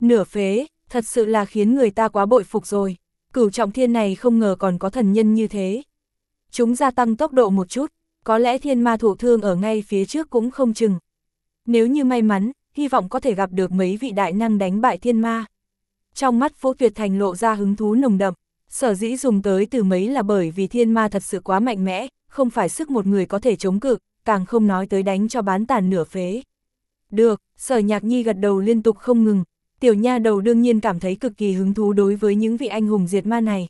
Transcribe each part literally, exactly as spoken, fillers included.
Nửa phế, thật sự là khiến người ta quá bội phục rồi. Cửu trọng thiên này không ngờ còn có thần nhân như thế. Chúng gia tăng tốc độ một chút, có lẽ thiên ma thụ thương ở ngay phía trước cũng không chừng. Nếu như may mắn, hy vọng có thể gặp được mấy vị đại năng đánh bại thiên ma. Trong mắt Phỗ Tuyệt Thành lộ ra hứng thú nồng đậm, sở dĩ dùng tới từ mấy là bởi vì thiên ma thật sự quá mạnh mẽ, không phải sức một người có thể chống cự, càng không nói tới đánh cho bán tàn nửa phế. Được, Sở Nhạc Nhi gật đầu liên tục không ngừng, tiểu nha đầu đương nhiên cảm thấy cực kỳ hứng thú đối với những vị anh hùng diệt ma này.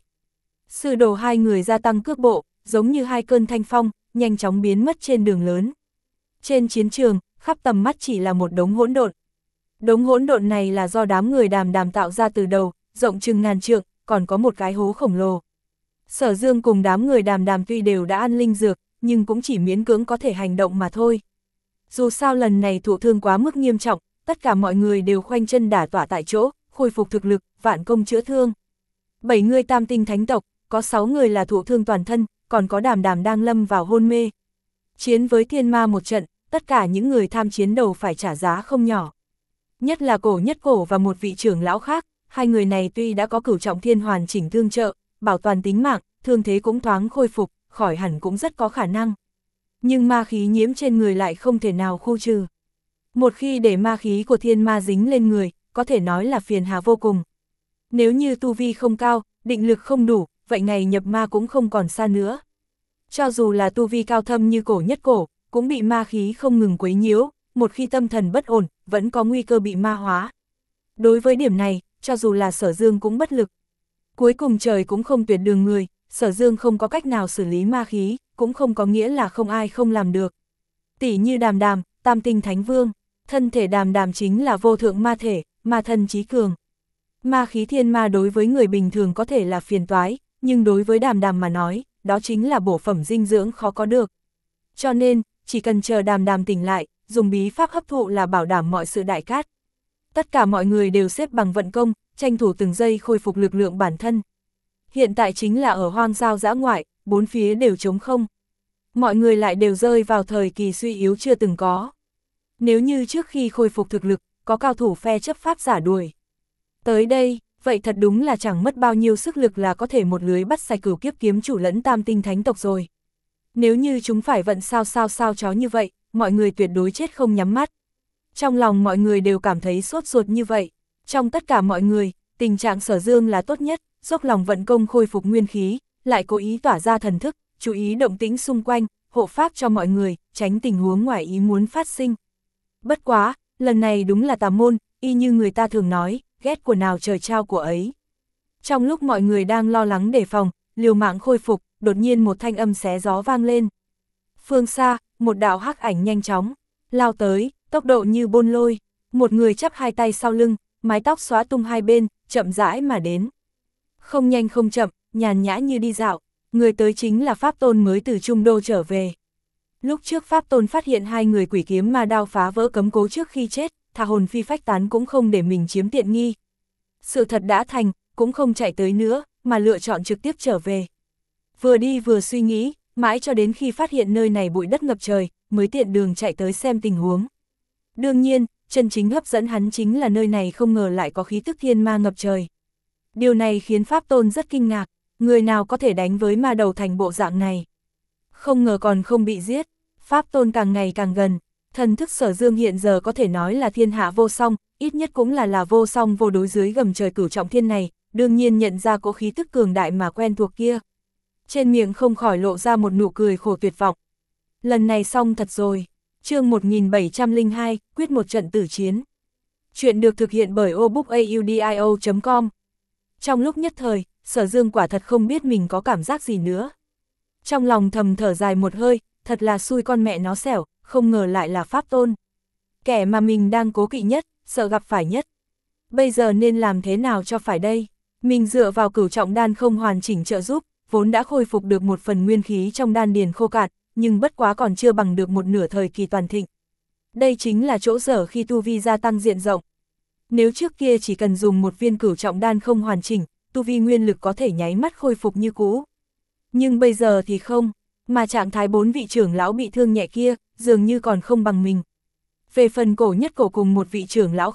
Sư đồ hai người gia tăng cước bộ, giống như hai cơn thanh phong, nhanh chóng biến mất trên đường lớn. Trên chiến trường, khắp tầm mắt chỉ là một đống hỗn độn. Đống hỗn độn này là do đám người Đàm Đàm tạo ra từ đầu, rộng chừng ngàn trượng, còn có một cái hố khổng lồ. Sở Dương cùng đám người Đàm Đàm tuy đều đã ăn linh dược, nhưng cũng chỉ miễn cưỡng có thể hành động mà thôi. Dù sao lần này thụ thương quá mức nghiêm trọng, tất cả mọi người đều khoanh chân đả tỏa tại chỗ, khôi phục thực lực, vạn công chữa thương. Bảy người tam tinh thánh tộc, có sáu người là thụ thương toàn thân, còn có Đàm Đàm đang lâm vào hôn mê. Chiến với thiên ma một trận, tất cả những người tham chiến đầu phải trả giá không nhỏ. Nhất là Cổ Nhất Cổ và một vị trưởng lão khác, hai người này tuy đã có cửu trọng thiên hoàn chỉnh thương trợ, bảo toàn tính mạng, thương thế cũng thoáng khôi phục, khỏi hẳn cũng rất có khả năng. Nhưng ma khí nhiễm trên người lại không thể nào khu trừ. Một khi để ma khí của thiên ma dính lên người, có thể nói là phiền hà vô cùng. Nếu như tu vi không cao, định lực không đủ, vậy ngày nhập ma cũng không còn xa nữa. Cho dù là tu vi cao thâm như Cổ Nhất Cổ, cũng bị ma khí không ngừng quấy nhiễu, một khi tâm thần bất ổn, vẫn có nguy cơ bị ma hóa. Đối với điểm này, cho dù là Sở Dương cũng bất lực. Cuối cùng trời cũng không tuyệt đường người, Sở Dương không có cách nào xử lý ma khí, cũng không có nghĩa là không ai không làm được. Tỷ như Đàm Đàm, Tam Tinh Thánh Vương, thân thể Đàm Đàm chính là vô thượng ma thể, ma thân chí cường. Ma khí thiên ma đối với người bình thường có thể là phiền toái, nhưng đối với Đàm Đàm mà nói, đó chính là bổ phẩm dinh dưỡng khó có được. Cho nên, chỉ cần chờ Đàm Đàm tỉnh lại, dùng bí pháp hấp thụ là bảo đảm mọi sự đại cát. Tất cả mọi người đều xếp bằng vận công, tranh thủ từng giây khôi phục lực lượng bản thân. Hiện tại chính là ở hoang giao dã ngoại, bốn phía đều trống không. Mọi người lại đều rơi vào thời kỳ suy yếu chưa từng có. Nếu như trước khi khôi phục thực lực, có cao thủ phe chấp pháp giả đuổi tới đây, vậy thật đúng là chẳng mất bao nhiêu sức lực là có thể một lưới bắt sạch cửu kiếp kiếm chủ lẫn tam tinh thánh tộc rồi. Nếu như chúng phải vận sao sao sao chó như vậy, mọi người tuyệt đối chết không nhắm mắt. Trong lòng mọi người đều cảm thấy sốt ruột như vậy. Trong tất cả mọi người, tình trạng Sở Dương là tốt nhất, dốc lòng vận công khôi phục nguyên khí, lại cố ý tỏa ra thần thức, chú ý động tĩnh xung quanh, hộ pháp cho mọi người, tránh tình huống ngoài ý muốn phát sinh. Bất quá, lần này đúng là tà môn, y như người ta thường nói, ghét của nào trời trao của ấy. Trong lúc mọi người đang lo lắng đề phòng, liều mạng khôi phục, đột nhiên một thanh âm xé gió vang lên. Phương xa, một đạo hắc ảnh nhanh chóng lao tới, tốc độ như bôn lôi, một người chắp hai tay sau lưng, mái tóc xóa tung hai bên, chậm rãi mà đến. Không nhanh không chậm, nhàn nhã như đi dạo, người tới chính là Pháp Tôn mới từ Trung Đô trở về. Lúc trước Pháp Tôn phát hiện hai người quỷ kiếm ma đao phá vỡ cấm cố trước khi chết, thà hồn phi phách tán cũng không để mình chiếm tiện nghi. Sự thật đã thành, cũng không chạy tới nữa, mà lựa chọn trực tiếp trở về. Vừa đi vừa suy nghĩ, mãi cho đến khi phát hiện nơi này bụi đất ngập trời, mới tiện đường chạy tới xem tình huống. Đương nhiên, chân chính hấp dẫn hắn chính là nơi này không ngờ lại có khí tức thiên ma ngập trời. Điều này khiến Pháp Tôn rất kinh ngạc, người nào có thể đánh với ma đầu thành bộ dạng này. Không ngờ còn không bị giết, Pháp Tôn càng ngày càng gần, thần thức Sở Dương hiện giờ có thể nói là thiên hạ vô song, ít nhất cũng là là vô song vô đối dưới gầm trời cửu trọng thiên này, đương nhiên nhận ra cỗ khí tức cường đại mà quen thuộc kia. Trên miệng không khỏi lộ ra một nụ cười khổ tuyệt vọng. Lần này xong thật rồi. Chương một nghìn bảy trăm lẻ hai, quyết một trận tử chiến. Chuyện được thực hiện bởi obookaudio chấm com. Trong lúc nhất thời, Sở Dương quả thật không biết mình có cảm giác gì nữa. Trong lòng thầm thở dài một hơi, thật là xui con mẹ nó xẻo, không ngờ lại là Pháp Tôn. Kẻ mà mình đang cố kỵ nhất, sợ gặp phải nhất. Bây giờ nên làm thế nào cho phải đây? Mình dựa vào cửu trọng đan không hoàn chỉnh trợ giúp, vốn đã khôi phục được một phần nguyên khí trong đan điền khô cạn, nhưng bất quá còn chưa bằng được một nửa thời kỳ toàn thịnh. Đây chính là chỗ dở khi tu vi gia tăng diện rộng. Nếu trước kia chỉ cần dùng một viên cửu trọng đan không hoàn chỉnh, tu vi nguyên lực có thể nháy mắt khôi phục như cũ. Nhưng bây giờ thì không, mà trạng thái bốn vị trưởng lão bị thương nhẹ kia, dường như còn không bằng mình. Về phần Cổ Nhất Cổ cùng một vị trưởng lão khác,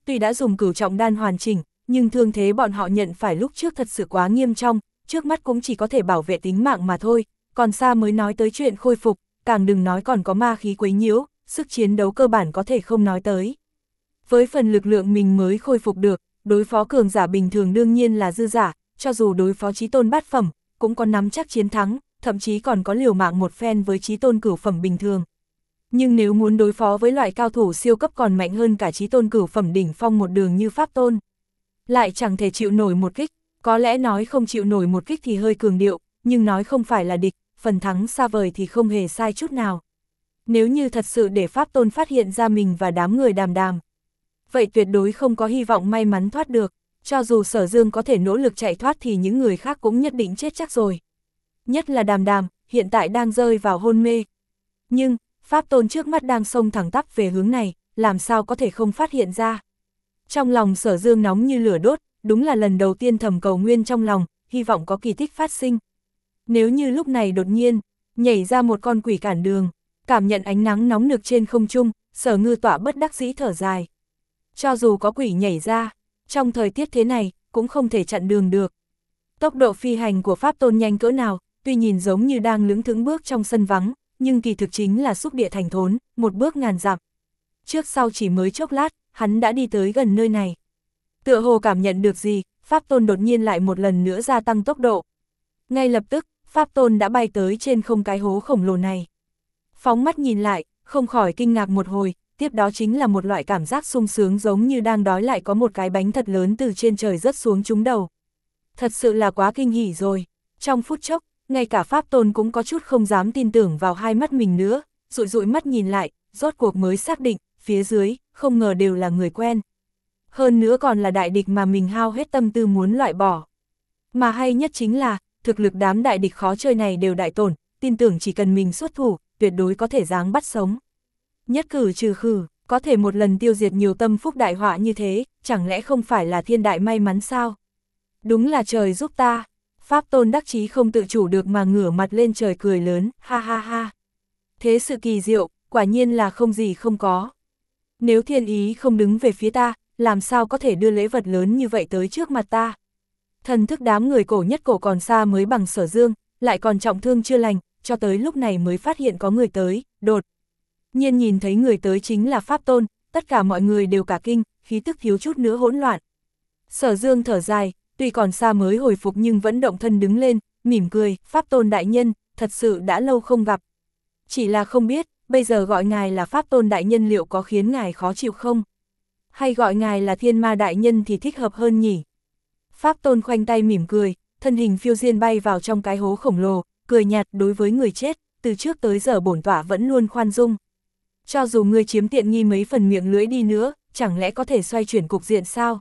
tuy đã dùng cửu trọng đan hoàn chỉnh, nhưng thương thế bọn họ nhận phải lúc trước thật sự quá nghiêm trọng, trước mắt cũng chỉ có thể bảo vệ tính mạng mà thôi, còn xa mới nói tới chuyện khôi phục, càng đừng nói còn có ma khí quấy nhiễu, sức chiến đấu cơ bản có thể không nói tới. Với phần lực lượng mình mới khôi phục được, đối phó cường giả bình thường đương nhiên là dư giả, cho dù đối phó chí tôn bát phẩm, cũng có nắm chắc chiến thắng, thậm chí còn có liều mạng một phen với chí tôn cửu phẩm bình thường. Nhưng nếu muốn đối phó với loại cao thủ siêu cấp còn mạnh hơn cả chí tôn cửu phẩm đỉnh phong một đường như Pháp Tôn, lại chẳng thể chịu nổi một kích, có lẽ nói không chịu nổi một kích thì hơi cường điệu, nhưng nói không phải là địch, phần thắng xa vời thì không hề sai chút nào. Nếu như thật sự để Pháp Tôn phát hiện ra mình và đám người Đàm Đàm, vậy tuyệt đối không có hy vọng may mắn thoát được, cho dù Sở Dương có thể nỗ lực chạy thoát thì những người khác cũng nhất định chết chắc rồi. Nhất là Đàm Đàm, hiện tại đang rơi vào hôn mê. Nhưng, Pháp Tôn trước mắt đang xông thẳng tắp về hướng này, làm sao có thể không phát hiện ra. Trong lòng Sở Dương nóng như lửa đốt, đúng là lần đầu tiên thầm cầu nguyên trong lòng, hy vọng có kỳ tích phát sinh. Nếu như lúc này đột nhiên, nhảy ra một con quỷ cản đường, cảm nhận ánh nắng nóng nực trên không trung, Sở Ngư Tỏa bất đắc dĩ thở dài. Cho dù có quỷ nhảy ra, trong thời tiết thế này, cũng không thể chặn đường được. Tốc độ phi hành của Pháp Tôn nhanh cỡ nào, tuy nhìn giống như đang lững thững bước trong sân vắng, nhưng kỳ thực chính là xúc địa thành thốn, một bước ngàn dặm. Trước sau chỉ mới chốc lát, hắn đã đi tới gần nơi này. Tựa hồ cảm nhận được gì, Pháp Tôn đột nhiên lại một lần nữa gia tăng tốc độ. Ngay lập tức, Pháp Tôn đã bay tới trên không cái hố khổng lồ này. Phóng mắt nhìn lại, không khỏi kinh ngạc một hồi, tiếp đó chính là một loại cảm giác sung sướng giống như đang đói lại có một cái bánh thật lớn từ trên trời rớt xuống trúng đầu. Thật sự là quá kinh hỉ rồi. Trong phút chốc, ngay cả Pháp Tôn cũng có chút không dám tin tưởng vào hai mắt mình nữa, dụi dụi mắt nhìn lại, rốt cuộc mới xác định, phía dưới, không ngờ đều là người quen. Hơn nữa còn là đại địch mà mình hao hết tâm tư muốn loại bỏ. Mà hay nhất chính là, thực lực đám đại địch khó chơi này đều đại tổn, tin tưởng chỉ cần mình xuất thủ, tuyệt đối có thể giáng bắt sống. Nhất cử trừ khử, có thể một lần tiêu diệt nhiều tâm phúc đại họa như thế, chẳng lẽ không phải là thiên đại may mắn sao? Đúng là trời giúp ta. Pháp Tôn đắc chí không tự chủ được mà ngửa mặt lên trời cười lớn, ha ha ha. Thế sự kỳ diệu, quả nhiên là không gì không có. Nếu thiên ý không đứng về phía ta, làm sao có thể đưa lễ vật lớn như vậy tới trước mặt ta? Thần thức đám người cổ nhất cổ còn xa mới bằng Sở Dương, lại còn trọng thương chưa lành, cho tới lúc này mới phát hiện có người tới, đột nhiên nhìn thấy người tới chính là Pháp Tôn, tất cả mọi người đều cả kinh, khí tức thiếu chút nữa hỗn loạn. Sở Dương thở dài, tuy còn xa mới hồi phục nhưng vẫn động thân đứng lên, mỉm cười, Pháp Tôn đại nhân, thật sự đã lâu không gặp. Chỉ là không biết, bây giờ gọi ngài là Pháp Tôn đại nhân liệu có khiến ngài khó chịu không? Hay gọi ngài là Thiên Ma đại nhân thì thích hợp hơn nhỉ? Pháp Tôn khoanh tay mỉm cười, thân hình phiêu diên bay vào trong cái hố khổng lồ, cười nhạt đối với người chết, từ trước tới giờ bổn tọa vẫn luôn khoan dung. Cho dù ngươi chiếm tiện nghi mấy phần miệng lưỡi đi nữa, chẳng lẽ có thể xoay chuyển cục diện sao?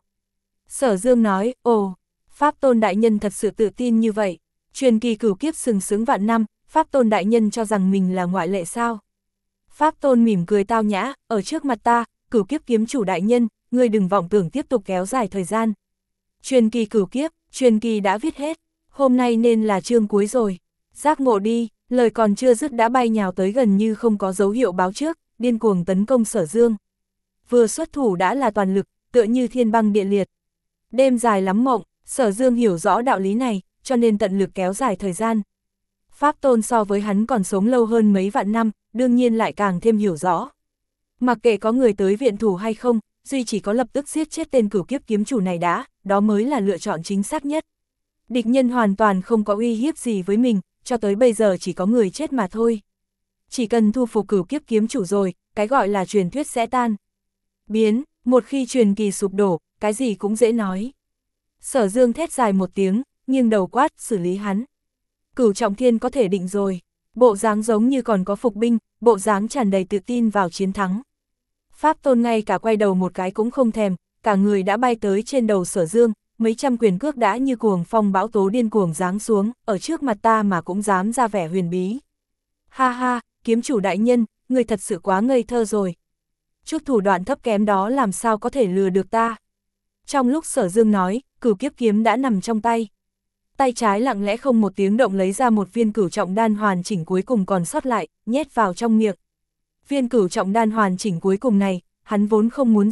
Sở Dương nói, ồ, Pháp Tôn đại nhân thật sự tự tin như vậy. Truyền kỳ cửu kiếp sừng sững vạn năm, Pháp Tôn đại nhân cho rằng mình là ngoại lệ sao? Pháp Tôn mỉm cười tao nhã, ở trước mặt ta, cửu kiếp kiếm chủ đại nhân, ngươi đừng vọng tưởng tiếp tục kéo dài thời gian. Truyền kỳ cửu kiếp, truyền kỳ đã viết hết, hôm nay nên là chương cuối rồi. Giác ngộ đi, lời còn chưa dứt đã bay nhào tới gần như không có dấu hiệu báo trước, điên cuồng tấn công Sở Dương. Vừa xuất thủ đã là toàn lực, tựa như thiên băng địa liệt. Đêm dài lắm mộng, Sở Dương hiểu rõ đạo lý này, cho nên tận lực kéo dài thời gian. Pháp Tôn so với hắn còn sống lâu hơn mấy vạn năm, đương nhiên lại càng thêm hiểu rõ. Mặc kệ có người tới viện thủ hay không, duy chỉ có lập tức giết chết tên cửu kiếp kiếm chủ này đã, đó mới là lựa chọn chính xác nhất. Địch nhân hoàn toàn không có uy hiếp gì với mình, cho tới bây giờ chỉ có người chết mà thôi. Chỉ cần thu phục cửu kiếp kiếm chủ rồi, cái gọi là truyền thuyết sẽ tan biến, một khi truyền kỳ sụp đổ, cái gì cũng dễ nói. Sở Dương thét dài một tiếng, nghiêng đầu quát, xử lý hắn. Cửu trọng thiên có thể định rồi, bộ dáng giống như còn có phục binh, bộ dáng tràn đầy tự tin vào chiến thắng. Pháp Tôn ngay cả quay đầu một cái cũng không thèm, cả người đã bay tới trên đầu Sở Dương, mấy trăm quyền cước đã như cuồng phong bão tố điên cuồng giáng xuống, ở trước mặt ta mà cũng dám ra vẻ huyền bí. Ha ha, kiếm chủ đại nhân, người thật sự quá ngây thơ rồi. Chút thủ đoạn thấp kém đó làm sao có thể lừa được ta. Trong lúc Sở Dương nói, cửu kiếp kiếm đã nằm trong tay. Tay trái lặng lẽ không một tiếng động lấy ra một viên cửu trọng đan hoàn chỉnh cuối cùng còn sót lại, nhét vào trong miệng. Viên cửu trọng đan hoàn chỉnh cuối cùng này, hắn vốn không muốn dùng,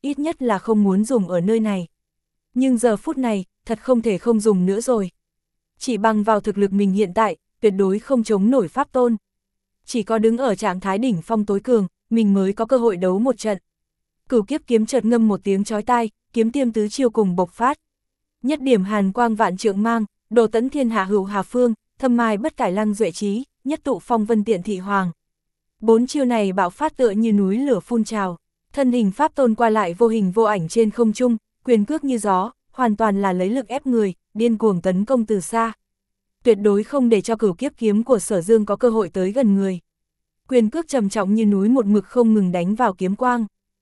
ít nhất là không muốn dùng ở nơi này. Nhưng giờ phút này, thật không thể không dùng nữa rồi. Chỉ bằng vào thực lực mình hiện tại, tuyệt đối không chống nổi pháp tôn. Chỉ có đứng ở trạng thái đỉnh phong tối cường, mình mới có cơ hội đấu một trận. Cửu kiếp kiếm chợt ngâm một tiếng chói tai, kiếm tiêm tứ chiêu cùng bộc phát. Nhất điểm hàn quang vạn trượng mang, đồ tấn thiên hạ hữu hà phương, thâm mai bất cải lăng duệ trí, nhất tụ phong vân tiện thị hoàng. Bốn chiêu này bạo phát tựa như núi lửa phun trào, thân hình pháp tôn qua lại vô hình vô ảnh trên không trung, quyền cước như gió, hoàn toàn là lấy lực ép người, điên cuồng tấn công từ xa. Tuyệt đối không để cho cửu kiếp kiếm của Sở Dương có cơ hội tới gần người. Quyền cước trầm trọng như núi một mực không ngừng đánh vào kiếm quang.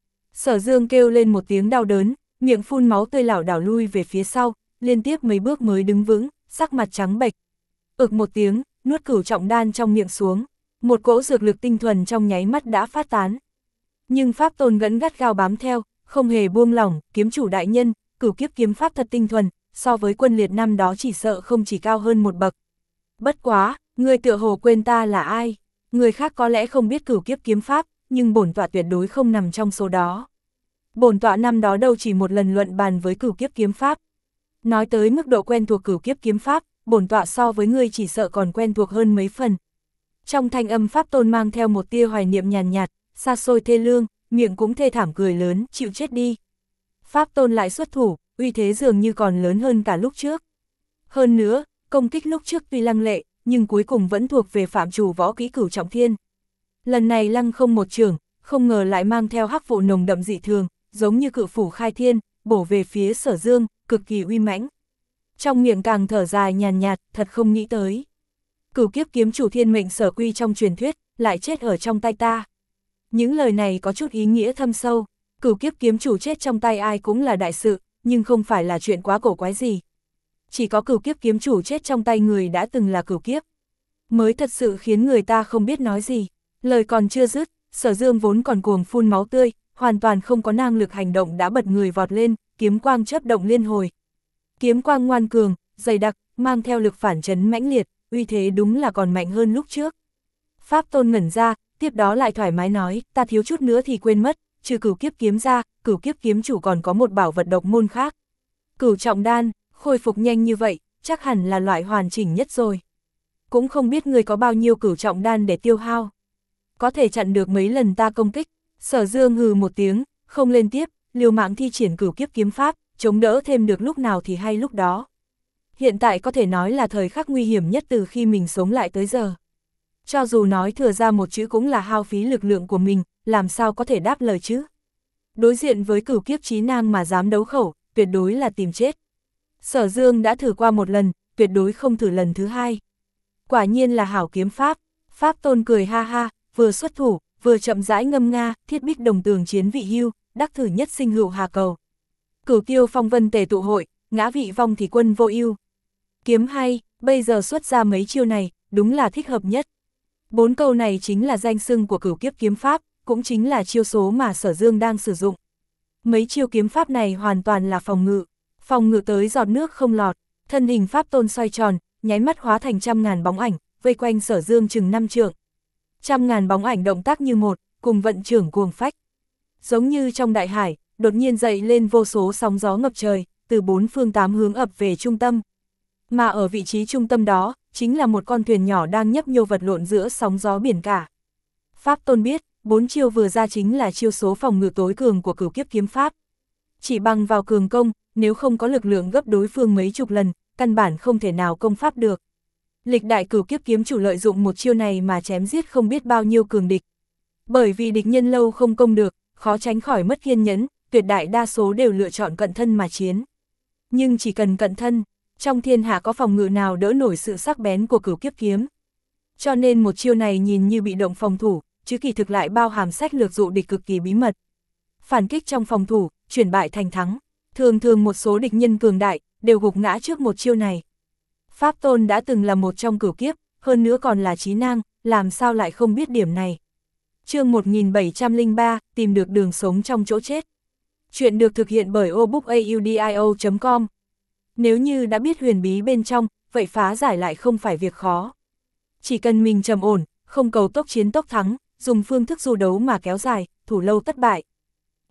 Sở Dương kêu lên một tiếng đau đớn, miệng phun máu tươi lảo đảo lui về phía sau, liên tiếp mấy bước mới đứng vững, sắc mặt trắng bệch. Ực một tiếng, nuốt cửu trọng đan trong miệng xuống, một cỗ dược lực tinh thuần trong nháy mắt đã phát tán. Nhưng pháp tôn vẫn gắt gao bám theo, không hề buông lỏng, kiếm chủ đại nhân, cửu kiếp kiếm pháp thật tinh thuần, so với quân liệt năm đó chỉ sợ không chỉ cao hơn một bậc. Bất quá, người tựa hồ quên ta là ai, người khác có lẽ không biết cửu kiếp kiếm pháp, nhưng bổn tọa tuyệt đối không nằm trong số đó. Bổn tọa năm đó đâu chỉ một lần luận bàn với cửu kiếp kiếm pháp. Nói tới mức độ quen thuộc cửu kiếp kiếm pháp, bổn tọa so với ngươi chỉ sợ còn quen thuộc hơn mấy phần. Trong thanh âm pháp tôn mang theo một tia hoài niệm nhàn nhạt, xa xôi thê lương, miệng cũng thê thảm cười lớn, chịu chết đi. Pháp tôn lại xuất thủ, uy thế dường như còn lớn hơn cả lúc trước. Hơn nữa, công kích lúc trước tuy lăng lệ, nhưng cuối cùng vẫn thuộc về phạm trù võ kỹ cửu trọng thiên. Lần này lăng không một trường, không ngờ lại mang theo hắc vụ nồng đậm dị thường, giống như cự phủ khai thiên, bổ về phía Sở Dương, cực kỳ uy mãnh. Trong miệng càng thở dài nhàn nhạt, thật không nghĩ tới. Cửu kiếp kiếm chủ thiên mệnh sở quy trong truyền thuyết, lại chết ở trong tay ta. Những lời này có chút ý nghĩa thâm sâu, cửu kiếp kiếm chủ chết trong tay ai cũng là đại sự, nhưng không phải là chuyện quá cổ quái gì. Chỉ có cửu kiếp kiếm chủ chết trong tay người đã từng là cửu kiếp, mới thật sự khiến người ta không biết nói gì. Lời còn chưa dứt, Sở Dương vốn còn cuồng phun máu tươi, hoàn toàn không có năng lực hành động đã bật người vọt lên, kiếm quang chớp động liên hồi. Kiếm quang ngoan cường, dày đặc, mang theo lực phản chấn mãnh liệt, uy thế đúng là còn mạnh hơn lúc trước. Pháp tôn ngẩn ra, tiếp đó lại thoải mái nói, ta thiếu chút nữa thì quên mất, trừ cửu kiếp kiếm ra, cửu kiếp kiếm chủ còn có một bảo vật độc môn khác. Cửu trọng đan, khôi phục nhanh như vậy, chắc hẳn là loại hoàn chỉnh nhất rồi. Cũng không biết người có bao nhiêu cửu trọng đan để tiêu hao. Có thể chặn được mấy lần ta công kích. Sở Dương hừ một tiếng, không lên tiếp, liều mạng thi triển cửu kiếp kiếm pháp, chống đỡ thêm được lúc nào thì hay lúc đó. Hiện tại có thể nói là thời khắc nguy hiểm nhất từ khi mình sống lại tới giờ. Cho dù nói thừa ra một chữ cũng là hao phí lực lượng của mình, làm sao có thể đáp lời chứ. Đối diện với cửu kiếp chí nang mà dám đấu khẩu, tuyệt đối là tìm chết. Sở Dương đã thử qua một lần, tuyệt đối không thử lần thứ hai. Quả nhiên là hảo kiếm pháp. Pháp tôn cười ha ha, vừa xuất thủ, vừa chậm rãi ngâm nga, thiết bích đồng tường chiến vị hưu, đắc thử nhất sinh hữu hà cầu. Cửu tiêu phong vân tề tụ hội, ngã vị vong thì quân vô ưu. Kiếm hay, bây giờ xuất ra mấy chiêu này, đúng là thích hợp nhất. Bốn câu này chính là danh xưng của cửu kiếp kiếm pháp, cũng chính là chiêu số mà Sở Dương đang sử dụng. Mấy chiêu kiếm pháp này hoàn toàn là phòng ngự, phòng ngự tới giọt nước không lọt, thân hình pháp tôn xoay tròn, nháy mắt hóa thành trăm ngàn bóng ảnh, vây quanh Sở Dương chừng năm trượng. Trăm ngàn bóng ảnh động tác như một, cùng vận trưởng cuồng phách. Giống như trong đại hải, đột nhiên dậy lên vô số sóng gió ngập trời, từ bốn phương tám hướng ập về trung tâm. Mà ở vị trí trung tâm đó, chính là một con thuyền nhỏ đang nhấp nhô vật lộn giữa sóng gió biển cả. Pháp tôn biết, bốn chiêu vừa ra chính là chiêu số phòng ngự tối cường của cửu kiếp kiếm pháp. Chỉ bằng vào cường công, nếu không có lực lượng gấp đối phương mấy chục lần, căn bản không thể nào công pháp được. Lịch đại cửu kiếp kiếm chủ lợi dụng một chiêu này mà chém giết không biết bao nhiêu cường địch. Bởi vì địch nhân lâu không công được, khó tránh khỏi mất kiên nhẫn, tuyệt đại đa số đều lựa chọn cận thân mà chiến. Nhưng chỉ cần cận thân, trong thiên hạ có phòng ngự nào đỡ nổi sự sắc bén của cửu kiếp kiếm. Cho nên một chiêu này nhìn như bị động phòng thủ, chứ kỳ thực lại bao hàm sách lược dụ địch cực kỳ bí mật. Phản kích trong phòng thủ, chuyển bại thành thắng, thường thường một số địch nhân cường đại, đều gục ngã trước một chiêu này. Pháp tôn đã từng là một trong cửu kiếp, hơn nữa còn là chí nang, làm sao lại không biết điểm này. Chương một nghìn bảy trăm lẻ ba, tìm được đường sống trong chỗ chết. Chuyện được thực hiện bởi obookaudio chấm com. Nếu như đã biết huyền bí bên trong, vậy phá giải lại không phải việc khó. Chỉ cần mình trầm ổn, không cầu tốc chiến tốc thắng, dùng phương thức du đấu mà kéo dài, thủ lâu tất bại.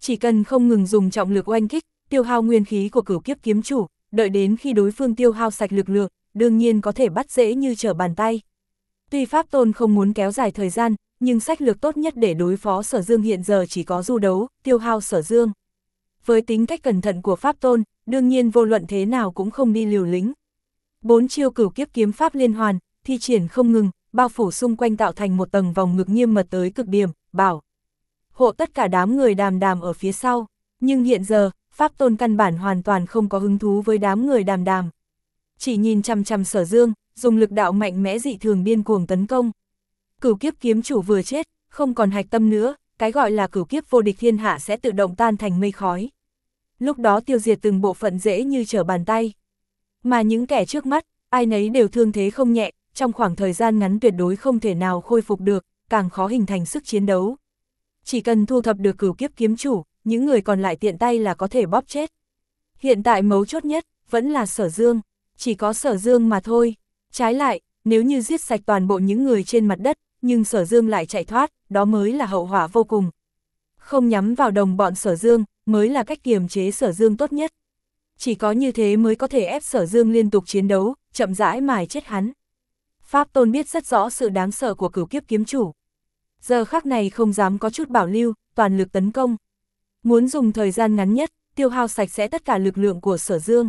Chỉ cần không ngừng dùng trọng lực oanh kích, tiêu hao nguyên khí của cửu kiếp kiếm chủ, đợi đến khi đối phương tiêu hao sạch lực lượng, đương nhiên có thể bắt dễ như trở bàn tay. Tuy Pháp Tôn không muốn kéo dài thời gian, nhưng sách lược tốt nhất để đối phó Sở Dương hiện giờ chỉ có du đấu, tiêu hao Sở Dương. Với tính cách cẩn thận của Pháp Tôn, đương nhiên vô luận thế nào cũng không đi liều lĩnh. Bốn chiêu cửu kiếp kiếm pháp liên hoàn, thi triển không ngừng, bao phủ xung quanh tạo thành một tầng vòng ngực nghiêm mật tới cực điểm, bảo hộ tất cả đám người Đàm Đàm ở phía sau. Nhưng hiện giờ, Pháp Tôn căn bản hoàn toàn không có hứng thú với đám người Đàm Đàm. Chỉ nhìn chằm chằm Sở Dương, dùng lực đạo mạnh mẽ dị thường điên cuồng tấn công. Cửu kiếp kiếm chủ vừa chết, không còn hạch tâm nữa, cái gọi là cửu kiếp vô địch thiên hạ sẽ tự động tan thành mây khói. Lúc đó tiêu diệt từng bộ phận dễ như trở bàn tay. Mà những kẻ trước mắt, ai nấy đều thương thế không nhẹ, trong khoảng thời gian ngắn tuyệt đối không thể nào khôi phục được, càng khó hình thành sức chiến đấu. Chỉ cần thu thập được cửu kiếp kiếm chủ, những người còn lại tiện tay là có thể bóp chết. Hiện tại mấu chốt nhất, vẫn là Sở Dương, chỉ có Sở Dương mà thôi. Trái lại, nếu như giết sạch toàn bộ những người trên mặt đất, nhưng Sở Dương lại chạy thoát, đó mới là hậu họa vô cùng. Không nhắm vào đồng bọn Sở Dương, mới là cách kiềm chế Sở Dương tốt nhất. Chỉ có như thế mới có thể ép Sở Dương liên tục chiến đấu, chậm rãi mài chết hắn. Pháp Tôn biết rất rõ sự đáng sợ của cửu kiếp kiếm chủ. Giờ khắc này không dám có chút bảo lưu, toàn lực tấn công. Muốn dùng thời gian ngắn nhất, tiêu hao sạch sẽ tất cả lực lượng của Sở Dương.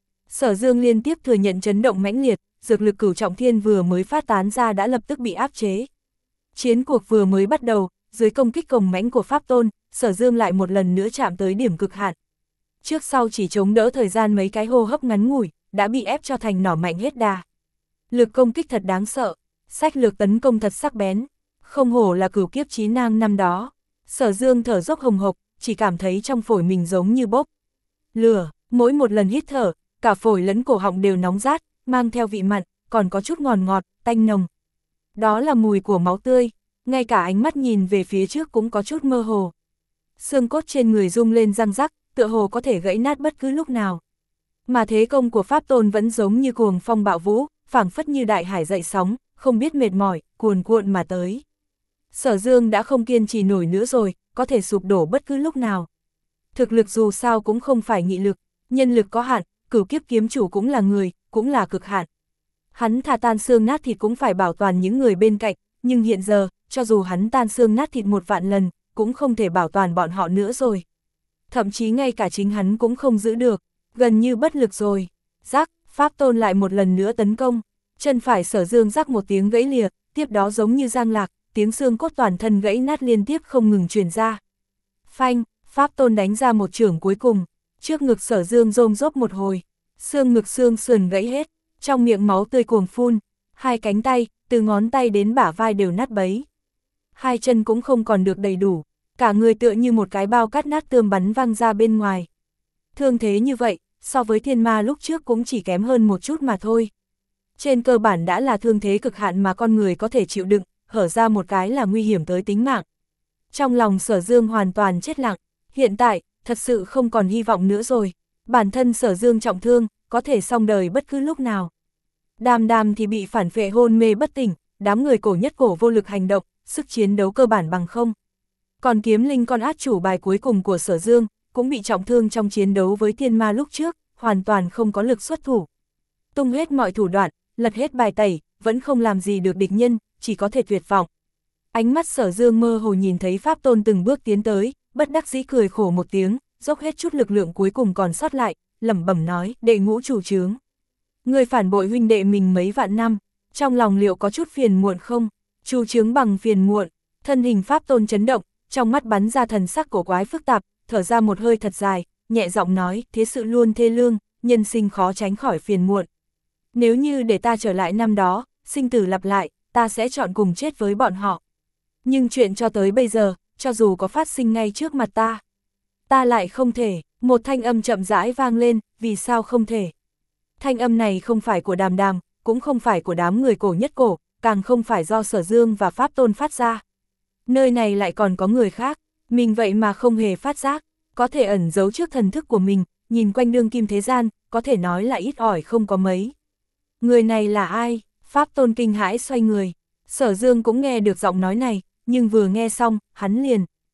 Sở Dương liên tiếp thừa nhận chấn động mãnh liệt, dược lực cửu trọng thiên vừa mới phát tán ra đã lập tức bị áp chế. Chiến cuộc vừa mới bắt đầu, dưới công kích cồng mãnh của Pháp Tôn, Sở Dương lại một lần nữa chạm tới điểm cực hạn. Trước sau chỉ chống đỡ thời gian mấy cái hô hấp ngắn ngủi, đã bị ép cho thành nỏ mạnh hết đà. Lực công kích thật đáng sợ, sách lược tấn công thật sắc bén, không hổ là cửu kiếp chí nang năm đó. Sở Dương thở dốc hồng hộc, chỉ cảm thấy trong phổi mình giống như bốc lửa, mỗi một lần hít thở, cả phổi lẫn cổ họng đều nóng rát, mang theo vị mặn, còn có chút ngọt ngọt, tanh nồng. Đó là mùi của máu tươi, ngay cả ánh mắt nhìn về phía trước cũng có chút mơ hồ. Xương cốt trên người rung lên răng rắc, tựa hồ có thể gãy nát bất cứ lúc nào. Mà thế công của Pháp Tôn vẫn giống như cuồng phong bạo vũ, phảng phất như đại hải dậy sóng, không biết mệt mỏi, cuồn cuộn mà tới. Sở Dương đã không kiên trì nổi nữa rồi, có thể sụp đổ bất cứ lúc nào. Thực lực dù sao cũng không phải nghị lực, nhân lực có hạn, cửu kiếp kiếm chủ cũng là người, cũng là cực hạn. Hắn thà tan xương nát thịt cũng phải bảo toàn những người bên cạnh, nhưng hiện giờ, cho dù hắn tan xương nát thịt một vạn lần, cũng không thể bảo toàn bọn họ nữa rồi. Thậm chí ngay cả chính hắn cũng không giữ được, gần như bất lực rồi. Rắc, Pháp Tôn lại một lần nữa tấn công, chân phải Sở Dương rắc một tiếng gãy lìa, tiếp đó giống như giang lạc, tiếng xương cốt toàn thân gãy nát liên tiếp không ngừng truyền ra. Phanh, Pháp Tôn đánh ra một chưởng cuối cùng, trước ngực Sở Dương rôm rốp một hồi, xương ngực xương sườn gãy hết, trong miệng máu tươi cuồng phun, hai cánh tay, từ ngón tay đến bả vai đều nát bấy. Hai chân cũng không còn được đầy đủ, cả người tựa như một cái bao cát nát tươm bắn văng ra bên ngoài. Thương thế như vậy, so với thiên ma lúc trước cũng chỉ kém hơn một chút mà thôi. Trên cơ bản đã là thương thế cực hạn mà con người có thể chịu đựng, hở ra một cái là nguy hiểm tới tính mạng. Trong lòng Sở Dương hoàn toàn chết lặng, hiện tại, thật sự không còn hy vọng nữa rồi. Bản thân Sở Dương trọng thương, có thể xong đời bất cứ lúc nào. Đàm Đàm thì bị phản phệ hôn mê bất tỉnh, đám người cổ nhất cổ vô lực hành động, sức chiến đấu cơ bản bằng không. Còn Kiếm Linh con át chủ bài cuối cùng của Sở Dương, cũng bị trọng thương trong chiến đấu với thiên ma lúc trước, hoàn toàn không có lực xuất thủ. Tung hết mọi thủ đoạn, lật hết bài tẩy, vẫn không làm gì được địch nhân, chỉ có thể tuyệt vọng. Ánh mắt Sở Dương mơ hồ nhìn thấy Pháp Tôn từng bước tiến tới, bất đắc dĩ cười khổ một tiếng, dốc hết chút lực lượng cuối cùng còn sót lại, lẩm bẩm nói, đệ ngũ chủ chướng. Người phản bội huynh đệ mình mấy vạn năm, trong lòng liệu có chút phiền muộn không? Chủ chướng bằng phiền muộn, thân hình Pháp Tôn chấn động, trong mắt bắn ra thần sắc cổ quái phức tạp, thở ra một hơi thật dài, nhẹ giọng nói, thế sự luôn thê lương, nhân sinh khó tránh khỏi phiền muộn. Nếu như để ta trở lại năm đó, sinh tử lặp lại, ta sẽ chọn cùng chết với bọn họ. Nhưng chuyện cho tới bây giờ, cho dù có phát sinh ngay trước mặt ta, ta lại không thể. Một thanh âm chậm rãi vang lên, vì sao không thể? Thanh âm này không phải của Đàm Đàm, cũng không phải của đám người cổ nhất cổ, càng không phải do Sở Dương và Pháp Tôn phát ra. Nơi này lại còn có người khác, mình vậy mà không hề phát giác, có thể ẩn giấu trước thần thức của mình, nhìn quanh đương kim thế gian, có thể nói là ít ỏi không có mấy. Người này là ai? Pháp Tôn kinh hãi xoay người. Sở Dương cũng nghe được giọng nói này, nhưng vừa nghe xong, hắn liền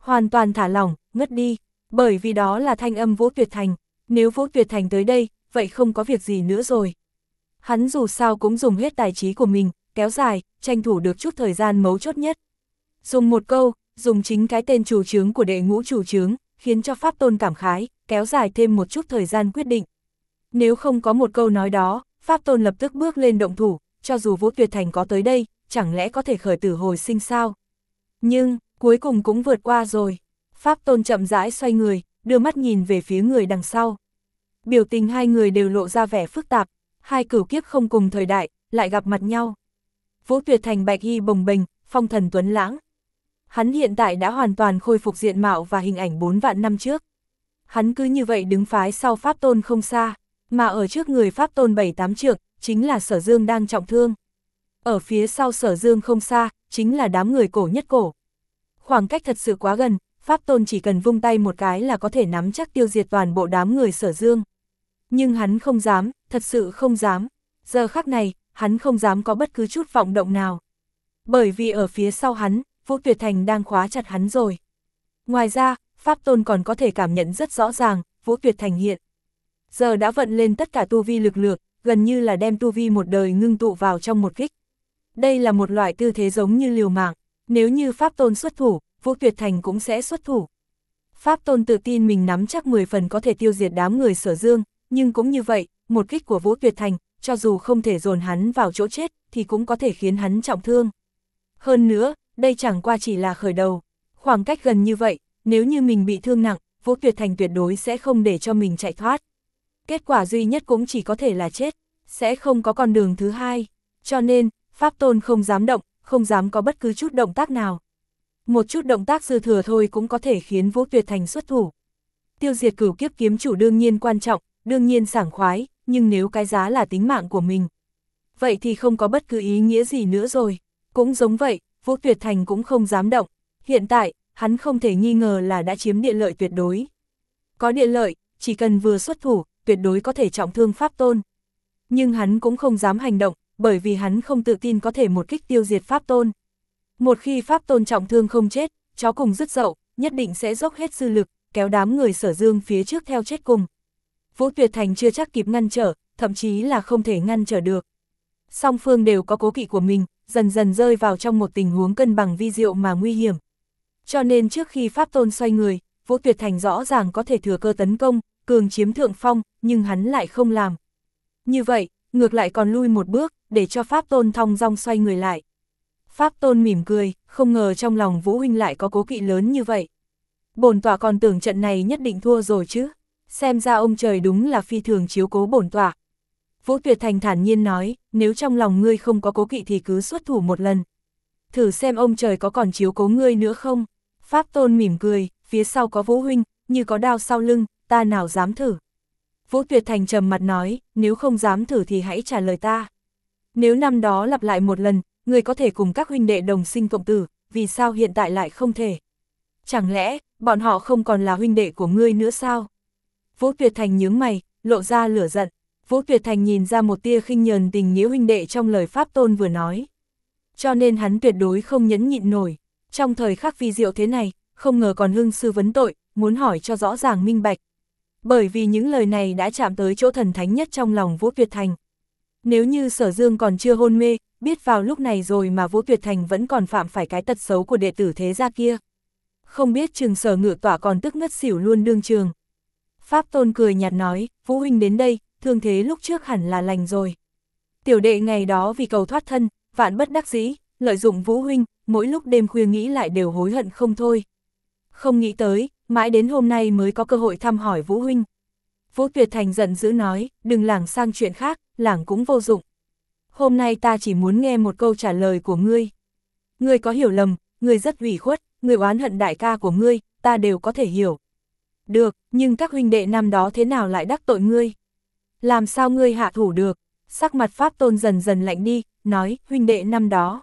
hoàn toàn thả lỏng, ngất đi, bởi vì đó là thanh âm Vũ Tuyệt Thành, nếu Vũ Tuyệt Thành tới đây, vậy không có việc gì nữa rồi. Hắn dù sao cũng dùng hết tài trí của mình, kéo dài, tranh thủ được chút thời gian mấu chốt nhất. Dùng một câu, dùng chính cái tên chủ chướng của đệ ngũ chủ chướng, khiến cho Pháp Tôn cảm khái, kéo dài thêm một chút thời gian quyết định. Nếu không có một câu nói đó, Pháp Tôn lập tức bước lên động thủ, cho dù Vũ Tuyệt Thành có tới đây, chẳng lẽ có thể khởi tử hồi sinh sao? Nhưng, cuối cùng cũng vượt qua rồi. Pháp Tôn chậm rãi xoay người, đưa mắt nhìn về phía người đằng sau. Biểu tình hai người đều lộ ra vẻ phức tạp, hai cửu kiếp không cùng thời đại, lại gặp mặt nhau. Vũ Tuyệt Thành bạch y bồng bềnh, phong thần tuấn lãng. Hắn hiện tại đã hoàn toàn khôi phục diện mạo và hình ảnh bốn vạn năm trước. Hắn cứ như vậy đứng phái sau Pháp Tôn không xa, mà ở trước người Pháp Tôn bảy tám trượng, chính là Sở Dương đang trọng thương. Ở phía sau Sở Dương không xa, chính là đám người cổ nhất cổ. Khoảng cách thật sự quá gần, Pháp Tôn chỉ cần vung tay một cái là có thể nắm chắc tiêu diệt toàn bộ đám người Sở Dương. Nhưng hắn không dám, thật sự không dám. Giờ khắc này, hắn không dám có bất cứ chút vọng động nào. Bởi vì ở phía sau hắn, Vũ Tuyệt Thành đang khóa chặt hắn rồi. Ngoài ra, Pháp Tôn còn có thể cảm nhận rất rõ ràng, Vũ Tuyệt Thành hiện giờ đã vận lên tất cả tu vi lực lượng, gần như là đem tu vi một đời ngưng tụ vào trong một kích. Đây là một loại tư thế giống như liều mạng, nếu như Pháp Tôn xuất thủ, Vũ Tuyệt Thành cũng sẽ xuất thủ. Pháp Tôn tự tin mình nắm chắc mười phần có thể tiêu diệt đám người Sở Dương, nhưng cũng như vậy, một kích của Vũ Tuyệt Thành, cho dù không thể dồn hắn vào chỗ chết, thì cũng có thể khiến hắn trọng thương. Hơn nữa, đây chẳng qua chỉ là khởi đầu, khoảng cách gần như vậy, nếu như mình bị thương nặng, Vũ Tuyệt Thành tuyệt đối sẽ không để cho mình chạy thoát. Kết quả duy nhất cũng chỉ có thể là chết, sẽ không có con đường thứ hai, cho nên, Pháp Tôn không dám động, không dám có bất cứ chút động tác nào. Một chút động tác dư thừa thôi cũng có thể khiến Vũ Tuyệt Thành xuất thủ. Tiêu diệt cửu kiếp kiếm chủ đương nhiên quan trọng, đương nhiên sảng khoái, nhưng nếu cái giá là tính mạng của mình, vậy thì không có bất cứ ý nghĩa gì nữa rồi. Cũng giống vậy, Vũ Tuyệt Thành cũng không dám động. Hiện tại, hắn không thể nghi ngờ là đã chiếm địa lợi tuyệt đối. Có địa lợi, chỉ cần vừa xuất thủ, tuyệt đối có thể trọng thương Pháp Tôn. Nhưng hắn cũng không dám hành động, bởi vì hắn không tự tin có thể một kích tiêu diệt Pháp Tôn. Một khi Pháp Tôn trọng thương không chết, chó cùng dứt dậu, nhất định sẽ dốc hết dư lực, kéo đám người Sở Dương phía trước theo chết cùng. Vũ Tuyệt Thành chưa chắc kịp ngăn trở, thậm chí là không thể ngăn trở được. Song phương đều có cố kỵ của mình, dần dần rơi vào trong một tình huống cân bằng vi diệu mà nguy hiểm. Cho nên trước khi Pháp Tôn xoay người, Vũ Tuyệt Thành rõ ràng có thể thừa cơ tấn công, cường chiếm thượng phong, nhưng hắn lại không làm. Như vậy, ngược lại còn lui một bước, để cho Pháp Tôn thong dong xoay người lại. Pháp Tôn mỉm cười, không ngờ trong lòng Vũ huynh lại có cố kỵ lớn như vậy. Bổn tọa còn tưởng trận này nhất định thua rồi chứ, xem ra ông trời đúng là phi thường chiếu cố bổn tọa. Vũ Tuyệt Thành thản nhiên nói, nếu trong lòng ngươi không có cố kỵ thì cứ xuất thủ một lần. Thử xem ông trời có còn chiếu cố ngươi nữa không? Pháp Tôn mỉm cười, phía sau có Vũ huynh, như có đao sau lưng, ta nào dám thử. Vũ Tuyệt Thành trầm mặt nói, nếu không dám thử thì hãy trả lời ta. Nếu năm đó lặp lại một lần, ngươi có thể cùng các huynh đệ đồng sinh cộng tử, vì sao hiện tại lại không thể? Chẳng lẽ, bọn họ không còn là huynh đệ của ngươi nữa sao? Vũ Tuyệt Thành nhướng mày, lộ ra lửa giận. Vũ Tuyệt Thành nhìn ra một tia khinh nhờn tình nghĩa huynh đệ trong lời Pháp Tôn vừa nói. Cho nên hắn tuyệt đối không nhẫn nhịn nổi. Trong thời khắc vi diệu thế này, không ngờ còn hưng sư vấn tội, muốn hỏi cho rõ ràng minh bạch. Bởi vì những lời này đã chạm tới chỗ thần thánh nhất trong lòng Vũ Tuyệt Thành. Nếu như Sở Dương còn chưa hôn mê, biết vào lúc này rồi mà Vũ Tuyệt Thành vẫn còn phạm phải cái tật xấu của đệ tử thế gia kia. Không biết chừng Sở Ngự Tỏa còn tức ngất xỉu luôn đương trường. Pháp Tôn cười nhạt nói, Vũ huynh đến đây, thương thế lúc trước hẳn là lành rồi. Tiểu đệ ngày đó vì cầu thoát thân, vạn bất đắc dĩ, lợi dụng Vũ huynh, mỗi lúc đêm khuya nghĩ lại đều hối hận không thôi. Không nghĩ tới, mãi đến hôm nay mới có cơ hội thăm hỏi Vũ huynh. Vũ Tuyệt Thành giận dữ nói, đừng lảng sang chuyện khác, lảng cũng vô dụng. Hôm nay ta chỉ muốn nghe một câu trả lời của ngươi. Ngươi có hiểu lầm, ngươi rất ủy khuất, ngươi oán hận đại ca của ngươi, ta đều có thể hiểu. Được, nhưng các huynh đệ năm đó thế nào lại đắc tội ngươi? Làm sao ngươi hạ thủ được? Sắc mặt Pháp Tôn dần dần lạnh đi, nói, huynh đệ năm đó.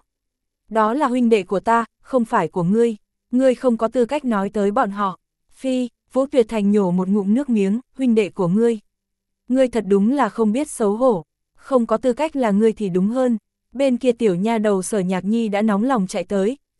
Đó là huynh đệ của ta, không phải của ngươi. Ngươi không có tư cách nói tới bọn họ. Phi, Vũ Tuyệt Thành nhổ một ngụm nước miếng, huynh đệ của ngươi. Ngươi thật đúng là không biết xấu hổ. Không có tư cách là ngươi thì đúng hơn. Bên kia tiểu nha đầu Sở Nhạc Nhi đã nóng lòng chạy tới,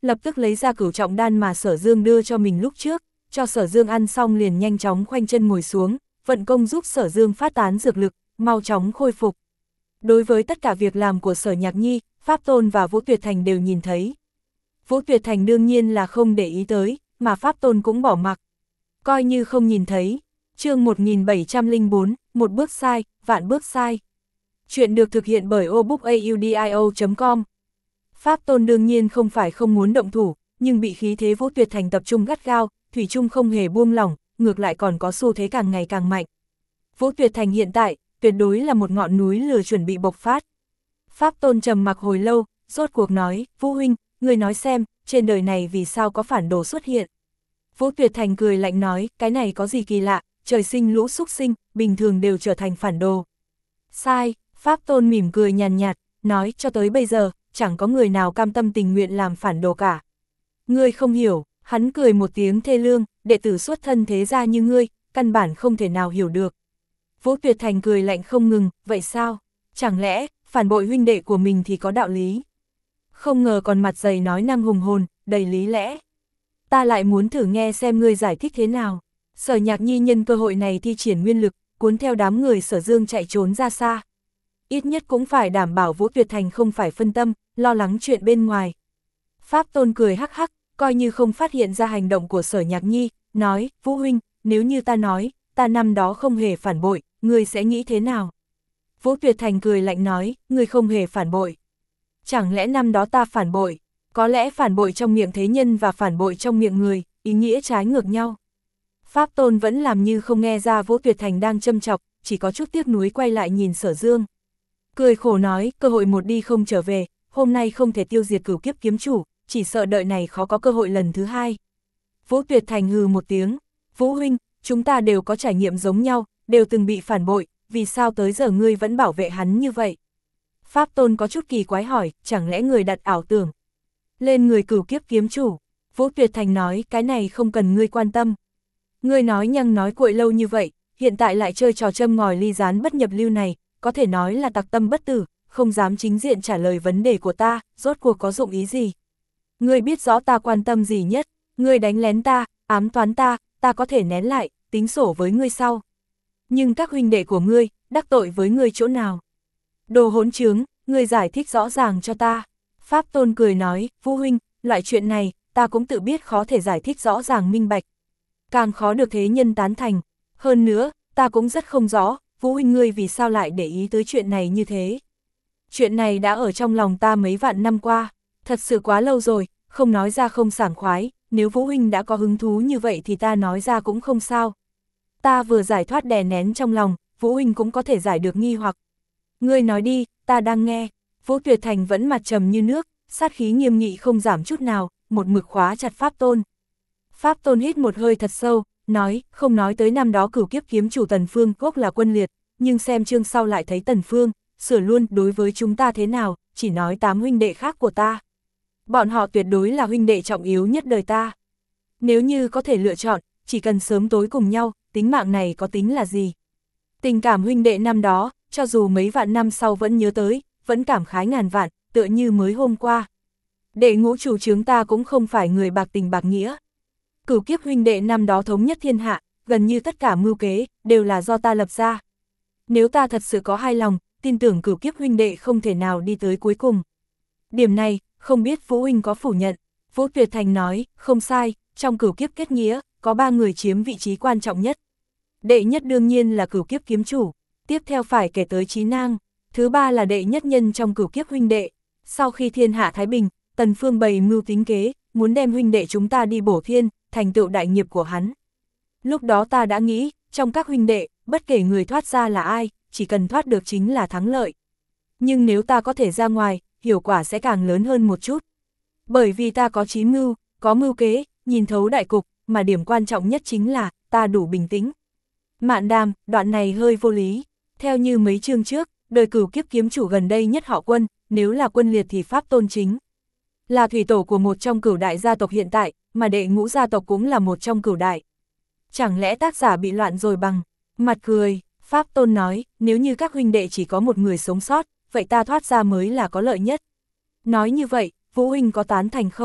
lập tức lấy ra cửu trọng đan mà Sở Dương đưa cho mình lúc trước, cho Sở Dương ăn xong liền nhanh chóng khoanh chân ngồi xuống, vận công giúp Sở Dương phát tán dược lực, mau chóng khôi phục. Đối với tất cả việc làm của Sở Nhạc Nhi, Pháp Tôn và Vũ Tuyệt Thành đều nhìn thấy. Vũ Tuyệt Thành đương nhiên là không để ý tới, mà Pháp Tôn cũng bỏ mặc. Coi như không nhìn thấy. Chương một nghìn bảy trăm lẻ bốn, một bước sai, vạn bước sai. Chuyện được thực hiện bởi obookaudio chấm com. Pháp Tôn đương nhiên không phải không muốn động thủ, nhưng bị khí thế Vũ Tuyệt Thành tập trung gắt gao, thủy chung không hề buông lỏng, ngược lại còn có xu thế càng ngày càng mạnh. Vũ Tuyệt Thành hiện tại, tuyệt đối là một ngọn núi lửa chuẩn bị bộc phát. Pháp Tôn trầm mặc hồi lâu, rốt cuộc nói, Vũ huynh, người nói xem, trên đời này vì sao có phản đồ xuất hiện. Vũ Tuyệt Thành cười lạnh nói, cái này có gì kỳ lạ, trời sinh lũ súc sinh, bình thường đều trở thành phản đồ. Sai, Pháp Tôn mỉm cười nhàn nhạt, nói, cho tới bây giờ, chẳng có người nào cam tâm tình nguyện làm phản đồ cả. Ngươi không hiểu, hắn cười một tiếng thê lương, đệ tử xuất thân thế gia như ngươi, căn bản không thể nào hiểu được. Vũ Tuyệt Thành cười lạnh không ngừng, vậy sao? Chẳng lẽ, phản bội huynh đệ của mình thì có đạo lý? Không ngờ còn mặt dày nói năng hùng hồn, đầy lý lẽ. Ta lại muốn thử nghe xem ngươi giải thích thế nào. Sở Nhạc Nhi nhân cơ hội này thi triển nguyên lực, cuốn theo đám người Sở Dương chạy trốn ra xa. Ít nhất cũng phải đảm bảo Vũ Tuyệt Thành không phải phân tâm, lo lắng chuyện bên ngoài. Pháp Tôn cười hắc hắc, coi như không phát hiện ra hành động của Sở Nhạc Nhi, nói, Vũ huynh, nếu như ta nói, ta năm đó không hề phản bội, ngươi sẽ nghĩ thế nào? Vũ Tuyệt Thành cười lạnh nói, ngươi không hề phản bội. Chẳng lẽ năm đó ta phản bội? Có lẽ phản bội trong miệng thế nhân và phản bội trong miệng người, ý nghĩa trái ngược nhau. Pháp Tôn vẫn làm như không nghe ra Vũ Tuyệt Thành đang châm chọc, chỉ có chút tiếc nuối quay lại nhìn Sở Dương. Cười khổ nói, cơ hội một đi không trở về, hôm nay không thể tiêu diệt cửu kiếp kiếm chủ, chỉ sợ đợi này khó có cơ hội lần thứ hai. Vũ Tuyệt Thành hừ một tiếng, Vũ huynh, chúng ta đều có trải nghiệm giống nhau, đều từng bị phản bội, vì sao tới giờ ngươi vẫn bảo vệ hắn như vậy? Pháp Tôn có chút kỳ quái hỏi, chẳng lẽ người đặt ảo tưởng lên người cửu kiếp kiếm chủ? Vũ Tuyệt Thành nói, cái này không cần ngươi quan tâm. Ngươi nói nhăng nói cuội lâu như vậy, hiện tại lại chơi trò châm ngòi ly gián bất nhập lưu này, có thể nói là tặc tâm bất tử, không dám chính diện trả lời vấn đề của ta, rốt cuộc có dụng ý gì? Ngươi biết rõ ta quan tâm gì nhất, ngươi đánh lén ta, ám toán ta, ta có thể nén lại, tính sổ với ngươi sau. Nhưng các huynh đệ của ngươi, đắc tội với ngươi chỗ nào? Đồ hỗn trướng, ngươi giải thích rõ ràng cho ta. Pháp Tôn cười nói, Vũ huynh, loại chuyện này, ta cũng tự biết khó thể giải thích rõ ràng minh bạch. Càng khó được thế nhân tán thành. Hơn nữa, ta cũng rất không rõ, Vũ huynh ngươi vì sao lại để ý tới chuyện này như thế. Chuyện này đã ở trong lòng ta mấy vạn năm qua, thật sự quá lâu rồi, không nói ra không sảng khoái, nếu Vũ huynh đã có hứng thú như vậy thì ta nói ra cũng không sao. Ta vừa giải thoát đè nén trong lòng, Vũ huynh cũng có thể giải được nghi hoặc. Ngươi nói đi, ta đang nghe. Vũ Tuyệt Thành vẫn mặt trầm như nước, sát khí nghiêm nghị không giảm chút nào, một mực khóa chặt Pháp Tôn. Pháp Tôn hít một hơi thật sâu, nói, không nói tới năm đó cửu kiếp kiếm chủ Tần Phương gốc là quân liệt, nhưng xem chương sau lại thấy Tần Phương, sửa luôn đối với chúng ta thế nào, chỉ nói tám huynh đệ khác của ta. Bọn họ tuyệt đối là huynh đệ trọng yếu nhất đời ta. Nếu như có thể lựa chọn, chỉ cần sớm tối cùng nhau, tính mạng này có tính là gì? Tình cảm huynh đệ năm đó, cho dù mấy vạn năm sau vẫn nhớ tới, vẫn cảm khái ngàn vạn, tựa như mới hôm qua. Đệ ngũ chủ chúng ta cũng không phải người bạc tình bạc nghĩa. Cửu kiếp huynh đệ năm đó thống nhất thiên hạ, gần như tất cả mưu kế, đều là do ta lập ra. Nếu ta thật sự có hai lòng, tin tưởng cửu kiếp huynh đệ không thể nào đi tới cuối cùng. Điểm này, không biết Vũ huynh có phủ nhận. Vũ Tuyệt Thành nói, không sai, trong cửu kiếp kết nghĩa, có ba người chiếm vị trí quan trọng nhất. Đệ nhất đương nhiên là cửu kiếp kiếm chủ, tiếp theo phải kể tới Chí Nang, thứ ba là đệ nhất nhân trong cửu kiếp huynh đệ. Sau khi thiên hạ thái bình, Tần Phương bày mưu tính kế, muốn đem huynh đệ chúng ta đi bổ thiên, thành tựu đại nghiệp của hắn. Lúc đó ta đã nghĩ, trong các huynh đệ, bất kể người thoát ra là ai, chỉ cần thoát được chính là thắng lợi. Nhưng nếu ta có thể ra ngoài, hiệu quả sẽ càng lớn hơn một chút. Bởi vì ta có chí mưu, có mưu kế, nhìn thấu đại cục, mà điểm quan trọng nhất chính là, ta đủ bình tĩnh. Mạn Đàm, đoạn này hơi vô lý. Theo như mấy chương trước, đời cửu kiếp kiếm chủ gần đây nhất họ Quân, nếu là Quân liệt thì Pháp Tôn chính. Là thủy tổ của một trong cửu đại gia tộc hiện tại, mà đệ ngũ gia tộc cũng là một trong cửu đại. Chẳng lẽ tác giả bị loạn rồi bằng? Mặt cười, Pháp Tôn nói, nếu như các huynh đệ chỉ có một người sống sót, vậy ta thoát ra mới là có lợi nhất. Nói như vậy, Vũ huynh có tán thành không?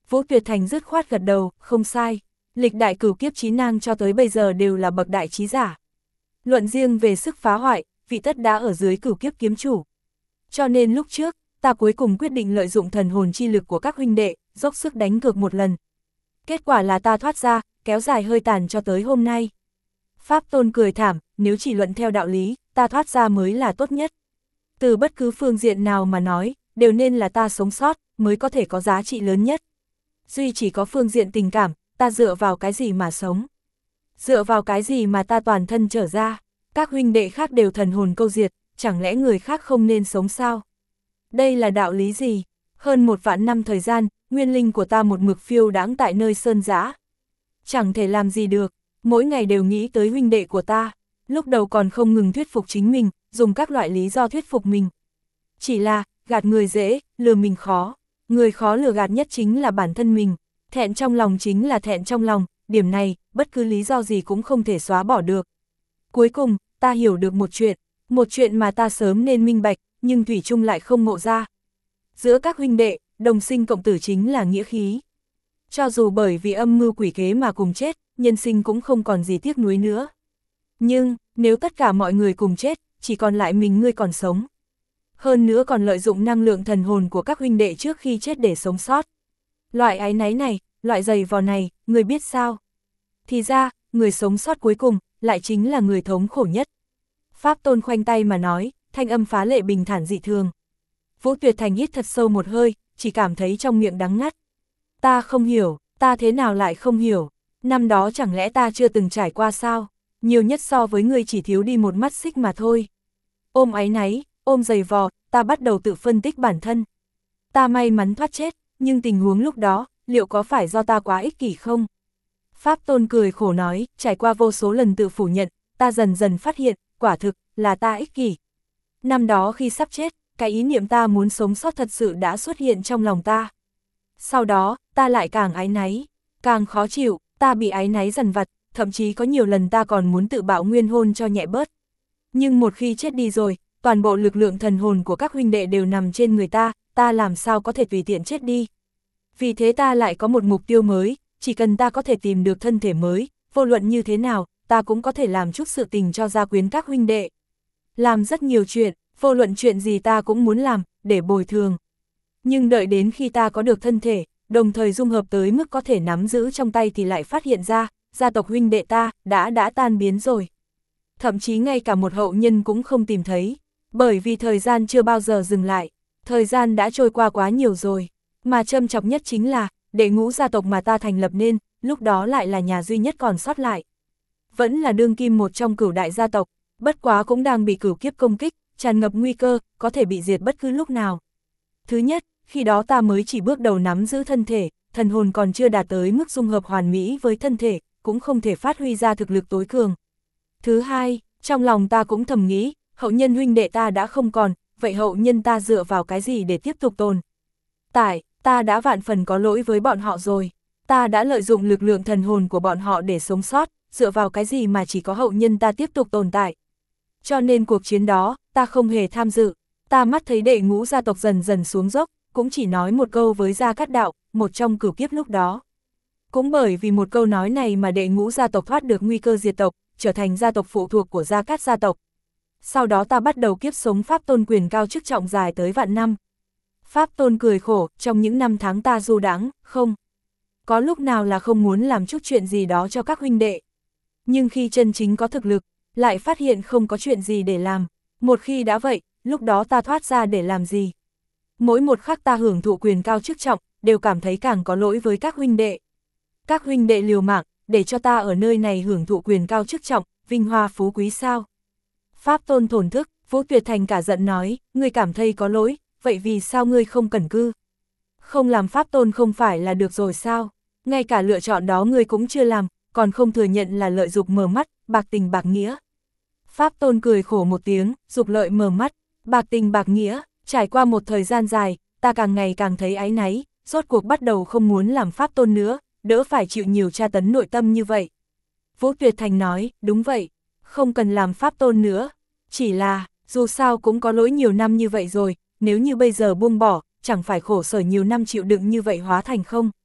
Vũ Tuyệt Thành dứt khoát gật đầu, không sai. Lịch đại cửu kiếp chí nang cho tới bây giờ đều là bậc đại chí giả. Luận riêng về sức phá hoại, vị tất đã ở dưới cửu kiếp kiếm chủ. Cho nên lúc trước, ta cuối cùng quyết định lợi dụng thần hồn chi lực của các huynh đệ, dốc sức đánh cược một lần. Kết quả là ta thoát ra, kéo dài hơi tàn cho tới hôm nay. Pháp Tôn cười thảm, nếu chỉ luận theo đạo lý, ta thoát ra mới là tốt nhất. Từ bất cứ phương diện nào mà nói, đều nên là ta sống sót, mới có thể có giá trị lớn nhất. Duy chỉ có phương diện tình cảm, ta dựa vào cái gì mà sống? Dựa vào cái gì mà ta toàn thân trở ra? Các huynh đệ khác đều thần hồn câu diệt, chẳng lẽ người khác không nên sống sao? Đây là đạo lý gì? Hơn một vạn năm thời gian, nguyên linh của ta một mực phiêu đãng tại nơi sơn dã. Chẳng thể làm gì được, mỗi ngày đều nghĩ tới huynh đệ của ta. Lúc đầu còn không ngừng thuyết phục chính mình, dùng các loại lý do thuyết phục mình. Chỉ là, gạt người dễ, lừa mình khó. Người khó lừa gạt nhất chính là bản thân mình. Thẹn trong lòng chính là thẹn trong lòng, điểm này, bất cứ lý do gì cũng không thể xóa bỏ được. Cuối cùng, ta hiểu được một chuyện, một chuyện mà ta sớm nên minh bạch, nhưng thủy chung lại không ngộ ra. Giữa các huynh đệ, đồng sinh cộng tử chính là nghĩa khí. Cho dù bởi vì âm mưu quỷ kế mà cùng chết, nhân sinh cũng không còn gì tiếc nuối nữa. Nhưng, nếu tất cả mọi người cùng chết, chỉ còn lại mình ngươi còn sống. Hơn nữa còn lợi dụng năng lượng thần hồn của các huynh đệ trước khi chết để sống sót. Loại áy náy này, loại giày vò này, ngươi biết sao? Thì ra, người sống sót cuối cùng, lại chính là người thống khổ nhất. Pháp Tôn khoanh tay mà nói, thanh âm phá lệ bình thản dị thường. Vũ Tuyệt Thành hít thật sâu một hơi, chỉ cảm thấy trong miệng đắng ngắt. Ta không hiểu, ta thế nào lại không hiểu, năm đó chẳng lẽ ta chưa từng trải qua sao, nhiều nhất so với ngươi chỉ thiếu đi một mắt xích mà thôi. Ôm áy náy, ôm giày vò, ta bắt đầu tự phân tích bản thân. Ta may mắn thoát chết, nhưng tình huống lúc đó, liệu có phải do ta quá ích kỷ không? Pháp Tôn cười khổ nói, trải qua vô số lần tự phủ nhận, ta dần dần phát hiện, quả thực, là ta ích kỷ. Năm đó khi sắp chết, cái ý niệm ta muốn sống sót thật sự đã xuất hiện trong lòng ta. Sau đó, ta lại càng áy náy, càng khó chịu, ta bị áy náy dằn vặt, thậm chí có nhiều lần ta còn muốn tự bạo nguyên hôn cho nhẹ bớt. Nhưng một khi chết đi rồi, toàn bộ lực lượng thần hồn của các huynh đệ đều nằm trên người ta, ta làm sao có thể tùy tiện chết đi. Vì thế ta lại có một mục tiêu mới, chỉ cần ta có thể tìm được thân thể mới, vô luận như thế nào, ta cũng có thể làm chút sự tình cho gia quyến các huynh đệ. Làm rất nhiều chuyện, vô luận chuyện gì ta cũng muốn làm, để bồi thường. Nhưng đợi đến khi ta có được thân thể, đồng thời dung hợp tới mức có thể nắm giữ trong tay thì lại phát hiện ra, gia tộc huynh đệ ta, đã đã tan biến rồi. Thậm chí ngay cả một hậu nhân cũng không tìm thấy, bởi vì thời gian chưa bao giờ dừng lại, thời gian đã trôi qua quá nhiều rồi. Mà châm chọc nhất chính là, đệ ngũ gia tộc mà ta thành lập nên, lúc đó lại là nhà duy nhất còn sót lại. Vẫn là đương kim một trong cửu đại gia tộc, bất quá cũng đang bị cửu kiếp công kích, tràn ngập nguy cơ, có thể bị diệt bất cứ lúc nào. Thứ nhất, khi đó ta mới chỉ bước đầu nắm giữ thân thể, thần hồn còn chưa đạt tới mức dung hợp hoàn mỹ với thân thể, cũng không thể phát huy ra thực lực tối cường. Thứ hai, trong lòng ta cũng thầm nghĩ, hậu nhân huynh đệ ta đã không còn, vậy hậu nhân ta dựa vào cái gì để tiếp tục tồn tại, ta đã vạn phần có lỗi với bọn họ rồi, ta đã lợi dụng lực lượng thần hồn của bọn họ để sống sót, dựa vào cái gì mà chỉ có hậu nhân ta tiếp tục tồn tại. Cho nên cuộc chiến đó, ta không hề tham dự, ta mắt thấy đệ ngũ gia tộc dần dần xuống dốc, cũng chỉ nói một câu với Gia Cát Đạo, một trong cửu kiếp lúc đó. Cũng bởi vì một câu nói này mà đệ ngũ gia tộc thoát được nguy cơ diệt tộc, trở thành gia tộc phụ thuộc của Gia Cát gia tộc. Sau đó ta bắt đầu kiếp sống Pháp Tôn quyền cao chức trọng dài tới vạn năm. Pháp Tôn cười khổ, trong những năm tháng ta du đãng, không. Có lúc nào là không muốn làm chút chuyện gì đó cho các huynh đệ. Nhưng khi chân chính có thực lực, lại phát hiện không có chuyện gì để làm. Một khi đã vậy, lúc đó ta thoát ra để làm gì? Mỗi một khắc ta hưởng thụ quyền cao chức trọng, đều cảm thấy càng có lỗi với các huynh đệ. Các huynh đệ liều mạng, để cho ta ở nơi này hưởng thụ quyền cao chức trọng, vinh hoa phú quý sao? Pháp Tôn thổn thức, Vũ Tuyệt Thành cả giận nói, ngươi cảm thấy có lỗi, vậy vì sao ngươi không cẩn cư? Không làm Pháp Tôn không phải là được rồi sao? Ngay cả lựa chọn đó ngươi cũng chưa làm, còn không thừa nhận là lợi dục mờ mắt, bạc tình bạc nghĩa. Pháp Tôn cười khổ một tiếng, dục lợi mờ mắt, bạc tình bạc nghĩa, trải qua một thời gian dài, ta càng ngày càng thấy áy náy, rốt cuộc bắt đầu không muốn làm Pháp Tôn nữa, đỡ phải chịu nhiều tra tấn nội tâm như vậy. Vũ Tuyệt Thành nói, đúng vậy, không cần làm Pháp Tôn nữa, chỉ là, dù sao cũng có lỗi nhiều năm như vậy rồi, nếu như bây giờ buông bỏ, chẳng phải khổ sở nhiều năm chịu đựng như vậy hóa thành không.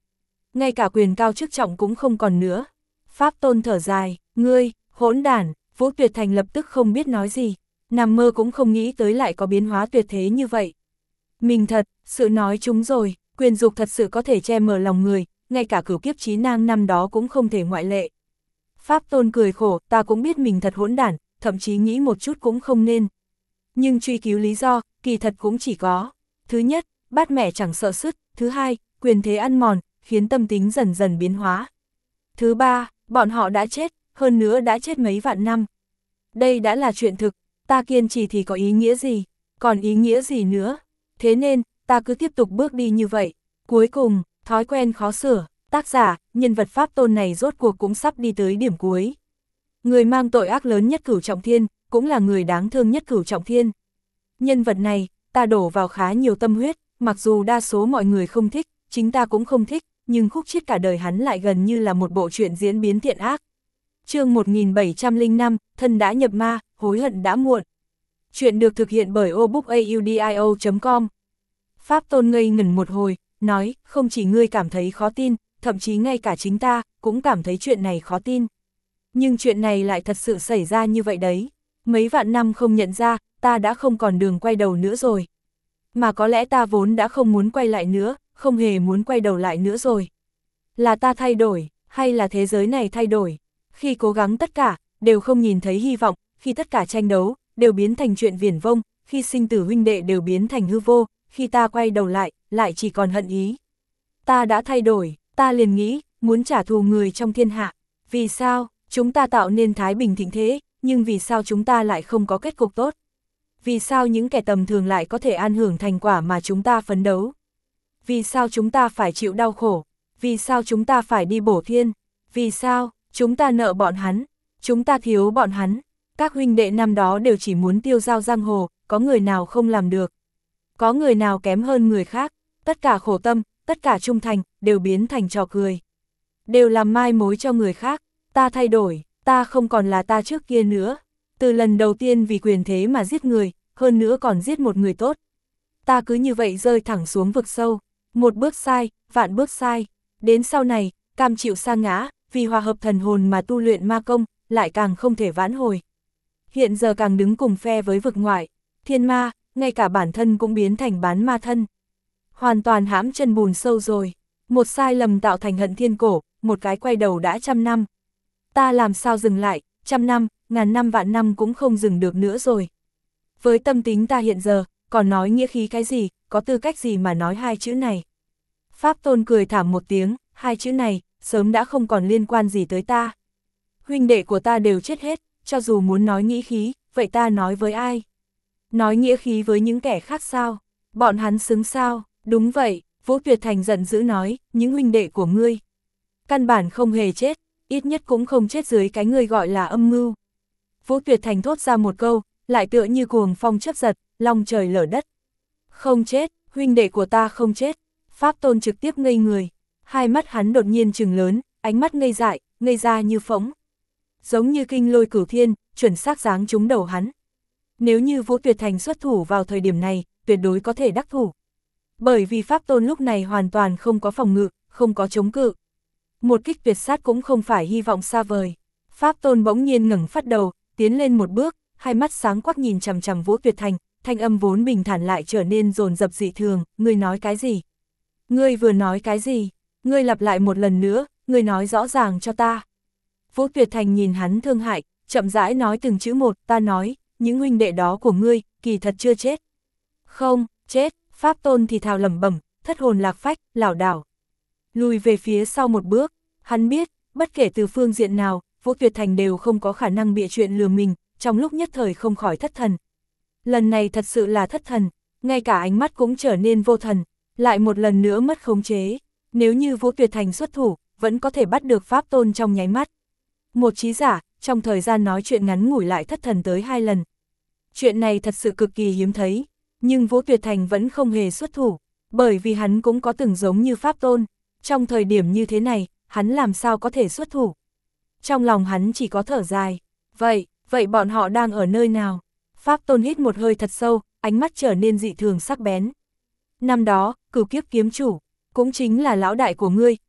ngay cả quyền cao chức trọng cũng không còn nữa. Pháp Tôn thở dài, ngươi, hỗn đản, Vũ Tuyệt Thành lập tức không biết nói gì, nằm mơ cũng không nghĩ tới lại có biến hóa tuyệt thế như vậy. Mình thật, sự nói chúng rồi, quyền dục thật sự có thể che mờ lòng người, ngay cả cửu kiếp chí nang năm đó cũng không thể ngoại lệ. Pháp Tôn cười khổ, ta cũng biết mình thật hỗn đản, thậm chí nghĩ một chút cũng không nên. Nhưng truy cứu lý do, kỳ thật cũng chỉ có. Thứ nhất, bát mẹ chẳng sợ sứt, thứ hai, quyền thế ăn mòn, khiến tâm tính dần dần biến hóa. Thứ ba, bọn họ đã chết, hơn nữa đã chết mấy vạn năm. Đây đã là chuyện thực, ta kiên trì thì có ý nghĩa gì, còn ý nghĩa gì nữa. Thế nên, ta cứ tiếp tục bước đi như vậy. Cuối cùng, thói quen khó sửa, tác giả, nhân vật Pháp Tôn này rốt cuộc cũng sắp đi tới điểm cuối. Người mang tội ác lớn nhất Cửu Trọng Thiên, cũng là người đáng thương nhất Cửu Trọng Thiên. Nhân vật này, ta đổ vào khá nhiều tâm huyết, mặc dù đa số mọi người không thích, chính ta cũng không thích, nhưng khúc chiết cả đời hắn lại gần như là một bộ truyện diễn biến thiện ác. Chương một nghìn bảy trăm lẻ năm, thân đã nhập ma, hối hận đã muộn. Chuyện được thực hiện bởi obookaudio chấm com. Pháp Tôn ngây ngẩn một hồi, nói, không chỉ ngươi cảm thấy khó tin, thậm chí ngay cả chính ta, cũng cảm thấy chuyện này khó tin. Nhưng chuyện này lại thật sự xảy ra như vậy đấy. Mấy vạn năm không nhận ra, ta đã không còn đường quay đầu nữa rồi. Mà có lẽ ta vốn đã không muốn quay lại nữa, không hề muốn quay đầu lại nữa rồi. Là ta thay đổi, hay là thế giới này thay đổi? Khi cố gắng tất cả, đều không nhìn thấy hy vọng, khi tất cả tranh đấu, đều biến thành chuyện viển vông, khi sinh tử huynh đệ đều biến thành hư vô, khi ta quay đầu lại, lại chỉ còn hận ý. Ta đã thay đổi, ta liền nghĩ, muốn trả thù người trong thiên hạ. Vì sao, chúng ta tạo nên thái bình thịnh thế, nhưng vì sao chúng ta lại không có kết cục tốt? Vì sao những kẻ tầm thường lại có thể an hưởng thành quả mà chúng ta phấn đấu? Vì sao chúng ta phải chịu đau khổ? Vì sao chúng ta phải đi bổ thiên? Vì sao, chúng ta nợ bọn hắn? Chúng ta thiếu bọn hắn? Các huynh đệ năm đó đều chỉ muốn tiêu dao giang hồ, có người nào không làm được? Có người nào kém hơn người khác? Tất cả khổ tâm, tất cả trung thành, đều biến thành trò cười. Đều làm mai mối cho người khác. Ta thay đổi, ta không còn là ta trước kia nữa. Từ lần đầu tiên vì quyền thế mà giết người, hơn nữa còn giết một người tốt. Ta cứ như vậy rơi thẳng xuống vực sâu. Một bước sai, vạn bước sai. Đến sau này, cam chịu sa ngã, vì hòa hợp thần hồn mà tu luyện ma công, lại càng không thể vãn hồi. Hiện giờ càng đứng cùng phe với vực ngoại, thiên ma, ngay cả bản thân cũng biến thành bán ma thân. Hoàn toàn hãm chân bùn sâu rồi. Một sai lầm tạo thành hận thiên cổ, một cái quay đầu đã trăm năm. Ta làm sao dừng lại, trăm năm, ngàn năm vạn năm cũng không dừng được nữa rồi. Với tâm tính ta hiện giờ, còn nói nghĩa khí cái gì, có tư cách gì mà nói hai chữ này. Pháp Tôn cười thảm một tiếng, hai chữ này, sớm đã không còn liên quan gì tới ta. Huynh đệ của ta đều chết hết, cho dù muốn nói nghĩa khí, vậy ta nói với ai? Nói nghĩa khí với những kẻ khác sao? Bọn hắn xứng sao? Đúng vậy, Vũ Tuyệt Thành giận dữ nói, những huynh đệ của ngươi. Căn bản không hề chết, ít nhất cũng không chết dưới cái ngươi gọi là âm mưu. Vũ Tuyệt Thành thốt ra một câu, lại tựa như cuồng phong chớp giật, long trời lở đất. Không chết, huynh đệ của ta không chết. Pháp Tôn trực tiếp ngây người, hai mắt hắn đột nhiên trừng lớn, ánh mắt ngây dại, ngây ra như phỗng. Giống như kinh lôi cửu thiên, chuẩn xác giáng trúng đầu hắn. Nếu như Vũ Tuyệt Thành xuất thủ vào thời điểm này, tuyệt đối có thể đắc thủ. Bởi vì Pháp Tôn lúc này hoàn toàn không có phòng ngự, không có chống cự. Một kích tuyệt sát cũng không phải hy vọng xa vời. Pháp Tôn bỗng nhiên ngẩng phát đầu, tiến lên một bước, hai mắt sáng quắc nhìn chằm chằm Vũ Tuyệt Thành, thanh âm vốn bình thản lại trở nên dồn dập dị thường, ngươi nói cái gì? Ngươi vừa nói cái gì? Ngươi lặp lại một lần nữa, ngươi nói rõ ràng cho ta. Vũ Tuyệt Thành nhìn hắn thương hại, chậm rãi nói từng chữ một, ta nói, những huynh đệ đó của ngươi, kỳ thật chưa chết. Không, chết, Pháp Tôn thì thào lẩm bẩm, thất hồn lạc phách, lảo đảo. Lùi về phía sau một bước, hắn biết, bất kể từ phương diện nào, Vũ Tuyệt Thành đều không có khả năng bịa chuyện lừa mình, trong lúc nhất thời không khỏi thất thần. Lần này thật sự là thất thần, ngay cả ánh mắt cũng trở nên vô thần, lại một lần nữa mất khống chế. Nếu như Vũ Tuyệt Thành xuất thủ, vẫn có thể bắt được Pháp Tôn trong nháy mắt. Một trí giả, trong thời gian nói chuyện ngắn ngủi lại thất thần tới hai lần. Chuyện này thật sự cực kỳ hiếm thấy, nhưng Vũ Tuyệt Thành vẫn không hề xuất thủ, bởi vì hắn cũng có từng giống như Pháp Tôn. Trong thời điểm như thế này, hắn làm sao có thể xuất thủ? Trong lòng hắn chỉ có thở dài. Vậy, vậy bọn họ đang ở nơi nào? Pháp Tôn hít một hơi thật sâu, ánh mắt trở nên dị thường sắc bén. Năm đó, Cửu Kiếp kiếm chủ, cũng chính là lão đại của ngươi,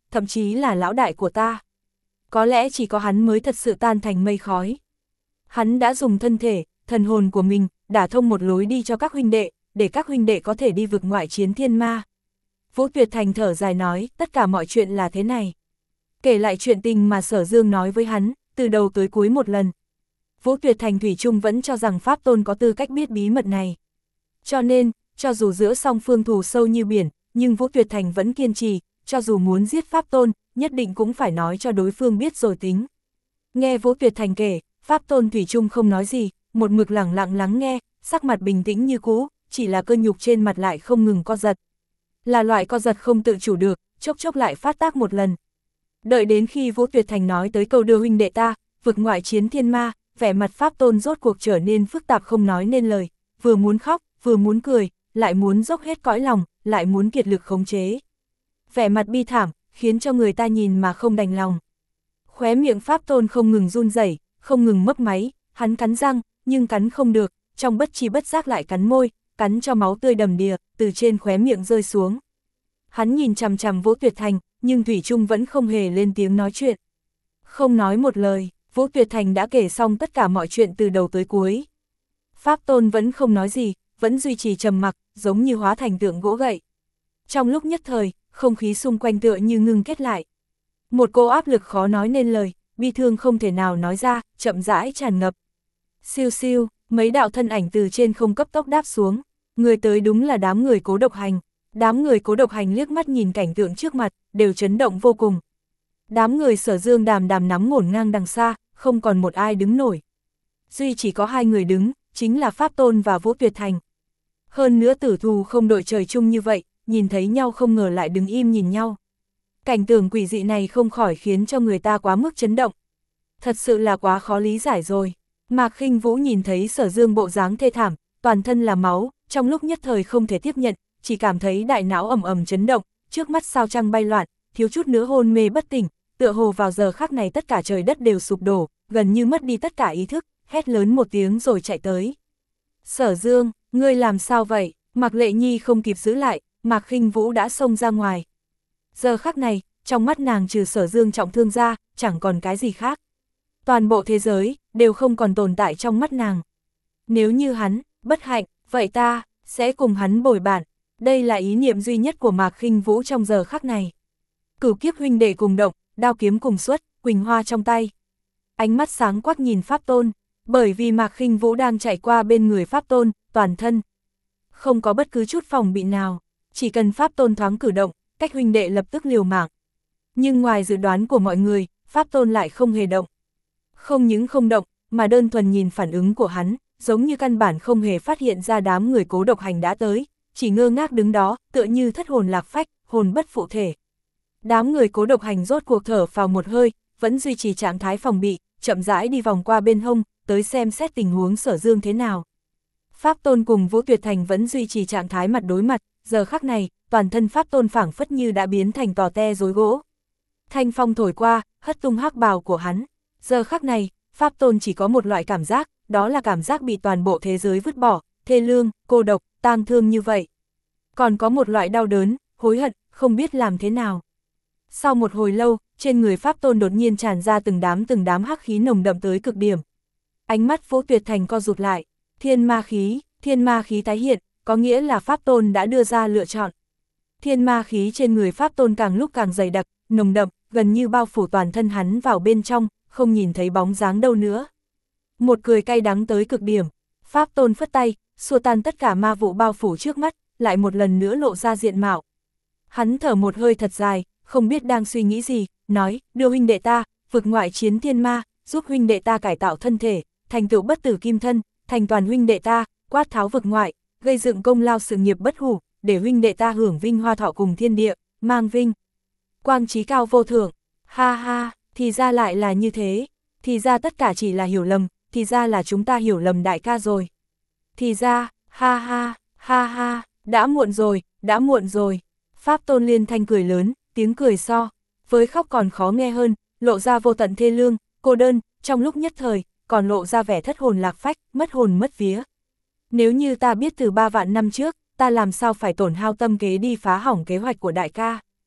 thậm chí là lão đại của ta. Có lẽ chỉ có hắn mới thật sự tan thành mây khói. Hắn đã dùng thân thể, thần hồn của mình, đả thông một lối đi cho các huynh đệ, để các huynh đệ có thể đi vực ngoại chiến thiên ma. Vũ Tuyệt Thành thở dài nói, tất cả mọi chuyện là thế này. Kể lại chuyện tình mà Sở Dương nói với hắn, từ đầu tới cuối một lần. Vũ Tuyệt Thành thủy chung vẫn cho rằng Pháp Tôn có tư cách biết bí mật này. Cho nên, cho dù giữa song phương thù sâu như biển, nhưng Vũ Tuyệt Thành vẫn kiên trì, cho dù muốn giết Pháp Tôn, nhất định cũng phải nói cho đối phương biết rồi tính. Nghe Vũ Tuyệt Thành kể, Pháp Tôn thủy chung không nói gì, một mực lặng lặng lắng nghe, sắc mặt bình tĩnh như cũ, chỉ là cơ nhục trên mặt lại không ngừng co giật. Là loại co giật không tự chủ được, chốc chốc lại phát tác một lần. Đợi đến khi Vũ Tuyệt Thành nói tới câu đưa huynh đệ ta, vực ngoại chiến thiên ma, vẻ mặt Pháp Tôn rốt cuộc trở nên phức tạp không nói nên lời, vừa muốn khóc, vừa muốn cười, lại muốn dốc hết cõi lòng, lại muốn kiệt lực khống chế. Vẻ mặt bi thảm, khiến cho người ta nhìn mà không đành lòng. Khóe miệng Pháp Tôn không ngừng run rẩy, không ngừng mấp máy, hắn cắn răng, nhưng cắn không được, trong bất chi bất giác lại cắn môi, cắn cho máu tươi đầm đìa, từ trên khóe miệng rơi xuống. Hắn nhìn chằm chằm Vũ Tuyệt Thành, nhưng Thủy Trung vẫn không hề lên tiếng nói chuyện. Không nói một lời, Vũ Tuyệt Thành đã kể xong tất cả mọi chuyện từ đầu tới cuối. Pháp Tôn vẫn không nói gì, vẫn duy trì trầm mặc, giống như hóa thành tượng gỗ gậy. Trong lúc nhất thời, không khí xung quanh tựa như ngưng kết lại. Một cô áp lực khó nói nên lời, bi thương không thể nào nói ra, chậm rãi tràn ngập. Siêu siêu, mấy đạo thân ảnh từ trên không cấp tốc đáp xuống, người tới đúng là đám người Cố Độc Hành. Đám người Cố Độc Hành liếc mắt nhìn cảnh tượng trước mặt, đều chấn động vô cùng. Đám người Sở Dương đàm đàm nắm ngổn ngang đằng xa, không còn một ai đứng nổi. Duy chỉ có hai người đứng, chính là Pháp Tôn và Vũ Tuyệt Thành. Hơn nữa tử thù không đội trời chung như vậy, nhìn thấy nhau không ngờ lại đứng im nhìn nhau. Cảnh tượng quỷ dị này không khỏi khiến cho người ta quá mức chấn động. Thật sự là quá khó lý giải rồi. Mạc Khinh Vũ nhìn thấy Sở Dương bộ dáng thê thảm, toàn thân là máu, trong lúc nhất thời không thể tiếp nhận, chỉ cảm thấy đại não ầm ầm chấn động, trước mắt sao trăng bay loạn, thiếu chút nữa hôn mê bất tỉnh, tựa hồ vào giờ khắc này tất cả trời đất đều sụp đổ, gần như mất đi tất cả ý thức, hét lớn một tiếng rồi chạy tới. Sở Dương, ngươi làm sao vậy? Mạc Lệ Nhi không kịp giữ lại, Mạc Khinh Vũ đã xông ra ngoài. Giờ khắc này, trong mắt nàng trừ Sở Dương trọng thương ra, chẳng còn cái gì khác. Toàn bộ thế giới, đều không còn tồn tại trong mắt nàng. Nếu như hắn, bất hạnh, vậy ta, sẽ cùng hắn bồi bản. Đây là ý niệm duy nhất của Mạc Khinh Vũ trong giờ khắc này. Cửu kiếp huynh đệ cùng động, đao kiếm cùng xuất, quỳnh hoa trong tay. Ánh mắt sáng quắc nhìn Pháp Tôn, bởi vì Mạc Khinh Vũ đang chạy qua bên người Pháp Tôn, toàn thân. Không có bất cứ chút phòng bị nào, chỉ cần Pháp Tôn thoáng cử động, cách huynh đệ lập tức liều mạng. Nhưng ngoài dự đoán của mọi người, Pháp Tôn lại không hề động. Không những không động, mà đơn thuần nhìn phản ứng của hắn, giống như căn bản không hề phát hiện ra đám người Cố Độc Hành đã tới, chỉ ngơ ngác đứng đó, tựa như thất hồn lạc phách, hồn bất phụ thể. Đám người Cố Độc Hành rốt cuộc thở vào một hơi, vẫn duy trì trạng thái phòng bị, chậm rãi đi vòng qua bên hông, tới xem xét tình huống Sở Dương thế nào. Pháp Tôn cùng Vũ Tuyệt Thành vẫn duy trì trạng thái mặt đối mặt, giờ khắc này, toàn thân Pháp Tôn phảng phất như đã biến thành tò te rối gỗ. Thanh phong thổi qua, hất tung hắc bào của hắn. Giờ khắc này, Pháp Tôn chỉ có một loại cảm giác, đó là cảm giác bị toàn bộ thế giới vứt bỏ, thê lương, cô độc, tang thương như vậy. Còn có một loại đau đớn, hối hận, không biết làm thế nào. Sau một hồi lâu, trên người Pháp Tôn đột nhiên tràn ra từng đám từng đám hắc khí nồng đậm tới cực điểm. Ánh mắt Vũ Tuyệt Thành co rụt lại, thiên ma khí, thiên ma khí tái hiện, có nghĩa là Pháp Tôn đã đưa ra lựa chọn. Thiên ma khí trên người Pháp Tôn càng lúc càng dày đặc, nồng đậm, gần như bao phủ toàn thân hắn vào bên trong, không nhìn thấy bóng dáng đâu nữa. Một cười cay đắng tới cực điểm, Pháp Tôn phất tay, xua tan tất cả ma vụ bao phủ trước mắt, lại một lần nữa lộ ra diện mạo. Hắn thở một hơi thật dài, không biết đang suy nghĩ gì, nói, đưa huynh đệ ta, vực ngoại chiến thiên ma, giúp huynh đệ ta cải tạo thân thể, thành tựu bất tử kim thân, thành toàn huynh đệ ta, quát tháo vực ngoại, gây dựng công lao sự nghiệp bất hủ, để huynh đệ ta hưởng vinh hoa thọ cùng thiên địa, mang vinh quang trí cao vô thượng. Ha ha, thì ra lại là như thế, thì ra tất cả chỉ là hiểu lầm, thì ra là chúng ta hiểu lầm đại ca rồi. Thì ra, ha ha, ha ha, đã muộn rồi, đã muộn rồi. Pháp Tôn liên thanh cười lớn, tiếng cười so, với khóc còn khó nghe hơn, lộ ra vô tận thê lương, cô đơn, trong lúc nhất thời, còn lộ ra vẻ thất hồn lạc phách, mất hồn mất vía. Nếu như ta biết từ ba vạn năm trước, ta làm sao phải tổn hao tâm kế đi phá hỏng kế hoạch của đại ca.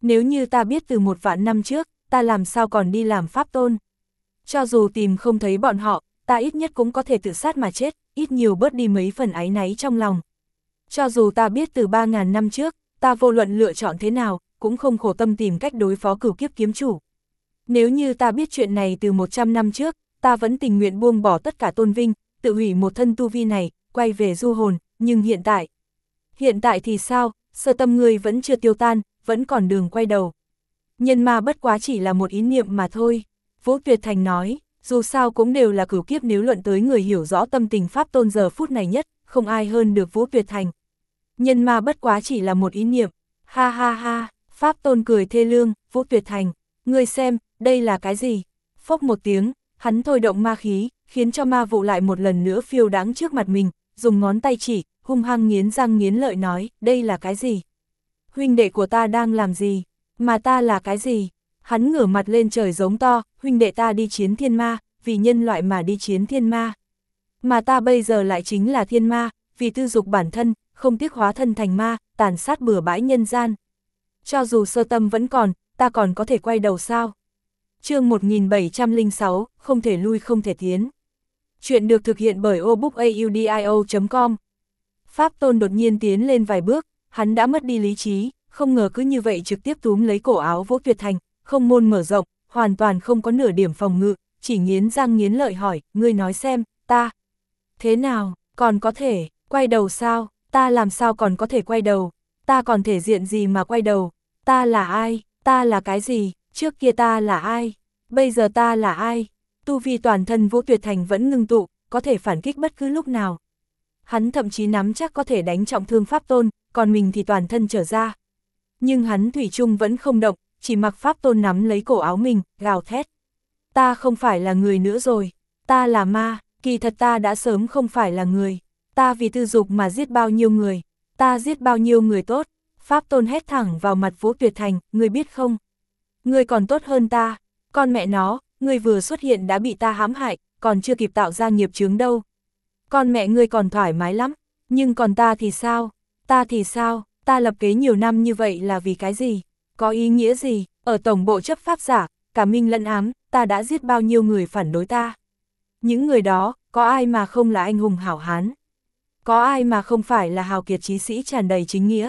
Nếu như ta biết từ một vạn năm trước, ta làm sao còn đi làm pháp tôn. Cho dù tìm không thấy bọn họ, ta ít nhất cũng có thể tự sát mà chết, ít nhiều bớt đi mấy phần áy náy trong lòng. Cho dù ta biết từ ba ngàn năm trước, ta vô luận lựa chọn thế nào, cũng không khổ tâm tìm cách đối phó cửu kiếp kiếm chủ. Nếu như ta biết chuyện này từ một trăm năm trước, ta vẫn tình nguyện buông bỏ tất cả tôn vinh, tự hủy một thân tu vi này, quay về du hồn, nhưng hiện tại... Hiện tại thì sao, sơ tâm ngươi vẫn chưa tiêu tan, vẫn còn đường quay đầu. Nhân ma bất quá chỉ là một ý niệm mà thôi. Vũ Tuyệt Thành nói, dù sao cũng đều là cửu kiếp, nếu luận tới người hiểu rõ tâm tình pháp tôn giờ phút này nhất, không ai hơn được Vũ Tuyệt Thành. Nhân ma bất quá chỉ là một ý niệm, ha ha ha, pháp tôn cười thê lương, Vũ Tuyệt Thành, ngươi xem, đây là cái gì? Phốc một tiếng, hắn thôi động ma khí, khiến cho ma vụ lại một lần nữa phiêu đáng trước mặt mình, dùng ngón tay chỉ, hung hăng nghiến răng nghiến lợi nói, đây là cái gì? Huynh đệ của ta đang làm gì? Mà ta là cái gì? Hắn ngửa mặt lên trời giống to, huynh đệ ta đi chiến thiên ma, vì nhân loại mà đi chiến thiên ma. Mà ta bây giờ lại chính là thiên ma, vì tư dục bản thân, không tiếc hóa thân thành ma, tàn sát bừa bãi nhân gian. Cho dù sơ tâm vẫn còn, ta còn có thể quay đầu sao? Chương một nghìn bảy trăm lẻ sáu, không thể lui không thể tiến. Chuyện được thực hiện bởi obookaudio chấm com. Pháp tôn đột nhiên tiến lên vài bước, hắn đã mất đi lý trí, không ngờ cứ như vậy trực tiếp túm lấy cổ áo Vũ Tuyệt Thành, không môn mở rộng, hoàn toàn không có nửa điểm phòng ngự, chỉ nghiến răng nghiến lợi hỏi, ngươi nói xem, ta, thế nào, còn có thể, quay đầu sao, ta làm sao còn có thể quay đầu, ta còn thể diện gì mà quay đầu, ta là ai, ta là cái gì, trước kia ta là ai, bây giờ ta là ai, tu vi toàn thân Vũ Tuyệt Thành vẫn ngưng tụ, có thể phản kích bất cứ lúc nào. Hắn thậm chí nắm chắc có thể đánh trọng thương pháp tôn, còn mình thì toàn thân trở ra. Nhưng hắn thủy chung vẫn không động, chỉ mặc pháp tôn nắm lấy cổ áo mình, gào thét. Ta không phải là người nữa rồi, ta là ma, kỳ thật ta đã sớm không phải là người. Ta vì tư dục mà giết bao nhiêu người, ta giết bao nhiêu người tốt. Pháp tôn hét thẳng vào mặt Vũ Tuyệt Thành, ngươi biết không? Ngươi còn tốt hơn ta, con mẹ nó, ngươi vừa xuất hiện đã bị ta hãm hại, còn chưa kịp tạo ra nghiệp chướng đâu. Con mẹ ngươi còn thoải mái lắm, nhưng còn ta thì sao? Ta thì sao? Ta lập kế nhiều năm như vậy là vì cái gì? Có ý nghĩa gì? Ở tổng bộ chấp pháp giả, cả minh lẫn ám, ta đã giết bao nhiêu người phản đối ta? Những người đó, có ai mà không là anh hùng hảo hán? Có ai mà không phải là hào kiệt chí sĩ tràn đầy chính nghĩa?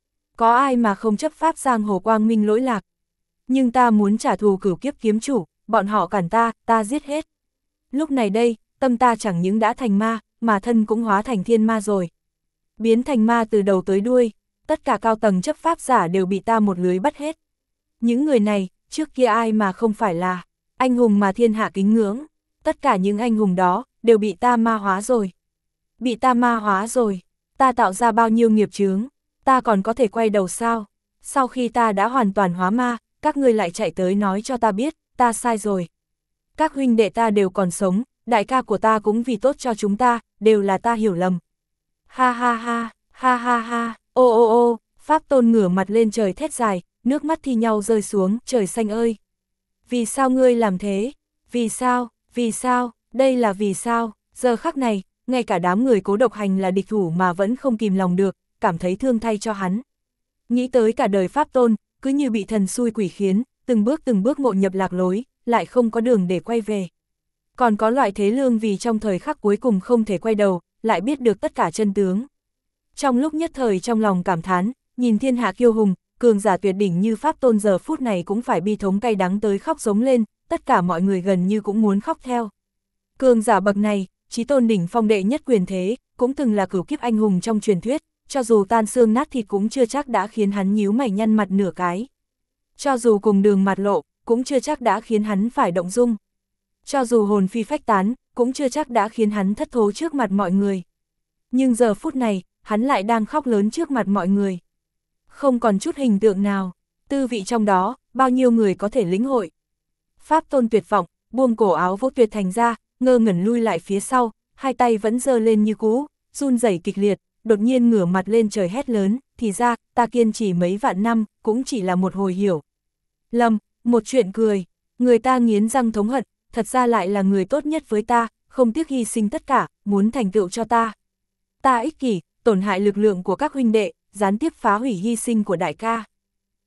Có ai mà không chấp pháp giang hồ quang minh lỗi lạc? Nhưng ta muốn trả thù cửu kiếp kiếm chủ, bọn họ cản ta, ta giết hết. Lúc này đây, tâm ta chẳng những đã thành ma, mà thân cũng hóa thành thiên ma rồi. Biến thành ma từ đầu tới đuôi, tất cả cao tầng chấp pháp giả đều bị ta một lưới bắt hết. Những người này, trước kia ai mà không phải là anh hùng mà thiên hạ kính ngưỡng, tất cả những anh hùng đó, đều bị ta ma hóa rồi. Bị ta ma hóa rồi, ta tạo ra bao nhiêu nghiệp chướng, ta còn có thể quay đầu sao? Sau khi ta đã hoàn toàn hóa ma, các ngươi lại chạy tới nói cho ta biết, ta sai rồi. Các huynh đệ ta đều còn sống, đại ca của ta cũng vì tốt cho chúng ta, đều là ta hiểu lầm. Ha ha ha, ha ha ha, ô ô ô, pháp tôn ngửa mặt lên trời thét dài, nước mắt thi nhau rơi xuống, trời xanh ơi. Vì sao ngươi làm thế? Vì sao? Vì sao? Đây là vì sao? Giờ khắc này, ngay cả đám người Cố Độc Hành là địch thủ mà vẫn không kìm lòng được, cảm thấy thương thay cho hắn. Nghĩ tới cả đời pháp tôn, cứ như bị thần xui quỷ khiến, từng bước từng bước ngộ nhập lạc lối, lại không có đường để quay về. Còn có loại thế lương vì trong thời khắc cuối cùng không thể quay đầu, lại biết được tất cả chân tướng. Trong lúc nhất thời trong lòng cảm thán, nhìn thiên hạ kiêu hùng, cường giả tuyệt đỉnh như pháp tôn giờ phút này cũng phải bi thống cay đắng tới khóc giống lên, tất cả mọi người gần như cũng muốn khóc theo. Cường giả bậc này, chí tôn đỉnh phong đệ nhất quyền thế, cũng từng là cửu kiếp anh hùng trong truyền thuyết, cho dù tan xương nát thịt cũng chưa chắc đã khiến hắn nhíu mày nhăn mặt nửa cái. Cho dù cùng đường mặt lộ, cũng chưa chắc đã khiến hắn phải động dung. Cho dù hồn phi phách tán, cũng chưa chắc đã khiến hắn thất thố trước mặt mọi người. Nhưng giờ phút này, hắn lại đang khóc lớn trước mặt mọi người. Không còn chút hình tượng nào, tư vị trong đó, bao nhiêu người có thể lĩnh hội. Pháp tôn tuyệt vọng, buông cổ áo Vũ Tuyệt Thành ra, ngơ ngẩn lui lại phía sau, hai tay vẫn giơ lên như cũ, run rẩy kịch liệt, đột nhiên ngửa mặt lên trời hét lớn, thì ra, ta kiên trì mấy vạn năm, cũng chỉ là một hồi hiểu lầm, một chuyện cười, người ta nghiến răng thống hận, thật ra lại là người tốt nhất với ta, không tiếc hy sinh tất cả, muốn thành tựu cho ta. Ta ích kỷ, tổn hại lực lượng của các huynh đệ, gián tiếp phá hủy hy sinh của đại ca.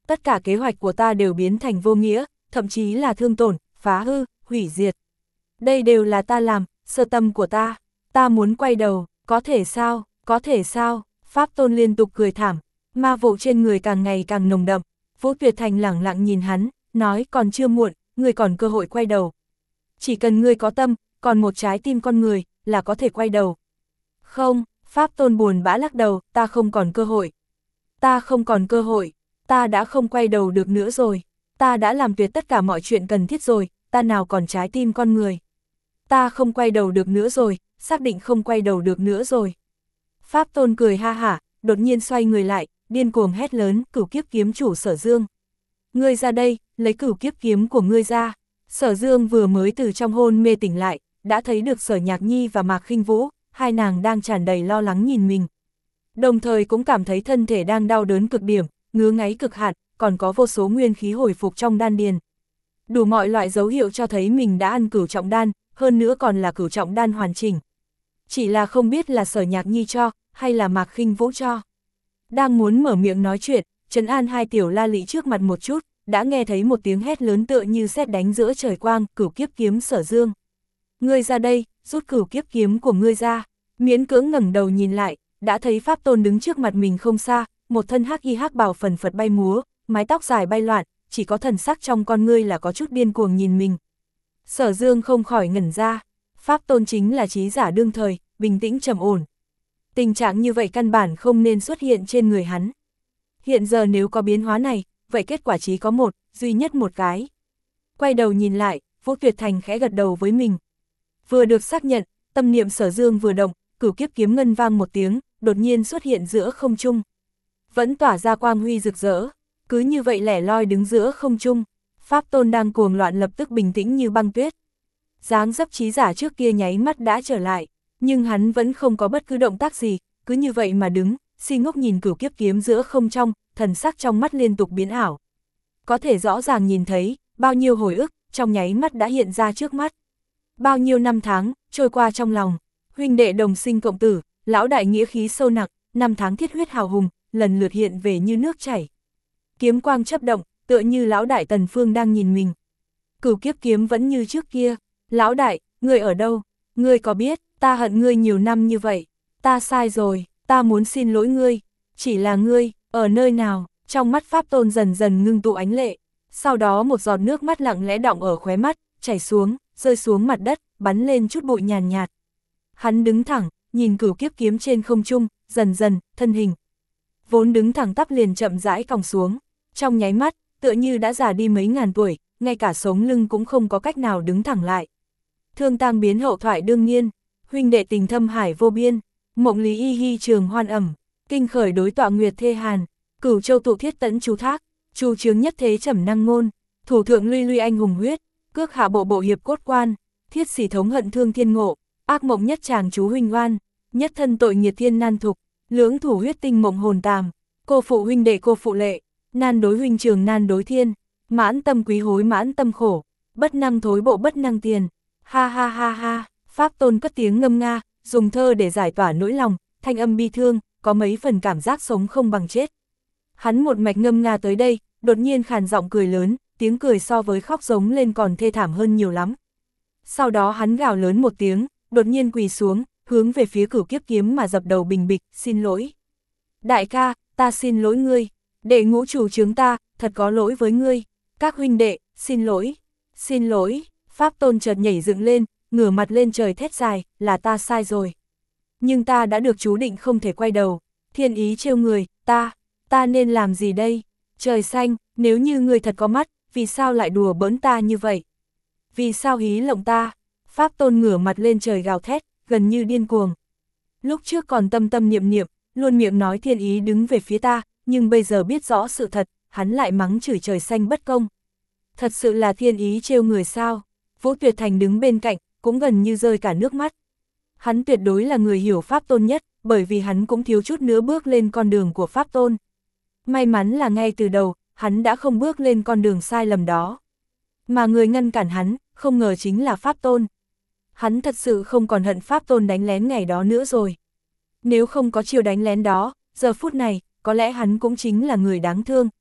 tất cả kế hoạch của ta đều biến thành vô nghĩa, thậm chí là thương tổn, phá hư, hủy diệt. Đây đều là ta làm, sơ tâm của ta, ta muốn quay đầu, có thể sao, có thể sao, Pháp Tôn liên tục cười thảm, ma vụ trên người càng ngày càng nồng đậm, Vũ Tuyệt Thành lẳng lặng nhìn hắn, nói còn chưa muộn, ngươi còn cơ hội quay đầu. Chỉ cần ngươi có tâm, còn một trái tim con người, là có thể quay đầu. Không, Pháp Tôn buồn bã lắc đầu, ta không còn cơ hội. Ta không còn cơ hội, ta đã không quay đầu được nữa rồi. Ta đã làm tuyệt tất cả mọi chuyện cần thiết rồi, ta nào còn trái tim con người. Ta không quay đầu được nữa rồi, xác định không quay đầu được nữa rồi. Pháp Tôn cười ha hả, đột nhiên xoay người lại, điên cuồng hét lớn, Cửu Kiếp kiếm chủ Sở Dương. Ngươi ra đây, lấy Cửu Kiếp kiếm của ngươi ra. Sở Dương vừa mới từ trong hôn mê tỉnh lại, đã thấy được Sở Nhạc Nhi và Mạc Khinh Vũ, hai nàng đang tràn đầy lo lắng nhìn mình. Đồng thời cũng cảm thấy thân thể đang đau đớn cực điểm, ngứa ngáy cực hạn, còn có vô số nguyên khí hồi phục trong đan điền. Đủ mọi loại dấu hiệu cho thấy mình đã ăn cửu trọng đan, hơn nữa còn là cửu trọng đan hoàn chỉnh. Chỉ là không biết là Sở Nhạc Nhi cho, hay là Mạc Khinh Vũ cho. Đang muốn mở miệng nói chuyện, trấn an hai tiểu la lị trước mặt một chút, đã nghe thấy một tiếng hét lớn tựa như sét đánh giữa trời quang, Cửu Kiếp kiếm Sở Dương. Ngươi ra đây, rút Cửu Kiếp kiếm của ngươi ra. Miễn cưỡng ngẩng đầu nhìn lại, đã thấy Pháp Tôn đứng trước mặt mình không xa, một thân hắc y hắc bào phần phật bay múa, mái tóc dài bay loạn, chỉ có thần sắc trong con ngươi là có chút điên cuồng nhìn mình. Sở Dương không khỏi ngẩn ra, Pháp Tôn chính là trí giả đương thời, bình tĩnh trầm ổn. Tình trạng như vậy căn bản không nên xuất hiện trên người hắn. Hiện giờ nếu có biến hóa này, vậy kết quả chỉ có một, duy nhất một cái. Quay đầu nhìn lại, Vũ Tuyệt Thành khẽ gật đầu với mình. Vừa được xác nhận, tâm niệm Sở Dương vừa động, Cửu Kiếp kiếm ngân vang một tiếng, đột nhiên xuất hiện giữa không trung. Vẫn tỏa ra quang huy rực rỡ, cứ như vậy lẻ loi đứng giữa không trung. Pháp Tôn đang cuồng loạn lập tức bình tĩnh như băng tuyết. Dáng dấp trí giả trước kia nháy mắt đã trở lại, nhưng hắn vẫn không có bất cứ động tác gì, cứ như vậy mà đứng, si ngốc nhìn Cửu Kiếp kiếm giữa không trong, thần sắc trong mắt liên tục biến ảo. Có thể rõ ràng nhìn thấy, bao nhiêu hồi ức, trong nháy mắt đã hiện ra trước mắt. Bao nhiêu năm tháng, trôi qua trong lòng, huynh đệ đồng sinh cộng tử, lão đại nghĩa khí sâu nặng, năm tháng thiết huyết hào hùng, lần lượt hiện về như nước chảy. Kiếm quang chấp động, tựa như lão đại Tần Phương đang nhìn mình. Cửu Kiếp kiếm vẫn như trước kia, lão đại, ngươi ở đâu? Ngươi có biết, ta hận ngươi nhiều năm như vậy, ta sai rồi, ta muốn xin lỗi ngươi, chỉ là ngươi, ở nơi nào? Trong mắt Pháp Tôn dần dần ngưng tụ ánh lệ, sau đó một giọt nước mắt lặng lẽ đọng ở khóe mắt, chảy xuống, rơi xuống mặt đất, bắn lên chút bụi nhàn nhạt, nhạt. Hắn đứng thẳng, nhìn Cửu Kiếp kiếm trên không trung, dần dần, thân hình. Vốn đứng thẳng tắp liền chậm rãi còng xuống, trong nháy mắt, tựa như đã già đi mấy ngàn tuổi, ngay cả sống lưng cũng không có cách nào đứng thẳng lại. Thương tang biến hậu thoại đương nhiên, huynh đệ tình thâm hải vô biên, mộng lý y hy trường hoan ẩm, kinh khởi đối tọa nguyệt thê hàn, cửu châu tụ thiết tẫn chú thác, chu chướng nhất thế trầm năng ngôn, thủ thượng luy luy anh hùng huyết, cước hạ bộ bộ hiệp cốt quan, thiết sỉ thống hận thương thiên ngộ, ác mộng nhất chàng chú huynh oan, nhất thân tội nghiệt thiên nan thục, lưỡng thủ huyết tinh mộng hồn tàm, cô phụ huynh đệ cô phụ lệ, nan đối huynh trường nan đối thiên, mãn tâm quý hối mãn tâm khổ, bất năng thối bộ bất năng tiền, ha ha ha ha. Pháp Tôn cất tiếng ngâm nga, dùng thơ để giải tỏa nỗi lòng, thanh âm bi thương, có mấy phần cảm giác sống không bằng chết. Hắn một mạch ngâm nga tới đây, đột nhiên khàn giọng cười lớn, tiếng cười so với khóc giống lên còn thê thảm hơn nhiều lắm. Sau đó hắn gào lớn một tiếng, đột nhiên quỳ xuống, hướng về phía Cửu Kiếp kiếm mà dập đầu bình bịch, xin lỗi. Đại ca, ta xin lỗi ngươi, đệ ngũ chủ chướng ta, thật có lỗi với ngươi, các huynh đệ, xin lỗi, xin lỗi. Pháp Tôn chợt nhảy dựng lên, ngửa mặt lên trời thét dài, là ta sai rồi. Nhưng ta đã được chú định không thể quay đầu, thiên ý trêu người, ta, ta nên làm gì đây? Trời xanh, nếu như ngươi thật có mắt, vì sao lại đùa bỡn ta như vậy? Vì sao hí lộng ta? Pháp Tôn ngửa mặt lên trời gào thét, gần như điên cuồng. Lúc trước còn tâm tâm niệm niệm, luôn miệng nói thiên ý đứng về phía ta, nhưng bây giờ biết rõ sự thật, hắn lại mắng chửi trời xanh bất công. Thật sự là thiên ý trêu người sao? Vũ Tuyệt Thành đứng bên cạnh, cũng gần như rơi cả nước mắt. Hắn tuyệt đối là người hiểu Pháp Tôn nhất, bởi vì hắn cũng thiếu chút nữa bước lên con đường của Pháp Tôn. May mắn là ngay từ đầu, hắn đã không bước lên con đường sai lầm đó. Mà người ngăn cản hắn, không ngờ chính là Pháp Tôn. Hắn thật sự không còn hận Pháp Tôn đánh lén ngày đó nữa rồi. Nếu không có chiều đánh lén đó, giờ phút này, có lẽ hắn cũng chính là người đáng thương,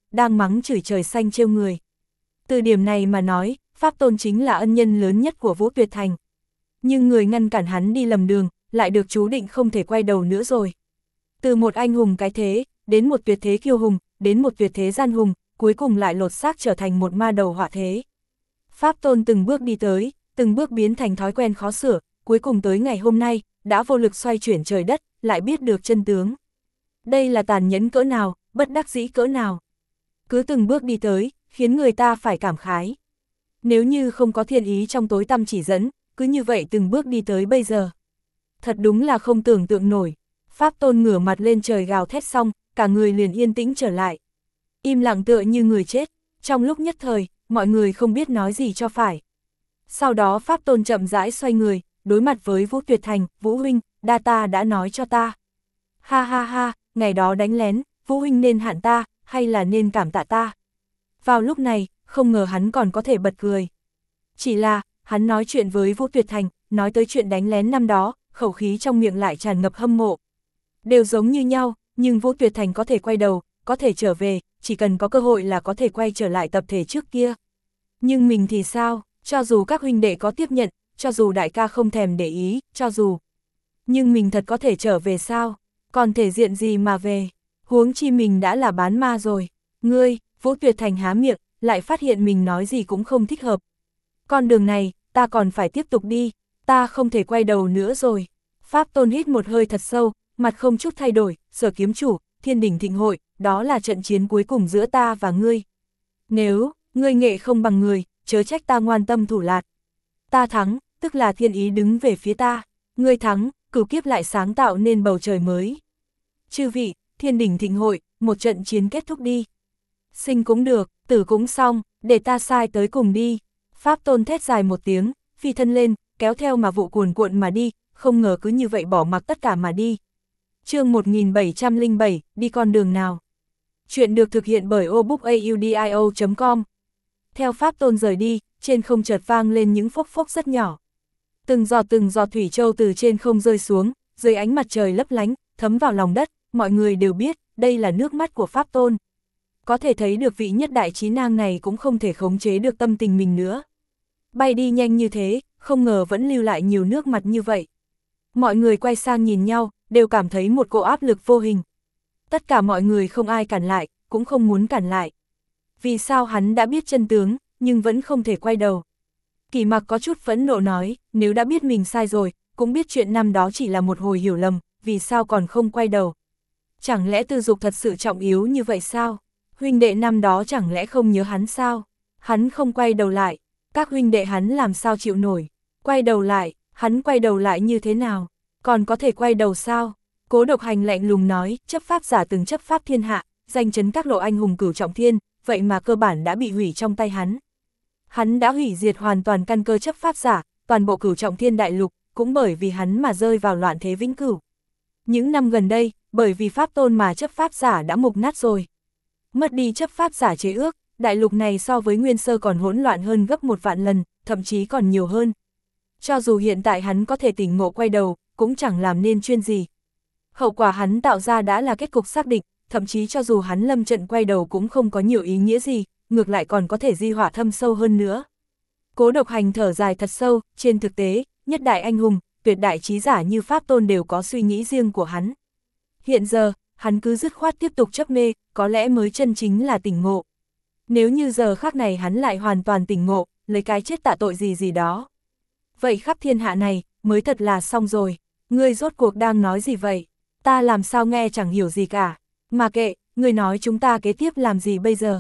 đang mắng chửi trời xanh trêu người. Từ điểm này mà nói, Pháp Tôn chính là ân nhân lớn nhất của Vũ Tuyệt Thành. Nhưng người ngăn cản hắn đi lầm đường, lại được chú định không thể quay đầu nữa rồi. Từ một anh hùng cái thế, đến một tuyệt thế kiêu hùng, đến một tuyệt thế gian hùng, cuối cùng lại lột xác trở thành một ma đầu họa thế. Pháp Tôn từng bước đi tới, từng bước biến thành thói quen khó sửa, cuối cùng tới ngày hôm nay, đã vô lực xoay chuyển trời đất, lại biết được chân tướng. Đây là tàn nhẫn cỡ nào, bất đắc dĩ cỡ nào. Cứ từng bước đi tới, khiến người ta phải cảm khái. Nếu như không có thiên ý trong tối tăm chỉ dẫn, cứ như vậy từng bước đi tới bây giờ. Thật đúng là không tưởng tượng nổi. Pháp Tôn ngửa mặt lên trời gào thét xong, cả người liền yên tĩnh trở lại. Im lặng tựa như người chết, trong lúc nhất thời, mọi người không biết nói gì cho phải. Sau đó Pháp Tôn chậm rãi xoay người, đối mặt với Vũ Tuyệt Thành, Vũ huynh, đa ta đã nói cho ta. Ha ha ha, ngày đó đánh lén, Vũ huynh nên hạn ta, hay là nên cảm tạ ta. Vào lúc này, không ngờ hắn còn có thể bật cười. Chỉ là, hắn nói chuyện với Vũ Tuyệt Thành, nói tới chuyện đánh lén năm đó, khẩu khí trong miệng lại tràn ngập hâm mộ. Đều giống như nhau, nhưng Vũ Tuyệt Thành có thể quay đầu, có thể trở về, chỉ cần có cơ hội là có thể quay trở lại tập thể trước kia. Nhưng mình thì sao, cho dù các huynh đệ có tiếp nhận, cho dù đại ca không thèm để ý, cho dù. Nhưng mình thật có thể trở về sao, còn thể diện gì mà về, huống chi mình đã là bán ma rồi. Ngươi, Vũ Tuyệt Thành há miệng, lại phát hiện mình nói gì cũng không thích hợp. Con đường này, ta còn phải tiếp tục đi, ta không thể quay đầu nữa rồi. Pháp Tôn hít một hơi thật sâu, mặt không chút thay đổi, Sở kiếm chủ, Thiên Đỉnh Thịnh Hội, đó là trận chiến cuối cùng giữa ta và ngươi. Nếu, ngươi nghệ không bằng người, chớ trách ta ngoan tâm thủ lạt. Ta thắng, tức là thiên ý đứng về phía ta, ngươi thắng, cửu kiếp lại sáng tạo nên bầu trời mới. Chư vị, Thiên Đỉnh Thịnh Hội, một trận chiến kết thúc đi. Sinh cũng được, tử cũng xong, để ta sai tới cùng đi. Pháp Tôn thét dài một tiếng, phi thân lên, kéo theo mà vụ cuồn cuộn mà đi, không ngờ cứ như vậy bỏ mặc tất cả mà đi. Chương một nghìn bảy trăm lẻ bảy, đi con đường nào? Chuyện được thực hiện bởi obookaudio chấm com. Theo Pháp Tôn rời đi, trên không chợt vang lên những phốc phốc rất nhỏ. Từng giọt từng giọt thủy châu từ trên không rơi xuống, dưới ánh mặt trời lấp lánh, thấm vào lòng đất, mọi người đều biết, đây là nước mắt của Pháp Tôn. Có thể thấy được vị nhất đại trí nang này cũng không thể khống chế được tâm tình mình nữa. Bay đi nhanh như thế, không ngờ vẫn lưu lại nhiều nước mặt như vậy. Mọi người quay sang nhìn nhau, đều cảm thấy một cỗ áp lực vô hình. Tất cả mọi người không ai cản lại, cũng không muốn cản lại. Vì sao hắn đã biết chân tướng, nhưng vẫn không thể quay đầu. Kỳ Mặc có chút phẫn nộ nói, nếu đã biết mình sai rồi, cũng biết chuyện năm đó chỉ là một hồi hiểu lầm, vì sao còn không quay đầu. Chẳng lẽ Tư Dục thật sự trọng yếu như vậy sao? Huynh đệ năm đó chẳng lẽ không nhớ hắn sao? Hắn không quay đầu lại, các huynh đệ hắn làm sao chịu nổi? Quay đầu lại, hắn quay đầu lại như thế nào? Còn có thể quay đầu sao? Cố Độc Hành lạnh lùng nói, chấp pháp giả từng chấp pháp thiên hạ, danh chấn các lộ anh hùng cửu trọng thiên, vậy mà cơ bản đã bị hủy trong tay hắn. Hắn đã hủy diệt hoàn toàn căn cơ chấp pháp giả, toàn bộ cửu trọng thiên đại lục, cũng bởi vì hắn mà rơi vào loạn thế vĩnh cửu. Những năm gần đây, bởi vì Pháp Tôn mà chấp pháp giả đã mục nát rồi. Mất đi chấp pháp giả chế ước, đại lục này so với nguyên sơ còn hỗn loạn hơn gấp một vạn lần, thậm chí còn nhiều hơn. Cho dù hiện tại hắn có thể tỉnh ngộ quay đầu, cũng chẳng làm nên chuyên gì. Hậu quả hắn tạo ra đã là kết cục xác định, thậm chí cho dù hắn lâm trận quay đầu cũng không có nhiều ý nghĩa gì, ngược lại còn có thể di họa thâm sâu hơn nữa. Cố Độc Hành thở dài thật sâu, trên thực tế, nhất đại anh hùng, tuyệt đại trí giả như Pháp Tôn đều có suy nghĩ riêng của hắn. Hiện giờ, hắn cứ dứt khoát tiếp tục chấp mê, có lẽ mới chân chính là tỉnh ngộ. Nếu như giờ khắc này hắn lại hoàn toàn tỉnh ngộ, lấy cái chết tạ tội gì gì đó. Vậy khắp thiên hạ này, mới thật là xong rồi. Ngươi rốt cuộc đang nói gì vậy? Ta làm sao nghe chẳng hiểu gì cả. Mà kệ, ngươi nói chúng ta kế tiếp làm gì bây giờ?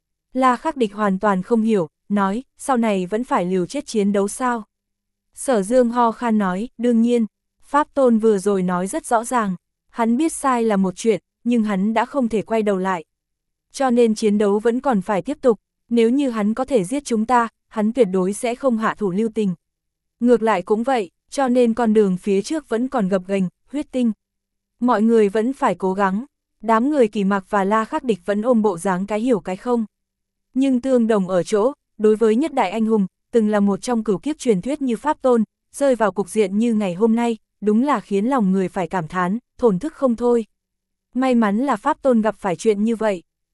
La Khắc Địch hoàn toàn không hiểu, nói, sau này vẫn phải liều chết chiến đấu sao? Sở Dương ho khan nói, đương nhiên, Pháp Tôn vừa rồi nói rất rõ ràng, hắn biết sai là một chuyện, nhưng hắn đã không thể quay đầu lại. Cho nên chiến đấu vẫn còn phải tiếp tục, nếu như hắn có thể giết chúng ta, hắn tuyệt đối sẽ không hạ thủ lưu tình. Ngược lại cũng vậy, cho nên con đường phía trước vẫn còn gập ghềnh, huyết tinh. Mọi người vẫn phải cố gắng, đám người Kỳ Mặc và La Khắc Địch vẫn ôm bộ dáng cái hiểu cái không. Nhưng tương đồng ở chỗ, đối với nhất đại anh hùng, từng là một trong cửu kiếp truyền thuyết như Pháp Tôn, rơi vào cục diện như ngày hôm nay, đúng là khiến lòng người phải cảm thán, thổn thức không thôi. May mắn là Pháp Tôn gặp phải chuyện như vậy,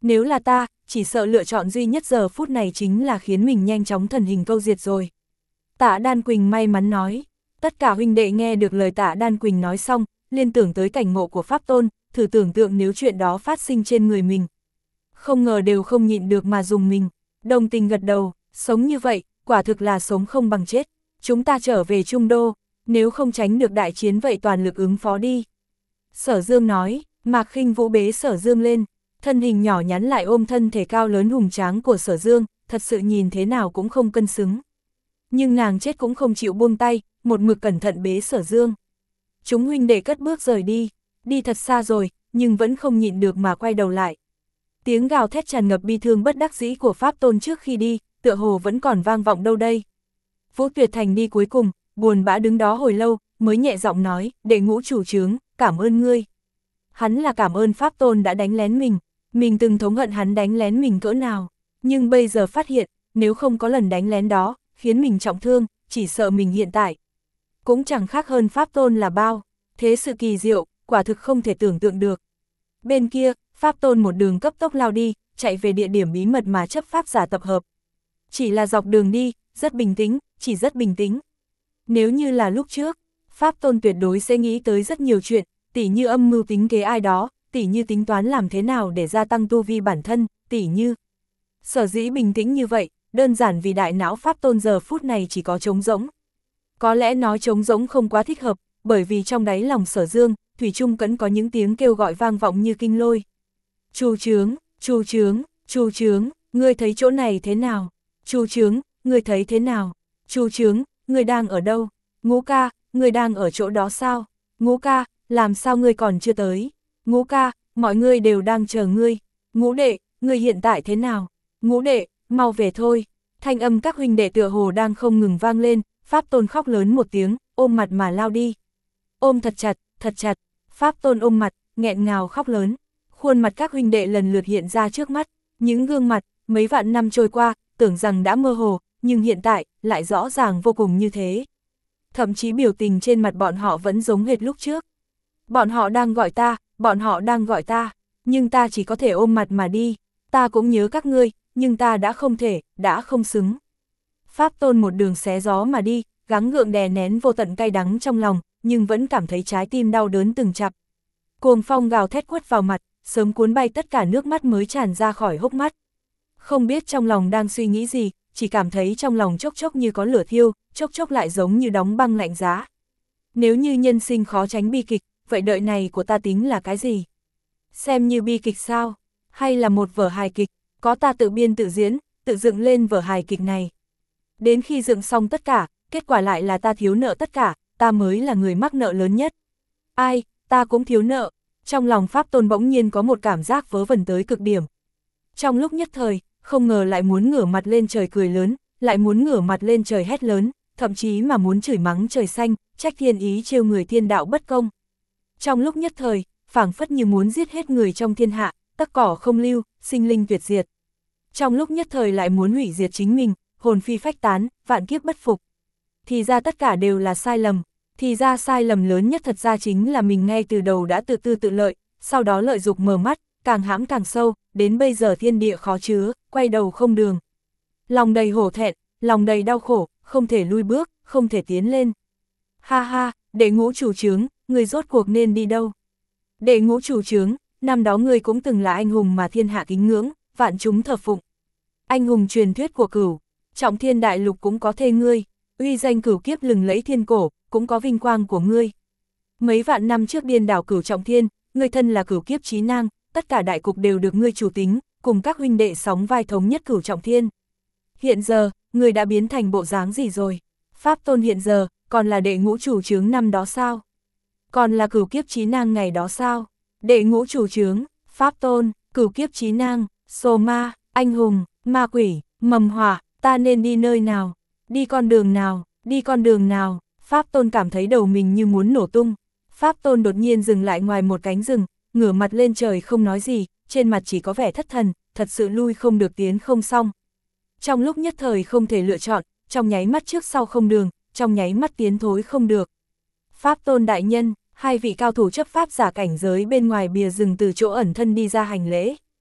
Nếu là ta, chỉ sợ lựa chọn duy nhất giờ phút này chính là khiến mình nhanh chóng thần hình câu diệt rồi. Tạ Đan Quỳnh may mắn nói. Tất cả huynh đệ nghe được lời Tạ Đan Quỳnh nói xong, liên tưởng tới cảnh ngộ của Pháp Tôn, thử tưởng tượng nếu chuyện đó phát sinh trên người mình. Không ngờ đều không nhịn được mà dùng mình. Đồng tình gật đầu, sống như vậy, quả thực là sống không bằng chết. Chúng ta trở về Trung Đô, nếu không tránh được đại chiến vậy toàn lực ứng phó đi. Sở Dương nói, Mạc Khinh Vũ bế Sở Dương lên, thân hình nhỏ nhắn lại ôm thân thể cao lớn hùng tráng của Sở Dương, thật sự nhìn thế nào cũng không cân xứng. Nhưng nàng chết cũng không chịu buông tay, một mực cẩn thận bế Sở Dương. Chúng huynh đệ cất bước rời đi, đi thật xa rồi, nhưng vẫn không nhịn được mà quay đầu lại. Tiếng gào thét tràn ngập bi thương bất đắc dĩ của Pháp Tôn trước khi đi, tựa hồ vẫn còn vang vọng đâu đây. Vũ Tuyệt Thành đi cuối cùng, buồn bã đứng đó hồi lâu, mới nhẹ giọng nói, đệ Ngũ chủ trướng, cảm ơn ngươi. Hắn là cảm ơn Pháp Tôn đã đánh lén mình, mình từng thống hận hắn đánh lén mình cỡ nào, nhưng bây giờ phát hiện, nếu không có lần đánh lén đó, khiến mình trọng thương, chỉ sợ mình hiện tại cũng chẳng khác hơn Pháp Tôn là bao, thế sự kỳ diệu, quả thực không thể tưởng tượng được. Bên kia, Pháp Tôn một đường cấp tốc lao đi, chạy về địa điểm bí mật mà chấp pháp giả tập hợp. Chỉ là dọc đường đi, rất bình tĩnh, chỉ rất bình tĩnh. Nếu như là lúc trước, Pháp Tôn tuyệt đối sẽ nghĩ tới rất nhiều chuyện, tỉ như âm mưu tính kế ai đó, tỉ như tính toán làm thế nào để gia tăng tu vi bản thân, tỉ như. Sở dĩ bình tĩnh như vậy, đơn giản vì đại não Pháp Tôn giờ phút này chỉ có trống rỗng. Có lẽ nói trống rỗng không quá thích hợp, bởi vì trong đáy lòng Sở Dương, thủy chung vẫn có những tiếng kêu gọi vang vọng như kinh lôi. Chu trướng, chu trướng, chu trướng, ngươi thấy chỗ này thế nào? Chu trướng, ngươi thấy thế nào? Chu trướng, ngươi đang ở đâu? Ngũ ca, ngươi đang ở chỗ đó sao? Ngũ ca, làm sao ngươi còn chưa tới? Ngũ ca, mọi người đều đang chờ ngươi. Ngũ đệ, ngươi hiện tại thế nào? Ngũ đệ, mau về thôi. Thanh âm các huynh đệ tựa hồ đang không ngừng vang lên, Pháp Tôn khóc lớn một tiếng, ôm mặt mà lao đi. Ôm thật chặt, thật chặt, Pháp Tôn ôm mặt, nghẹn ngào khóc lớn. Khuôn mặt các huynh đệ lần lượt hiện ra trước mắt, những gương mặt, mấy vạn năm trôi qua, tưởng rằng đã mơ hồ, nhưng hiện tại, lại rõ ràng vô cùng như thế. Thậm chí biểu tình trên mặt bọn họ vẫn giống hệt lúc trước. Bọn họ đang gọi ta, bọn họ đang gọi ta, nhưng ta chỉ có thể ôm mặt mà đi. Ta cũng nhớ các ngươi, nhưng ta đã không thể, đã không xứng. Pháp Tôn một đường xé gió mà đi, gắng gượng đè nén vô tận cay đắng trong lòng, nhưng vẫn cảm thấy trái tim đau đớn từng chập. Cuồng phong gào thét quất vào mặt, sớm cuốn bay tất cả nước mắt mới tràn ra khỏi hốc mắt. Không biết trong lòng đang suy nghĩ gì, chỉ cảm thấy trong lòng chốc chốc như có lửa thiêu, chốc chốc lại giống như đóng băng lạnh giá. Nếu như nhân sinh khó tránh bi kịch, vậy đợi này của ta tính là cái gì? Xem như bi kịch sao? Hay là một vở hài kịch, có ta tự biên tự diễn, tự dựng lên vở hài kịch này? Đến khi dựng xong tất cả, kết quả lại là ta thiếu nợ tất cả, ta mới là người mắc nợ lớn nhất. Ai, ta cũng thiếu nợ. Trong lòng Pháp Tôn bỗng nhiên có một cảm giác vớ vẩn tới cực điểm. Trong lúc nhất thời, không ngờ lại muốn ngửa mặt lên trời cười lớn, lại muốn ngửa mặt lên trời hét lớn, thậm chí mà muốn chửi mắng trời xanh, trách thiên ý trêu người thiên đạo bất công. Trong lúc nhất thời, phảng phất như muốn giết hết người trong thiên hạ, tắc cỏ không lưu, sinh linh tuyệt diệt. Trong lúc nhất thời lại muốn hủy diệt chính mình, hồn phi phách tán, vạn kiếp bất phục. Thì ra tất cả đều là sai lầm, thì ra sai lầm lớn nhất thật ra chính là mình ngay từ đầu đã tự tư tự lợi, sau đó lợi dục mờ mắt, càng hãm càng sâu, đến bây giờ thiên địa khó chứa, quay đầu không đường. Lòng đầy hổ thẹn, lòng đầy đau khổ, không thể lui bước, không thể tiến lên. Ha ha, đệ Ngũ chủ trướng, người rốt cuộc nên đi đâu? Đệ Ngũ chủ trướng, năm đó người cũng từng là anh hùng mà thiên hạ kính ngưỡng, vạn chúng thờ phụng. Anh hùng truyền thuyết của Cửu, trọng thiên đại lục cũng có thê ngươi, uy danh Cửu kiếp lừng lẫy thiên cổ, cũng có vinh quang của ngươi. Mấy vạn năm trước điên đảo Cửu trọng thiên, ngươi thân là Cửu kiếp chí nang, tất cả đại cục đều được ngươi chủ tính, cùng các huynh đệ sóng vai thống nhất Cửu trọng thiên. Hiện giờ, ngươi đã biến thành bộ dáng gì rồi? Pháp Tôn hiện giờ, còn là đệ Ngũ chủ trướng năm đó sao? Còn là Cửu kiếp chí nang ngày đó sao? Đệ Ngũ chủ trướng, Pháp Tôn, Cửu kiếp chí nang, Sô Ma, anh hùng, ma quỷ, mầm hỏa, ta nên đi nơi nào? Đi con đường nào? Đi con đường nào? Pháp Tôn cảm thấy đầu mình như muốn nổ tung. Pháp Tôn đột nhiên dừng lại ngoài một cánh rừng, ngửa mặt lên trời không nói gì, trên mặt chỉ có vẻ thất thần, thật sự lui không được tiến không xong. Trong lúc nhất thời không thể lựa chọn, trong nháy mắt trước sau không đường, trong nháy mắt tiến thối không được. Pháp Tôn đại nhân, hai vị cao thủ chấp pháp giả cảnh giới bên ngoài bìa rừng từ chỗ ẩn thân đi ra hành lễ.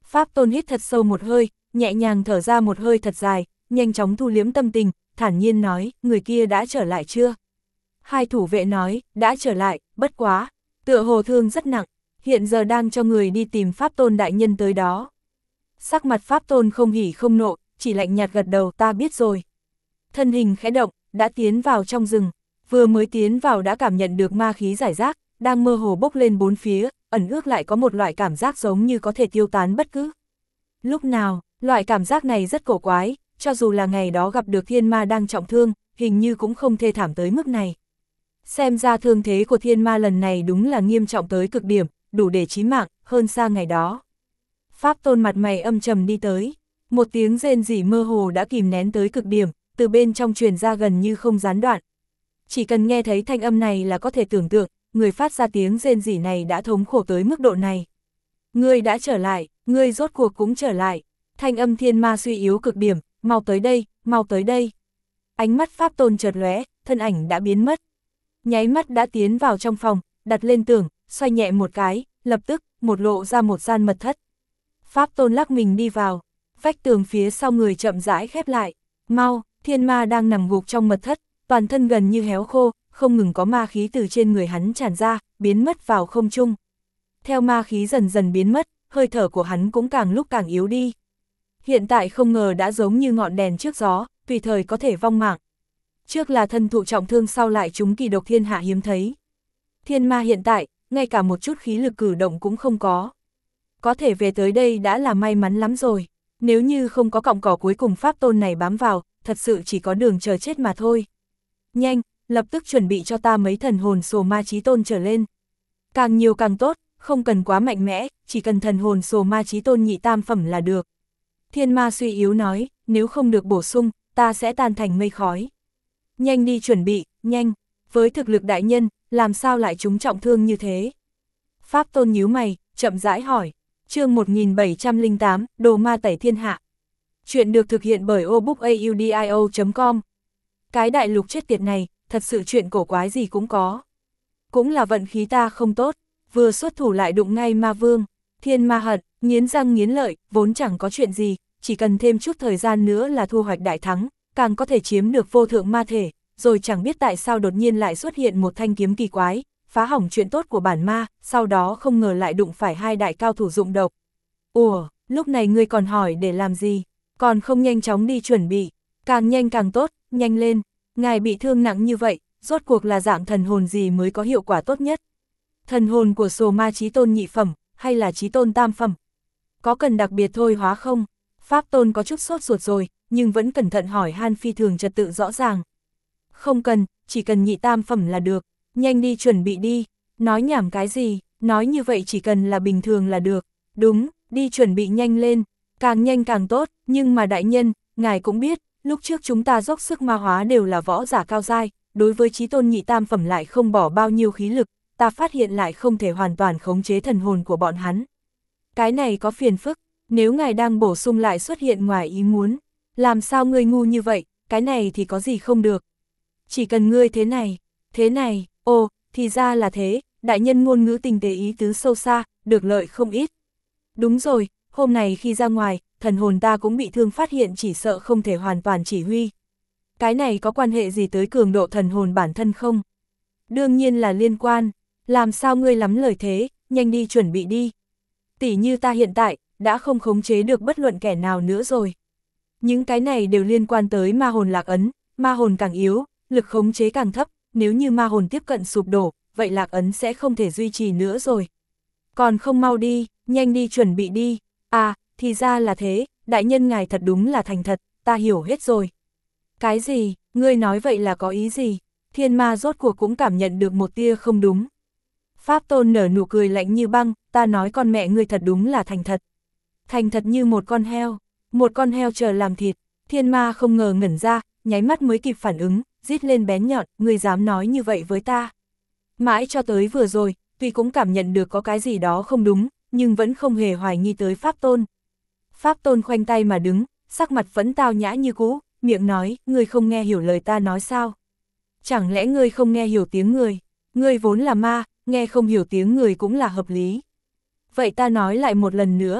Pháp Tôn hít thật sâu một hơi, nhẹ nhàng thở ra một hơi thật dài, nhanh chóng thu liếm tâm tình, thản nhiên nói, người kia đã trở lại chưa? Hai thủ vệ nói, đã trở lại, bất quá, tựa hồ thương rất nặng, hiện giờ đang cho người đi tìm Pháp Tôn đại nhân tới đó. Sắc mặt Pháp Tôn không hỉ không nộ, chỉ lạnh nhạt gật đầu, ta biết rồi. Thân hình khẽ động, đã tiến vào trong rừng, vừa mới tiến vào đã cảm nhận được ma khí giải rác, đang mơ hồ bốc lên bốn phía, ẩn ước lại có một loại cảm giác giống như có thể tiêu tán bất cứ lúc nào. Loại cảm giác này rất cổ quái, cho dù là ngày đó gặp được thiên ma đang trọng thương, hình như cũng không thê thảm tới mức này. Xem ra thương thế của thiên ma lần này đúng là nghiêm trọng tới cực điểm, đủ để chí mạng, hơn xa ngày đó. Pháp Tôn mặt mày âm trầm đi tới, một tiếng rên rỉ mơ hồ đã kìm nén tới cực điểm, từ bên trong truyền ra gần như không gián đoạn. Chỉ cần nghe thấy thanh âm này là có thể tưởng tượng, người phát ra tiếng rên rỉ này đã thống khổ tới mức độ này. Ngươi đã trở lại, ngươi rốt cuộc cũng trở lại. Thanh âm thiên ma suy yếu cực điểm, mau tới đây, mau tới đây. Ánh mắt Pháp Tôn chợt lóe, thân ảnh đã biến mất. Nháy mắt đã tiến vào trong phòng, đặt lên tường, xoay nhẹ một cái, lập tức, một lộ ra một gian mật thất. Pháp Tôn lắc mình đi vào, vách tường phía sau người chậm rãi khép lại. Mau, thiên ma đang nằm gục trong mật thất, toàn thân gần như héo khô, không ngừng có ma khí từ trên người hắn tràn ra, biến mất vào không trung. Theo ma khí dần dần biến mất, hơi thở của hắn cũng càng lúc càng yếu đi. Hiện tại không ngờ đã giống như ngọn đèn trước gió, tùy thời có thể vong mạng. Trước là thân thụ trọng thương, sau lại chúng kỳ độc thiên hạ hiếm thấy. Thiên ma hiện tại, ngay cả một chút khí lực cử động cũng không có. Có thể về tới đây đã là may mắn lắm rồi. Nếu như không có cọng cỏ cuối cùng Pháp Tôn này bám vào, thật sự chỉ có đường chờ chết mà thôi. Nhanh, lập tức chuẩn bị cho ta mấy thần hồn sồ ma chí tôn trở lên. Càng nhiều càng tốt, không cần quá mạnh mẽ, chỉ cần thần hồn sồ ma chí tôn nhị tam phẩm là được. Thiên ma suy yếu nói, nếu không được bổ sung, ta sẽ tan thành mây khói. Nhanh đi chuẩn bị, nhanh, với thực lực đại nhân, làm sao lại chúng trọng thương như thế? Pháp Tôn nhíu mày, chậm rãi hỏi. Chương một nghìn bảy trăm lẻ tám, Đồ ma tẩy thiên hạ. Chuyện được thực hiện bởi obookaudio chấm com. Cái đại lục chết tiệt này, thật sự chuyện cổ quái gì cũng có. Cũng là vận khí ta không tốt, vừa xuất thủ lại đụng ngay ma vương. Thiên ma hận, nghiến răng nghiến lợi, vốn chẳng có chuyện gì, chỉ cần thêm chút thời gian nữa là thu hoạch đại thắng, càng có thể chiếm được vô thượng ma thể, rồi chẳng biết tại sao đột nhiên lại xuất hiện một thanh kiếm kỳ quái, phá hỏng chuyện tốt của bản ma, sau đó không ngờ lại đụng phải hai đại cao thủ dụng độc. Ủa, lúc này ngươi còn hỏi để làm gì? Còn không nhanh chóng đi chuẩn bị, càng nhanh càng tốt, nhanh lên, ngài bị thương nặng như vậy, rốt cuộc là dạng thần hồn gì mới có hiệu quả tốt nhất? Thần hồn của sồ ma chí tôn nhị phẩm, hay là chí tôn tam phẩm? Có cần đặc biệt thôi hóa không? Pháp Tôn có chút sốt ruột rồi, nhưng vẫn cẩn thận hỏi han phi thường trật tự rõ ràng. Không cần, chỉ cần nhị tam phẩm là được, nhanh đi chuẩn bị đi, nói nhảm cái gì, nói như vậy chỉ cần là bình thường là được, đúng, đi chuẩn bị nhanh lên, càng nhanh càng tốt, nhưng mà đại nhân, ngài cũng biết, lúc trước chúng ta dốc sức ma hóa đều là võ giả cao giai, đối với chí tôn nhị tam phẩm lại không bỏ bao nhiêu khí lực, ta phát hiện lại không thể hoàn toàn khống chế thần hồn của bọn hắn. Cái này có phiền phức, nếu ngài đang bổ sung lại xuất hiện ngoài ý muốn, làm sao ngươi ngu như vậy, cái này thì có gì không được. Chỉ cần ngươi thế này, thế này, ồ, thì ra là thế, đại nhân ngôn ngữ tinh tế ý tứ sâu xa, được lợi không ít. Đúng rồi, hôm nay khi ra ngoài, thần hồn ta cũng bị thương, phát hiện chỉ sợ không thể hoàn toàn chỉ huy. Cái này có quan hệ gì tới cường độ thần hồn bản thân không? Đương nhiên là liên quan, làm sao ngươi lắm lời thế, nhanh đi chuẩn bị đi. Tỉ như ta hiện tại, đã không khống chế được bất luận kẻ nào nữa rồi. Những cái này đều liên quan tới ma hồn lạc ấn, ma hồn càng yếu, lực khống chế càng thấp, nếu như ma hồn tiếp cận sụp đổ, vậy lạc ấn sẽ không thể duy trì nữa rồi. Còn không mau đi, nhanh đi chuẩn bị đi. À, thì ra là thế, đại nhân ngài thật đúng là thành thật, ta hiểu hết rồi. Cái gì, ngươi nói vậy là có ý gì? Thiên ma rốt cuộc cũng cảm nhận được một tia không đúng. Pháp Tôn nở nụ cười lạnh như băng, ta nói con mẹ ngươi thật đúng là thành thật. Thành thật như một con heo, một con heo chờ làm thịt. Thiên ma không ngờ ngẩn ra, nháy mắt mới kịp phản ứng, rít lên bén nhọn, ngươi dám nói như vậy với ta. Mãi cho tới vừa rồi, tuy cũng cảm nhận được có cái gì đó không đúng, nhưng vẫn không hề hoài nghi tới Pháp Tôn. Pháp Tôn khoanh tay mà đứng, sắc mặt vẫn tao nhã như cũ, miệng nói, ngươi không nghe hiểu lời ta nói sao? Chẳng lẽ ngươi không nghe hiểu tiếng người? Ngươi vốn là ma, nghe không hiểu tiếng người cũng là hợp lý. Vậy ta nói lại một lần nữa,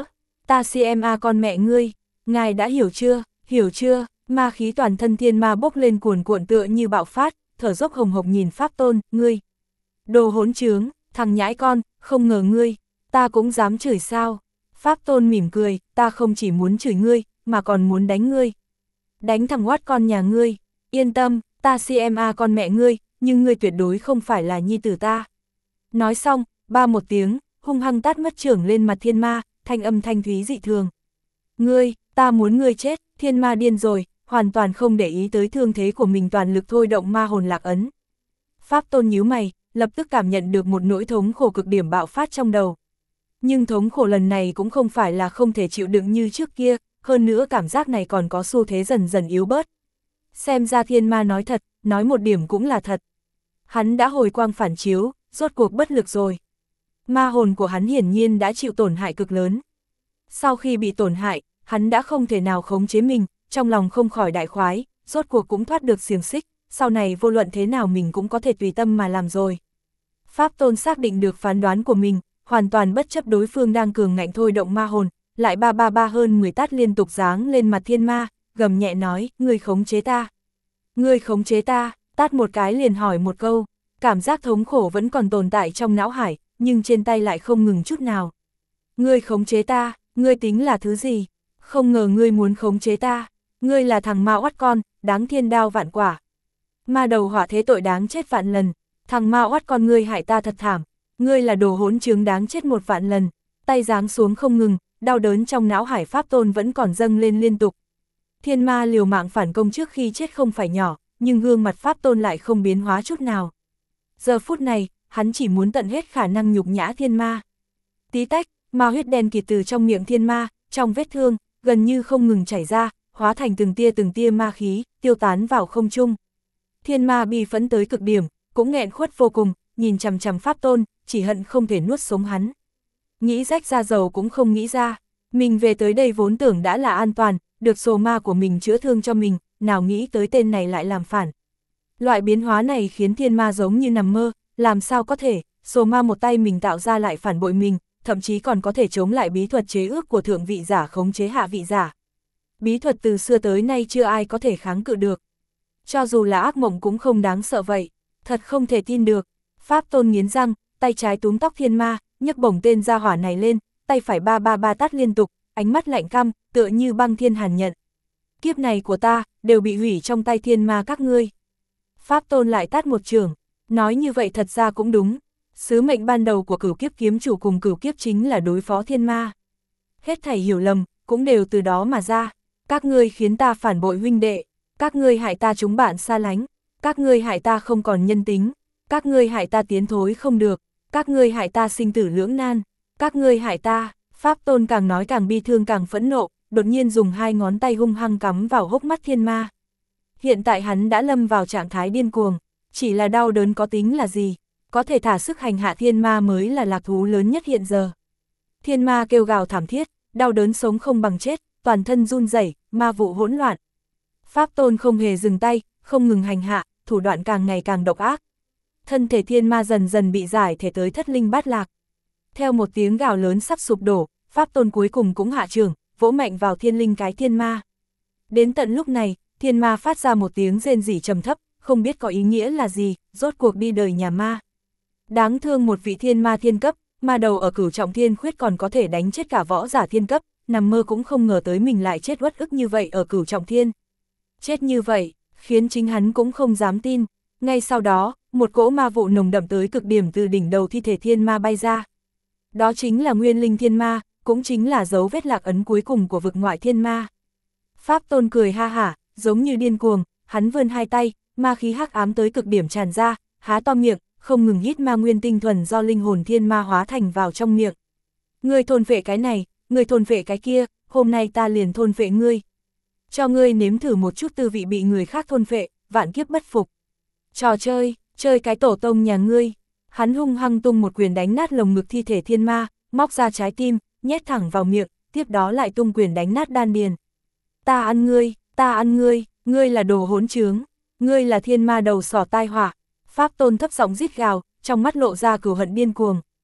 ta xem a con mẹ ngươi, ngài đã hiểu chưa, hiểu chưa, ma khí toàn thân thiên ma bốc lên cuồn cuộn tựa như bạo phát, thở dốc hồng hộc nhìn Pháp Tôn, ngươi. Đồ hỗn trướng, thằng nhãi con, không ngờ ngươi, ta cũng dám chửi sao. Pháp Tôn mỉm cười, ta không chỉ muốn chửi ngươi, mà còn muốn đánh ngươi. Đánh thằng oát con nhà ngươi, yên tâm, ta xem a con mẹ ngươi, nhưng ngươi tuyệt đối không phải là nhi tử ta. Nói xong, ba một tiếng, hung hăng tát mất trưởng lên mặt thiên ma, thanh âm thanh thúy dị thường. Ngươi, ta muốn ngươi chết, thiên ma điên rồi, hoàn toàn không để ý tới thương thế của mình, toàn lực thôi động ma hồn lạc ấn. Pháp Tôn nhíu mày, lập tức cảm nhận được một nỗi thống khổ cực điểm bạo phát trong đầu. Nhưng thống khổ lần này cũng không phải là không thể chịu đựng như trước kia, hơn nữa cảm giác này còn có xu thế dần dần yếu bớt. Xem ra thiên ma nói thật, nói một điểm cũng là thật. Hắn đã hồi quang phản chiếu, rốt cuộc bất lực rồi. Ma hồn của hắn hiển nhiên đã chịu tổn hại cực lớn. Sau khi bị tổn hại, hắn đã không thể nào khống chế mình, trong lòng không khỏi đại khoái, rốt cuộc cũng thoát được xiềng xích, sau này vô luận thế nào mình cũng có thể tùy tâm mà làm rồi. Pháp Tôn xác định được phán đoán của mình, hoàn toàn bất chấp đối phương đang cường ngạnh thôi động ma hồn, lại ba ba ba hơn mười tát liên tục giáng lên mặt thiên ma, gầm nhẹ nói, ngươi khống chế ta. Ngươi khống chế ta, tát một cái liền hỏi một câu, cảm giác thống khổ vẫn còn tồn tại trong não hải, nhưng trên tay lại không ngừng chút nào. Ngươi khống chế ta, ngươi tính là thứ gì? Không ngờ ngươi muốn khống chế ta, ngươi là thằng ma oát con, đáng thiên đao vạn quả. Ma đầu họa thế tội đáng chết vạn lần, thằng ma oát con ngươi hại ta thật thảm, ngươi là đồ hỗn trướng đáng chết một vạn lần, tay giáng xuống không ngừng, đau đớn trong não hải Pháp Tôn vẫn còn dâng lên liên tục. Thiên ma liều mạng phản công trước khi chết không phải nhỏ, nhưng gương mặt Pháp Tôn lại không biến hóa chút nào. Giờ phút này, hắn chỉ muốn tận hết khả năng nhục nhã thiên ma. Tí tách, ma huyết đen kịt từ trong miệng thiên ma, trong vết thương, gần như không ngừng chảy ra, hóa thành từng tia từng tia ma khí, tiêu tán vào không trung. Thiên ma bi phẫn tới cực điểm, cũng nghẹn khuất vô cùng, nhìn chằm chằm Pháp Tôn, chỉ hận không thể nuốt sống hắn. Nghĩ rách ra dầu cũng không nghĩ ra, mình về tới đây vốn tưởng đã là an toàn, được sồ ma của mình chữa thương cho mình, nào nghĩ tới tên này lại làm phản. Loại biến hóa này khiến thiên ma giống như nằm mơ, làm sao có thể, sồ ma một tay mình tạo ra lại phản bội mình, thậm chí còn có thể chống lại bí thuật chế ước của thượng vị giả khống chế hạ vị giả. Bí thuật từ xưa tới nay chưa ai có thể kháng cự được. Cho dù là ác mộng cũng không đáng sợ vậy, thật không thể tin được. Pháp Tôn nghiến răng, tay trái túm tóc thiên ma, nhấc bổng tên gia hỏa này lên, tay phải ba ba ba tát liên tục, ánh mắt lạnh căm, tựa như băng thiên hàn nhận. Kiếp này của ta, đều bị hủy trong tay thiên ma các ngươi. Pháp Tôn lại tát một chưởng, nói như vậy thật ra cũng đúng. Sứ mệnh ban đầu của cửu kiếp kiếm chủ cùng cửu kiếp chính là đối phó thiên ma. Hết thảy hiểu lầm, cũng đều từ đó mà ra. Các ngươi khiến ta phản bội huynh đệ, các ngươi hại ta chúng bạn xa lánh, các ngươi hại ta không còn nhân tính, các ngươi hại ta tiến thối không được, các ngươi hại ta sinh tử lưỡng nan, các ngươi hại ta. Pháp Tôn càng nói càng bi thương càng phẫn nộ, đột nhiên dùng hai ngón tay hung hăng cắm vào hốc mắt thiên ma. Hiện tại hắn đã lâm vào trạng thái điên cuồng, chỉ là đau đớn có tính là gì, có thể thả sức hành hạ thiên ma mới là lạc thú lớn nhất hiện giờ. Thiên ma kêu gào thảm thiết, đau đớn sống không bằng chết, toàn thân run rẩy, ma vụ hỗn loạn. Pháp Tôn không hề dừng tay, không ngừng hành hạ, thủ đoạn càng ngày càng độc ác. Thân thể thiên ma dần dần bị giải thể tới thất linh bát lạc. Theo một tiếng gào lớn sắp sụp đổ, Pháp Tôn cuối cùng cũng hạ trường, vỗ mạnh vào thiên linh cái thiên ma. Đến tận lúc này, thiên ma phát ra một tiếng rên rỉ trầm thấp, không biết có ý nghĩa là gì, rốt cuộc đi đời nhà ma. Đáng thương một vị thiên ma thiên cấp, ma đầu ở cửu trọng thiên khuyết còn có thể đánh chết cả võ giả thiên cấp, nằm mơ cũng không ngờ tới mình lại chết uất ức như vậy ở cửu trọng thiên. Chết như vậy, khiến chính hắn cũng không dám tin. Ngay sau đó, một cỗ ma vụ nồng đậm tới cực điểm từ đỉnh đầu thi thể thiên ma bay ra. Đó chính là nguyên linh thiên ma, cũng chính là dấu vết lạc ấn cuối cùng của vực ngoại thiên ma. Pháp Tôn cười ha hả, giống như điên cuồng, hắn vươn hai tay, ma khí hắc ám tới cực điểm tràn ra, há to miệng, không ngừng hít ma nguyên tinh thuần do linh hồn thiên ma hóa thành vào trong miệng. Ngươi thôn phệ cái này, ngươi thôn phệ cái kia, hôm nay ta liền thôn phệ ngươi. Cho ngươi nếm thử một chút tư vị bị người khác thôn phệ, vạn kiếp bất phục. Trò chơi, chơi cái tổ tông nhà ngươi. Hắn hung hăng tung một quyền đánh nát lồng ngực thi thể thiên ma, móc ra trái tim, nhét thẳng vào miệng, tiếp đó lại tung quyền đánh nát đan điền. Ta ăn ngươi, ta ăn ngươi, ngươi là đồ hỗn trướng, ngươi là thiên ma đầu sỏ tai họa. Pháp Tôn thấp giọng rít gào, trong mắt lộ ra cừu hận điên cuồng.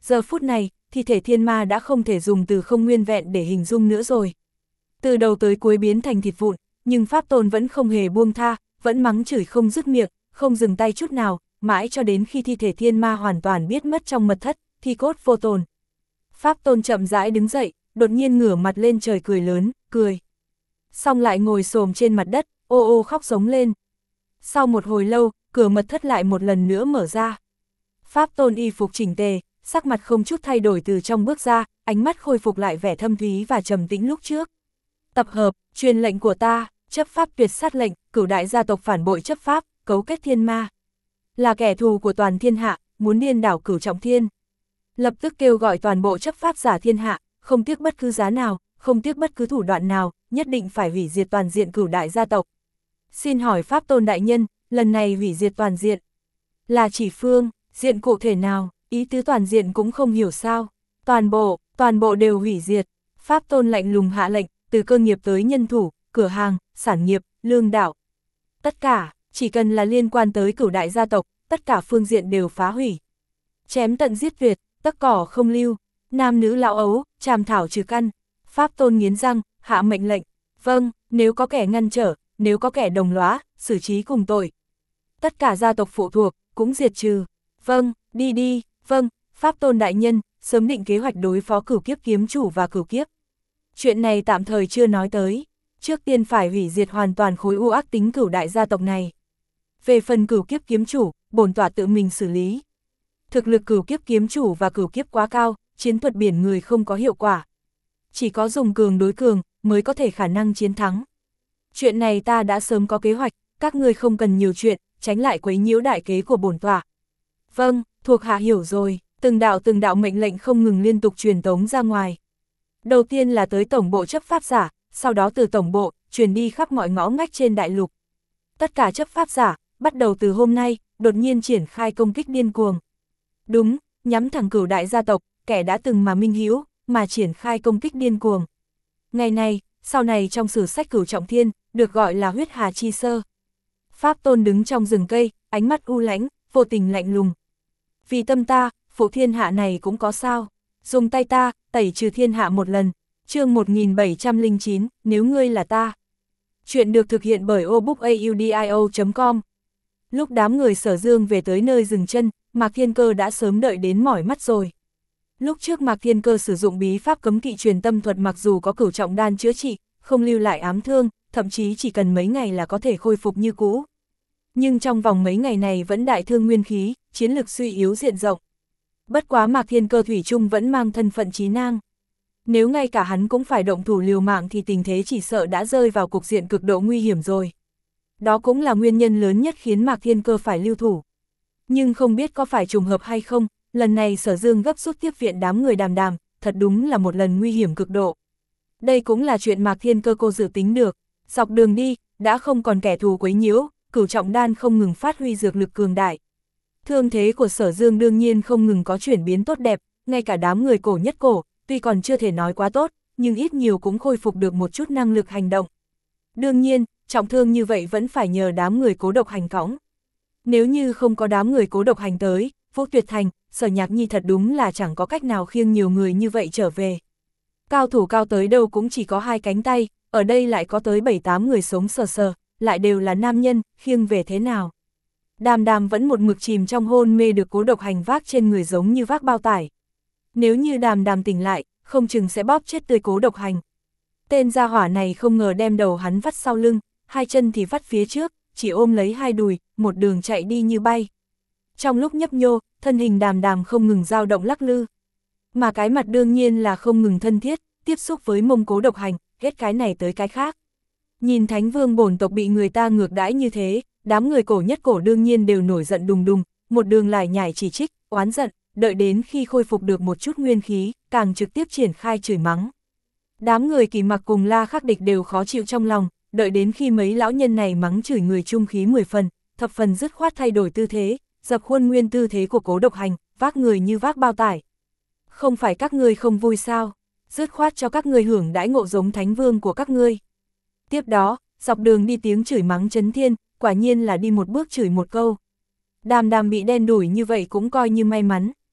Giờ phút này, thi thể thiên ma đã không thể dùng từ không nguyên vẹn để hình dung nữa rồi. Từ đầu tới cuối biến thành thịt vụn, nhưng Pháp Tôn vẫn không hề buông tha, vẫn mắng chửi không dứt miệng, không dừng tay chút nào, mãi cho đến khi thi thể thiên ma hoàn toàn biết mất trong mật thất, thi cốt vô tồn. Pháp Tôn chậm rãi đứng dậy, đột nhiên ngửa mặt lên trời cười lớn, cười. Xong lại ngồi xổm trên mặt đất, ô ô khóc giống lên. Sau một hồi lâu, cửa mật thất lại một lần nữa mở ra. Pháp Tôn y phục chỉnh tề, sắc mặt không chút thay đổi từ trong bước ra, ánh mắt khôi phục lại vẻ thâm thúy và trầm tĩnh lúc trước. Tập hợp, truyền lệnh của ta, chấp pháp tuyệt sát lệnh, cửu đại gia tộc phản bội chấp pháp, cấu kết thiên ma. Là kẻ thù của toàn thiên hạ, muốn điên đảo Cửu Trọng Thiên. Lập tức kêu gọi toàn bộ chấp pháp giả thiên hạ, không tiếc bất cứ giá nào, không tiếc bất cứ thủ đoạn nào, nhất định phải hủy diệt toàn diện cửu đại gia tộc. Xin hỏi Pháp Tôn đại nhân, lần này hủy diệt toàn diện là chỉ phương, diện cụ thể nào, ý tứ toàn diện cũng không hiểu sao. Toàn bộ, toàn bộ đều hủy diệt. Pháp Tôn lạnh lùng hạ lệnh, từ cơ nghiệp tới nhân thủ, cửa hàng, sản nghiệp, lương đạo. Tất cả, chỉ cần là liên quan tới cửu đại gia tộc, tất cả phương diện đều phá hủy. Chém tận giết tuyệt, tất cỏ không lưu, nam nữ lão ấu, tràm thảo trừ căn. Pháp Tôn nghiến răng, hạ mệnh lệnh. Vâng, nếu có kẻ ngăn trở, nếu có kẻ đồng lõa, xử trí cùng tội. Tất cả gia tộc phụ thuộc, cũng diệt trừ. Vâng, đi đi, vâng, Pháp Tôn đại nhân, sớm định kế hoạch đối phó cửu kiếp kiếm chủ và cửu kiếp. Chuyện này tạm thời chưa nói tới, trước tiên phải hủy diệt hoàn toàn khối u ác tính cửu đại gia tộc này. Về phần cửu kiếp kiếm chủ, bổn tọa tự mình xử lý. Thực lực cửu kiếp kiếm chủ và cửu kiếp quá cao, chiến thuật biển người không có hiệu quả. Chỉ có dùng cường đối cường, mới có thể khả năng chiến thắng. Chuyện này ta đã sớm có kế hoạch, các ngươi không cần nhiều chuyện, tránh lại quấy nhiễu đại kế của bổn tọa. Vâng, thuộc hạ hiểu rồi, từng đạo từng đạo mệnh lệnh không ngừng liên tục truyền tống ra ngoài. Đầu tiên là tới tổng bộ chấp pháp giả, sau đó từ tổng bộ, truyền đi khắp mọi ngõ ngách trên đại lục. Tất cả chấp pháp giả, bắt đầu từ hôm nay, đột nhiên triển khai công kích điên cuồng. Đúng, nhắm thẳng cửu đại gia tộc, kẻ đã từng mà minh hiếu, mà triển khai công kích điên cuồng. Ngày này, sau này trong sử sách Cửu Trọng Thiên, được gọi là huyết hà chi sơ. Pháp Tôn đứng trong rừng cây, ánh mắt u lãnh, vô tình lạnh lùng. Vì tâm ta, phụ thiên hạ này cũng có sao, dùng tay ta, tẩy trừ thiên hạ một lần. Chương một nghìn bảy trăm lẻ chín, nếu ngươi là ta. Chuyện được thực hiện bởi obookaudio chấm com. Lúc đám người Sở Dương về tới nơi dừng chân, Mạc Thiên Cơ đã sớm đợi đến mỏi mắt rồi. Lúc trước Mạc Thiên Cơ sử dụng bí pháp cấm kỵ truyền tâm thuật, mặc dù có cửu trọng đan chữa trị, không lưu lại ám thương, thậm chí chỉ cần mấy ngày là có thể khôi phục như cũ. Nhưng trong vòng mấy ngày này vẫn đại thương nguyên khí, chiến lực suy yếu diện rộng. Bất quá Mạc Thiên Cơ thủy chung vẫn mang thân phận trí nang. Nếu ngay cả hắn cũng phải động thủ liều mạng thì tình thế chỉ sợ đã rơi vào cục diện cực độ nguy hiểm rồi. Đó cũng là nguyên nhân lớn nhất khiến Mạc Thiên Cơ phải lưu thủ. Nhưng không biết có phải trùng hợp hay không, lần này Sở Dương gấp rút tiếp viện đám người Đàm Đàm, thật đúng là một lần nguy hiểm cực độ. Đây cũng là chuyện Mạc Thiên Cơ cô dự tính được, dọc đường đi, đã không còn kẻ thù quấy nhiễu, cửu trọng đan không ngừng phát huy dược lực cường đại. Thương thế của Sở Dương đương nhiên không ngừng có chuyển biến tốt đẹp, ngay cả đám người cổ nhất cổ, tuy còn chưa thể nói quá tốt, nhưng ít nhiều cũng khôi phục được một chút năng lực hành động. Đương nhiên, trọng thương như vậy vẫn phải nhờ đám người Cố Độc Hành cõng. Nếu như không có đám người Cố Độc Hành tới, Vũ Tuyệt Thành, Sở Nhạc Nhi thật đúng là chẳng có cách nào khiêng nhiều người như vậy trở về. Cao thủ cao tới đâu cũng chỉ có hai cánh tay, ở đây lại có tới bảy tám người sống sờ sờ, lại đều là nam nhân, khiêng về thế nào. Đàm Đàm vẫn một mực chìm trong hôn mê được Cố Độc Hành vác trên người giống như vác bao tải. Nếu như Đàm Đàm tỉnh lại, không chừng sẽ bóp chết tươi Cố Độc Hành. Tên gia hỏa này không ngờ đem đầu hắn vắt sau lưng, hai chân thì vắt phía trước, chỉ ôm lấy hai đùi, một đường chạy đi như bay. Trong lúc nhấp nhô, thân hình Đàm Đàm không ngừng dao động lắc lư. Mà cái mặt đương nhiên là không ngừng thân thiết, tiếp xúc với mông Cố Độc Hành, hết cái này tới cái khác. Nhìn Thánh Vương bổn tộc bị người ta ngược đãi như thế, đám người cổ nhất cổ đương nhiên đều nổi giận đùng đùng, một đường lải nhải chỉ trích, oán giận, đợi đến khi khôi phục được một chút nguyên khí, càng trực tiếp triển khai chửi mắng. Đám người Kỳ Mặc cùng La Khắc Địch đều khó chịu trong lòng, đợi đến khi mấy lão nhân này mắng chửi người trung khí mười phần, thập phần dứt khoát thay đổi tư thế, dập khuôn nguyên tư thế của Cố Độc Hành, vác người như vác bao tải. Không phải các ngươi không vui sao, dứt khoát cho các ngươi hưởng đãi ngộ giống Thánh Vương của các ngươi. Tiếp đó, dọc đường đi tiếng chửi mắng chấn thiên, quả nhiên là đi một bước chửi một câu. Đàm Đàm bị đen đủi như vậy cũng coi như may mắn.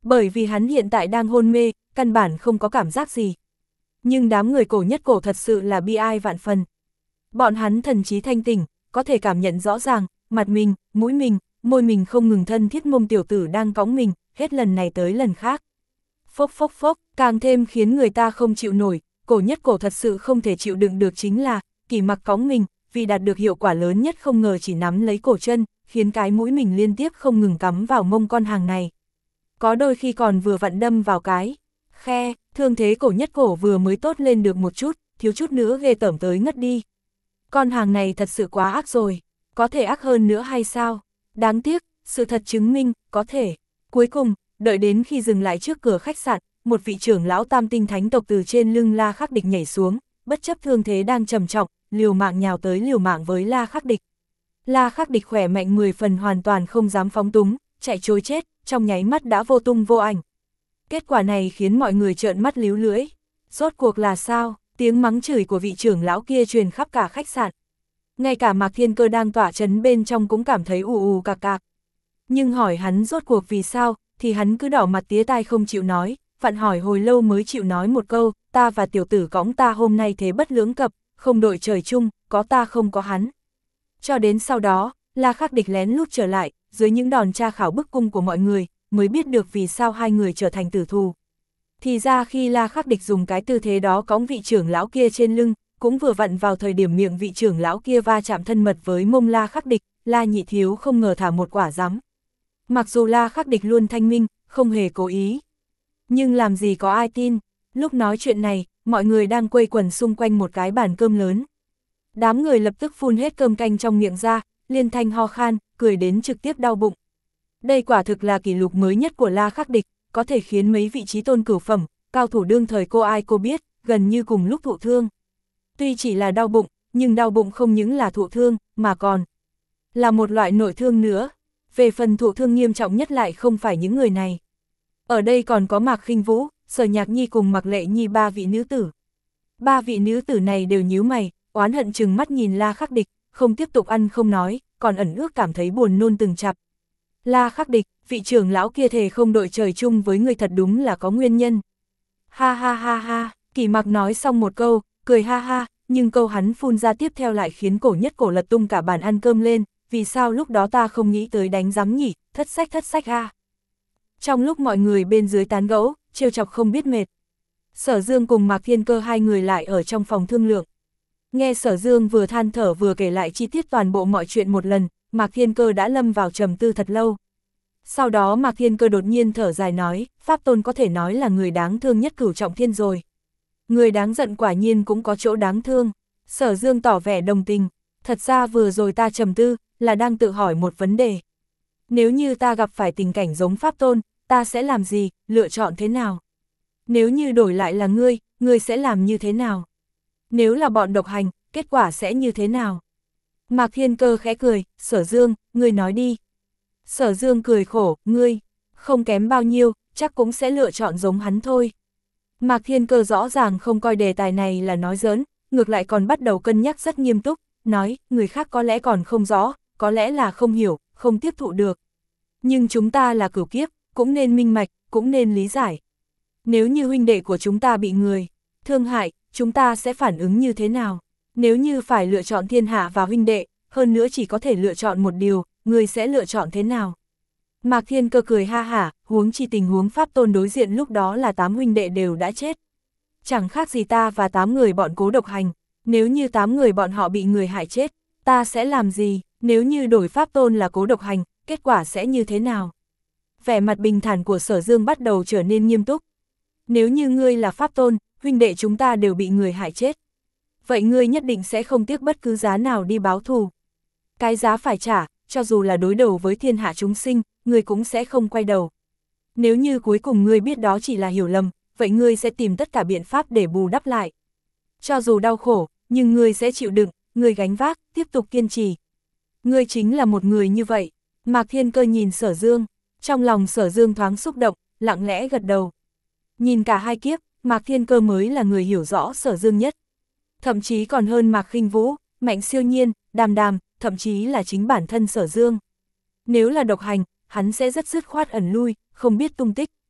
Bởi vì hắn hiện tại đang hôn mê, căn bản không có cảm giác gì. Nhưng đám người cổ nhất cổ thật sự là bi ai vạn phần. Bọn hắn thần trí thanh tỉnh, có thể cảm nhận rõ ràng, mặt mình, mũi mình, môi mình không ngừng thân thiết mông tiểu tử đang cõng mình, hết lần này tới lần khác. Phốc phốc phốc, càng thêm khiến người ta không chịu nổi, cổ nhất cổ thật sự không thể chịu đựng được chính là, Kỳ Mặc cõng mình, vì đạt được hiệu quả lớn nhất không ngờ chỉ nắm lấy cổ chân, khiến cái mũi mình liên tiếp không ngừng cắm vào mông con hàng này. Có đôi khi còn vừa vặn đâm vào cái khe, thương thế cổ nhất cổ vừa mới tốt lên được một chút, thiếu chút nữa ghê tởm tới ngất đi. Con hàng này thật sự quá ác rồi, có thể ác hơn nữa hay sao? Đáng tiếc, sự thật chứng minh, có thể. Cuối cùng, đợi đến khi dừng lại trước cửa khách sạn, một vị trưởng lão tam tinh thánh tộc từ trên lưng La Khắc Địch nhảy xuống, bất chấp thương thế đang trầm trọng, liều mạng nhào tới liều mạng với La Khắc Địch. La Khắc Địch khỏe mạnh mười phần hoàn toàn không dám phóng túng, chạy trối chết, trong nháy mắt đã vô tung vô ảnh. Kết quả này khiến mọi người trợn mắt líu lưỡi. Rốt cuộc là sao? Tiếng mắng chửi của vị trưởng lão kia truyền khắp cả khách sạn. Ngay cả Mạc Thiên Cơ đang tỏa chấn bên trong cũng cảm thấy ù ù cạc cạc. Nhưng hỏi hắn rốt cuộc vì sao, thì hắn cứ đỏ mặt tía tai không chịu nói, vặn hỏi hồi lâu mới chịu nói một câu, ta và tiểu tử cõng ta hôm nay thế bất lưỡng cập, không đội trời chung, có ta không có hắn. Cho đến sau đó, La Khắc Địch lén lút trở lại, dưới những đòn tra khảo bức cung của mọi người, mới biết được vì sao hai người trở thành tử thù. Thì ra khi La Khắc Địch dùng cái tư thế đó cõng vị trưởng lão kia trên lưng, cũng vừa vặn vào thời điểm miệng vị trưởng lão kia va chạm thân mật với mông La Khắc Địch, La Nhị Thiếu không ngờ thả một quả rắm. Mặc dù La Khắc Địch luôn thanh minh, không hề cố ý. Nhưng làm gì có ai tin, lúc nói chuyện này, mọi người đang quây quần xung quanh một cái bàn cơm lớn. Đám người lập tức phun hết cơm canh trong miệng ra, liên thanh ho khan, cười đến trực tiếp đau bụng. Đây quả thực là kỷ lục mới nhất của La Khắc Địch, có thể khiến mấy vị trí tôn cửu phẩm, cao thủ đương thời cô ai cô biết, gần như cùng lúc thụ thương. Tuy chỉ là đau bụng, nhưng đau bụng không những là thụ thương, mà còn là một loại nội thương nữa. Về phần thụ thương nghiêm trọng nhất lại không phải những người này. Ở đây còn có Mạc Khinh Vũ, Sở Nhạc Nhi cùng Mạc Lệ Nhi ba vị nữ tử. Ba vị nữ tử này đều nhíu mày, oán hận chừng mắt nhìn La Khắc Địch, không tiếp tục ăn không nói, còn ẩn ước cảm thấy buồn nôn từng chặp. La Khắc Địch, vị trưởng lão kia thề không đội trời chung với người thật đúng là có nguyên nhân. Ha ha ha ha, Kỳ Mặc nói xong một câu, cười ha ha, nhưng câu hắn phun ra tiếp theo lại khiến cổ nhất cổ lật tung cả bàn ăn cơm lên, vì sao lúc đó ta không nghĩ tới đánh giám nhỉ, thất sách thất sách ha. Trong lúc mọi người bên dưới tán gẫu, trêu chọc không biết mệt. Sở Dương cùng Mạc Thiên Cơ hai người lại ở trong phòng thương lượng. Nghe Sở Dương vừa than thở vừa kể lại chi tiết toàn bộ mọi chuyện một lần, Mạc Thiên Cơ đã lâm vào trầm tư thật lâu. Sau đó Mạc Thiên Cơ đột nhiên thở dài nói, Pháp Tôn có thể nói là người đáng thương nhất Cửu Trọng Thiên rồi. Người đáng giận quả nhiên cũng có chỗ đáng thương. Sở Dương tỏ vẻ đồng tình, thật ra vừa rồi ta trầm tư, là đang tự hỏi một vấn đề. Nếu như ta gặp phải tình cảnh giống Pháp Tôn, ta sẽ làm gì, lựa chọn thế nào? Nếu như đổi lại là ngươi, ngươi sẽ làm như thế nào? Nếu là bọn độc hành, kết quả sẽ như thế nào? Mạc Thiên Cơ khẽ cười, Sở Dương, ngươi nói đi. Sở Dương cười khổ, ngươi, không kém bao nhiêu, chắc cũng sẽ lựa chọn giống hắn thôi. Mạc Thiên Cơ rõ ràng không coi đề tài này là nói giỡn, ngược lại còn bắt đầu cân nhắc rất nghiêm túc, nói, người khác có lẽ còn không rõ, có lẽ là không hiểu, không tiếp thụ được. Nhưng chúng ta là cửu kiếp, cũng nên minh mạch, cũng nên lý giải. Nếu như huynh đệ của chúng ta bị người thương hại, chúng ta sẽ phản ứng như thế nào? Nếu như phải lựa chọn thiên hạ và huynh đệ, hơn nữa chỉ có thể lựa chọn một điều, người sẽ lựa chọn thế nào? Mạc Thiên Cơ cười ha hả, huống chi tình huống Pháp Tôn đối diện lúc đó là tám huynh đệ đều đã chết. Chẳng khác gì ta và tám người bọn Cố Độc Hành, nếu như tám người bọn họ bị người hại chết, ta sẽ làm gì? Nếu như đổi Pháp Tôn là Cố Độc Hành, kết quả sẽ như thế nào? Vẻ mặt bình thản của Sở Dương bắt đầu trở nên nghiêm túc. Nếu như ngươi là Pháp Tôn, huynh đệ chúng ta đều bị người hại chết. Vậy ngươi nhất định sẽ không tiếc bất cứ giá nào đi báo thù. Cái giá phải trả, cho dù là đối đầu với thiên hạ chúng sinh, ngươi cũng sẽ không quay đầu. Nếu như cuối cùng ngươi biết đó chỉ là hiểu lầm, vậy ngươi sẽ tìm tất cả biện pháp để bù đắp lại. Cho dù đau khổ, nhưng ngươi sẽ chịu đựng, ngươi gánh vác, tiếp tục kiên trì. Ngươi chính là một người như vậy. Mạc Thiên Cơ nhìn Sở Dương, trong lòng Sở Dương thoáng xúc động, lặng lẽ gật đầu. Nhìn cả hai kiếp, Mạc Thiên Cơ mới là người hiểu rõ Sở Dương nhất. Thậm chí còn hơn Mạc Khinh Vũ, Mạnh Siêu Nhiên, Đàm Đàm, thậm chí là chính bản thân Sở Dương. Nếu là độc hành, hắn sẽ rất dứt khoát ẩn lui, không biết tung tích.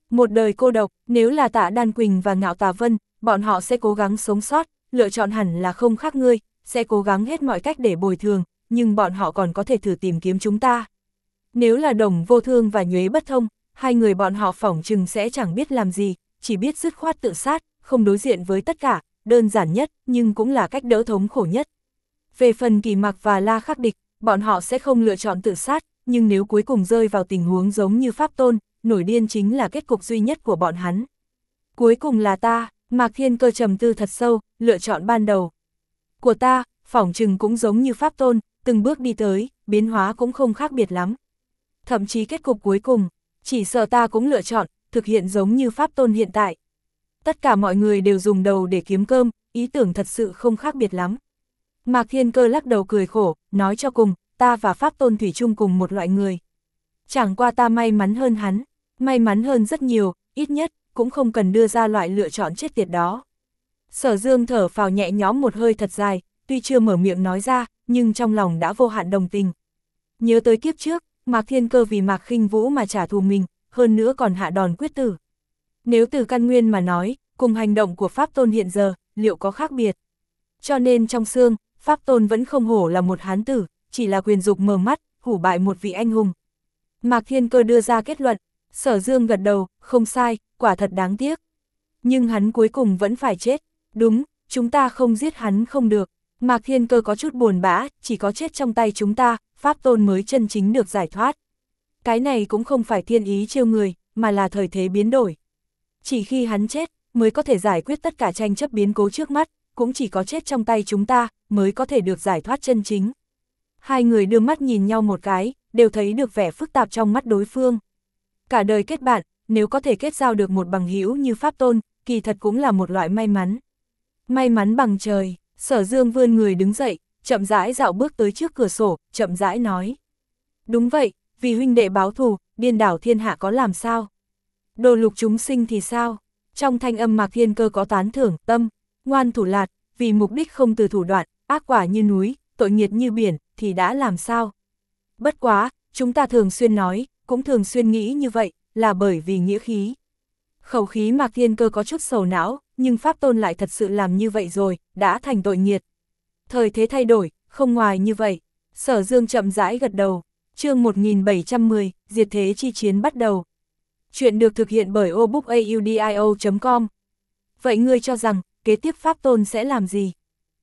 Một đời cô độc, nếu là Tạ Đan Quỳnh và Ngạo Tà Vân, bọn họ sẽ cố gắng sống sót, lựa chọn hẳn là không khác ngươi, sẽ cố gắng hết mọi cách để bồi thường, nhưng bọn họ còn có thể thử tìm kiếm chúng ta. Nếu là Đồng Vô Thương và Nhuế Bất Thông, hai người bọn họ phỏng chừng sẽ chẳng biết làm gì, chỉ biết dứt khoát tự sát, không đối diện với tất cả, đơn giản nhất, nhưng cũng là cách đỡ thống khổ nhất. Về phần Kỳ Mặc và La Khắc Địch, bọn họ sẽ không lựa chọn tự sát, nhưng nếu cuối cùng rơi vào tình huống giống như Pháp Tôn, nổi điên chính là kết cục duy nhất của bọn hắn. Cuối cùng là ta, Mạc Thiên Cơ trầm tư thật sâu, lựa chọn ban đầu của ta, phỏng chừng cũng giống như Pháp Tôn, từng bước đi tới, biến hóa cũng không khác biệt lắm. Thậm chí kết cục cuối cùng, chỉ sợ ta cũng lựa chọn, thực hiện giống như Pháp Tôn hiện tại. Tất cả mọi người đều dùng đầu để kiếm cơm, ý tưởng thật sự không khác biệt lắm. Mạc Thiên Cơ lắc đầu cười khổ, nói cho cùng, ta và Pháp Tôn thủy chung cùng một loại người. Chẳng qua ta may mắn hơn hắn, may mắn hơn rất nhiều, ít nhất, cũng không cần đưa ra loại lựa chọn chết tiệt đó. Sở Dương thở phào nhẹ nhõm một hơi thật dài, tuy chưa mở miệng nói ra, nhưng trong lòng đã vô hạn đồng tình. Nhớ tới kiếp trước, Mạc Thiên Cơ vì Mạc Khinh Vũ mà trả thù mình, hơn nữa còn hạ đòn quyết tử. Nếu từ căn nguyên mà nói, cùng hành động của Pháp Tôn hiện giờ, liệu có khác biệt? Cho nên trong xương, Pháp Tôn vẫn không hổ là một hán tử, chỉ là quyền dục mờ mắt, hủ bại một vị anh hùng. Mạc Thiên Cơ đưa ra kết luận, Sở Dương gật đầu, không sai, quả thật đáng tiếc. Nhưng hắn cuối cùng vẫn phải chết. Đúng, chúng ta không giết hắn không được. Mạc Thiên Cơ có chút buồn bã, chỉ có chết trong tay chúng ta, Pháp Tôn mới chân chính được giải thoát. Cái này cũng không phải thiên ý trêu người, mà là thời thế biến đổi. Chỉ khi hắn chết, mới có thể giải quyết tất cả tranh chấp biến cố trước mắt, cũng chỉ có chết trong tay chúng ta, mới có thể được giải thoát chân chính. Hai người đưa mắt nhìn nhau một cái, đều thấy được vẻ phức tạp trong mắt đối phương. Cả đời kết bạn, nếu có thể kết giao được một bằng hữu như Pháp Tôn, kỳ thật cũng là một loại may mắn. May mắn bằng trời, Sở Dương vươn người đứng dậy, chậm rãi dạo bước tới trước cửa sổ, chậm rãi nói. Đúng vậy, vì huynh đệ báo thù, điên đảo thiên hạ có làm sao? Đồ lục chúng sinh thì sao? Trong thanh âm Mạc Thiên Cơ có tán thưởng, tâm, ngoan thủ lạt, vì mục đích không từ thủ đoạn, ác quả như núi, tội nghiệt như biển, thì đã làm sao? Bất quá, chúng ta thường xuyên nói, cũng thường xuyên nghĩ như vậy, là bởi vì nghĩa khí. Khẩu khí Mạc Thiên Cơ có chút sầu não, nhưng Pháp Tôn lại thật sự làm như vậy rồi, đã thành tội nghiệt. Thời thế thay đổi, không ngoài như vậy. Sở Dương chậm rãi gật đầu. Chương một nghìn bảy trăm mười, diệt thế chi chiến bắt đầu. Chuyện được thực hiện bởi obookaudio chấm com. Vậy ngươi cho rằng, kế tiếp Pháp Tôn sẽ làm gì?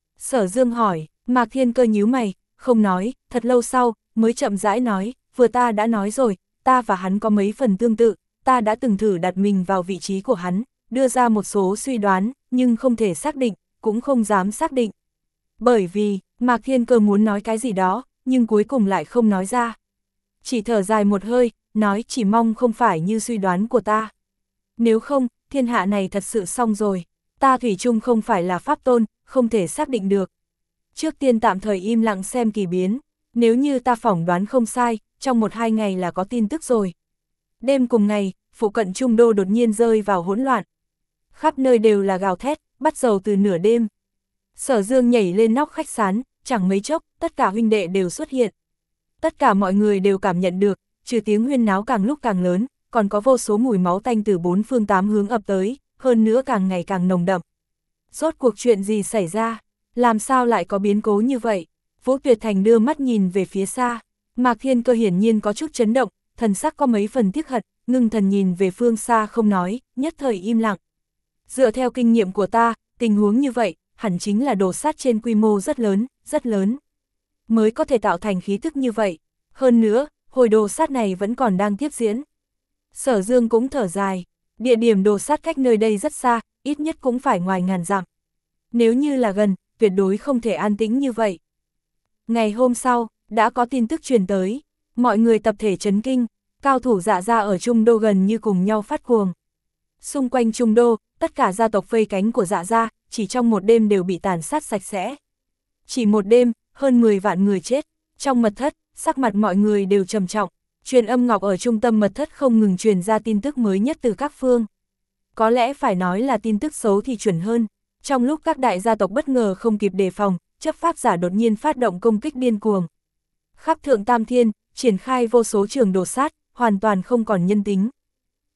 Sở Dương hỏi, Mạc Thiên Cơ nhíu mày, không nói, thật lâu sau, mới chậm rãi nói, vừa ta đã nói rồi, ta và hắn có mấy phần tương tự, ta đã từng thử đặt mình vào vị trí của hắn, đưa ra một số suy đoán, nhưng không thể xác định, cũng không dám xác định. Bởi vì, Mạc Thiên Cơ muốn nói cái gì đó, nhưng cuối cùng lại không nói ra. Chỉ thở dài một hơi, nói chỉ mong không phải như suy đoán của ta. Nếu không, thiên hạ này thật sự xong rồi, ta thủy chung không phải là Pháp Tôn, không thể xác định được. Trước tiên tạm thời im lặng xem kỳ biến, nếu như ta phỏng đoán không sai, trong một hai ngày là có tin tức rồi. Đêm cùng ngày, phụ cận Trung Đô đột nhiên rơi vào hỗn loạn. Khắp nơi đều là gào thét, bắt đầu từ nửa đêm. Sở Dương nhảy lên nóc khách sạn, chẳng mấy chốc, tất cả huynh đệ đều xuất hiện. Tất cả mọi người đều cảm nhận được, trừ tiếng huyên náo càng lúc càng lớn, còn có vô số mùi máu tanh từ bốn phương tám hướng ập tới, hơn nữa càng ngày càng nồng đậm. Rốt cuộc chuyện gì xảy ra? Làm sao lại có biến cố như vậy? Vũ Tuyệt Thành đưa mắt nhìn về phía xa. Mạc Thiên Cơ hiển nhiên có chút chấn động, thần sắc có mấy phần tiếc hận, ngưng thần nhìn về phương xa không nói, nhất thời im lặng. Dựa theo kinh nghiệm của ta, tình huống như vậy, hẳn chính là đồ sát trên quy mô rất lớn, rất lớn. Mới có thể tạo thành khí thức như vậy. Hơn nữa, hồi đồ sát này vẫn còn đang tiếp diễn. Sở Dương cũng thở dài, địa điểm đồ sát cách nơi đây rất xa, ít nhất cũng phải ngoài ngàn dặm. Nếu như là gần, tuyệt đối không thể an tĩnh như vậy. Ngày hôm sau, đã có tin tức truyền tới, mọi người tập thể chấn kinh, cao thủ Dạ gia ở Trung Đô gần như cùng nhau phát cuồng. Xung quanh Trung Đô, tất cả gia tộc vây cánh của Dạ gia, chỉ trong một đêm đều bị tàn sát sạch sẽ. Chỉ một đêm, hơn mười vạn người chết, trong mật thất, sắc mặt mọi người đều trầm trọng, truyền âm ngọc ở trung tâm mật thất không ngừng truyền ra tin tức mới nhất từ các phương. Có lẽ phải nói là tin tức xấu thì chuẩn hơn, trong lúc các đại gia tộc bất ngờ không kịp đề phòng, chấp pháp giả đột nhiên phát động công kích điên cuồng. Khắp thượng Tam Thiên, triển khai vô số trường đồ sát, hoàn toàn không còn nhân tính.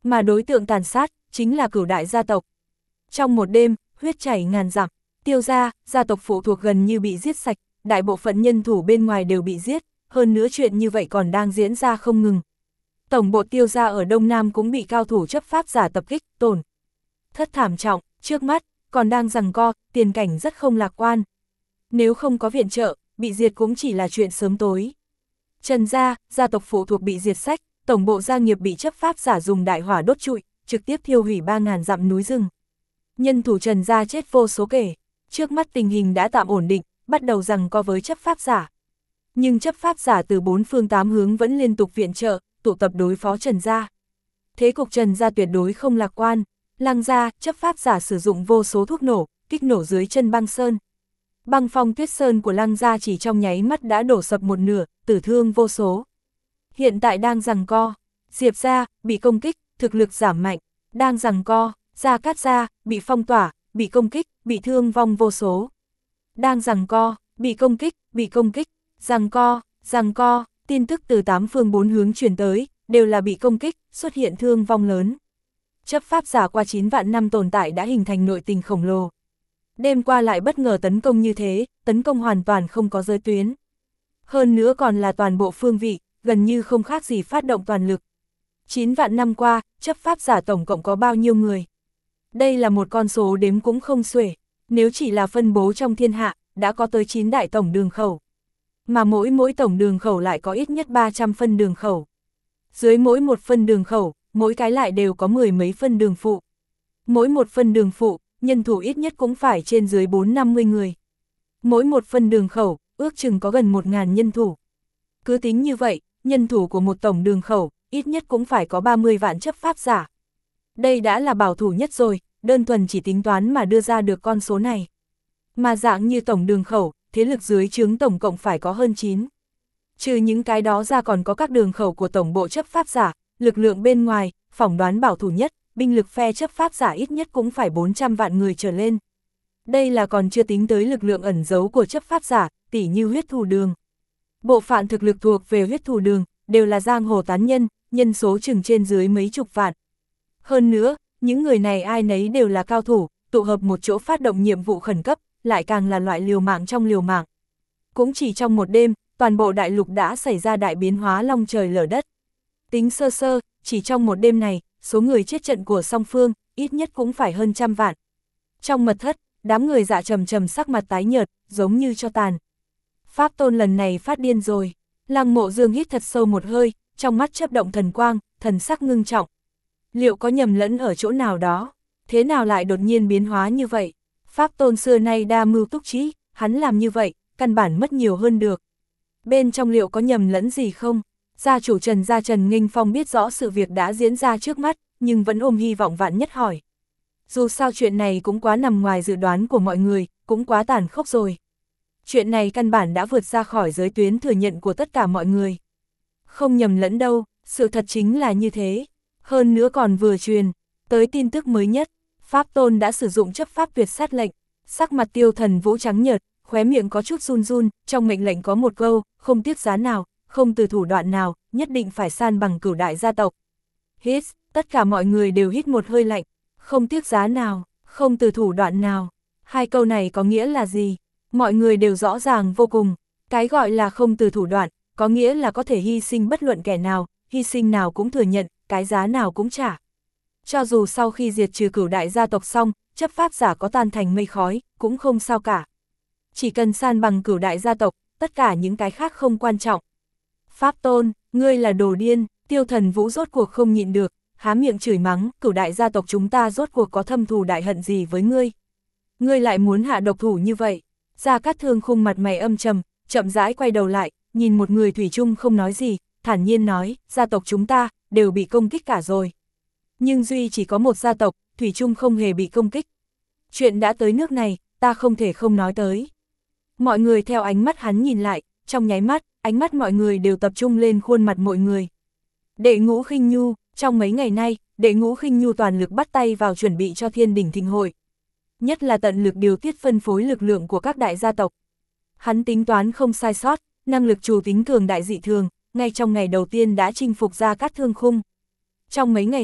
Mà đối tượng tàn sát, chính là Cửu đại gia tộc. Trong một đêm, huyết chảy ngàn dặm, Tiêu gia, gia tộc phụ thuộc gần như bị giết sạch, đại bộ phận nhân thủ bên ngoài đều bị giết, hơn nữa chuyện như vậy còn đang diễn ra không ngừng. Tổng bộ Tiêu gia ở Đông Nam cũng bị cao thủ chấp pháp giả tập kích, tổn thất thảm trọng, trước mắt, còn đang giằng co, tiền cảnh rất không lạc quan. Nếu không có viện trợ, bị diệt cũng chỉ là chuyện sớm tối. Trần gia, gia tộc phụ thuộc bị diệt sách, tổng bộ gia nghiệp bị chấp pháp giả dùng đại hỏa đốt trụi, trực tiếp thiêu hủy ba ngàn dặm núi rừng. Nhân thủ Trần gia chết vô số kể, trước mắt tình hình đã tạm ổn định, bắt đầu giằng co với chấp pháp giả. Nhưng chấp pháp giả từ bốn phương tám hướng vẫn liên tục viện trợ, tụ tập đối phó Trần gia. Thế cục Trần gia tuyệt đối không lạc quan, Lăng gia, chấp pháp giả sử dụng vô số thuốc nổ, kích nổ dưới chân băng sơn. Băng phong tuyết sơn của Lăng gia chỉ trong nháy mắt đã đổ sập một nửa, tử thương vô số. Hiện tại đang giằng co, Diệp gia, bị công kích, thực lực giảm mạnh, đang giằng co, Gia Cát gia, bị phong tỏa, bị công kích, bị thương vong vô số. Đang giằng co, bị công kích, bị công kích, giằng co, giằng co, tin tức từ tám phương bốn hướng truyền tới, đều là bị công kích, xuất hiện thương vong lớn. Chấp pháp giả qua chín vạn năm tồn tại đã hình thành nội tình khổng lồ. Đêm qua lại bất ngờ tấn công như thế, tấn công hoàn toàn không có giới tuyến. Hơn nữa còn là toàn bộ phương vị, gần như không khác gì phát động toàn lực. chín vạn năm qua, chấp pháp giả tổng cộng có bao nhiêu người? Đây là một con số đếm cũng không xuể, nếu chỉ là phân bố trong thiên hạ, đã có tới chín đại tổng đường khẩu. Mà mỗi mỗi tổng đường khẩu lại có ít nhất ba trăm phân đường khẩu. Dưới mỗi một phân đường khẩu, mỗi cái lại đều có mười mấy phân đường phụ. Mỗi một phân đường phụ, nhân thủ ít nhất cũng phải trên dưới bốn trăm năm mươi người. Mỗi một phân đường khẩu, ước chừng có gần một nghìn nhân thủ. Cứ tính như vậy, nhân thủ của một tổng đường khẩu, ít nhất cũng phải có ba mươi vạn chấp pháp giả. Đây đã là bảo thủ nhất rồi, đơn thuần chỉ tính toán mà đưa ra được con số này. Mà dạng như tổng đường khẩu, thế lực dưới trướng tổng cộng phải có hơn chín. Trừ những cái đó ra còn có các đường khẩu của tổng bộ chấp pháp giả, lực lượng bên ngoài, phỏng đoán bảo thủ nhất, binh lực phe chấp pháp giả ít nhất cũng phải bốn trăm vạn người trở lên. Đây là còn chưa tính tới lực lượng ẩn giấu của chấp pháp giả, tỉ như huyết thù đường. Bộ phận thực lực thuộc về huyết thù đường, đều là giang hồ tán nhân, nhân số chừng trên dưới mấy chục vạn. Hơn nữa, những người này ai nấy đều là cao thủ, tụ hợp một chỗ phát động nhiệm vụ khẩn cấp, lại càng là loại liều mạng trong liều mạng. Cũng chỉ trong một đêm, toàn bộ đại lục đã xảy ra đại biến hóa long trời lở đất. Tính sơ sơ, chỉ trong một đêm này, số người chết trận của song phương, ít nhất cũng phải hơn trăm vạn. Trong mật thất, đám người dạ trầm trầm sắc mặt tái nhợt, giống như cho tàn. Pháp tôn lần này phát điên rồi. Lăng Mộ Dương hít thật sâu một hơi, trong mắt chớp động thần quang, thần sắc ngưng trọng. Liệu có nhầm lẫn ở chỗ nào đó? Thế nào lại đột nhiên biến hóa như vậy? Pháp tôn xưa nay đa mưu túc trí, hắn làm như vậy, căn bản mất nhiều hơn được. Bên trong liệu có nhầm lẫn gì không? Gia chủ Trần gia Trần Nghinh Phong biết rõ sự việc đã diễn ra trước mắt, nhưng vẫn ôm hy vọng vạn nhất hỏi. Dù sao chuyện này cũng quá nằm ngoài dự đoán của mọi người, cũng quá tàn khốc rồi. Chuyện này căn bản đã vượt ra khỏi giới tuyến thừa nhận của tất cả mọi người. Không nhầm lẫn đâu, sự thật chính là như thế. Hơn nữa còn vừa truyền tới tin tức mới nhất, Pháp Tôn đã sử dụng chấp pháp tuyệt sát lệnh. Sắc mặt Tiêu Thần Vũ trắng nhợt, khóe miệng có chút run run, trong mệnh lệnh có một câu, không tiếc giá nào, không từ thủ đoạn nào, nhất định phải san bằng Cửu đại gia tộc. Hít, tất cả mọi người đều hít một hơi lạnh, không tiếc giá nào, không từ thủ đoạn nào. Hai câu này có nghĩa là gì? Mọi người đều rõ ràng vô cùng. Cái gọi là không từ thủ đoạn, có nghĩa là có thể hy sinh bất luận kẻ nào, hy sinh nào cũng thừa nhận, cái giá nào cũng trả. Cho dù sau khi diệt trừ Cửu đại gia tộc xong, chấp pháp giả có tan thành mây khói, cũng không sao cả. Chỉ cần san bằng Cửu đại gia tộc, tất cả những cái khác không quan trọng. Pháp Tôn, ngươi là đồ điên. Tiêu Thần Vũ rốt cuộc không nhịn được, há miệng chửi mắng, Cửu đại gia tộc chúng ta rốt cuộc có thâm thù đại hận gì với ngươi? Ngươi lại muốn hạ độc thủ như vậy? Gia Cát Thương khung mặt mày âm trầm, chậm rãi quay đầu lại, nhìn một người thủy chung không nói gì, thản nhiên nói, gia tộc chúng ta, đều bị công kích cả rồi. Nhưng duy chỉ có một gia tộc, thủy chung không hề bị công kích. Chuyện đã tới nước này, ta không thể không nói tới. Mọi người theo ánh mắt hắn nhìn lại, trong nháy mắt, ánh mắt mọi người đều tập trung lên khuôn mặt mọi người. Đệ Ngũ Khinh Nhu, trong mấy ngày nay, Đệ Ngũ Khinh Nhu toàn lực bắt tay vào chuẩn bị cho Thiên Đỉnh Thịnh hội. Nhất là tận lực điều tiết phân phối lực lượng của các đại gia tộc. Hắn tính toán không sai sót, năng lực chủ tính cường đại dị thường, ngay trong ngày đầu tiên đã chinh phục Gia Cát Thương khung. Trong mấy ngày này,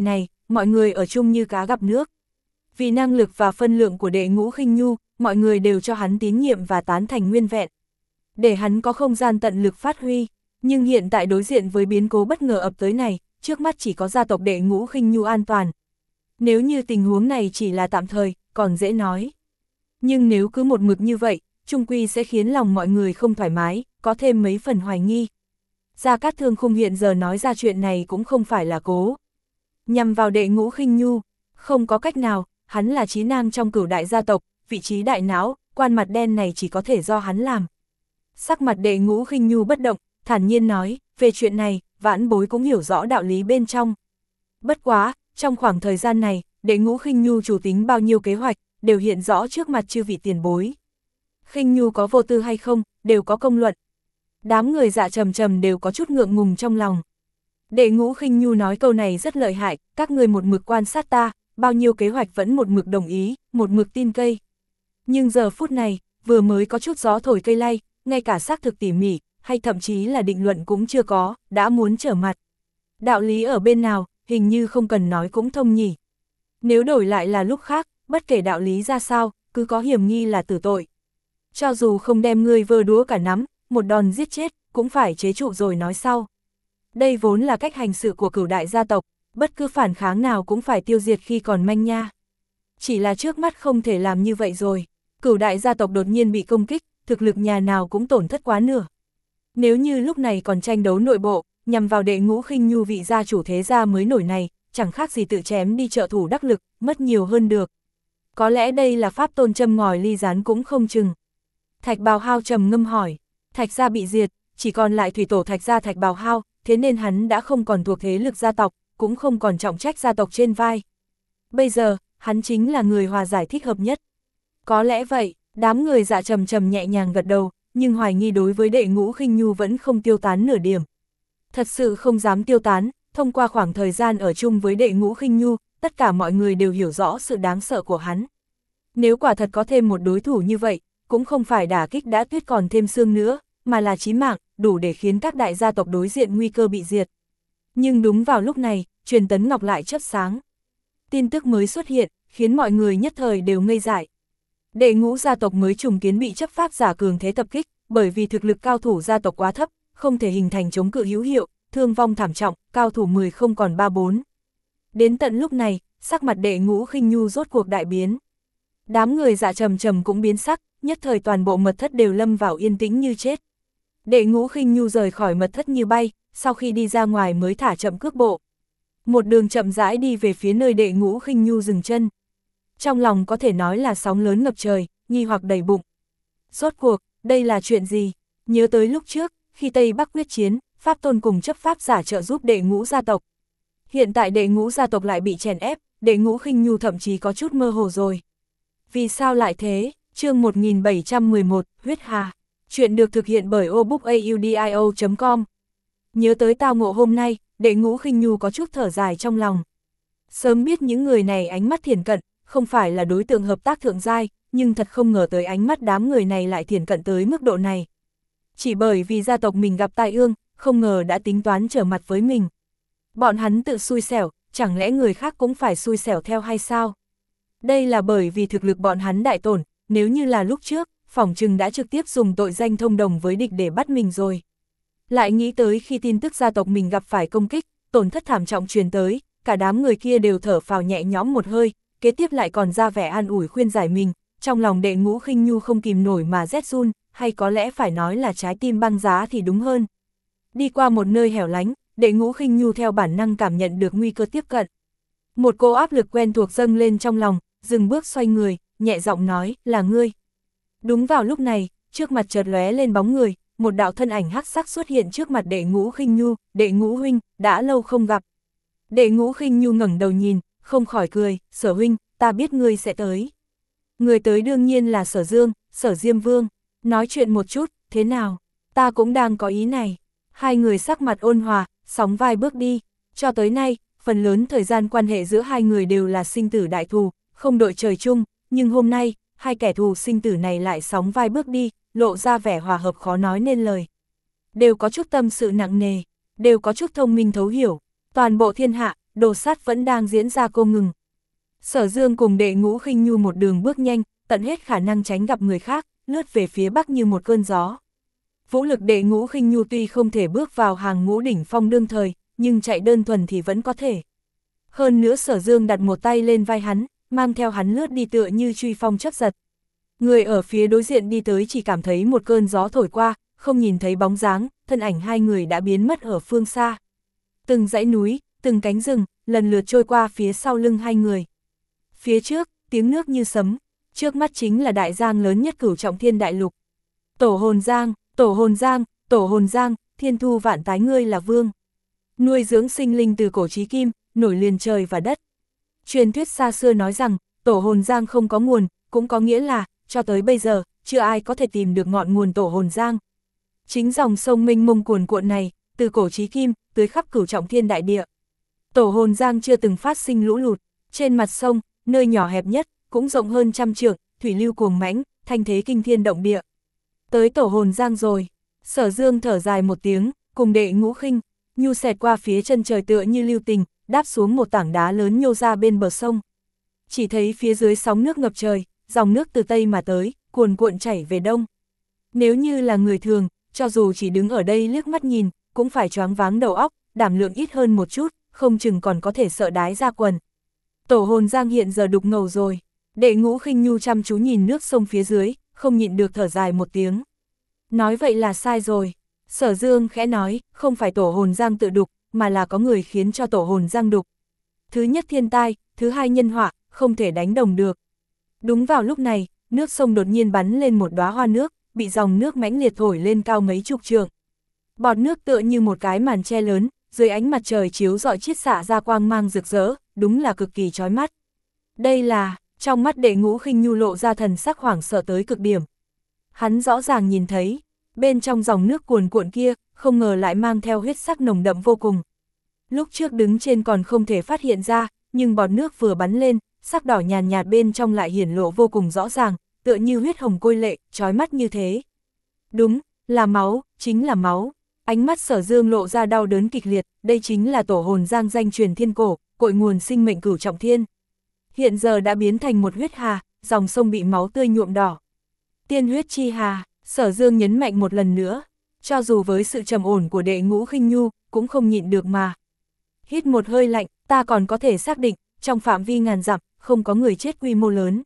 mọi người ở chung như cá gặp nước. Vì năng lực và phân lượng của Đệ Ngũ Khinh Nhu, mọi người đều cho hắn tín nhiệm và tán thành nguyên vẹn. Để hắn có không gian tận lực phát huy, nhưng hiện tại đối diện với biến cố bất ngờ ập tới này, trước mắt chỉ có gia tộc Đệ Ngũ Khinh Nhu an toàn. Nếu như tình huống này chỉ là tạm thời, còn dễ nói. Nhưng nếu cứ một mực như vậy, chung quy sẽ khiến lòng mọi người không thoải mái, có thêm mấy phần hoài nghi. Gia Cát Thương Khung hiện giờ nói ra chuyện này cũng không phải là cố nhằm vào Đệ Ngũ Khinh Nhu, không có cách nào, hắn là trí nam trong cửu đại gia tộc, vị trí đại não, quan mặt đen này chỉ có thể do hắn làm. Sắc mặt Đệ Ngũ Khinh Nhu bất động, thản nhiên nói, về chuyện này, vãn bối cũng hiểu rõ đạo lý bên trong. Bất quá, trong khoảng thời gian này, Đệ Ngũ Khinh Nhu chủ tính bao nhiêu kế hoạch, đều hiện rõ trước mặt chư vị tiền bối. Khinh Nhu có vô tư hay không, đều có công luận. Đám người dạ trầm trầm đều có chút ngượng ngùng trong lòng. Đệ Ngũ Khinh Nhu nói câu này rất lợi hại, các người một mực quan sát ta, bao nhiêu kế hoạch vẫn một mực đồng ý, một mực tin cây. Nhưng giờ phút này, vừa mới có chút gió thổi cây lay, ngay cả xác thực tỉ mỉ, hay thậm chí là định luận cũng chưa có, đã muốn trở mặt. Đạo lý ở bên nào, hình như không cần nói cũng thông nhỉ. Nếu đổi lại là lúc khác, bất kể đạo lý ra sao, cứ có hiểm nghi là tử tội. Cho dù không đem ngươi vơ đúa cả nắm, một đòn giết chết, cũng phải chế trụ rồi nói sau. Đây vốn là cách hành sự của cửu đại gia tộc, bất cứ phản kháng nào cũng phải tiêu diệt khi còn manh nha. Chỉ là trước mắt không thể làm như vậy rồi. Cửu đại gia tộc đột nhiên bị công kích, thực lực nhà nào cũng tổn thất quá nửa. Nếu như lúc này còn tranh đấu nội bộ, nhằm vào Đệ Ngũ Khinh Nhu vị gia chủ thế gia mới nổi này, chẳng khác gì tự chém đi trợ thủ đắc lực, mất nhiều hơn được. Có lẽ đây là pháp tôn châm ngòi ly gián cũng không chừng. Thạch Bào Hao trầm ngâm hỏi, Thạch gia bị diệt, chỉ còn lại thủy tổ Thạch gia Thạch Bào Hao, thế nên hắn đã không còn thuộc thế lực gia tộc, cũng không còn trọng trách gia tộc trên vai. Bây giờ, hắn chính là người hòa giải thích hợp nhất. Có lẽ vậy, đám người dạ trầm trầm nhẹ nhàng gật đầu, nhưng hoài nghi đối với Đệ Ngũ Khinh Nhu vẫn không tiêu tán nửa điểm. Thật sự không dám tiêu tán, thông qua khoảng thời gian ở chung với Đệ Ngũ Khinh Nhu, tất cả mọi người đều hiểu rõ sự đáng sợ của hắn. Nếu quả thật có thêm một đối thủ như vậy, cũng không phải đả kích đã tuyết còn thêm xương nữa, mà là chí mạng, đủ để khiến các đại gia tộc đối diện nguy cơ bị diệt. Nhưng đúng vào lúc này, truyền tấn ngọc lại chớp sáng. Tin tức mới xuất hiện, khiến mọi người nhất thời đều ngây dại. Đệ Ngũ gia tộc mới trùng kiến bị chấp pháp giả cường thế tập kích, bởi vì thực lực cao thủ gia tộc quá thấp, không thể hình thành chống cự hữu hiệu, thương vong thảm trọng, cao thủ mười không còn ba bốn. Đến tận lúc này, sắc mặt Đệ Ngũ Khinh Nhu rốt cuộc đại biến. Đám người dạ trầm trầm cũng biến sắc, nhất thời toàn bộ mật thất đều lâm vào yên tĩnh như chết. Đệ Ngũ Khinh Nhu rời khỏi mật thất như bay, sau khi đi ra ngoài mới thả chậm cước bộ. Một đường chậm rãi đi về phía nơi Đệ Ngũ Khinh Nhu dừng chân. Trong lòng có thể nói là sóng lớn ngập trời, nghi hoặc đầy bụng. Rốt cuộc, đây là chuyện gì? Nhớ tới lúc trước, khi Tây Bắc quyết chiến, Pháp Tôn cùng chấp pháp giả trợ giúp Đệ Ngũ gia tộc. Hiện tại Đệ Ngũ gia tộc lại bị chèn ép, Đệ Ngũ Khinh Nhu thậm chí có chút mơ hồ rồi. Vì sao lại thế? Chương một nghìn bảy trăm mười một, Huyết Hà. Chuyện được thực hiện bởi obookaudio chấm com. Nhớ tới tao ngộ hôm nay, Đệ Ngũ Khinh Nhu có chút thở dài trong lòng. Sớm biết những người này ánh mắt thiển cận, không phải là đối tượng hợp tác thượng giai, nhưng thật không ngờ tới ánh mắt đám người này lại thiển cận tới mức độ này. Chỉ bởi vì gia tộc mình gặp tai ương, không ngờ đã tính toán trở mặt với mình. Bọn hắn tự xui xẻo, chẳng lẽ người khác cũng phải xui xẻo theo hay sao? Đây là bởi vì thực lực bọn hắn đại tổn, nếu như là lúc trước, phỏng chừng đã trực tiếp dùng tội danh thông đồng với địch để bắt mình rồi. Lại nghĩ tới khi tin tức gia tộc mình gặp phải công kích, tổn thất thảm trọng truyền tới, cả đám người kia đều thở phào nhẹ nhõm một hơi, kế tiếp lại còn ra vẻ an ủi khuyên giải mình, trong lòng Đệ Ngũ Khinh Nhu không kìm nổi mà rét run, hay có lẽ phải nói là trái tim băng giá thì đúng hơn. Đi qua một nơi hẻo lánh, Đệ Ngũ Khinh Nhu theo bản năng cảm nhận được nguy cơ tiếp cận. Một cô áp lực quen thuộc dâng lên trong lòng, dừng bước xoay người, nhẹ giọng nói, là ngươi. Đúng vào lúc này, trước mặt chợt lóe lên bóng người, một đạo thân ảnh hắc sắc xuất hiện trước mặt Đệ Ngũ Khinh Nhu, Đệ Ngũ huynh, đã lâu không gặp. Đệ Ngũ Khinh Nhu ngẩng đầu nhìn, không khỏi cười, Sở huynh, ta biết ngươi sẽ tới. Người tới đương nhiên là Sở Dương, Sở Diêm Vương, nói chuyện một chút, thế nào, ta cũng đang có ý này. Hai người sắc mặt ôn hòa, sóng vai bước đi, cho tới nay, phần lớn thời gian quan hệ giữa hai người đều là sinh tử đại thù, không đội trời chung, nhưng hôm nay, hai kẻ thù sinh tử này lại sóng vai bước đi, lộ ra vẻ hòa hợp khó nói nên lời. Đều có chút tâm sự nặng nề, đều có chút thông minh thấu hiểu, toàn bộ thiên hạ, đồ sát vẫn đang diễn ra không ngừng. Sở Dương cùng Đệ Ngũ Khinh Nhu một đường bước nhanh, tận hết khả năng tránh gặp người khác, lướt về phía bắc như một cơn gió. Vũ lực Đệ Ngũ Khinh Nhu tuy không thể bước vào hàng ngũ đỉnh phong đương thời, nhưng chạy đơn thuần thì vẫn có thể. Hơn nữa Sở Dương đặt một tay lên vai hắn, mang theo hắn lướt đi tựa như truy phong chấp giật. Người ở phía đối diện đi tới chỉ cảm thấy một cơn gió thổi qua, không nhìn thấy bóng dáng, thân ảnh hai người đã biến mất ở phương xa. Từng dãy núi, từng cánh rừng, lần lượt trôi qua phía sau lưng hai người. Phía trước, tiếng nước như sấm, trước mắt chính là đại giang lớn nhất Cửu Trọng Thiên đại lục. Tổ hồn giang, tổ hồn giang, tổ hồn giang, thiên thu vạn tái ngươi là vương. Nuôi dưỡng sinh linh từ cổ chí kim, nổi liền trời và đất. Truyền thuyết xa xưa nói rằng, tổ hồn giang không có nguồn, cũng có nghĩa là, cho tới bây giờ, chưa ai có thể tìm được ngọn nguồn tổ hồn giang. Chính dòng sông mênh mông cuồn cuộn này, từ cổ chí kim, tưới khắp Cửu Trọng Thiên đại địa. Tổ hồn giang chưa từng phát sinh lũ lụt, trên mặt sông, nơi nhỏ hẹp nhất, cũng rộng hơn trăm trượng, thủy lưu cuồng mãnh, thanh thế kinh thiên động địa. Tới tổ hồn giang rồi, Sở Dương thở dài một tiếng, cùng Đệ Ngũ Khinh Nhu xẹt qua phía chân trời tựa như lưu tình, đáp xuống một tảng đá lớn nhô ra bên bờ sông. Chỉ thấy phía dưới sóng nước ngập trời, dòng nước từ tây mà tới, cuồn cuộn chảy về đông. Nếu như là người thường, cho dù chỉ đứng ở đây liếc mắt nhìn, cũng phải choáng váng đầu óc, đảm lượng ít hơn một chút, không chừng còn có thể sợ đái ra quần. Tổ hồn giang hiện giờ đục ngầu rồi. Đệ Ngũ Khinh Nhu chăm chú nhìn nước sông phía dưới, không nhịn được thở dài một tiếng. Nói vậy là sai rồi. Sở Dương khẽ nói, không phải tổ hồn giang tự đục, mà là có người khiến cho tổ hồn giang đục. Thứ nhất thiên tai, thứ hai nhân họa, không thể đánh đồng được. Đúng vào lúc này, nước sông đột nhiên bắn lên một đóa hoa nước, bị dòng nước mãnh liệt thổi lên cao mấy chục trượng. Bọt nước tựa như một cái màn che lớn, dưới ánh mặt trời chiếu rọi chiết xạ ra quang mang rực rỡ, đúng là cực kỳ chói mắt. Đây là, trong mắt Đệ Ngũ Khinh Nhu lộ ra thần sắc hoảng sợ tới cực điểm. Hắn rõ ràng nhìn thấy, bên trong dòng nước cuồn cuộn kia, không ngờ lại mang theo huyết sắc nồng đậm vô cùng. Lúc trước đứng trên còn không thể phát hiện ra, nhưng bọt nước vừa bắn lên, sắc đỏ nhàn nhạt bên trong lại hiển lộ vô cùng rõ ràng, tựa như huyết hồng côi lệ, chói mắt như thế. Đúng, là máu, chính là máu. Ánh mắt Sở Dương lộ ra đau đớn kịch liệt, đây chính là tổ hồn giang danh truyền thiên cổ, cội nguồn sinh mệnh Cửu Trọng Thiên. Hiện giờ đã biến thành một huyết hà, dòng sông bị máu tươi nhuộm đỏ. Tiên huyết chi hà, Sở Dương nhấn mạnh một lần nữa, cho dù với sự trầm ổn của Đệ Ngũ Khinh Nhu, cũng không nhịn được mà. Hít một hơi lạnh, ta còn có thể xác định, trong phạm vi ngàn dặm, không có người chết quy mô lớn.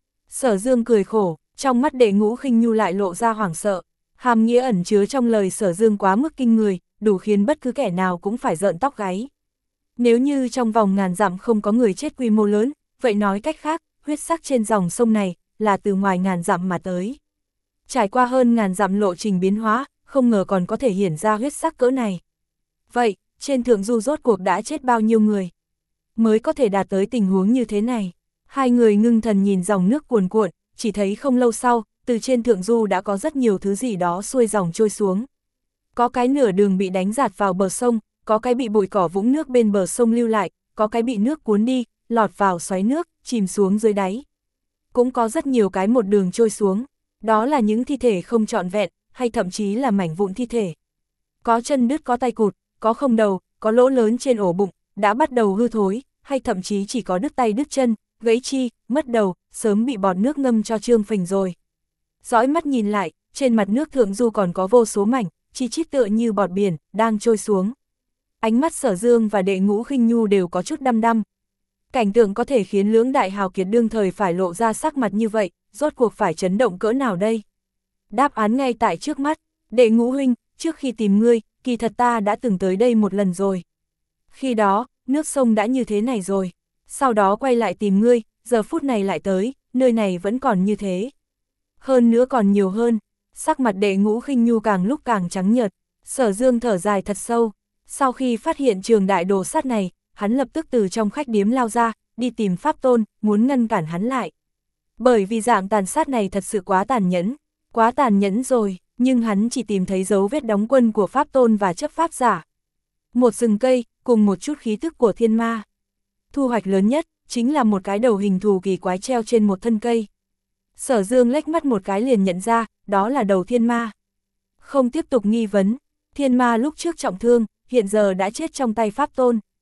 Sở Dương cười khổ, trong mắt Đệ Ngũ Khinh Nhu lại lộ ra hoảng sợ. Hàm nghĩa ẩn chứa trong lời Sở Dương quá mức kinh người, đủ khiến bất cứ kẻ nào cũng phải rợn tóc gáy. Nếu như trong vòng ngàn dặm không có người chết quy mô lớn, vậy nói cách khác, huyết sắc trên dòng sông này, là từ ngoài ngàn dặm mà tới. Trải qua hơn ngàn dặm lộ trình biến hóa, không ngờ còn có thể hiển ra huyết sắc cỡ này. Vậy, trên thượng du rốt cuộc đã chết bao nhiêu người? Mới có thể đạt tới tình huống như thế này. Hai người ngưng thần nhìn dòng nước cuồn cuộn, chỉ thấy không lâu sau, từ trên thượng du đã có rất nhiều thứ gì đó xuôi dòng trôi xuống. Có cái nửa đường bị đánh giạt vào bờ sông, có cái bị bụi cỏ vũng nước bên bờ sông lưu lại, có cái bị nước cuốn đi, lọt vào xoáy nước, chìm xuống dưới đáy. Cũng có rất nhiều cái một đường trôi xuống, đó là những thi thể không trọn vẹn, hay thậm chí là mảnh vụn thi thể. Có chân đứt có tay cụt, có không đầu, có lỗ lớn trên ổ bụng, đã bắt đầu hư thối, hay thậm chí chỉ có đứt tay đứt chân, gãy chi, mất đầu, sớm bị bọt nước ngâm cho trương phình rồi. Dõi mắt nhìn lại, trên mặt nước thượng du còn có vô số mảnh, chi chít tựa như bọt biển, đang trôi xuống. Ánh mắt Sở Dương và Đệ Ngũ Khinh Nhu đều có chút đăm đăm. Cảnh tượng có thể khiến lưỡng đại hào kiệt đương thời phải lộ ra sắc mặt như vậy, rốt cuộc phải chấn động cỡ nào đây? Đáp án ngay tại trước mắt, Đệ Ngũ huynh, trước khi tìm ngươi, kỳ thật ta đã từng tới đây một lần rồi. Khi đó, nước sông đã như thế này rồi, sau đó quay lại tìm ngươi, giờ phút này lại tới, nơi này vẫn còn như thế. Hơn nữa còn nhiều hơn, sắc mặt Đệ Ngũ Khinh Nhu càng lúc càng trắng nhợt. Sở Dương thở dài thật sâu, sau khi phát hiện trường đại đồ sát này, hắn lập tức từ trong khách điếm lao ra, đi tìm Pháp Tôn, muốn ngăn cản hắn lại. Bởi vì dạng tàn sát này thật sự quá tàn nhẫn, quá tàn nhẫn rồi, nhưng hắn chỉ tìm thấy dấu vết đóng quân của Pháp Tôn và chấp pháp giả. Một rừng cây, cùng một chút khí thức của thiên ma. Thu hoạch lớn nhất, chính là một cái đầu hình thù kỳ quái treo trên một thân cây. Sở Dương lách mắt một cái liền nhận ra, đó là đầu thiên ma. Không tiếp tục nghi vấn, thiên ma lúc trước trọng thương, hiện giờ đã chết trong tay Pháp Tôn.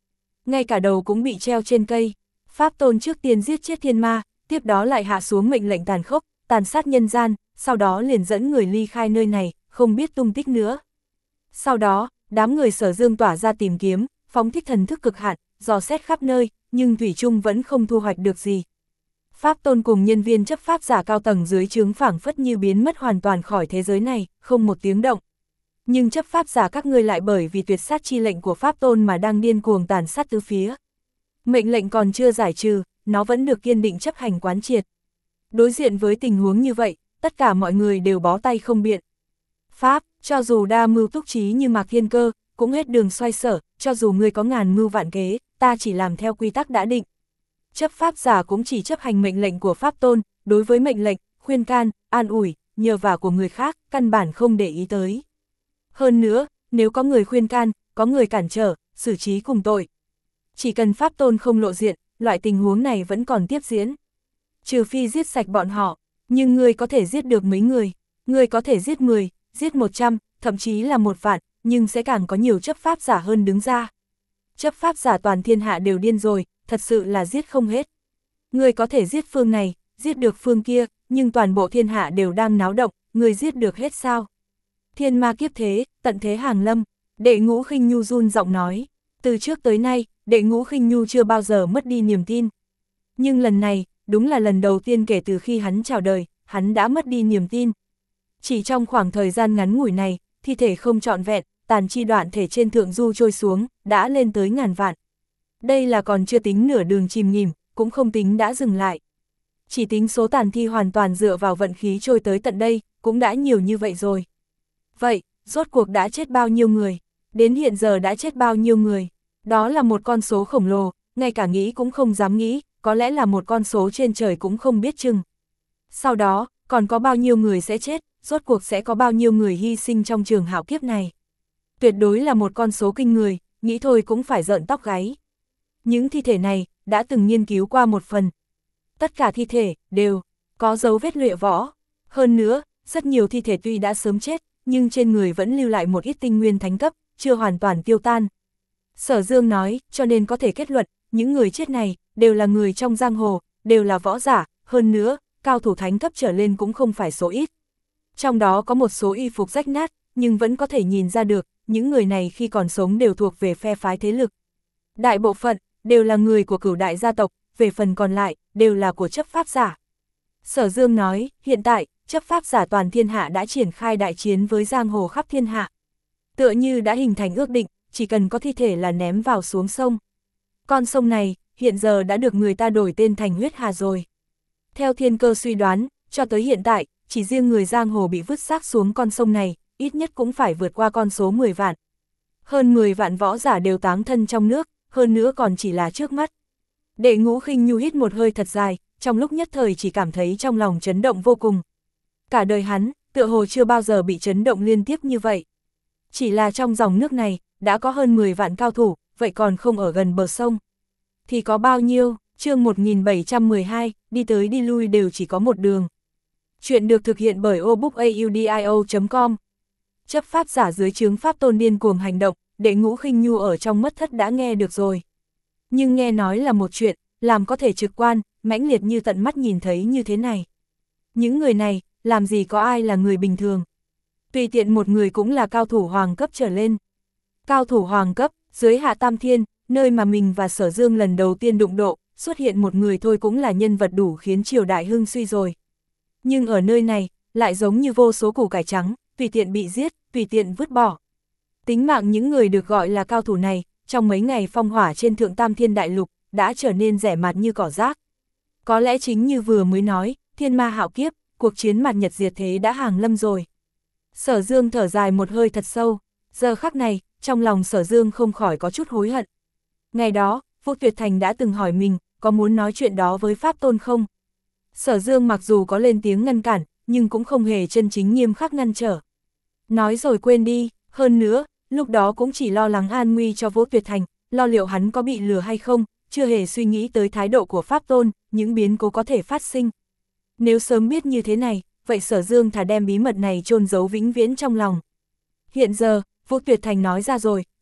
ngay cả đầu cũng bị treo trên cây. Pháp Tôn trước tiên giết chết thiên ma, tiếp đó lại hạ xuống mệnh lệnh tàn khốc, tàn sát nhân gian, sau đó liền dẫn người ly khai nơi này, không biết tung tích nữa. Sau đó, đám người Sở Dương tỏa ra tìm kiếm, phóng thích thần thức cực hạn, dò xét khắp nơi, nhưng thủy chung vẫn không thu hoạch được gì. Pháp Tôn cùng nhân viên chấp pháp giả cao tầng dưới trướng phảng phất như biến mất hoàn toàn khỏi thế giới này, không một tiếng động. Nhưng chấp pháp giả các ngươi lại bởi vì tuyệt sát chi lệnh của Pháp Tôn mà đang điên cuồng tàn sát tứ phía. Mệnh lệnh còn chưa giải trừ, nó vẫn được kiên định chấp hành quán triệt. Đối diện với tình huống như vậy, tất cả mọi người đều bó tay không biện. Pháp, cho dù đa mưu túc trí như Mạc Thiên Cơ, cũng hết đường xoay sở, cho dù ngươi có ngàn mưu vạn kế, ta chỉ làm theo quy tắc đã định. Chấp pháp giả cũng chỉ chấp hành mệnh lệnh của Pháp Tôn, đối với mệnh lệnh, khuyên can, an ủi, nhờ vả của người khác, căn bản không để ý tới. Hơn nữa, nếu có người khuyên can, có người cản trở, xử trí cùng tội. Chỉ cần Pháp Tôn không lộ diện, loại tình huống này vẫn còn tiếp diễn. Trừ phi giết sạch bọn họ, nhưng ngươi có thể giết được mấy người, ngươi có thể giết mười, giết một trăm, thậm chí là một vạn, nhưng sẽ càng có nhiều chấp pháp giả hơn đứng ra. Chấp pháp giả toàn thiên hạ đều điên rồi, thật sự là giết không hết. Ngươi có thể giết phương này, giết được phương kia, nhưng toàn bộ thiên hạ đều đang náo động, ngươi giết được hết sao? Thiên ma kiếp thế, tận thế hàng lâm, Đệ Ngũ Khinh Nhu run giọng nói. Từ trước tới nay, Đệ Ngũ Khinh Nhu chưa bao giờ mất đi niềm tin. Nhưng lần này, đúng là lần đầu tiên kể từ khi hắn chào đời, hắn đã mất đi niềm tin. Chỉ trong khoảng thời gian ngắn ngủi này, thi thể không trọn vẹn, tàn chi đoạn thể trên thượng du trôi xuống, đã lên tới ngàn vạn. Đây là còn chưa tính nửa đường chìm nghỉm, cũng không tính đã dừng lại. Chỉ tính số tàn thi hoàn toàn dựa vào vận khí trôi tới tận đây, cũng đã nhiều như vậy rồi. Vậy, rốt cuộc đã chết bao nhiêu người? Đến hiện giờ đã chết bao nhiêu người? Đó là một con số khổng lồ, ngay cả nghĩ cũng không dám nghĩ, có lẽ là một con số trên trời cũng không biết chừng. Sau đó, còn có bao nhiêu người sẽ chết, rốt cuộc sẽ có bao nhiêu người hy sinh trong trường hạo kiếp này? Tuyệt đối là một con số kinh người, nghĩ thôi cũng phải rợn tóc gáy. Những thi thể này, đã từng nghiên cứu qua một phần. Tất cả thi thể, đều, có dấu vết luyện võ. Hơn nữa, rất nhiều thi thể tuy đã sớm chết, nhưng trên người vẫn lưu lại một ít tinh nguyên thánh cấp, chưa hoàn toàn tiêu tan. Sở Dương nói, cho nên có thể kết luận, những người chết này, đều là người trong giang hồ, đều là võ giả, hơn nữa, cao thủ thánh cấp trở lên cũng không phải số ít. Trong đó có một số y phục rách nát, nhưng vẫn có thể nhìn ra được, những người này khi còn sống đều thuộc về phe phái thế lực. Đại bộ phận, đều là người của cửu đại gia tộc, về phần còn lại, đều là của chấp pháp giả. Sở Dương nói, hiện tại, chấp pháp giả toàn thiên hạ đã triển khai đại chiến với giang hồ khắp thiên hạ. Tựa như đã hình thành ước định, chỉ cần có thi thể là ném vào xuống sông. Con sông này, hiện giờ đã được người ta đổi tên thành huyết hà rồi. Theo Thiên Cơ suy đoán, cho tới hiện tại, chỉ riêng người giang hồ bị vứt xác xuống con sông này, ít nhất cũng phải vượt qua con số mười vạn. Hơn mười vạn võ giả đều táng thân trong nước, hơn nữa còn chỉ là trước mắt. Đệ Ngũ Khinh Nhu hít một hơi thật dài, trong lúc nhất thời chỉ cảm thấy trong lòng chấn động vô cùng. Cả đời hắn, tựa hồ chưa bao giờ bị chấn động liên tiếp như vậy. Chỉ là trong dòng nước này, đã có hơn mười vạn cao thủ, vậy còn không ở gần bờ sông. Thì có bao nhiêu, chương một nghìn bảy trăm mười hai, đi tới đi lui đều chỉ có một đường. Chuyện được thực hiện bởi obookaudio chấm com. Chấp pháp giả dưới trướng Pháp Tôn điên cuồng hành động, Đệ Ngũ Khinh Nhu ở trong mất thất đã nghe được rồi. Nhưng nghe nói là một chuyện, làm có thể trực quan, mãnh liệt như tận mắt nhìn thấy như thế này. Những người này, làm gì có ai là người bình thường. Tùy tiện một người cũng là cao thủ hoàng cấp trở lên. Cao thủ hoàng cấp, dưới hạ tam thiên, nơi mà mình và Sở Dương lần đầu tiên đụng độ, xuất hiện một người thôi cũng là nhân vật đủ khiến triều đại hưng suy rồi. Nhưng ở nơi này, lại giống như vô số củ cải trắng, tùy tiện bị giết, tùy tiện vứt bỏ. Tính mạng những người được gọi là cao thủ này, trong mấy ngày phong hỏa trên thượng tam thiên đại lục, đã trở nên rẻ mạt như cỏ rác. Có lẽ chính như vừa mới nói, thiên ma hạo kiếp, cuộc chiến mạt nhật diệt thế đã hàng lâm rồi. Sở Dương thở dài một hơi thật sâu, giờ khắc này, trong lòng Sở Dương không khỏi có chút hối hận. Ngày đó, Vũ Tuyệt Thành đã từng hỏi mình, có muốn nói chuyện đó với Pháp Tôn không? Sở Dương mặc dù có lên tiếng ngăn cản, nhưng cũng không hề chân chính nghiêm khắc ngăn trở. Nói rồi quên đi, hơn nữa, lúc đó cũng chỉ lo lắng an nguy cho Vũ Tuyệt Thành, lo liệu hắn có bị lừa hay không, chưa hề suy nghĩ tới thái độ của Pháp Tôn, những biến cố có thể phát sinh. Nếu sớm biết như thế này, vậy Sở Dương thà đem bí mật này chôn giấu vĩnh viễn trong lòng. Hiện giờ, Vũ Tuyệt Thành nói ra rồi,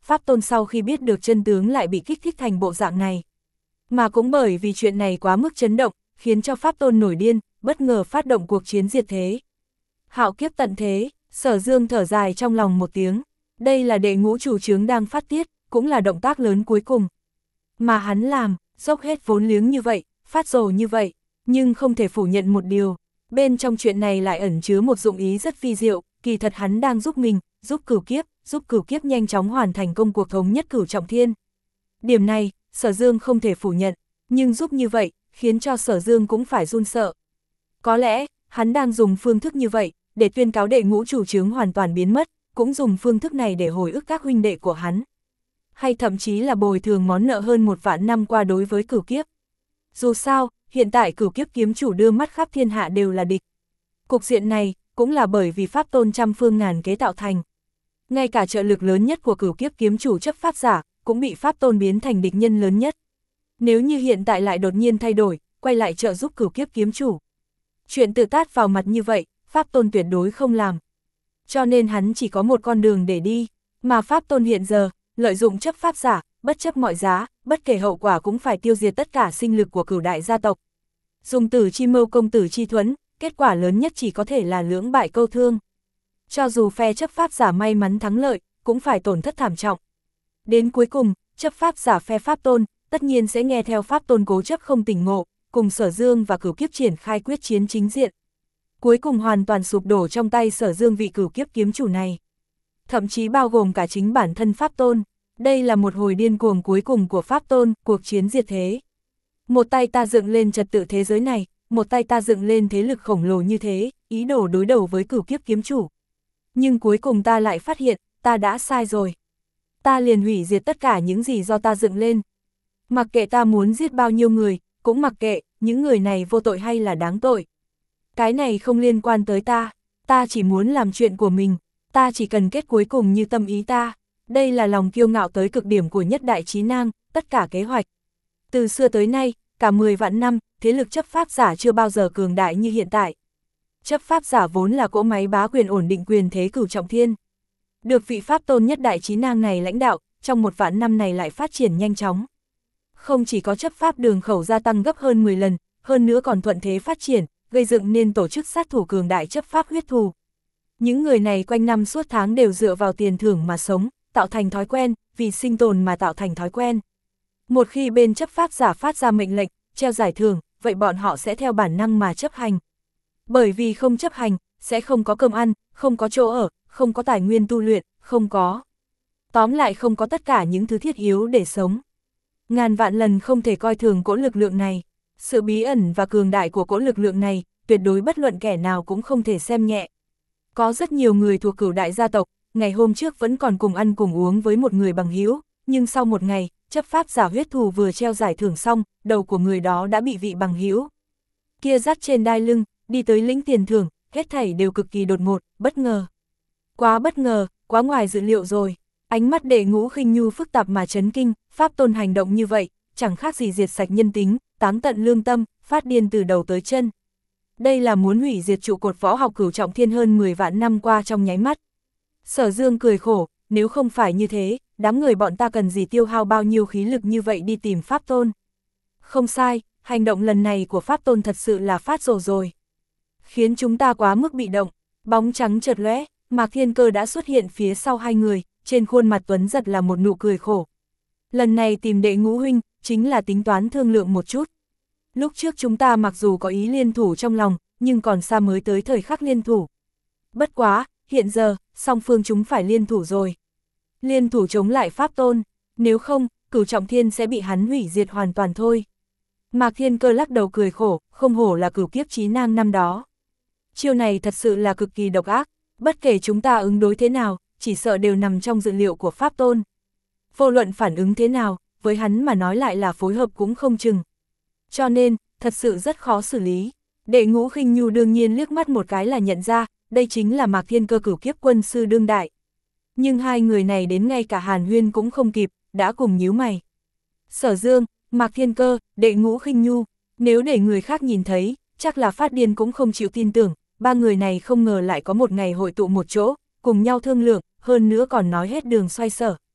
Pháp Tôn sau khi biết được chân tướng lại bị kích thích thành bộ dạng này. Mà cũng bởi vì chuyện này quá mức chấn động, khiến cho Pháp Tôn nổi điên, bất ngờ phát động cuộc chiến diệt thế. Hạo kiếp tận thế, Sở Dương thở dài trong lòng một tiếng. Đây là đệ ngũ chủ chướng đang phát tiết, cũng là động tác lớn cuối cùng. Mà hắn làm, dốc hết vốn liếng như vậy, phát rồ như vậy, nhưng không thể phủ nhận một điều. Bên trong chuyện này lại ẩn chứa một dụng ý rất vi diệu, kỳ thật hắn đang giúp mình, giúp cửu kiếp, giúp cửu kiếp nhanh chóng hoàn thành công cuộc thống nhất cửu trọng thiên. Điểm này, Sở Dương không thể phủ nhận, nhưng giúp như vậy, khiến cho Sở Dương cũng phải run sợ. Có lẽ, hắn đang dùng phương thức như vậy, để tuyên cáo đệ ngũ chủ chướng hoàn toàn biến mất, cũng dùng phương thức này để hồi ức các huynh đệ của hắn. Hay thậm chí là bồi thường món nợ hơn một vạn năm qua đối với cửu kiếp. Dù sao, hiện tại cửu kiếp kiếm chủ đưa mắt khắp thiên hạ đều là địch. Cục diện này, cũng là bởi vì Pháp Tôn trăm phương ngàn kế tạo thành. Ngay cả trợ lực lớn nhất của cửu kiếp kiếm chủ chấp pháp giả, cũng bị Pháp Tôn biến thành địch nhân lớn nhất. Nếu như hiện tại lại đột nhiên thay đổi, quay lại trợ giúp cửu kiếp kiếm chủ. Chuyện tự tát vào mặt như vậy, Pháp Tôn tuyệt đối không làm. Cho nên hắn chỉ có một con đường để đi, mà Pháp Tôn hiện giờ, lợi dụng chấp pháp giả, bất chấp mọi giá, bất kể hậu quả cũng phải tiêu diệt tất cả sinh lực của cửu đại gia tộc. Dùng tử chi mâu công tử chi thuẫn, kết quả lớn nhất chỉ có thể là lưỡng bại câu thương. Cho dù phe chấp pháp giả may mắn thắng lợi, cũng phải tổn thất thảm trọng. Đến cuối cùng, chấp pháp giả phe Pháp Tôn, tất nhiên sẽ nghe theo Pháp Tôn cố chấp không tỉnh ngộ, cùng Sở Dương và cửu kiếp triển khai quyết chiến chính diện. Cuối cùng hoàn toàn sụp đổ trong tay Sở Dương vị cửu kiếp kiếm chủ này. Thậm chí bao gồm cả chính bản thân Pháp Tôn. Đây là một hồi điên cuồng cuối cùng của Pháp Tôn, cuộc chiến diệt thế. Một tay ta dựng lên trật tự thế giới này, một tay ta dựng lên thế lực khổng lồ như thế, ý đồ đối đầu với cửu kiếp kiếm chủ. Nhưng cuối cùng ta lại phát hiện, ta đã sai rồi. Ta liền hủy diệt tất cả những gì do ta dựng lên. Mặc kệ ta muốn giết bao nhiêu người, cũng mặc kệ, những người này vô tội hay là đáng tội. Cái này không liên quan tới ta, ta chỉ muốn làm chuyện của mình, ta chỉ cần kết cuối cùng như tâm ý ta. Đây là lòng kiêu ngạo tới cực điểm của nhất đại chí nang, tất cả kế hoạch. Từ xưa tới nay, cả mười vạn năm, thế lực chấp pháp giả chưa bao giờ cường đại như hiện tại. Chấp pháp giả vốn là cỗ máy bá quyền ổn định quyền thế cửu trọng thiên. Được vị Pháp Tôn nhất đại chí nang này lãnh đạo, trong một vạn năm này lại phát triển nhanh chóng. Không chỉ có chấp pháp đường khẩu gia tăng gấp hơn mười lần, hơn nữa còn thuận thế phát triển, gây dựng nên tổ chức sát thủ cường đại chấp pháp huyết thù. Những người này quanh năm suốt tháng đều dựa vào tiền thưởng mà sống, tạo thành thói quen, vì sinh tồn mà tạo thành thói quen. Một khi bên chấp pháp giả phát ra mệnh lệnh, treo giải thưởng, vậy bọn họ sẽ theo bản năng mà chấp hành. Bởi vì không chấp hành, sẽ không có cơm ăn, không có chỗ ở, không có tài nguyên tu luyện, không có. Tóm lại không có tất cả những thứ thiết yếu để sống. Ngàn vạn lần không thể coi thường cỗ lực lượng này. Sự bí ẩn và cường đại của cỗ lực lượng này, tuyệt đối bất luận kẻ nào cũng không thể xem nhẹ. Có rất nhiều người thuộc cửu đại gia tộc, ngày hôm trước vẫn còn cùng ăn cùng uống với một người bằng hữu, nhưng sau một ngày, chấp pháp giả huyết thù vừa treo giải thưởng xong, đầu của người đó đã bị vị bằng hữu kia dắt trên đai lưng, đi tới lĩnh tiền thưởng, hết thảy đều cực kỳ đột ngột, bất ngờ. Quá bất ngờ, quá ngoài dự liệu rồi. Ánh mắt đệ ngũ khinh nhu phức tạp mà chấn kinh, Pháp Tôn hành động như vậy, chẳng khác gì diệt sạch nhân tính, táng tận lương tâm, phát điên từ đầu tới chân. Đây là muốn hủy diệt trụ cột võ học cửu trọng thiên hơn mười vạn năm qua trong nháy mắt. Sở Dương cười khổ, nếu không phải như thế, đám người bọn ta cần gì tiêu hao bao nhiêu khí lực như vậy đi tìm Pháp Tôn. Không sai, hành động lần này của Pháp Tôn thật sự là phát rồ rồi. Khiến chúng ta quá mức bị động, bóng trắng chợt lóe, Mạc Thiên Cơ đã xuất hiện phía sau hai người, trên khuôn mặt tuấn giật là một nụ cười khổ. Lần này tìm đệ ngũ huynh, chính là tính toán thương lượng một chút. Lúc trước chúng ta mặc dù có ý liên thủ trong lòng, nhưng còn xa mới tới thời khắc liên thủ. Bất quá, hiện giờ, song phương chúng phải liên thủ rồi. Liên thủ chống lại Pháp Tôn, nếu không, cửu trọng thiên sẽ bị hắn hủy diệt hoàn toàn thôi. Mạc Thiên Cơ lắc đầu cười khổ, không hổ là cửu kiếp chí nang năm đó. Chiêu này thật sự là cực kỳ độc ác, bất kể chúng ta ứng đối thế nào, chỉ sợ đều nằm trong dự liệu của Pháp Tôn. Vô luận phản ứng thế nào, với hắn mà nói lại là phối hợp cũng không chừng. Cho nên, thật sự rất khó xử lý. Đệ ngũ khinh nhu đương nhiên liếc mắt một cái là nhận ra, đây chính là Mạc Thiên Cơ cửu kiếp quân sư đương đại. Nhưng hai người này đến ngay cả hàn huyên cũng không kịp, đã cùng nhíu mày. Sở Dương, Mạc Thiên Cơ, đệ ngũ khinh nhu, nếu để người khác nhìn thấy, chắc là phát điên cũng không chịu tin tưởng, ba người này không ngờ lại có một ngày hội tụ một chỗ, cùng nhau thương lượng, hơn nữa còn nói hết đường xoay sở.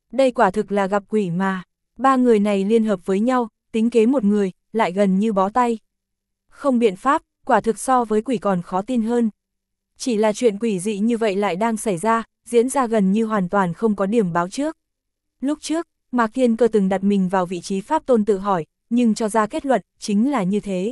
Đây quả thực là gặp quỷ mà, ba người này liên hợp với nhau, tính kế một người, lại gần như bó tay. Không biện pháp, quả thực so với quỷ còn khó tin hơn. Chỉ là chuyện quỷ dị như vậy lại đang xảy ra, diễn ra gần như hoàn toàn không có điểm báo trước. Lúc trước, Mạc Thiên Cơ từng đặt mình vào vị trí Pháp Tôn tự hỏi, nhưng cho ra kết luận, chính là như thế.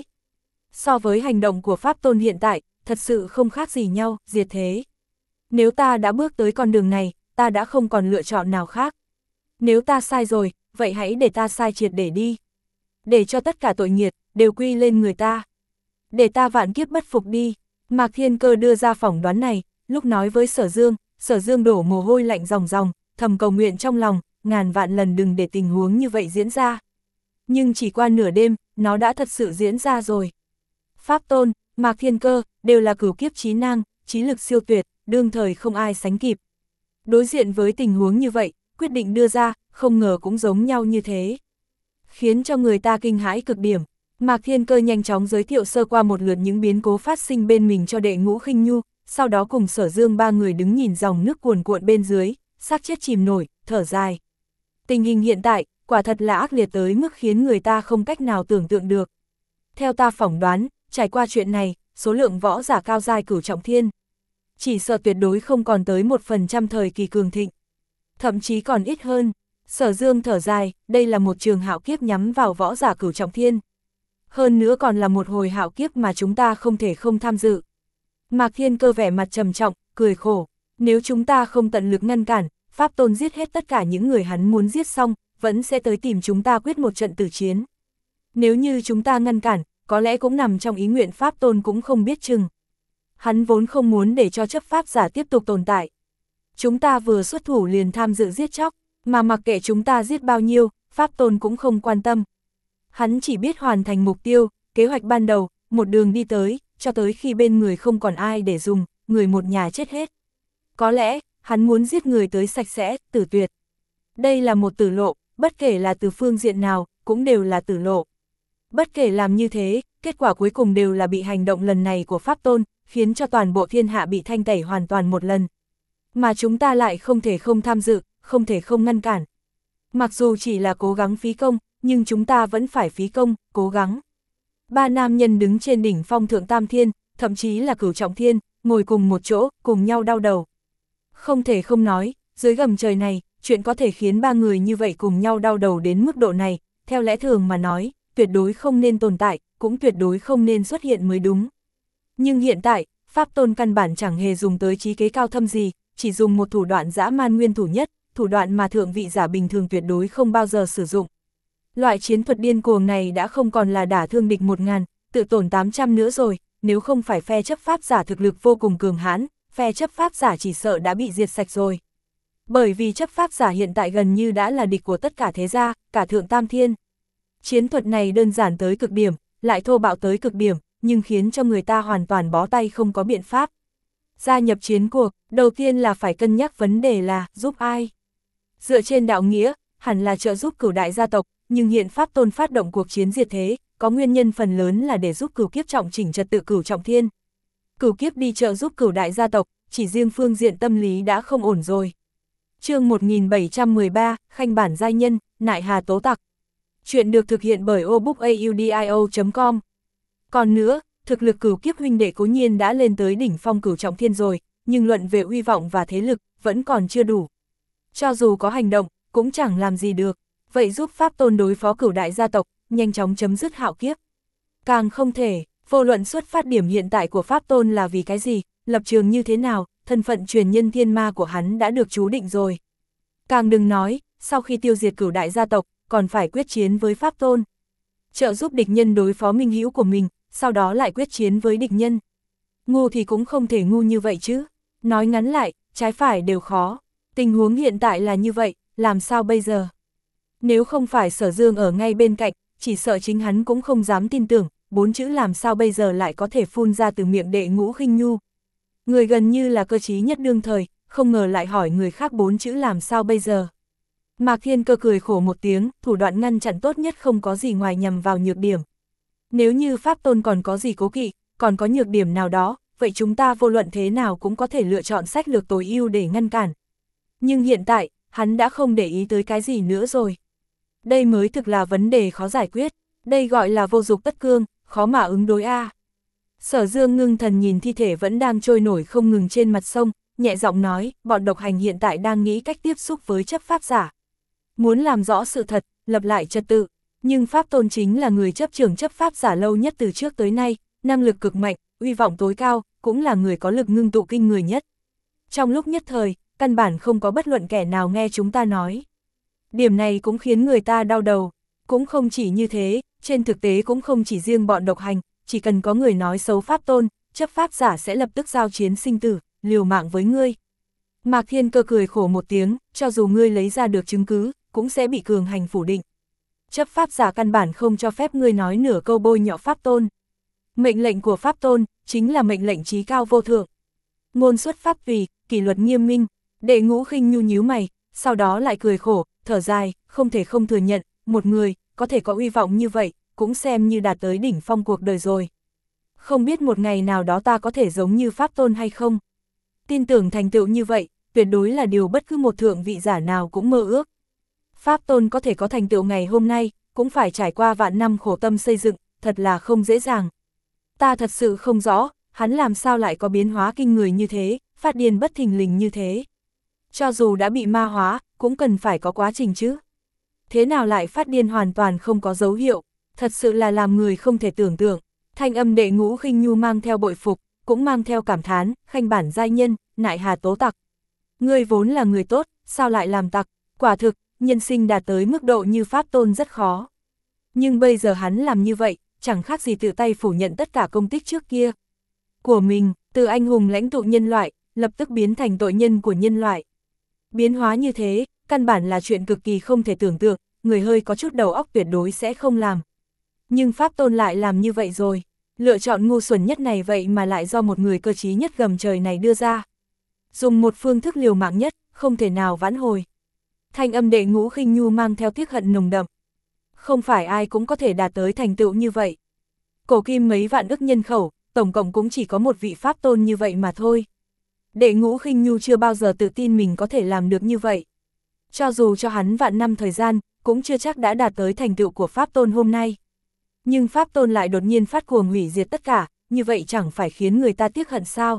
So với hành động của Pháp Tôn hiện tại, thật sự không khác gì nhau, diệt thế. Nếu ta đã bước tới con đường này, ta đã không còn lựa chọn nào khác. Nếu ta sai rồi, vậy hãy để ta sai triệt để đi. Để cho tất cả tội nghiệt, đều quy lên người ta. Để ta vạn kiếp bất phục đi. Mạc Thiên Cơ đưa ra phỏng đoán này, lúc nói với Sở Dương, Sở Dương đổ mồ hôi lạnh ròng ròng, thầm cầu nguyện trong lòng, ngàn vạn lần đừng để tình huống như vậy diễn ra. Nhưng chỉ qua nửa đêm, nó đã thật sự diễn ra rồi. Pháp Tôn, Mạc Thiên Cơ, đều là cửu kiếp trí năng, trí lực siêu tuyệt, đương thời không ai sánh kịp. Đối diện với tình huống như vậy, quyết định đưa ra, không ngờ cũng giống nhau như thế. Khiến cho người ta kinh hãi cực điểm. Mạc Thiên Cơ nhanh chóng giới thiệu sơ qua một lượt những biến cố phát sinh bên mình cho đệ Ngũ Khinh Nhu, sau đó cùng Sở Dương ba người đứng nhìn dòng nước cuồn cuộn bên dưới, xác chết chìm nổi, thở dài. Tình hình hiện tại, quả thật là ác liệt tới mức khiến người ta không cách nào tưởng tượng được. Theo ta phỏng đoán, trải qua chuyện này, số lượng võ giả cao giai cửu trọng thiên, chỉ sợ tuyệt đối không còn tới một phần trăm thời kỳ cường thịnh. Thậm chí còn ít hơn. Sở Dương thở dài, đây là một trường hạo kiếp nhắm vào võ giả cửu trọng thiên. Hơn nữa còn là một hồi hạo kiếp mà chúng ta không thể không tham dự. Mạc Thiên Cơ vẻ mặt trầm trọng, cười khổ. Nếu chúng ta không tận lực ngăn cản, Pháp Tôn giết hết tất cả những người hắn muốn giết xong, vẫn sẽ tới tìm chúng ta quyết một trận tử chiến. Nếu như chúng ta ngăn cản, có lẽ cũng nằm trong ý nguyện Pháp Tôn cũng không biết chừng. Hắn vốn không muốn để cho chấp pháp giả tiếp tục tồn tại. Chúng ta vừa xuất thủ liền tham dự giết chóc, mà mặc kệ chúng ta giết bao nhiêu, Pháp Tôn cũng không quan tâm. Hắn chỉ biết hoàn thành mục tiêu, kế hoạch ban đầu, một đường đi tới, cho tới khi bên người không còn ai để dùng, người một nhà chết hết. Có lẽ, hắn muốn giết người tới sạch sẽ, tử tuyệt. Đây là một tử lộ, bất kể là từ phương diện nào, cũng đều là tử lộ. Bất kể làm như thế, kết quả cuối cùng đều là bị hành động lần này của Pháp Tôn, khiến cho toàn bộ thiên hạ bị thanh tẩy hoàn toàn một lần. Mà chúng ta lại không thể không tham dự, không thể không ngăn cản. Mặc dù chỉ là cố gắng phí công, nhưng chúng ta vẫn phải phí công, cố gắng. Ba nam nhân đứng trên đỉnh phong thượng tam thiên, thậm chí là cửu trọng thiên, ngồi cùng một chỗ, cùng nhau đau đầu. Không thể không nói, dưới gầm trời này, chuyện có thể khiến ba người như vậy cùng nhau đau đầu đến mức độ này, theo lẽ thường mà nói, tuyệt đối không nên tồn tại, cũng tuyệt đối không nên xuất hiện mới đúng. Nhưng hiện tại, Pháp Tôn căn bản chẳng hề dùng tới trí kế cao thâm gì, chỉ dùng một thủ đoạn dã man nguyên thủ nhất, thủ đoạn mà thượng vị giả bình thường tuyệt đối không bao giờ sử dụng. Loại chiến thuật điên cuồng này đã không còn là đả thương địch một ngàn, tự tổn tám trăm nữa rồi, nếu không phải phe chấp pháp giả thực lực vô cùng cường hãn, phe chấp pháp giả chỉ sợ đã bị diệt sạch rồi. Bởi vì chấp pháp giả hiện tại gần như đã là địch của tất cả thế gia, cả thượng tam thiên. Chiến thuật này đơn giản tới cực điểm, lại thô bạo tới cực điểm, nhưng khiến cho người ta hoàn toàn bó tay không có biện pháp. Gia nhập chiến cuộc, đầu tiên là phải cân nhắc vấn đề là giúp ai. Dựa trên đạo nghĩa, hẳn là trợ giúp cửu đại gia tộc, nhưng hiện Pháp Tôn phát động cuộc chiến diệt thế, có nguyên nhân phần lớn là để giúp cửu kiếp trọng chỉnh trật tự cửu trọng thiên. Cửu kiếp đi trợ giúp cửu đại gia tộc, chỉ riêng phương diện tâm lý đã không ổn rồi. Chương một nghìn bảy trăm mười ba, Khanh bản giai nhân, nại hà tố tặc. Chuyện được thực hiện bởi obookaudio chấm com. Còn nữa, thực lực cửu kiếp huynh đệ cố nhiên đã lên tới đỉnh phong cửu trọng thiên rồi, nhưng luận về uy vọng và thế lực, vẫn còn chưa đủ. Cho dù có hành động, cũng chẳng làm gì được, vậy giúp Pháp Tôn đối phó cửu đại gia tộc, nhanh chóng chấm dứt hạo kiếp. Càng không thể, vô luận xuất phát điểm hiện tại của Pháp Tôn là vì cái gì, lập trường như thế nào, thân phận truyền nhân thiên ma của hắn đã được chú định rồi. Càng đừng nói, sau khi tiêu diệt cửu đại gia tộc, còn phải quyết chiến với Pháp Tôn. Trợ giúp địch nhân đối phó minh hữu của mình, sau đó lại quyết chiến với địch nhân. Ngu thì cũng không thể ngu như vậy chứ. Nói ngắn lại, trái phải đều khó. Tình huống hiện tại là như vậy, làm sao bây giờ? Nếu không phải Sở Dương ở ngay bên cạnh, chỉ sợ chính hắn cũng không dám tin tưởng, bốn chữ làm sao bây giờ lại có thể phun ra từ miệng đệ Ngũ Khinh Nhu. Người gần như là cơ trí nhất đương thời, không ngờ lại hỏi người khác bốn chữ làm sao bây giờ. Mạc Thiên Cơ cười khổ một tiếng, thủ đoạn ngăn chặn tốt nhất không có gì ngoài nhằm vào nhược điểm. Nếu như Pháp Tôn còn có gì cố kỵ, còn có nhược điểm nào đó, vậy chúng ta vô luận thế nào cũng có thể lựa chọn sách lược tối ưu để ngăn cản. Nhưng hiện tại, hắn đã không để ý tới cái gì nữa rồi. Đây mới thực là vấn đề khó giải quyết, đây gọi là vô dục tất cương, khó mà ứng đối a. Sở Dương ngưng thần nhìn thi thể vẫn đang trôi nổi không ngừng trên mặt sông, nhẹ giọng nói, bọn độc hành hiện tại đang nghĩ cách tiếp xúc với chấp pháp giả. Muốn làm rõ sự thật, lập lại trật tự, nhưng Pháp Tôn chính là người chấp trưởng chấp pháp giả lâu nhất từ trước tới nay, năng lực cực mạnh, uy vọng tối cao, cũng là người có lực ngưng tụ kinh người nhất. Trong lúc nhất thời, căn bản không có bất luận kẻ nào nghe chúng ta nói. Điểm này cũng khiến người ta đau đầu, cũng không chỉ như thế, trên thực tế cũng không chỉ riêng bọn độc hành, chỉ cần có người nói xấu Pháp Tôn, chấp pháp giả sẽ lập tức giao chiến sinh tử, liều mạng với ngươi. Mạc Thiên Cơ cười khổ một tiếng, cho dù ngươi lấy ra được chứng cứ, cũng sẽ bị cường hành phủ định. Chấp pháp giả căn bản không cho phép ngươi nói nửa câu bôi nhọ Pháp Tôn. Mệnh lệnh của Pháp Tôn, chính là mệnh lệnh chí cao vô thượng. Ngôn xuất pháp tùy, kỷ luật nghiêm minh. Đệ Ngũ Khinh Nhu nhíu mày, sau đó lại cười khổ, thở dài, không thể không thừa nhận, một người, có thể có uy vọng như vậy, cũng xem như đạt tới đỉnh phong cuộc đời rồi. Không biết một ngày nào đó ta có thể giống như Pháp Tôn hay không? Tin tưởng thành tựu như vậy, tuyệt đối là điều bất cứ một thượng vị giả nào cũng mơ ước. Pháp Tôn có thể có thành tựu ngày hôm nay, cũng phải trải qua vạn năm khổ tâm xây dựng, thật là không dễ dàng. Ta thật sự không rõ, hắn làm sao lại có biến hóa kinh người như thế, phát điên bất thình lình như thế. Cho dù đã bị ma hóa, cũng cần phải có quá trình chứ. Thế nào lại phát điên hoàn toàn không có dấu hiệu, thật sự là làm người không thể tưởng tượng. Thanh âm Đệ Ngũ Khinh Nhu mang theo bội phục, cũng mang theo cảm thán, khanh bản giai nhân, nại hà tố tặc. Ngươi vốn là người tốt, sao lại làm tặc, quả thực, nhân sinh đạt tới mức độ như Pháp Tôn rất khó. Nhưng bây giờ hắn làm như vậy, chẳng khác gì tự tay phủ nhận tất cả công tích trước kia của mình, từ anh hùng lãnh tụ nhân loại, lập tức biến thành tội nhân của nhân loại. Biến hóa như thế, căn bản là chuyện cực kỳ không thể tưởng tượng, người hơi có chút đầu óc tuyệt đối sẽ không làm. Nhưng Pháp Tôn lại làm như vậy rồi, lựa chọn ngu xuẩn nhất này vậy mà lại do một người cơ trí nhất gầm trời này đưa ra. Dùng một phương thức liều mạng nhất, không thể nào vãn hồi. Thanh âm Đệ Ngũ Khinh Nhu mang theo tiếc hận nồng đậm. Không phải ai cũng có thể đạt tới thành tựu như vậy. Cổ Kim mấy vạn ức nhân khẩu, tổng cộng cũng chỉ có một vị Pháp Tôn như vậy mà thôi. Đệ Ngũ Khinh Nhu chưa bao giờ tự tin mình có thể làm được như vậy. Cho dù cho hắn vạn năm thời gian, cũng chưa chắc đã đạt tới thành tựu của Pháp Tôn hôm nay. Nhưng Pháp Tôn lại đột nhiên phát cuồng hủy diệt tất cả, như vậy chẳng phải khiến người ta tiếc hận sao?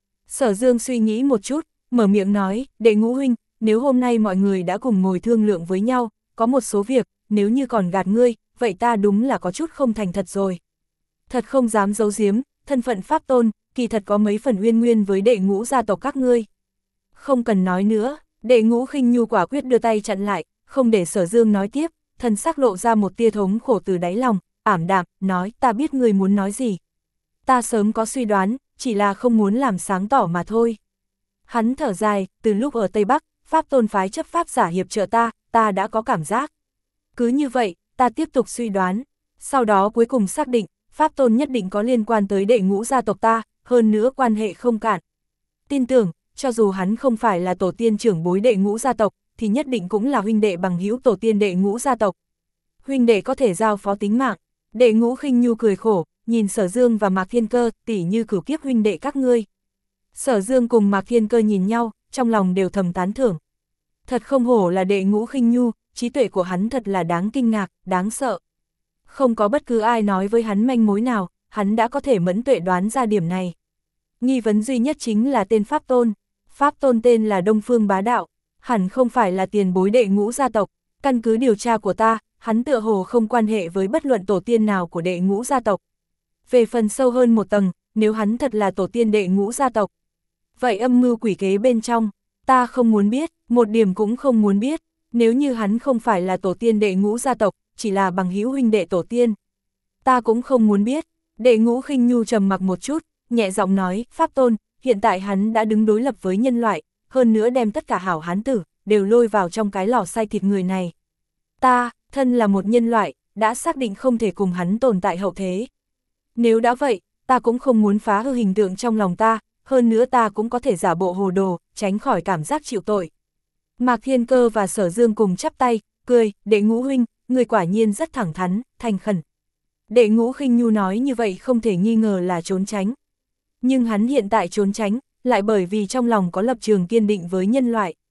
Sở Dương suy nghĩ một chút, mở miệng nói, Đệ Ngũ huynh, nếu hôm nay mọi người đã cùng ngồi thương lượng với nhau, có một số việc, nếu như còn gạt ngươi, vậy ta đúng là có chút không thành thật rồi. Thật không dám giấu giếm, thân phận Pháp Tôn, kỳ thật có mấy phần uyên nguyên với Đệ Ngũ gia tộc các ngươi. Không cần nói nữa, Đệ Ngũ Khinh Nhu quả quyết đưa tay chặn lại, không để Sở Dương nói tiếp, thân sắc lộ ra một tia thống khổ từ đáy lòng, ảm đạm, nói, ta biết ngươi muốn nói gì. Ta sớm có suy đoán, chỉ là không muốn làm sáng tỏ mà thôi. Hắn thở dài, từ lúc ở Tây Bắc, Pháp Tôn phái chấp pháp giả hiệp trợ ta, ta đã có cảm giác. Cứ như vậy, ta tiếp tục suy đoán, sau đó cuối cùng xác định, Pháp Tôn nhất định có liên quan tới Đệ Ngũ gia tộc ta, hơn nữa quan hệ không cạn. Tin tưởng, cho dù hắn không phải là tổ tiên trưởng bối Đệ Ngũ gia tộc, thì nhất định cũng là huynh đệ bằng hữu tổ tiên Đệ Ngũ gia tộc. Huynh đệ có thể giao phó tính mạng. Đệ Ngũ Khinh Nhu cười khổ, nhìn Sở Dương và Mạc Thiên Cơ, tỉ như cửu kiếp huynh đệ các ngươi. Sở Dương cùng Mạc Thiên Cơ nhìn nhau, trong lòng đều thầm tán thưởng. Thật không hổ là Đệ Ngũ Khinh Nhu, trí tuệ của hắn thật là đáng kinh ngạc, đáng sợ. Không có bất cứ ai nói với hắn manh mối nào, hắn đã có thể mẫn tuệ đoán ra điểm này. Nghi vấn duy nhất chính là tên Pháp Tôn. Pháp Tôn tên là Đông Phương Bá Đạo, hẳn không phải là tiền bối Đệ Ngũ gia tộc. Căn cứ điều tra của ta, hắn tựa hồ không quan hệ với bất luận tổ tiên nào của Đệ Ngũ gia tộc. Về phần sâu hơn một tầng, nếu hắn thật là tổ tiên Đệ Ngũ gia tộc, vậy âm mưu quỷ kế bên trong, ta không muốn biết, một điểm cũng không muốn biết. Nếu như hắn không phải là tổ tiên Đệ Ngũ gia tộc, chỉ là bằng hữu huynh đệ tổ tiên, ta cũng không muốn biết. Đệ Ngũ Khinh Nhu trầm mặc một chút, nhẹ giọng nói, Pháp Tôn, hiện tại hắn đã đứng đối lập với nhân loại, hơn nữa đem tất cả hảo hán tử, đều lôi vào trong cái lò xay thịt người này. Ta, thân là một nhân loại, đã xác định không thể cùng hắn tồn tại hậu thế. Nếu đã vậy, ta cũng không muốn phá hư hình tượng trong lòng ta, hơn nữa ta cũng có thể giả bộ hồ đồ, tránh khỏi cảm giác chịu tội. Mạc Thiên Cơ và Sở Dương cùng chắp tay, cười, Đệ Ngũ huynh, người quả nhiên rất thẳng thắn, thành khẩn. Đệ Ngũ Khinh Nhu nói như vậy không thể nghi ngờ là trốn tránh. Nhưng hắn hiện tại trốn tránh, lại bởi vì trong lòng có lập trường kiên định với nhân loại.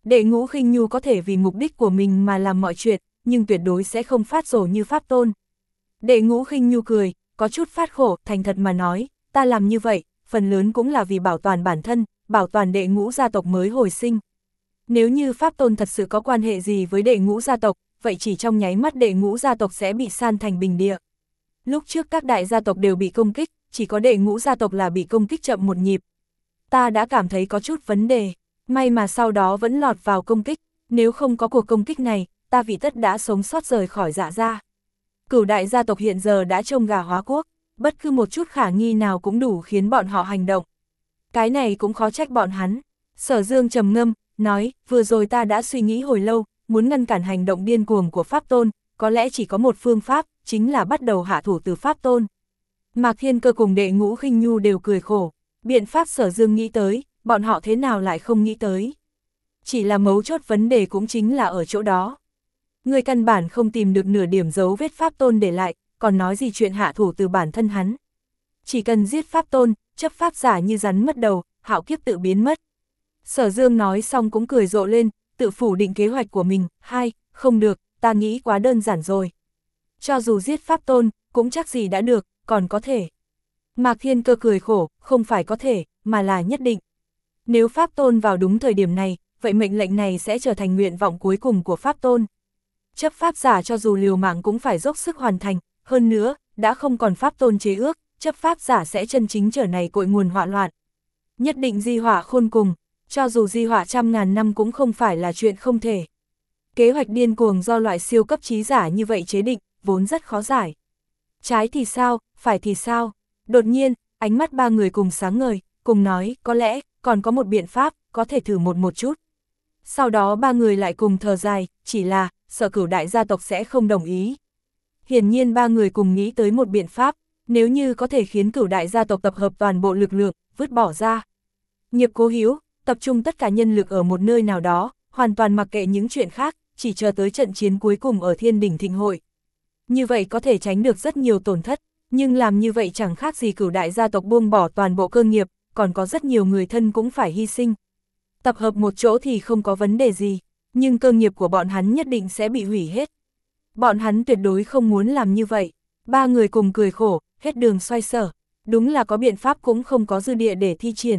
Đệ Ngũ Khinh Nhu có thể vì mục đích của mình mà làm mọi chuyện, nhưng tuyệt đối sẽ không phát rồ như Pháp Tôn. Đệ Ngũ Khinh Nhu cười, có chút phát khổ, thành thật mà nói, ta làm như vậy, phần lớn cũng là vì bảo toàn bản thân, bảo toàn Đệ Ngũ gia tộc mới hồi sinh. Nếu như Pháp Tôn thật sự có quan hệ gì với Đệ Ngũ gia tộc, vậy chỉ trong nháy mắt Đệ Ngũ gia tộc sẽ bị san thành bình địa. Lúc trước các đại gia tộc đều bị công kích, chỉ có Đệ Ngũ gia tộc là bị công kích chậm một nhịp. Ta đã cảm thấy có chút vấn đề, may mà sau đó vẫn lọt vào công kích, nếu không có cuộc công kích này, ta vị tất đã sống sót rời khỏi Dạ gia. Cửu đại gia tộc hiện giờ đã trông gà hóa quốc, bất cứ một chút khả nghi nào cũng đủ khiến bọn họ hành động. Cái này cũng khó trách bọn hắn. Sở Dương trầm ngâm, nói, vừa rồi ta đã suy nghĩ hồi lâu, muốn ngăn cản hành động điên cuồng của Pháp Tôn, có lẽ chỉ có một phương pháp, chính là bắt đầu hạ thủ từ Pháp Tôn. Mạc Thiên Cơ cùng Đệ Ngũ Khinh Nhu đều cười khổ, biện pháp Sở Dương nghĩ tới, bọn họ thế nào lại không nghĩ tới. Chỉ là mấu chốt vấn đề cũng chính là ở chỗ đó. Người căn bản không tìm được nửa điểm dấu vết Pháp Tôn để lại, còn nói gì chuyện hạ thủ từ bản thân hắn. Chỉ cần giết Pháp Tôn, chấp pháp giả như rắn mất đầu, hạo kiếp tự biến mất. Sở Dương nói xong cũng cười rộ lên, tự phủ định kế hoạch của mình, hai, không được, ta nghĩ quá đơn giản rồi. Cho dù giết Pháp Tôn, cũng chắc gì đã được, còn có thể. Mạc Thiên Cơ cười khổ, không phải có thể, mà là nhất định. Nếu Pháp Tôn vào đúng thời điểm này, vậy mệnh lệnh này sẽ trở thành nguyện vọng cuối cùng của Pháp Tôn. Chấp pháp giả cho dù liều mạng cũng phải dốc sức hoàn thành, hơn nữa, đã không còn Pháp Tôn chế ước, chấp pháp giả sẽ chân chính trở này cội nguồn họa loạn. Nhất định di họa khôn cùng, cho dù di họa trăm ngàn năm cũng không phải là chuyện không thể. Kế hoạch điên cuồng do loại siêu cấp trí giả như vậy chế định, vốn rất khó giải. Trái thì sao, phải thì sao? Đột nhiên, ánh mắt ba người cùng sáng ngời, cùng nói, có lẽ, còn có một biện pháp, có thể thử một một chút. Sau đó ba người lại cùng thở dài, chỉ là, sợ Cửu đại gia tộc sẽ không đồng ý. Hiển nhiên ba người cùng nghĩ tới một biện pháp, nếu như có thể khiến Cửu đại gia tộc tập hợp toàn bộ lực lượng, vứt bỏ ra. Nghiệp Cố Hữu, tập trung tất cả nhân lực ở một nơi nào đó, hoàn toàn mặc kệ những chuyện khác, chỉ chờ tới trận chiến cuối cùng ở Thiên Đỉnh Thịnh Hội. Như vậy có thể tránh được rất nhiều tổn thất, nhưng làm như vậy chẳng khác gì Cửu đại gia tộc buông bỏ toàn bộ cơ nghiệp, còn có rất nhiều người thân cũng phải hy sinh. Tập hợp một chỗ thì không có vấn đề gì, nhưng cơ nghiệp của bọn hắn nhất định sẽ bị hủy hết. Bọn hắn tuyệt đối không muốn làm như vậy. Ba người cùng cười khổ, hết đường xoay sở. Đúng là có biện pháp cũng không có dư địa để thi triển.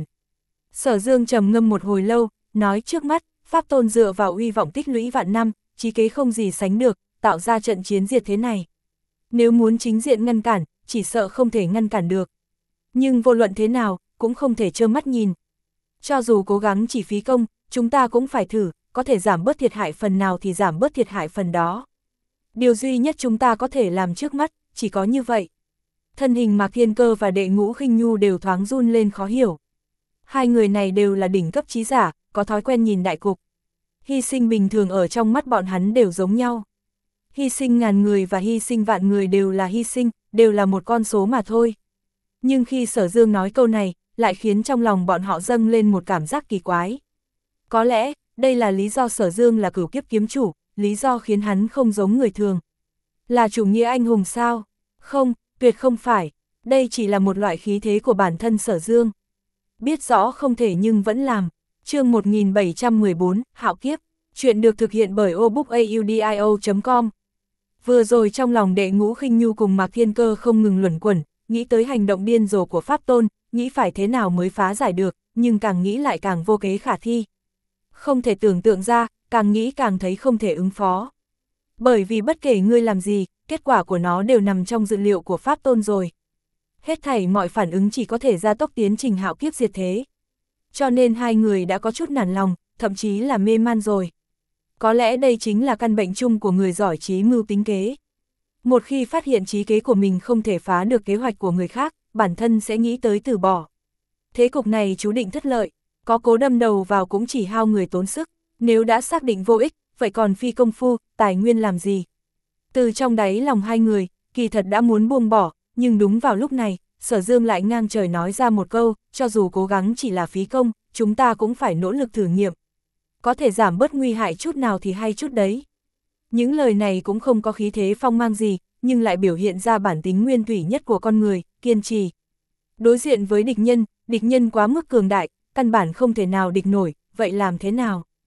Sở Dương trầm ngâm một hồi lâu, nói trước mắt, Pháp Tôn dựa vào uy vọng tích lũy vạn năm, trí kế không gì sánh được, tạo ra trận chiến diệt thế này. Nếu muốn chính diện ngăn cản, chỉ sợ không thể ngăn cản được. Nhưng vô luận thế nào, cũng không thể trơ mắt nhìn. Cho dù cố gắng chỉ phí công, chúng ta cũng phải thử, có thể giảm bớt thiệt hại phần nào thì giảm bớt thiệt hại phần đó. Điều duy nhất chúng ta có thể làm trước mắt, chỉ có như vậy. Thân hình Mạc Thiên Cơ và Đệ Ngũ Khinh Nhu đều thoáng run lên khó hiểu. Hai người này đều là đỉnh cấp trí giả, có thói quen nhìn đại cục. Hy sinh bình thường ở trong mắt bọn hắn đều giống nhau. Hy sinh ngàn người và hy sinh vạn người đều là hy sinh, đều là một con số mà thôi. Nhưng khi Sở Dương nói câu này, lại khiến trong lòng bọn họ dâng lên một cảm giác kỳ quái. Có lẽ, đây là lý do Sở Dương là cửu kiếp kiếm chủ, lý do khiến hắn không giống người thường. Là chủ nghĩa anh hùng sao? Không, tuyệt không phải. Đây chỉ là một loại khí thế của bản thân Sở Dương. Biết rõ không thể nhưng vẫn làm. Chương một nghìn bảy trăm mười bốn, Hạo Kiếp. Chuyện được thực hiện bởi obookaudio chấm com. Vừa rồi trong lòng Đệ Ngũ Khinh Nhu cùng Mạc Thiên Cơ không ngừng luẩn quẩn, nghĩ tới hành động điên rồ của Pháp Tôn, nghĩ phải thế nào mới phá giải được, nhưng càng nghĩ lại càng vô kế khả thi. Không thể tưởng tượng ra, càng nghĩ càng thấy không thể ứng phó. Bởi vì bất kể ngươi làm gì, kết quả của nó đều nằm trong dự liệu của Pháp Tôn rồi. Hết thảy mọi phản ứng chỉ có thể gia tốc tiến trình hạo kiếp diệt thế. Cho nên hai người đã có chút nản lòng, thậm chí là mê man rồi. Có lẽ đây chính là căn bệnh chung của người giỏi trí mưu tính kế. Một khi phát hiện trí kế của mình không thể phá được kế hoạch của người khác, bản thân sẽ nghĩ tới từ bỏ. Thế cục này chú định thất lợi, có cố đâm đầu vào cũng chỉ hao người tốn sức, nếu đã xác định vô ích, vậy còn phi công phu, tài nguyên làm gì? Từ trong đáy lòng hai người, kỳ thật đã muốn buông bỏ, nhưng đúng vào lúc này, Sở Dương lại ngang trời nói ra một câu, cho dù cố gắng chỉ là phí công, chúng ta cũng phải nỗ lực thử nghiệm. Có thể giảm bớt nguy hại chút nào thì hay chút đấy. Những lời này cũng không có khí thế phong mang gì, nhưng lại biểu hiện ra bản tính nguyên thủy nhất của con người, kiên trì. Đối diện với địch nhân, địch nhân quá mức cường đại, căn bản không thể nào địch nổi, vậy làm thế nào?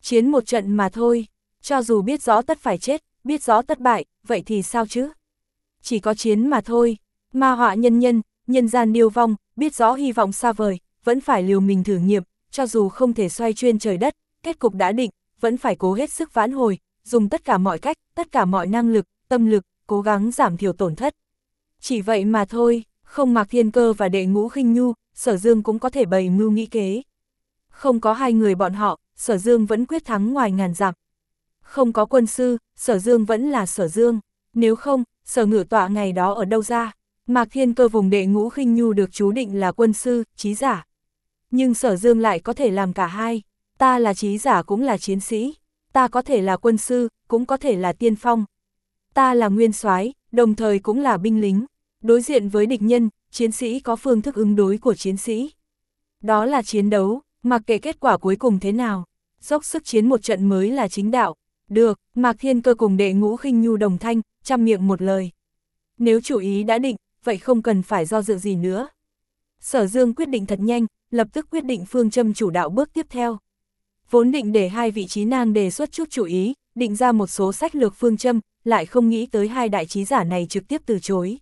Chiến một trận mà thôi, cho dù biết rõ tất phải chết, biết rõ tất bại, vậy thì sao chứ? Chỉ có chiến mà thôi, ma họa nhân nhân, nhân gian điêu vong, biết rõ hy vọng xa vời, vẫn phải liều mình thử nghiệm, cho dù không thể xoay chuyên trời đất, kết cục đã định, vẫn phải cố hết sức vãn hồi, dùng tất cả mọi cách, tất cả mọi năng lực, tâm lực, cố gắng giảm thiểu tổn thất. Chỉ vậy mà thôi, không Mạc Thiên Cơ và Đệ Ngũ Khinh Nhu, Sở Dương cũng có thể bày mưu nghĩ kế. Không có hai người bọn họ, Sở Dương vẫn quyết thắng ngoài ngàn dặm. Không có quân sư, Sở Dương vẫn là Sở Dương. Nếu không, Sở Ngự Tọa ngày đó ở đâu ra? Mạc Thiên Cơ vùng Đệ Ngũ Khinh Nhu được chú định là quân sư, trí giả. Nhưng Sở Dương lại có thể làm cả hai. Ta là trí giả cũng là chiến sĩ. Ta có thể là quân sư, cũng có thể là tiên phong. Ta là nguyên soái, đồng thời cũng là binh lính. Đối diện với địch nhân, chiến sĩ có phương thức ứng đối của chiến sĩ. Đó là chiến đấu, mặc kệ kết quả cuối cùng thế nào. Dốc sức chiến một trận mới là chính đạo. Được, Mạc Thiên Cơ cùng Đệ Ngũ Khinh Nhu đồng thanh, trăm miệng một lời. Nếu chủ ý đã định, vậy không cần phải do dự gì nữa. Sở Dương quyết định thật nhanh, lập tức quyết định phương châm chủ đạo bước tiếp theo. Vốn định để hai vị trí nàng đề xuất chút chủ ý, định ra một số sách lược phương châm, lại không nghĩ tới hai đại trí giả này trực tiếp từ chối.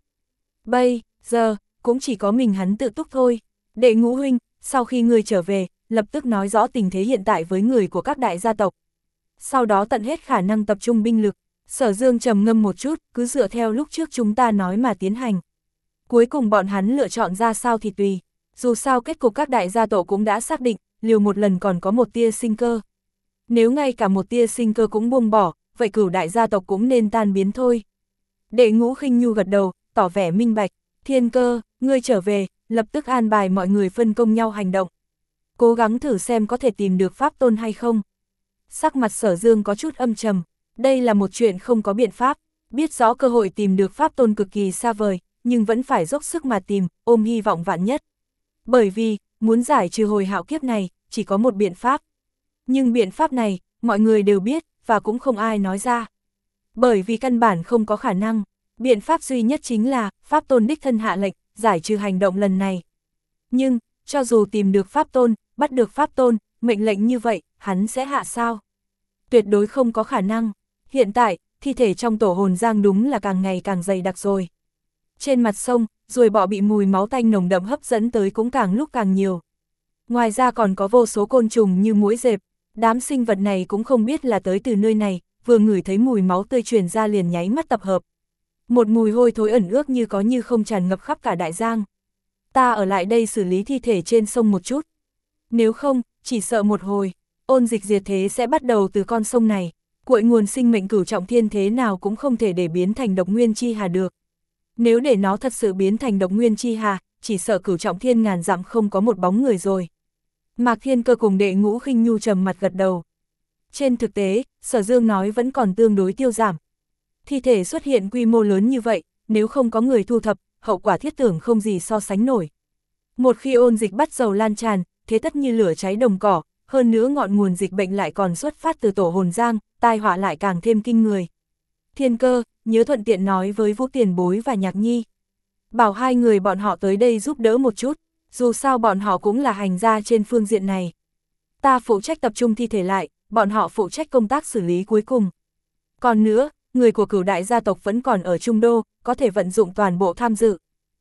Bây giờ, cũng chỉ có mình hắn tự túc thôi. Đệ Ngũ huynh, sau khi ngươi trở về, lập tức nói rõ tình thế hiện tại với người của các đại gia tộc. Sau đó tận hết khả năng tập trung binh lực. Sở Dương trầm ngâm một chút, cứ dựa theo lúc trước chúng ta nói mà tiến hành. Cuối cùng bọn hắn lựa chọn ra sao thì tùy. Dù sao kết cục các đại gia tộc cũng đã xác định, liều một lần còn có một tia sinh cơ. Nếu ngay cả một tia sinh cơ cũng buông bỏ, vậy cửu đại gia tộc cũng nên tan biến thôi. Đệ Ngũ Khinh Nhu gật đầu, tỏ vẻ minh bạch. Thiên Cơ, ngươi trở về, lập tức an bài mọi người phân công nhau hành động. Cố gắng thử xem có thể tìm được pháp tôn hay không. Sắc mặt Sở Dương có chút âm trầm. Đây là một chuyện không có biện pháp. Biết rõ cơ hội tìm được pháp tôn cực kỳ xa vời, nhưng vẫn phải dốc sức mà tìm, ôm hy vọng vạn nhất. Bởi vì, muốn giải trừ hồi hạo kiếp này, chỉ có một biện pháp. Nhưng biện pháp này, mọi người đều biết, và cũng không ai nói ra. Bởi vì căn bản không có khả năng. Biện pháp duy nhất chính là, pháp tôn đích thân hạ lệnh, giải trừ hành động lần này. Nhưng, cho dù tìm được pháp tôn, bắt được pháp tôn, mệnh lệnh như vậy, hắn sẽ hạ sao? Tuyệt đối không có khả năng. Hiện tại, thi thể trong tổ hồn giang đúng là càng ngày càng dày đặc rồi. Trên mặt sông, ruồi bọ bị mùi máu tanh nồng đậm hấp dẫn tới cũng càng lúc càng nhiều. Ngoài ra còn có vô số côn trùng như muỗi dẹp. Đám sinh vật này cũng không biết là tới từ nơi này, vừa ngửi thấy mùi máu tươi truyền ra liền nháy mắt tập hợp. Một mùi hôi thối ẩn ước như có như không tràn ngập khắp cả đại giang. Ta ở lại đây xử lý thi thể trên sông một chút. Nếu không, chỉ sợ một hồi, ôn dịch diệt thế sẽ bắt đầu từ con sông này. Cội nguồn sinh mệnh cửu trọng thiên thế nào cũng không thể để biến thành độc nguyên chi hà được. Nếu để nó thật sự biến thành độc nguyên chi hà, chỉ sợ cửu trọng thiên ngàn dặm không có một bóng người rồi. Mạc Thiên Cơ cùng Đệ Ngũ Khinh Nhu trầm mặt gật đầu. Trên thực tế, Sở Dương nói vẫn còn tương đối tiêu giảm. Thi thể xuất hiện quy mô lớn như vậy, nếu không có người thu thập, hậu quả thiết tưởng không gì so sánh nổi. Một khi ôn dịch bắt đầu lan tràn, thế tất như lửa cháy đồng cỏ, hơn nữa ngọn nguồn dịch bệnh lại còn xuất phát từ tổ hồn giang, tai họa lại càng thêm kinh người. Thiên Cơ, nhớ thuận tiện nói với Vũ Tiền Bối và Nhạc Nhi. Bảo hai người bọn họ tới đây giúp đỡ một chút, dù sao bọn họ cũng là hành gia trên phương diện này. Ta phụ trách tập trung thi thể lại, bọn họ phụ trách công tác xử lý cuối cùng. Còn nữa, người của cửu đại gia tộc vẫn còn ở Trung Đô, có thể vận dụng toàn bộ tham dự.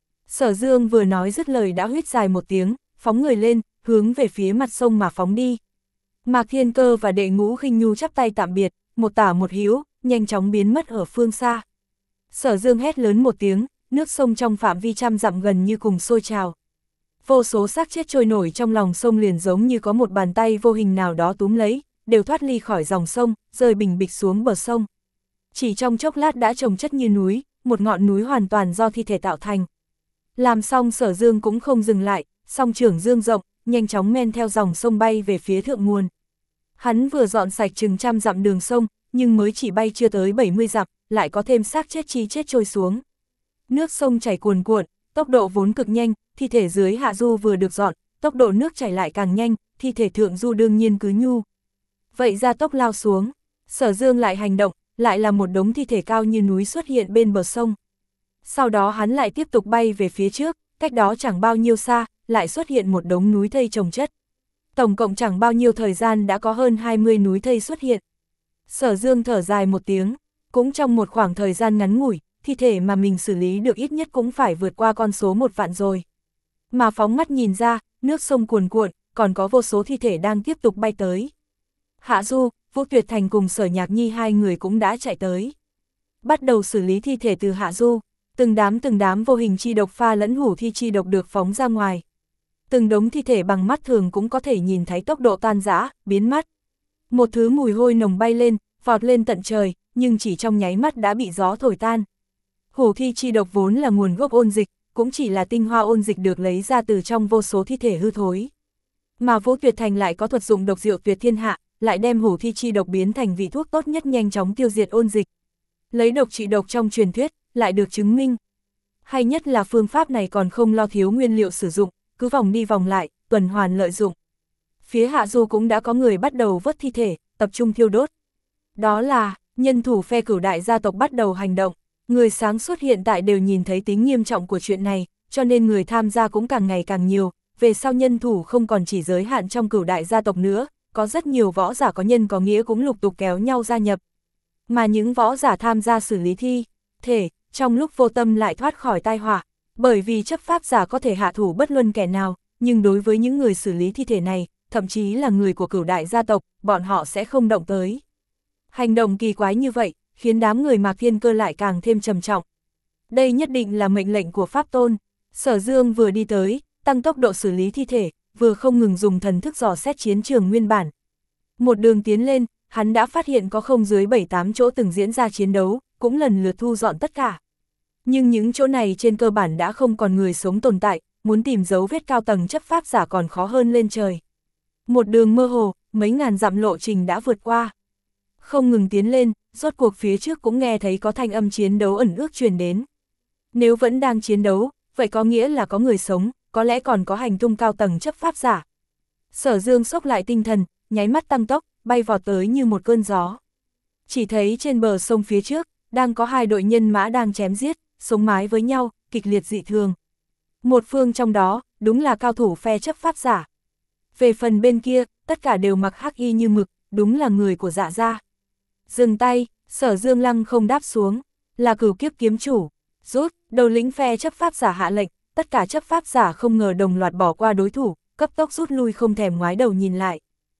Sở Dương vừa nói dứt lời đã huýt dài một tiếng, phóng người lên, hướng về phía mặt sông mà phóng đi. Mạc Thiên Cơ và Đệ Ngũ Khinh Nhu chắp tay tạm biệt, một tả một hữu, nhanh chóng biến mất ở phương xa. Sở Dương hét lớn một tiếng, nước sông trong phạm vi trăm dặm gần như cùng sôi trào. Vô số xác chết trôi nổi trong lòng sông liền giống như có một bàn tay vô hình nào đó túm lấy, đều thoát ly khỏi dòng sông, rơi bình bịch xuống bờ sông. Chỉ trong chốc lát đã chồng chất như núi, một ngọn núi hoàn toàn do thi thể tạo thành. Làm xong Sở Dương cũng không dừng lại, song trưởng dương rộng, nhanh chóng men theo dòng sông bay về phía thượng nguồn. Hắn vừa dọn sạch chừng trăm dặm đường sông, nhưng mới chỉ bay chưa tới bảy mươi dặm, lại có thêm xác chết chi chết trôi xuống. Nước sông chảy cuồn cuộn, tốc độ vốn cực nhanh, thi thể dưới hạ du vừa được dọn, tốc độ nước chảy lại càng nhanh, thi thể thượng du đương nhiên cứ nhu. Vậy ra tốc lao xuống, Sở Dương lại hành động, lại là một đống thi thể cao như núi xuất hiện bên bờ sông. Sau đó hắn lại tiếp tục bay về phía trước, cách đó chẳng bao nhiêu xa, lại xuất hiện một đống núi thây chồng chất. Tổng cộng chẳng bao nhiêu thời gian đã có hơn hai mươi núi thây xuất hiện. Sở Dương thở dài một tiếng, cũng trong một khoảng thời gian ngắn ngủi, thi thể mà mình xử lý được ít nhất cũng phải vượt qua con số một vạn rồi. Mà phóng mắt nhìn ra, nước sông cuồn cuộn, còn có vô số thi thể đang tiếp tục bay tới. Hạ Du, Vũ Tuyệt Thành cùng Sở Nhạc Nhi hai người cũng đã chạy tới. Bắt đầu xử lý thi thể từ Hạ Du, từng đám từng đám vô hình chi độc pha lẫn hủ thi chi độc được phóng ra ngoài. Từng đống thi thể bằng mắt thường cũng có thể nhìn thấy tốc độ tan rã, biến mất. Một thứ mùi hôi nồng bay lên, vọt lên tận trời, nhưng chỉ trong nháy mắt đã bị gió thổi tan. Hủ thi chi độc vốn là nguồn gốc ôn dịch, cũng chỉ là tinh hoa ôn dịch được lấy ra từ trong vô số thi thể hư thối. Mà Vũ Tuyệt Thành lại có thuật dụng độc diệu tuyệt thiên hạ, lại đem hủ thi chi độc biến thành vị thuốc tốt nhất nhanh chóng tiêu diệt ôn dịch. Lấy độc trị độc trong truyền thuyết, lại được chứng minh. Hay nhất là phương pháp này còn không lo thiếu nguyên liệu sử dụng, cứ vòng đi vòng lại, tuần hoàn lợi dụng. Phía Hạ Du cũng đã có người bắt đầu vớt thi thể, tập trung thiêu đốt. Đó là, nhân thủ phe Cửu đại gia tộc bắt đầu hành động. Người sáng suốt hiện tại đều nhìn thấy tính nghiêm trọng của chuyện này, cho nên người tham gia cũng càng ngày càng nhiều. Về sau nhân thủ không còn chỉ giới hạn trong Cửu đại gia tộc nữa, có rất nhiều võ giả có nhân có nghĩa cũng lục tục kéo nhau gia nhập. Mà những võ giả tham gia xử lý thi thể, trong lúc vô tâm lại thoát khỏi tai họa. Bởi vì chấp pháp giả có thể hạ thủ bất luân kẻ nào, nhưng đối với những người xử lý thi thể này, thậm chí là người của Cửu đại gia tộc, bọn họ sẽ không động tới. Hành động kỳ quái như vậy, khiến đám người Mạc Thiên Cơ lại càng thêm trầm trọng. Đây nhất định là mệnh lệnh của Pháp Tôn. Sở Dương vừa đi tới, tăng tốc độ xử lý thi thể, vừa không ngừng dùng thần thức dò xét chiến trường nguyên bản. Một đường tiến lên, hắn đã phát hiện có không dưới bảy tám chỗ từng diễn ra chiến đấu, cũng lần lượt thu dọn tất cả. Nhưng những chỗ này trên cơ bản đã không còn người sống tồn tại, muốn tìm dấu vết cao tầng chấp pháp giả còn khó hơn lên trời. Một đường mơ hồ, mấy ngàn dặm lộ trình đã vượt qua. Không ngừng tiến lên, rốt cuộc phía trước cũng nghe thấy có thanh âm chiến đấu ẩn ước truyền đến. Nếu vẫn đang chiến đấu, vậy có nghĩa là có người sống, có lẽ còn có hành tung cao tầng chấp pháp giả. Sở Dương sốc lại tinh thần, nháy mắt tăng tốc, bay vọt tới như một cơn gió. Chỉ thấy trên bờ sông phía trước, đang có hai đội nhân mã đang chém giết, sống mái với nhau, kịch liệt dị thường. Một phương trong đó, đúng là cao thủ phe chấp pháp giả. Về phần bên kia, tất cả đều mặc hắc y như mực, đúng là người của Dạ gia. Dừng tay, Sở Dương lăng không đáp xuống, là Cửu Kiếp kiếm chủ. Rút, đầu lĩnh phe chấp pháp giả hạ lệnh, tất cả chấp pháp giả không ngờ đồng loạt bỏ qua đối thủ, cấp tốc rút lui không thèm ngoái đầu nhìn lại.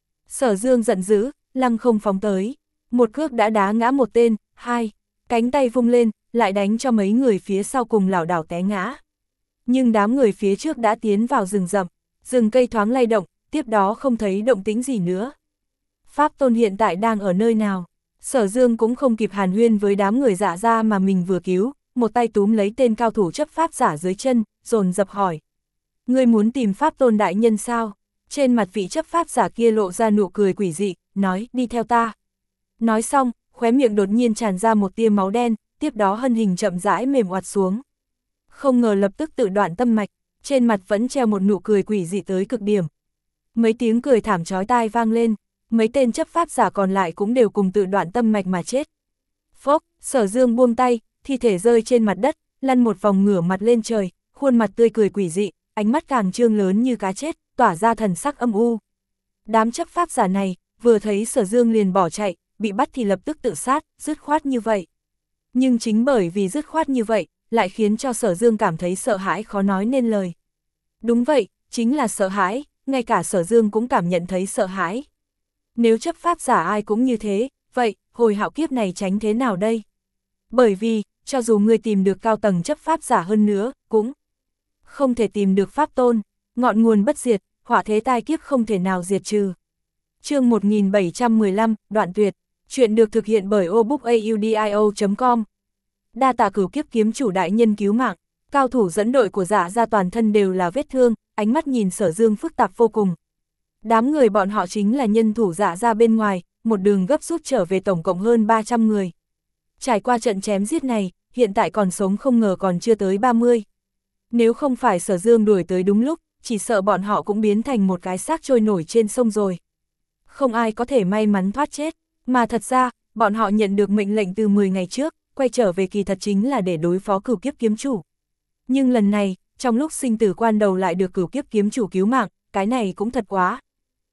Sở Dương giận dữ, lăng không phóng tới, một cước đã đá ngã một tên, hai, cánh tay vung lên, lại đánh cho mấy người phía sau cùng lảo đảo té ngã. Nhưng đám người phía trước đã tiến vào rừng rậm, rừng cây thoáng lay động, tiếp đó không thấy động tĩnh gì nữa. Pháp Tôn hiện tại đang ở nơi nào? Sở Dương cũng không kịp hàn huyên với đám người Dạ gia mà mình vừa cứu, một tay túm lấy tên cao thủ chấp pháp giả dưới chân, dồn dập hỏi. Ngươi muốn tìm Pháp Tôn đại nhân sao? Trên mặt vị chấp pháp giả kia lộ ra nụ cười quỷ dị, nói, đi theo ta. Nói xong, khóe miệng đột nhiên tràn ra một tia máu đen, tiếp đó thân hình chậm rãi mềm oặt xuống. Không ngờ lập tức tự đoạn tâm mạch, trên mặt vẫn treo một nụ cười quỷ dị tới cực điểm. Mấy tiếng cười thảm chói tai vang lên, mấy tên chấp pháp giả còn lại cũng đều cùng tự đoạn tâm mạch mà chết. Phốc, Sở Dương buông tay, thi thể rơi trên mặt đất, lăn một vòng ngửa mặt lên trời, khuôn mặt tươi cười quỷ dị, ánh mắt càng trương lớn như cá chết, tỏa ra thần sắc âm u. Đám chấp pháp giả này, vừa thấy Sở Dương liền bỏ chạy, bị bắt thì lập tức tự sát, dứt khoát như vậy. Nhưng chính bởi vì dứt khoát như vậy, lại khiến cho Sở Dương cảm thấy sợ hãi khó nói nên lời. Đúng vậy, chính là sợ hãi, ngay cả Sở Dương cũng cảm nhận thấy sợ hãi. Nếu chấp pháp giả ai cũng như thế, vậy, hồi hạo kiếp này tránh thế nào đây? Bởi vì, cho dù ngươi tìm được cao tầng chấp pháp giả hơn nữa, cũng không thể tìm được Pháp Tôn, ngọn nguồn bất diệt, hỏa thế tai kiếp không thể nào diệt trừ. Chương một nghìn bảy trăm mười lăm, Đoạn Tuyệt, chuyện được thực hiện bởi obookaudio chấm com. Đa tạ Cửu Kiếp kiếm chủ đại nhân cứu mạng, cao thủ dẫn đội của Dạ gia toàn thân đều là vết thương, ánh mắt nhìn Sở Dương phức tạp vô cùng. Đám người bọn họ chính là nhân thủ Dạ gia bên ngoài, một đường gấp rút trở về tổng cộng hơn ba trăm người. Trải qua trận chém giết này, hiện tại còn sống không ngờ còn chưa tới ba mươi. Nếu không phải Sở Dương đuổi tới đúng lúc, chỉ sợ bọn họ cũng biến thành một cái xác trôi nổi trên sông rồi. Không ai có thể may mắn thoát chết, mà thật ra, bọn họ nhận được mệnh lệnh từ mười ngày trước, quay trở về kỳ thật chính là để đối phó Cửu Kiếp kiếm chủ. Nhưng lần này, trong lúc sinh tử quan đầu lại được Cửu Kiếp kiếm chủ cứu mạng, cái này cũng thật quá.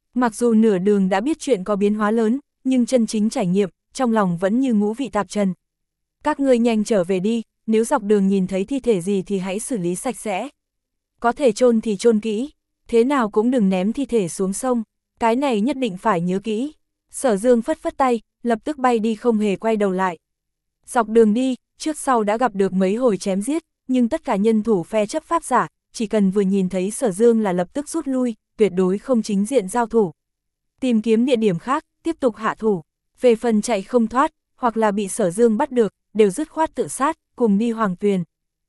Mặc dù nửa đường đã biết chuyện có biến hóa lớn, nhưng chân chính trải nghiệm, trong lòng vẫn như ngũ vị tạp trần. Các ngươi nhanh trở về đi, nếu dọc đường nhìn thấy thi thể gì thì hãy xử lý sạch sẽ. Có thể chôn thì chôn kỹ, thế nào cũng đừng ném thi thể xuống sông, cái này nhất định phải nhớ kỹ. Sở Dương phất phất tay, lập tức bay đi không hề quay đầu lại. Dọc đường đi, trước sau đã gặp được mấy hồi chém giết, nhưng tất cả nhân thủ phe chấp pháp giả, chỉ cần vừa nhìn thấy Sở Dương là lập tức rút lui, tuyệt đối không chính diện giao thủ. Tìm kiếm địa điểm khác, tiếp tục hạ thủ. Về phần chạy không thoát, hoặc là bị Sở Dương bắt được, đều dứt khoát tự sát, cùng đi Hoàng Tuyền.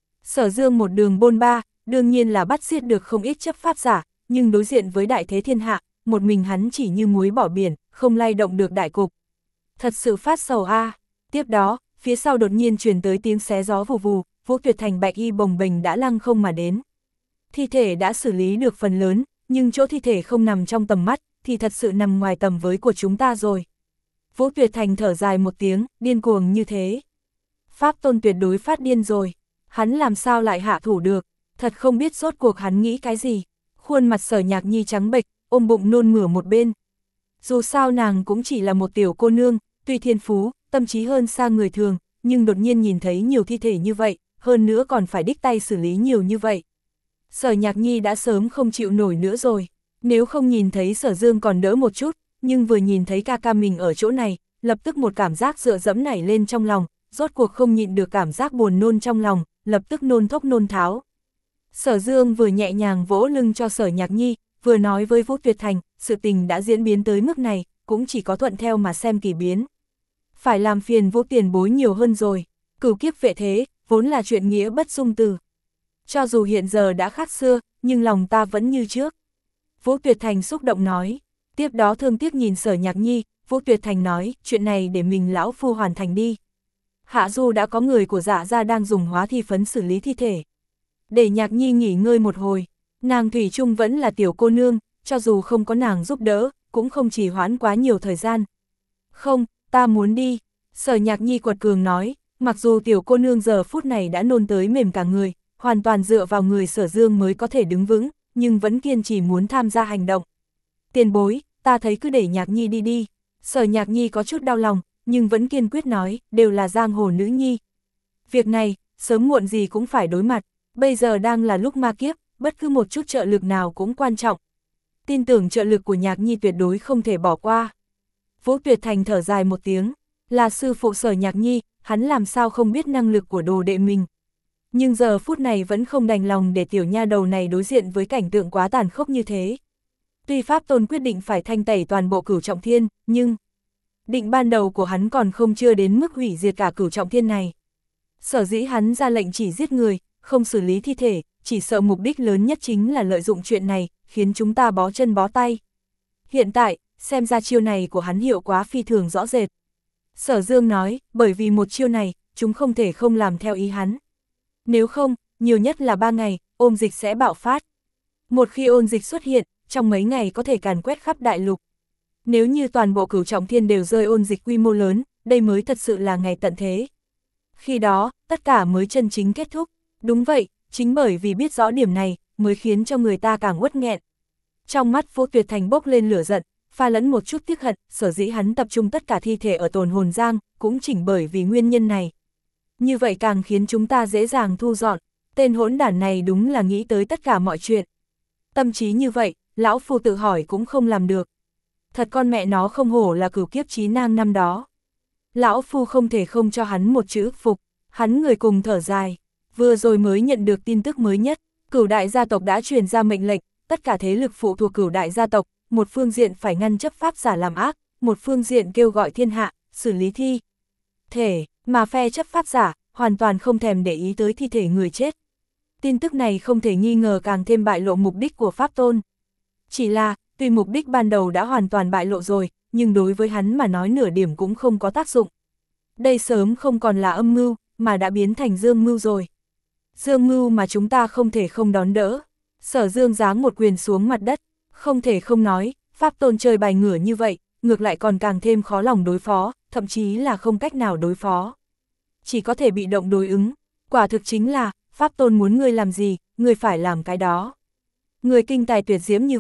Sở Dương một đường bôn ba, đương nhiên là bắt giết được không ít chấp pháp giả, nhưng đối diện với đại thế thiên hạ, một mình hắn chỉ như muối bỏ biển, không lay động được đại cục. Thật sự phát sầu a. À. Tiếp đó, phía sau đột nhiên truyền tới tiếng xé gió vù vù, Vũ Tuyệt Thành bạch y bồng bềnh đã lăng không mà đến. Thi thể đã xử lý được phần lớn, nhưng chỗ thi thể không nằm trong tầm mắt, thì thật sự nằm ngoài tầm với của chúng ta rồi. Vũ Tuyệt Thành thở dài một tiếng, điên cuồng như thế. Pháp Tôn tuyệt đối phát điên rồi, hắn làm sao lại hạ thủ được, thật không biết rốt cuộc hắn nghĩ cái gì. Khuôn mặt Sở Nhạc Nhi trắng bệch, ôm bụng nôn mửa một bên. Dù sao nàng cũng chỉ là một tiểu cô nương, tuy thiên phú, tâm trí hơn xa người thường, nhưng đột nhiên nhìn thấy nhiều thi thể như vậy, hơn nữa còn phải đích tay xử lý nhiều như vậy. Sở Nhạc Nhi đã sớm không chịu nổi nữa rồi, nếu không nhìn thấy Sở Dương còn đỡ một chút, nhưng vừa nhìn thấy ca ca mình ở chỗ này, lập tức một cảm giác dựa dẫm nảy lên trong lòng, rốt cuộc không nhịn được cảm giác buồn nôn trong lòng, lập tức nôn thốc nôn tháo. Sở Dương vừa nhẹ nhàng vỗ lưng cho Sở Nhạc Nhi, vừa nói với Vũ Tuyệt Thành, sự tình đã diễn biến tới mức này, cũng chỉ có thuận theo mà xem kỳ biến. Phải làm phiền Vũ tiền bối nhiều hơn rồi, cửu kiếp vệ thế, vốn là chuyện nghĩa bất dung từ. Cho dù hiện giờ đã khác xưa, nhưng lòng ta vẫn như trước. Vũ Tuyệt Thành xúc động nói, tiếp đó thương tiếc nhìn Sở Nhạc Nhi, Vũ Tuyệt Thành nói, chuyện này để mình lão phu hoàn thành đi. Hạ Du đã có người của Dạ gia đang dùng hóa thi phấn xử lý thi thể. Để Nhạc Nhi nghỉ ngơi một hồi, nàng thủy chung vẫn là tiểu cô nương, cho dù không có nàng giúp đỡ, cũng không chỉ hoãn quá nhiều thời gian. Không, ta muốn đi, Sở Nhạc Nhi quật cường nói, mặc dù tiểu cô nương giờ phút này đã nôn tới mềm cả người, hoàn toàn dựa vào người Sở Dương mới có thể đứng vững, nhưng vẫn kiên trì muốn tham gia hành động. Tiền bối, ta thấy cứ để Nhạc Nhi đi đi. Sở Nhạc Nhi có chút đau lòng, nhưng vẫn kiên quyết nói, đều là giang hồ nữ nhi. Việc này, sớm muộn gì cũng phải đối mặt, bây giờ đang là lúc ma kiếp, bất cứ một chút trợ lực nào cũng quan trọng. Tin tưởng trợ lực của Nhạc Nhi tuyệt đối không thể bỏ qua. Vũ Tuyệt Thành thở dài một tiếng, là sư phụ Sở Nhạc Nhi, hắn làm sao không biết năng lực của đồ đệ mình. Nhưng giờ phút này vẫn không đành lòng để tiểu nha đầu này đối diện với cảnh tượng quá tàn khốc như thế. Tuy Pháp Tôn quyết định phải thanh tẩy toàn bộ Cửu Trọng Thiên, nhưng định ban đầu của hắn còn không chưa đến mức hủy diệt cả Cửu Trọng Thiên này. Sở dĩ hắn ra lệnh chỉ giết người, không xử lý thi thể, chỉ sợ mục đích lớn nhất chính là lợi dụng chuyện này, khiến chúng ta bó chân bó tay. Hiện tại, xem ra chiêu này của hắn hiệu quả phi thường rõ rệt. Sở Dương nói, bởi vì một chiêu này, chúng không thể không làm theo ý hắn. Nếu không, nhiều nhất là ba ngày, ôn dịch sẽ bạo phát. Một khi ôn dịch xuất hiện, trong mấy ngày có thể càn quét khắp đại lục. Nếu như toàn bộ Cửu Trọng Thiên đều rơi ôn dịch quy mô lớn, đây mới thật sự là ngày tận thế. Khi đó, tất cả mới chân chính kết thúc. Đúng vậy, chính bởi vì biết rõ điểm này, mới khiến cho người ta càng uất nghẹn. Trong mắt Vũ Tuyệt Thành bốc lên lửa giận, pha lẫn một chút tiếc hận, sở dĩ hắn tập trung tất cả thi thể ở Tồn Hồn Giang, cũng chỉnh bởi vì nguyên nhân này. Như vậy càng khiến chúng ta dễ dàng thu dọn, tên hỗn đản này đúng là nghĩ tới tất cả mọi chuyện. Tâm trí như vậy, lão phu tự hỏi cũng không làm được. Thật con mẹ nó không hổ là cửu kiếp chí nang năm đó. Lão phu không thể không cho hắn một chữ phục, hắn người cùng thở dài. Vừa rồi mới nhận được tin tức mới nhất, Cửu đại gia tộc đã truyền ra mệnh lệnh, tất cả thế lực phụ thuộc Cửu đại gia tộc, một phương diện phải ngăn chấp pháp giả làm ác, một phương diện kêu gọi thiên hạ, xử lý thi thể, mà phe chấp pháp giả, hoàn toàn không thèm để ý tới thi thể người chết. Tin tức này không thể nghi ngờ càng thêm bại lộ mục đích của Pháp Tôn. Chỉ là, tuy mục đích ban đầu đã hoàn toàn bại lộ rồi, nhưng đối với hắn mà nói nửa điểm cũng không có tác dụng. Đây sớm không còn là âm mưu, mà đã biến thành dương mưu rồi. Dương mưu mà chúng ta không thể không đón đỡ. Sở Dương giáng một quyền xuống mặt đất, không thể không nói, Pháp Tôn chơi bài ngửa như vậy, ngược lại còn càng thêm khó lòng đối phó, thậm chí là không cách nào đối phó. Chỉ có thể bị động đối ứng, quả thực chính là, Pháp Tôn muốn ngươi làm gì, ngươi phải làm cái đó. Người kinh tài tuyệt diễm như vậy,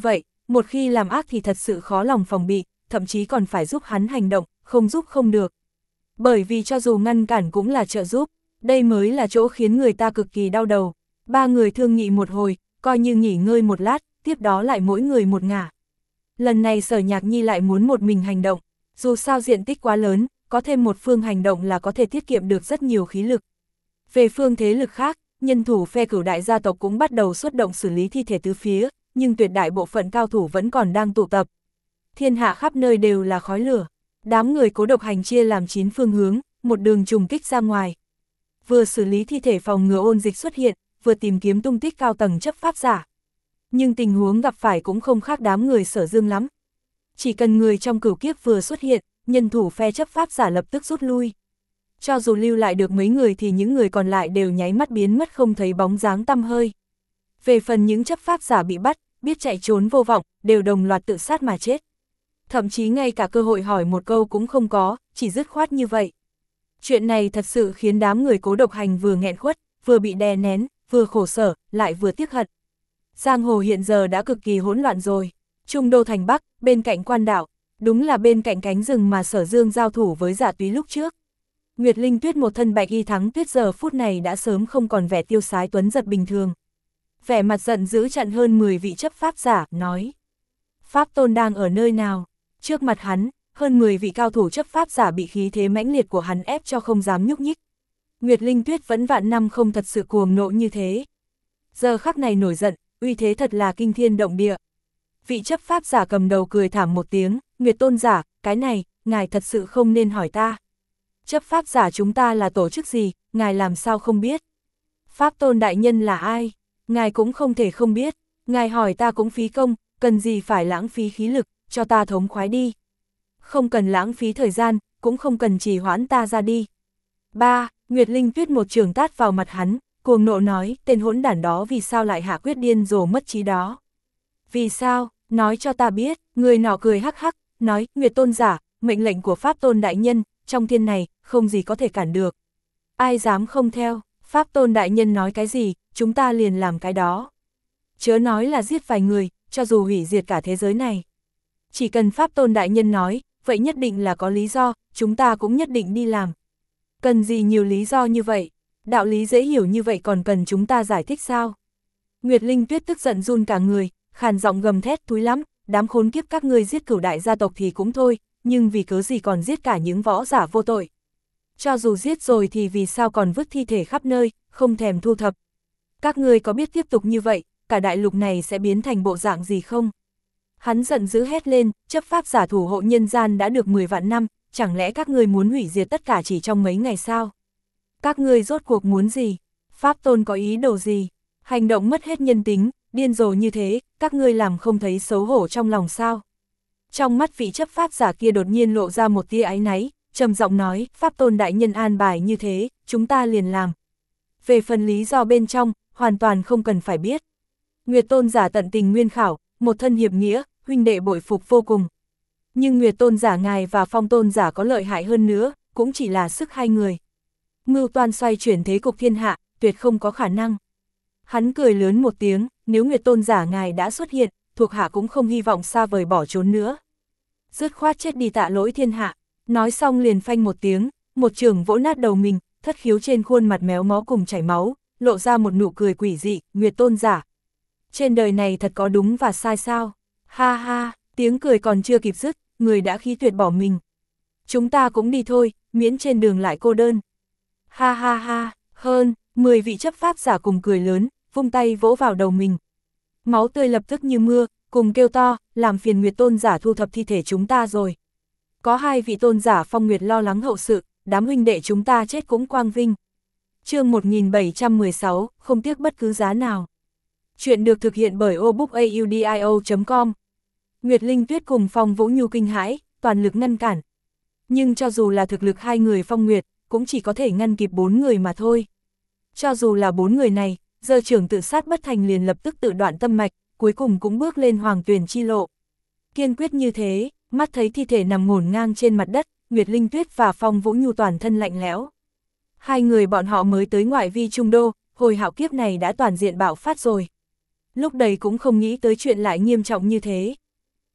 Một khi làm ác thì thật sự khó lòng phòng bị, thậm chí còn phải giúp hắn hành động, không giúp không được. Bởi vì cho dù ngăn cản cũng là trợ giúp, đây mới là chỗ khiến người ta cực kỳ đau đầu. Ba người thương nghị một hồi, coi như nghỉ ngơi một lát, tiếp đó lại mỗi người một ngả. Lần này Sở Nhạc Nhi lại muốn một mình hành động, dù sao diện tích quá lớn, có thêm một phương hành động là có thể tiết kiệm được rất nhiều khí lực. Về phương thế lực khác, nhân thủ phe Cửu đại gia tộc cũng bắt đầu xuất động xử lý thi thể tứ phía, nhưng tuyệt đại bộ phận cao thủ vẫn còn đang tụ tập. Thiên hạ khắp nơi đều là khói lửa, đám người Cố Độc Hành chia làm chín phương hướng, một đường trùng kích ra ngoài. Vừa xử lý thi thể phòng ngừa ôn dịch xuất hiện, vừa tìm kiếm tung tích cao tầng chấp pháp giả. Nhưng tình huống gặp phải cũng không khác đám người Sở Dương lắm. Chỉ cần người trong cửu kiếp vừa xuất hiện, nhân thủ phe chấp pháp giả lập tức rút lui. Cho dù lưu lại được mấy người thì những người còn lại đều nháy mắt biến mất không thấy bóng dáng tăm hơi. Về phần những chấp pháp giả bị bắt, biết chạy trốn vô vọng, đều đồng loạt tự sát mà chết. Thậm chí ngay cả cơ hội hỏi một câu cũng không có, chỉ dứt khoát như vậy. Chuyện này thật sự khiến đám người Cố Độc Hành vừa nghẹn khuất, vừa bị đè nén, vừa khổ sở, lại vừa tiếc hận. Giang hồ hiện giờ đã cực kỳ hỗn loạn rồi. Trung đô thành Bắc, bên cạnh quan đảo, đúng là bên cạnh cánh rừng mà Sở Dương giao thủ với Dạ Túy lúc trước. Nguyệt Linh Tuyết một thân bạch y thắng tuyết giờ phút này đã sớm không còn vẻ tiêu sái tuấn giật bình thường. Vẻ mặt giận dữ chặn hơn mười vị chấp pháp giả, nói. Pháp Tôn đang ở nơi nào? Trước mặt hắn, hơn mười vị cao thủ chấp pháp giả bị khí thế mãnh liệt của hắn ép cho không dám nhúc nhích. Nguyệt Linh Tuyết vẫn vạn năm không thật sự cuồng nộ như thế. Giờ khắc này nổi giận, uy thế thật là kinh thiên động địa. Vị chấp pháp giả cầm đầu cười thảm một tiếng, Nguyệt Tôn giả, cái này, ngài thật sự không nên hỏi ta. Chấp pháp giả chúng ta là tổ chức gì, ngài làm sao không biết? Pháp Tôn đại nhân là ai? Ngài cũng không thể không biết, ngài hỏi ta cũng phí công, cần gì phải lãng phí khí lực, cho ta thống khoái đi. Không cần lãng phí thời gian, cũng không cần trì hoãn ta ra đi. Ba, Nguyệt Linh Tuyết một trường tát vào mặt hắn, cuồng nộ nói, tên hỗn đản đó vì sao lại hạ quyết điên rồ mất trí đó. Vì sao, nói cho ta biết, người nọ cười hắc hắc, nói, Nguyệt Tôn giả, mệnh lệnh của Pháp Tôn đại nhân, trong thiên này, không gì có thể cản được. Ai dám không theo, Pháp Tôn đại nhân nói cái gì, chúng ta liền làm cái đó. Chớ nói là giết vài người, cho dù hủy diệt cả thế giới này. Chỉ cần Pháp Tôn đại nhân nói, vậy nhất định là có lý do, chúng ta cũng nhất định đi làm. Cần gì nhiều lý do như vậy, đạo lý dễ hiểu như vậy còn cần chúng ta giải thích sao? Nguyệt Linh Tuyết tức giận run cả người, khàn giọng gầm thét túi lắm, đám khốn kiếp các ngươi giết Cửu đại gia tộc thì cũng thôi, nhưng vì cớ gì còn giết cả những võ giả vô tội. Cho dù giết rồi thì vì sao còn vứt thi thể khắp nơi, không thèm thu thập. Các ngươi có biết tiếp tục như vậy, cả đại lục này sẽ biến thành bộ dạng gì không? Hắn giận dữ hét lên, chấp pháp giả thủ hộ nhân gian đã được mười vạn năm, chẳng lẽ các ngươi muốn hủy diệt tất cả chỉ trong mấy ngày sao? Các ngươi rốt cuộc muốn gì? Pháp Tôn có ý đồ gì? Hành động mất hết nhân tính, điên rồ như thế, các ngươi làm không thấy xấu hổ trong lòng sao? Trong mắt vị chấp pháp giả kia đột nhiên lộ ra một tia áy náy, trầm giọng nói, Pháp Tôn đại nhân an bài như thế, chúng ta liền làm. Về phần lý do bên trong, hoàn toàn không cần phải biết. Nguyệt Tôn giả tận tình nguyên khảo, một thân hiệp nghĩa, huynh đệ bội phục vô cùng. Nhưng Nguyệt Tôn giả ngài và Phong Tôn giả có lợi hại hơn nữa, cũng chỉ là sức hai người. Mưu toan xoay chuyển thế cục thiên hạ, tuyệt không có khả năng. Hắn cười lớn một tiếng, nếu Nguyệt Tôn giả ngài đã xuất hiện, thuộc hạ cũng không hy vọng xa vời bỏ trốn nữa. Dứt khoát chết đi tạ lỗi thiên hạ, nói xong liền phanh một tiếng, một trường vỗ nát đầu mình, thất khiếu trên khuôn mặt méo mó cùng chảy máu, lộ ra một nụ cười quỷ dị, Nguyệt Tôn giả. Trên đời này thật có đúng và sai sao? Ha ha, tiếng cười còn chưa kịp dứt, người đã khí tuyệt bỏ mình. Chúng ta cũng đi thôi, miễn trên đường lại cô đơn. Ha ha ha, hơn, mười vị chấp pháp giả cùng cười lớn, vung tay vỗ vào đầu mình. Máu tươi lập tức như mưa, cùng kêu to, làm phiền Nguyệt Tôn giả thu thập thi thể chúng ta rồi. Có hai vị tôn giả Phong Nguyệt lo lắng hậu sự, đám huynh đệ chúng ta chết cũng quang vinh. Chương một nghìn bảy trăm mười sáu, không tiếc bất cứ giá nào. Chuyện được thực hiện bởi obookaudio chấm com. Nguyệt Linh Tuyết cùng Phong Vũ Nhu kinh hãi, toàn lực ngăn cản. Nhưng cho dù là thực lực hai người Phong Nguyệt, cũng chỉ có thể ngăn kịp bốn người mà thôi. Cho dù là bốn người này, giờ trưởng tự sát bất thành liền lập tức tự đoạn tâm mạch, cuối cùng cũng bước lên hoàng tuyển chi lộ. Kiên quyết như thế, mắt thấy thi thể nằm ngổn ngang trên mặt đất, Nguyệt Linh Tuyết và Phong Vũ Nhu toàn thân lạnh lẽo. Hai người bọn họ mới tới ngoại vi Trung Đô, hồi hạo kiếp này đã toàn diện bạo phát rồi. Lúc đấy cũng không nghĩ tới chuyện lại nghiêm trọng như thế.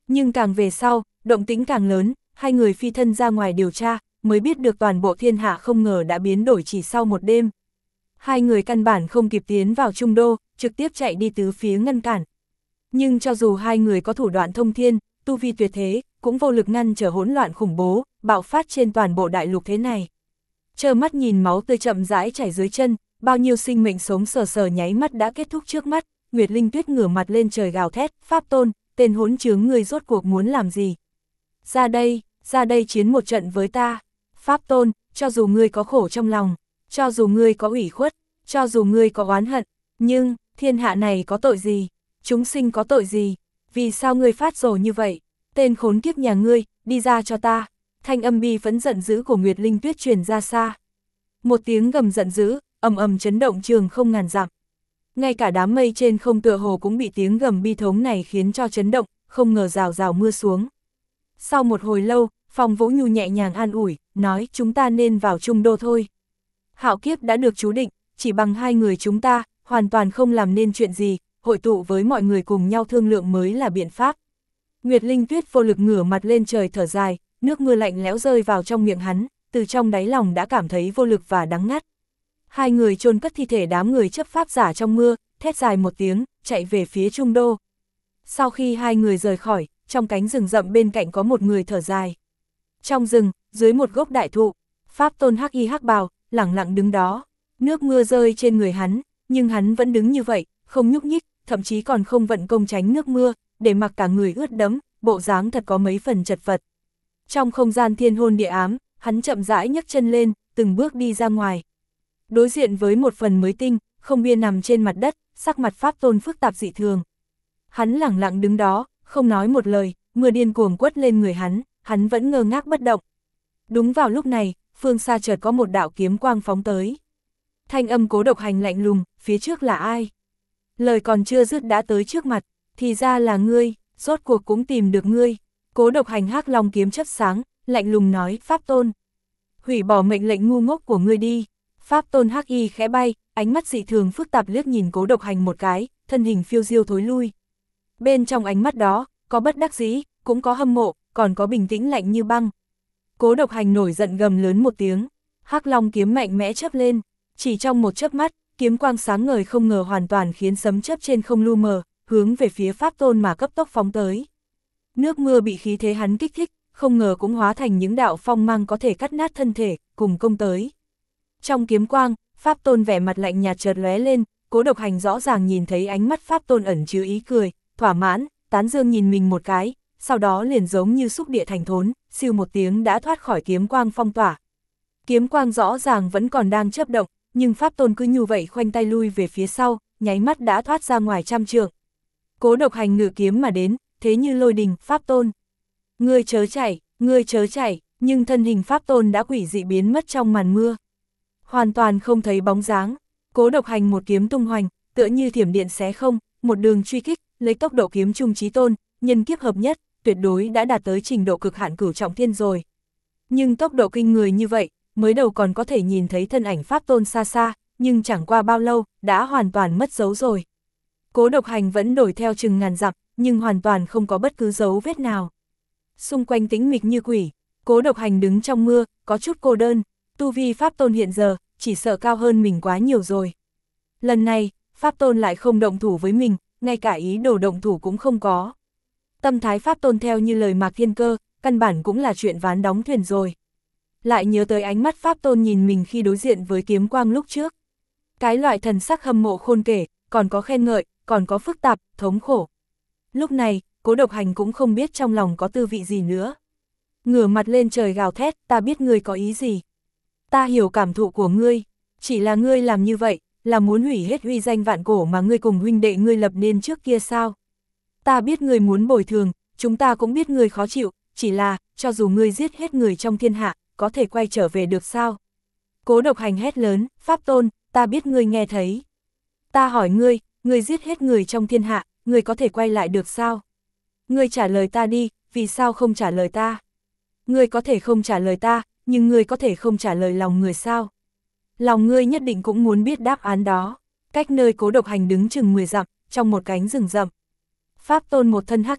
Nhưng càng về sau, động tĩnh càng lớn, hai người phi thân ra ngoài điều tra, mới biết được toàn bộ thiên hạ không ngờ đã biến đổi chỉ sau một đêm. Hai người căn bản không kịp tiến vào Trung Đô, trực tiếp chạy đi tứ phía ngăn cản. Nhưng cho dù hai người có thủ đoạn thông thiên, tu vi tuyệt thế, cũng vô lực ngăn trở hỗn loạn khủng bố, bạo phát trên toàn bộ đại lục thế này. Trơ mắt nhìn máu tươi chậm rãi chảy dưới chân, bao nhiêu sinh mệnh sống sờ sờ nháy mắt đã kết thúc trước mắt, Nguyệt Linh Tuyết ngửa mặt lên trời gào thét, Pháp Tôn, tên hỗn trướng ngươi rốt cuộc muốn làm gì? Ra đây, ra đây chiến một trận với ta. Pháp Tôn, cho dù ngươi có khổ trong lòng, cho dù ngươi có ủy khuất, cho dù ngươi có oán hận, nhưng, thiên hạ này có tội gì? Chúng sinh có tội gì? Vì sao ngươi phát rồ như vậy? Tên khốn kiếp nhà ngươi, đi ra cho ta. Thanh âm bi phẫn giận dữ của Nguyệt Linh Tuyết truyền ra xa. Một tiếng gầm giận dữ, ầm ầm chấn động trường không ngàn dặm. Ngay cả đám mây trên không tựa hồ cũng bị tiếng gầm bi thống này khiến cho chấn động, không ngờ rào rào mưa xuống. Sau một hồi lâu, Phong Vũ Nhu nhẹ nhàng an ủi, nói chúng ta nên vào Trung Đô thôi. Hạo kiếp đã được chú định, chỉ bằng hai người chúng ta, hoàn toàn không làm nên chuyện gì, hội tụ với mọi người cùng nhau thương lượng mới là biện pháp. Nguyệt Linh Tuyết vô lực ngửa mặt lên trời thở dài, nước mưa lạnh lẽo rơi vào trong miệng hắn, từ trong đáy lòng đã cảm thấy vô lực và đắng ngắt. Hai người chôn cất thi thể đám người chấp pháp giả trong mưa, thét dài một tiếng, chạy về phía Trung Đô. Sau khi hai người rời khỏi, trong cánh rừng rậm bên cạnh có một người thở dài. Trong rừng, dưới một gốc đại thụ, Pháp Tôn hắc y hắc bào, lẳng lặng đứng đó. Nước mưa rơi trên người hắn, nhưng hắn vẫn đứng như vậy, không nhúc nhích, thậm chí còn không vận công tránh nước mưa, để mặc cả người ướt đẫm, bộ dáng thật có mấy phần chật vật. Trong không gian thiên hôn địa ám, hắn chậm rãi nhấc chân lên, từng bước đi ra ngoài. Đối diện với một phần mới tinh, không bia nằm trên mặt đất, sắc mặt Pháp Tôn phức tạp dị thường. Hắn lẳng lặng đứng đó, không nói một lời, mưa điên cuồng quất lên người hắn, hắn vẫn ngơ ngác bất động. Đúng vào lúc này, phương xa chợt có một đạo kiếm quang phóng tới. Thanh âm Cố Độc Hành lạnh lùng, phía trước là ai? Lời còn chưa dứt đã tới trước mặt, thì ra là ngươi, rốt cuộc cũng tìm được ngươi. Cố Độc Hành hắc long kiếm chấp sáng, lạnh lùng nói, Pháp Tôn. Hủy bỏ mệnh lệnh ngu ngốc của ngươi đi. Pháp Tôn hắc y khẽ bay, ánh mắt dị thường phức tạp liếc nhìn Cố Độc Hành một cái, thân hình phiêu diêu thối lui. Bên trong ánh mắt đó, có bất đắc dĩ, cũng có hâm mộ, còn có bình tĩnh lạnh như băng. Cố Độc Hành nổi giận gầm lớn một tiếng, hắc long kiếm mạnh mẽ chớp lên, chỉ trong một chớp mắt, kiếm quang sáng ngời không ngờ hoàn toàn khiến sấm chớp trên không lu mờ, hướng về phía Pháp Tôn mà cấp tốc phóng tới. Nước mưa bị khí thế hắn kích thích, không ngờ cũng hóa thành những đạo phong mang có thể cắt nát thân thể, cùng công tới. Trong kiếm quang, Pháp Tôn vẻ mặt lạnh nhạt chợt lóe lên, Cố Độc Hành rõ ràng nhìn thấy ánh mắt Pháp Tôn ẩn chứa ý cười, thỏa mãn, tán dương nhìn mình một cái, sau đó liền giống như xúc địa thành thốn, siêu một tiếng đã thoát khỏi kiếm quang phong tỏa. Kiếm quang rõ ràng vẫn còn đang chớp động, nhưng Pháp Tôn cứ như vậy khoanh tay lui về phía sau, nháy mắt đã thoát ra ngoài trăm trượng. Cố Độc Hành ngự kiếm mà đến, thế như lôi đình, Pháp Tôn. Ngươi chớ chạy, ngươi chớ chạy, nhưng thân hình Pháp Tôn đã quỷ dị biến mất trong màn mưa. Hoàn toàn không thấy bóng dáng, Cố Độc Hành một kiếm tung hoành, tựa như thiểm điện xé không, một đường truy kích, lấy tốc độ kiếm trung chí tôn, nhân kiếp hợp nhất, tuyệt đối đã đạt tới trình độ cực hạn cửu trọng thiên rồi. Nhưng tốc độ kinh người như vậy, mới đầu còn có thể nhìn thấy thân ảnh Pháp Tôn xa xa, nhưng chẳng qua bao lâu, đã hoàn toàn mất dấu rồi. Cố Độc Hành vẫn đổi theo chừng ngàn dặm, nhưng hoàn toàn không có bất cứ dấu vết nào. Xung quanh tĩnh mịch như quỷ, Cố Độc Hành đứng trong mưa, có chút cô đơn, tu vi Pháp Tôn hiện giờ, chỉ sợ cao hơn mình quá nhiều rồi. Lần này, Pháp Tôn lại không động thủ với mình, ngay cả ý đồ động thủ cũng không có. Tâm thái Pháp Tôn theo như lời Mạc Thiên Cơ, căn bản cũng là chuyện ván đóng thuyền rồi. Lại nhớ tới ánh mắt Pháp Tôn nhìn mình khi đối diện với kiếm quang lúc trước. Cái loại thần sắc hâm mộ khôn kể, còn có khen ngợi, còn có phức tạp, thống khổ. Lúc này, Cố Độc Hành cũng không biết trong lòng có tư vị gì nữa. Ngửa mặt lên trời gào thét, ta biết ngươi có ý gì. Ta hiểu cảm thụ của ngươi, chỉ là ngươi làm như vậy, là muốn hủy hết uy danh vạn cổ mà ngươi cùng huynh đệ ngươi lập nên trước kia sao. Ta biết ngươi muốn bồi thường, chúng ta cũng biết ngươi khó chịu, chỉ là, cho dù ngươi giết hết người trong thiên hạ, có thể quay trở về được sao? Cố Độc Hành hét lớn, Pháp Tôn, ta biết ngươi nghe thấy. Ta hỏi ngươi, ngươi giết hết người trong thiên hạ, ngươi có thể quay lại được sao? Ngươi trả lời ta đi, vì sao không trả lời ta? Ngươi có thể không trả lời ta, nhưng ngươi có thể không trả lời lòng người sao? Lòng ngươi nhất định cũng muốn biết đáp án đó. Cách nơi Cố Độc Hành đứng chừng mười dặm, trong một cánh rừng rậm. Pháp Tôn một thân hắc y,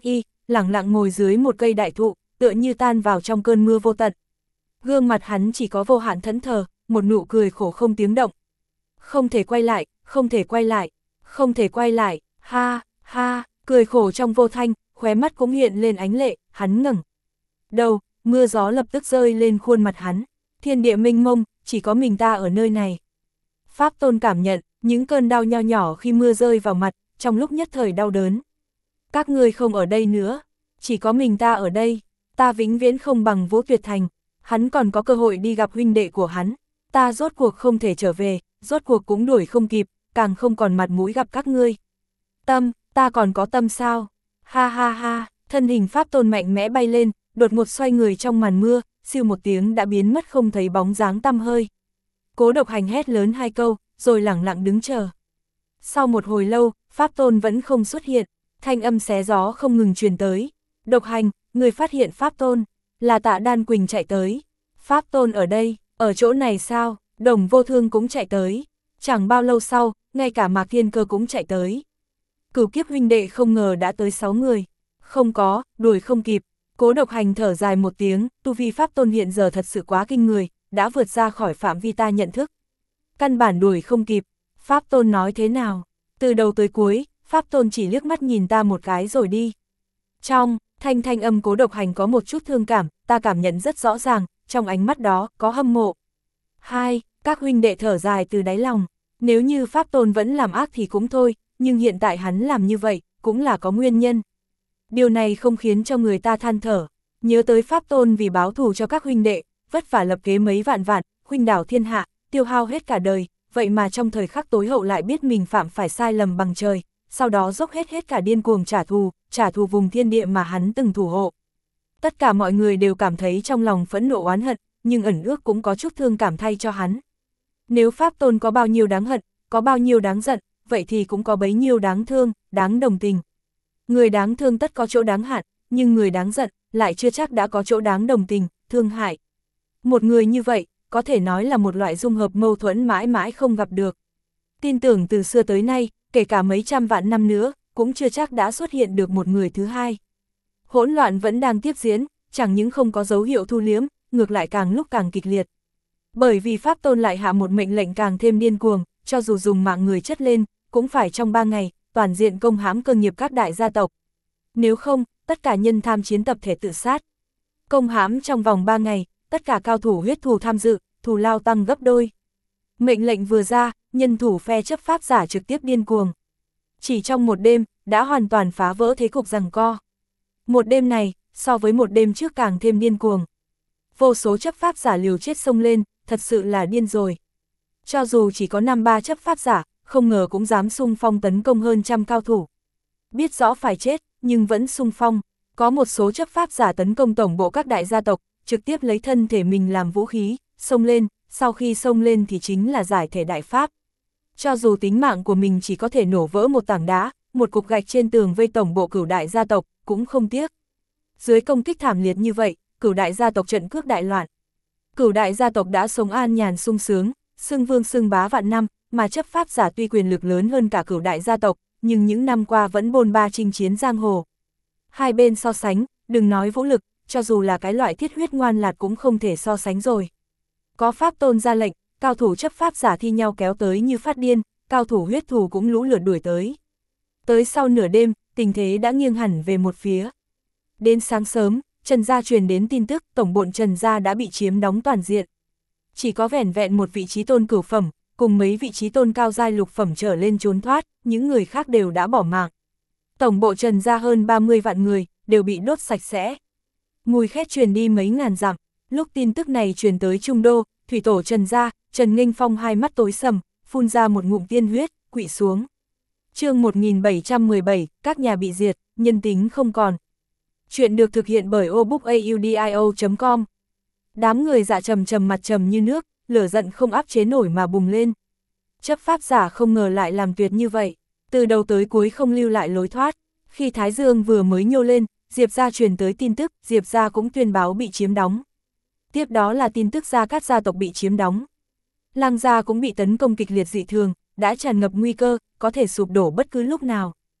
lẳng lặng ngồi dưới một cây đại thụ, tựa như tan vào trong cơn mưa vô tận. Gương mặt hắn chỉ có vô hạn thẫn thờ, một nụ cười khổ không tiếng động. Không thể quay lại, không thể quay lại, không thể quay lại, ha, ha, cười khổ trong vô thanh, khóe mắt cũng hiện lên ánh lệ, hắn ngẩng đầu, mưa gió lập tức rơi lên khuôn mặt hắn. Thiên địa mênh mông, chỉ có mình ta ở nơi này. Pháp Tôn cảm nhận những cơn đau nho nhỏ khi mưa rơi vào mặt, trong lúc nhất thời đau đớn. Các ngươi không ở đây nữa, chỉ có mình ta ở đây, ta vĩnh viễn không bằng Vũ Tuyệt Thành, hắn còn có cơ hội đi gặp huynh đệ của hắn, ta rốt cuộc không thể trở về, rốt cuộc cũng đuổi không kịp, càng không còn mặt mũi gặp các ngươi. Tâm, ta còn có tâm sao? Ha ha ha, thân hình Pháp Tôn mạnh mẽ bay lên, đột ngột xoay người trong màn mưa, siêu một tiếng đã biến mất không thấy bóng dáng tăm hơi. Cố Độc Hành hét lớn hai câu, rồi lẳng lặng đứng chờ. Sau một hồi lâu, Pháp Tôn vẫn không xuất hiện, thanh âm xé gió không ngừng truyền tới. Độc Hành, người phát hiện Pháp Tôn, là Tạ Đan Quỳnh chạy tới. Pháp Tôn ở đây, ở chỗ này sao? Đồng Vô Thương cũng chạy tới. Chẳng bao lâu sau, ngay cả Mạc Thiên Cơ cũng chạy tới. Cửu Kiếp huynh đệ không ngờ đã tới sáu người. Không có, đuổi không kịp. Cố Độc Hành thở dài một tiếng, tu vi Pháp Tôn hiện giờ thật sự quá kinh người, đã vượt ra khỏi phạm vi ta nhận thức. Căn bản đuổi không kịp. Pháp Tôn nói thế nào? Từ đầu tới cuối, Pháp Tôn chỉ liếc mắt nhìn ta một cái rồi đi. Trong thanh thanh âm Cố Độc Hành có một chút thương cảm, ta cảm nhận rất rõ ràng, trong ánh mắt đó có hâm mộ. Hai, các huynh đệ thở dài từ đáy lòng, nếu như Pháp Tôn vẫn làm ác thì cũng thôi, nhưng hiện tại hắn làm như vậy, cũng là có nguyên nhân. Điều này không khiến cho người ta than thở, nhớ tới Pháp Tôn vì báo thù cho các huynh đệ, vất vả lập kế mấy vạn vạn, huynh đảo thiên hạ, tiêu hao hết cả đời, vậy mà trong thời khắc tối hậu lại biết mình phạm phải sai lầm bằng trời, sau đó dốc hết hết cả điên cuồng trả thù, trả thù vùng thiên địa mà hắn từng thủ hộ. Tất cả mọi người đều cảm thấy trong lòng phẫn nộ oán hận, nhưng ẩn ước cũng có chút thương cảm thay cho hắn. Nếu Pháp Tôn có bao nhiêu đáng hận, có bao nhiêu đáng giận, vậy thì cũng có bấy nhiêu đáng thương, đáng đồng tình. Người đáng thương tất có chỗ đáng hận, nhưng người đáng giận lại chưa chắc đã có chỗ đáng đồng tình, thương hại. Một người như vậy, có thể nói là một loại dung hợp mâu thuẫn mãi mãi không gặp được. Tin tưởng từ xưa tới nay, kể cả mấy trăm vạn năm nữa, cũng chưa chắc đã xuất hiện được một người thứ hai. Hỗn loạn vẫn đang tiếp diễn, chẳng những không có dấu hiệu thu liếm, ngược lại càng lúc càng kịch liệt. Bởi vì Pháp Tôn lại hạ một mệnh lệnh càng thêm điên cuồng, cho dù dùng mạng người chất lên, cũng phải trong ba ngày, toàn diện công hãm cơ nghiệp các đại gia tộc. Nếu không, tất cả nhân tham chiến tập thể tự sát. Công hãm trong vòng ba ngày, tất cả cao thủ huyết thù tham dự, thù lao tăng gấp đôi. Mệnh lệnh vừa ra, nhân thủ phe chấp pháp giả trực tiếp điên cuồng. Chỉ trong một đêm, đã hoàn toàn phá vỡ thế cục giằng co. Một đêm này, so với một đêm trước càng thêm điên cuồng. Vô số chấp pháp giả liều chết xông lên, thật sự là điên rồi. Cho dù chỉ có năm ba chấp pháp giả, không ngờ cũng dám xung phong tấn công hơn trăm cao thủ. Biết rõ phải chết, nhưng vẫn xung phong. Có một số chấp pháp giả tấn công tổng bộ các đại gia tộc, trực tiếp lấy thân thể mình làm vũ khí, xông lên, sau khi xông lên thì chính là giải thể đại pháp. Cho dù tính mạng của mình chỉ có thể nổ vỡ một tảng đá, một cục gạch trên tường vây tổng bộ Cửu đại gia tộc, cũng không tiếc. Dưới công kích thảm liệt như vậy, Cửu đại gia tộc trận cước đại loạn. Cửu đại gia tộc đã sống an nhàn sung sướng, xưng vương xưng bá vạn năm, mà chấp pháp giả tuy quyền lực lớn hơn cả Cửu đại gia tộc, nhưng những năm qua vẫn bôn ba chinh chiến giang hồ. Hai bên so sánh, đừng nói vũ lực, cho dù là cái loại thiết huyết ngoan lạt cũng không thể so sánh rồi. Có Pháp Tôn ra lệnh, cao thủ chấp pháp giả thi nhau kéo tới như phát điên, cao thủ huyết thù cũng lũ lượt đuổi tới. Tới sau nửa đêm, tình thế đã nghiêng hẳn về một phía. Đến sáng sớm, Trần gia truyền đến tin tức tổng bộ Trần gia đã bị chiếm đóng toàn diện. Chỉ có vẻn vẹn một vị trí tôn cửu phẩm, cùng mấy vị trí tôn cao giai lục phẩm trở lên trốn thoát, những người khác đều đã bỏ mạng. Tổng bộ Trần gia hơn ba mươi vạn người, đều bị đốt sạch sẽ. Mùi khét truyền đi mấy ngàn dặm, lúc tin tức này truyền tới Trung Đô, thủy tổ Trần gia, Trần Nghênh Phong hai mắt tối sầm, phun ra một ngụm tiên huyết, quỵ xuống. Chương một nghìn bảy trăm mười bảy, các nhà bị diệt, nhân tính không còn. Chuyện được thực hiện bởi obookaudio chấm com. Đám người dạ trầm trầm mặt trầm như nước, lửa giận không áp chế nổi mà bùng lên. Chấp pháp giả không ngờ lại làm tuyệt như vậy, từ đầu tới cuối không lưu lại lối thoát. Khi Thái Dương vừa mới nhô lên, Diệp gia truyền tới tin tức, Diệp gia cũng tuyên báo bị chiếm đóng. Tiếp đó là tin tức Gia Cát gia tộc bị chiếm đóng. Lăng gia cũng bị tấn công kịch liệt dị thường, đã tràn ngập nguy cơ, có thể sụp đổ bất cứ lúc nào.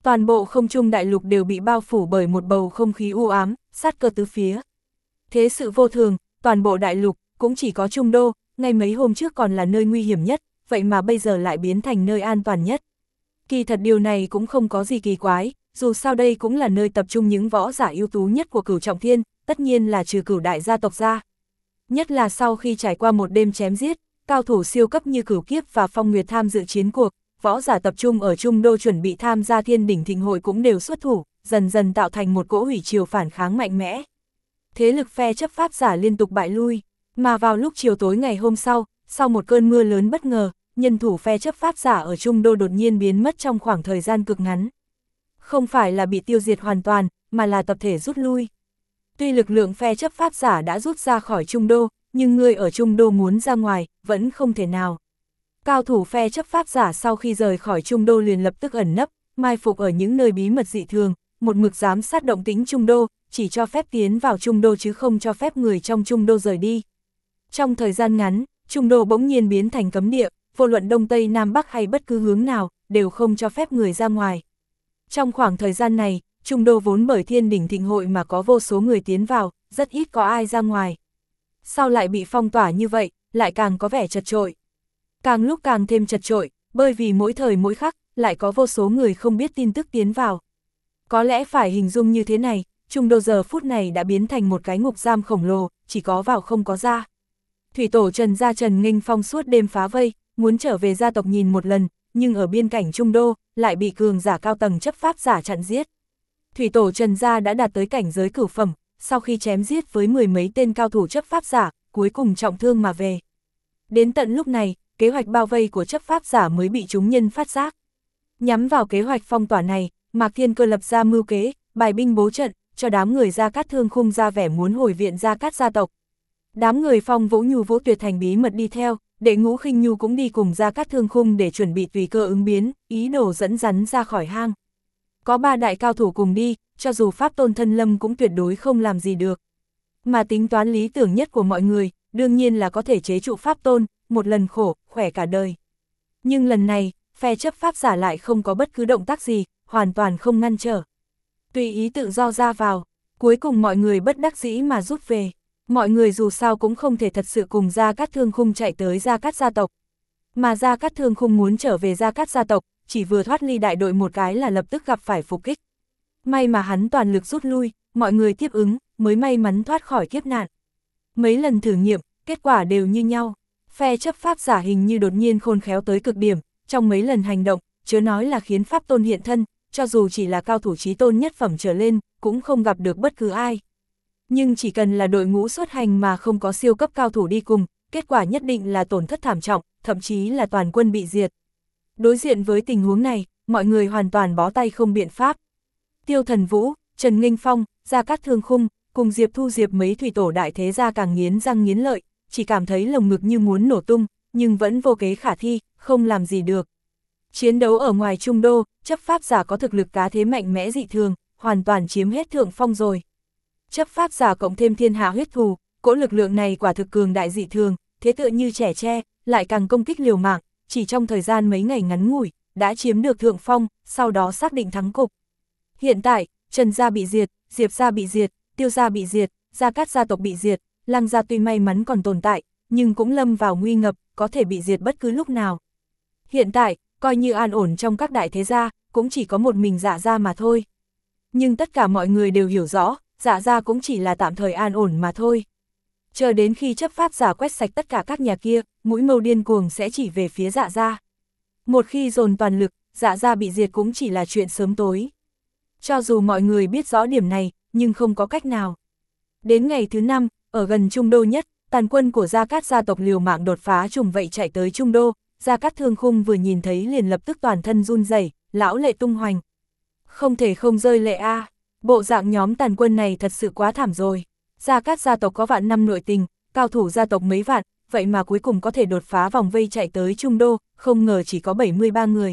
Toàn bộ không trung đại lục đều bị bao phủ bởi một bầu không khí u ám, sát cơ tứ phía. Thế sự vô thường, toàn bộ đại lục, cũng chỉ có Trung Đô, ngay mấy hôm trước còn là nơi nguy hiểm nhất, vậy mà bây giờ lại biến thành nơi an toàn nhất. Kỳ thật điều này cũng không có gì kỳ quái, dù sao đây cũng là nơi tập trung những võ giả ưu tú nhất của Cửu Trọng Thiên, tất nhiên là trừ Cửu đại gia tộc ra. Nhất là sau khi trải qua một đêm chém giết, cao thủ siêu cấp như Cửu Kiếp và Phong Nguyệt tham dự chiến cuộc, võ giả tập trung ở Trung Đô chuẩn bị tham gia Thiên đỉnh thịnh hội cũng đều xuất thủ, dần dần tạo thành một cỗ hủy triều phản kháng mạnh mẽ. Thế lực phe chấp pháp giả liên tục bại lui, mà vào lúc chiều tối ngày hôm sau, sau một cơn mưa lớn bất ngờ, nhân thủ phe chấp pháp giả ở Trung Đô đột nhiên biến mất trong khoảng thời gian cực ngắn. Không phải là bị tiêu diệt hoàn toàn, mà là tập thể rút lui. Tuy lực lượng phe chấp pháp giả đã rút ra khỏi Trung Đô, nhưng người ở Trung Đô muốn ra ngoài, vẫn không thể nào. Cao thủ phe chấp pháp giả sau khi rời khỏi Trung Đô liền lập tức ẩn nấp, mai phục ở những nơi bí mật dị thường, một mực giám sát động tĩnh Trung Đô, chỉ cho phép tiến vào Trung Đô chứ không cho phép người trong Trung Đô rời đi. Trong thời gian ngắn, Trung Đô bỗng nhiên biến thành cấm địa, vô luận Đông Tây Nam Bắc hay bất cứ hướng nào, đều không cho phép người ra ngoài. Trong khoảng thời gian này, Trung Đô vốn bởi Thiên đỉnh thịnh hội mà có vô số người tiến vào, rất ít có ai ra ngoài. Sau lại bị phong tỏa như vậy, lại càng có vẻ chật chội. Càng lúc càng thêm chật chội, bởi vì mỗi thời mỗi khắc, lại có vô số người không biết tin tức tiến vào. Có lẽ phải hình dung như thế này, Trung Đô giờ phút này đã biến thành một cái ngục giam khổng lồ, chỉ có vào không có ra. Thủy tổ Trần gia Trần Nghinh Phong suốt đêm phá vây, muốn trở về gia tộc nhìn một lần, nhưng ở biên cảnh Trung Đô, lại bị cường giả cao tầng chấp pháp giả chặn giết. Thủy tổ Trần gia đã đạt tới cảnh giới cửu phẩm, sau khi chém giết với mười mấy tên cao thủ chấp pháp giả, cuối cùng trọng thương mà về. Đến tận lúc này, kế hoạch bao vây của chấp pháp giả mới bị chúng nhân phát giác. Nhắm vào kế hoạch phong tỏa này, Mạc Thiên Cơ lập ra mưu kế, bài binh bố trận, cho đám người Gia Cát Thương Khung ra vẻ muốn hồi viện Gia Cát gia tộc. Đám người Phong Vũ Nhu Vũ Tuyệt Thành bí mật đi theo, Đệ Ngũ Khinh Nhu cũng đi cùng Gia Cát Thương Khung để chuẩn bị tùy cơ ứng biến, ý đồ dẫn rắn ra khỏi hang. Có ba đại cao thủ cùng đi, cho dù Pháp Tôn Thân Lâm cũng tuyệt đối không làm gì được. Mà tính toán lý tưởng nhất của mọi người, đương nhiên là có thể chế trụ Pháp Tôn, một lần khổ, khỏe cả đời. Nhưng lần này, phe chấp pháp giả lại không có bất cứ động tác gì, hoàn toàn không ngăn trở. Tùy ý tự do ra vào, cuối cùng mọi người bất đắc dĩ mà rút về. Mọi người dù sao cũng không thể thật sự cùng Gia Cát Thương Khung chạy tới Gia Cát gia tộc. Mà Gia Cát Thương Khung muốn trở về Gia Cát gia tộc, chỉ vừa thoát ly đại đội một cái là lập tức gặp phải phục kích. May mà hắn toàn lực rút lui, mọi người tiếp ứng, mới may mắn thoát khỏi kiếp nạn. Mấy lần thử nghiệm, kết quả đều như nhau. Phe chấp pháp giả hình như đột nhiên khôn khéo tới cực điểm, trong mấy lần hành động, chớ nói là khiến Pháp Tôn hiện thân, cho dù chỉ là cao thủ chí tôn nhất phẩm trở lên, cũng không gặp được bất cứ ai. Nhưng chỉ cần là đội ngũ xuất hành mà không có siêu cấp cao thủ đi cùng, kết quả nhất định là tổn thất thảm trọng, thậm chí là toàn quân bị diệt. Đối diện với tình huống này, mọi người hoàn toàn bó tay không biện pháp. Tiêu Thần Vũ, Trần Nghinh Phong, Gia Cát Thương Khung, cùng Diệp Thu Diệp mấy thủy tổ đại thế gia càng nghiến răng nghiến lợi, chỉ cảm thấy lồng ngực như muốn nổ tung, nhưng vẫn vô kế khả thi, không làm gì được. Chiến đấu ở ngoài Trung Đô, chấp pháp giả có thực lực cá thế mạnh mẽ dị thường, hoàn toàn chiếm hết thượng phong rồi. Chấp pháp giả cộng thêm thiên hạ huyết thù, cỗ lực lượng này quả thực cường đại dị thường, thế tựa như trẻ tre, lại càng công kích liều mạng, chỉ trong thời gian mấy ngày ngắn ngủi, đã chiếm được thượng phong, sau đó xác định thắng cục. Hiện tại, Trần gia bị diệt, Diệp gia bị diệt, Tiêu gia bị diệt, Gia Cát gia tộc bị diệt, Lăng gia tuy may mắn còn tồn tại, nhưng cũng lâm vào nguy ngập, có thể bị diệt bất cứ lúc nào. Hiện tại, coi như an ổn trong các đại thế gia, cũng chỉ có một mình Dạ gia mà thôi. Nhưng tất cả mọi người đều hiểu rõ, Dạ gia cũng chỉ là tạm thời an ổn mà thôi. Chờ đến khi chấp pháp giả quét sạch tất cả các nhà kia, mũi mâu điên cuồng sẽ chỉ về phía Dạ gia. Một khi dồn toàn lực, Dạ gia bị diệt cũng chỉ là chuyện sớm tối. Cho dù mọi người biết rõ điểm này, nhưng không có cách nào. Đến ngày thứ năm, ở gần Trung Đô nhất, tàn quân của Gia Cát gia tộc liều mạng đột phá trùng vậy chạy tới Trung Đô, Gia Cát Thương Khung vừa nhìn thấy liền lập tức toàn thân run rẩy, lão lệ tung hoành. Không thể không rơi lệ a, à. Bộ dạng nhóm tàn quân này thật sự quá thảm rồi. Gia Cát gia tộc có vạn năm nội tình, cao thủ gia tộc mấy vạn, vậy mà cuối cùng có thể đột phá vòng vây chạy tới Trung Đô, không ngờ chỉ có bảy mươi ba người.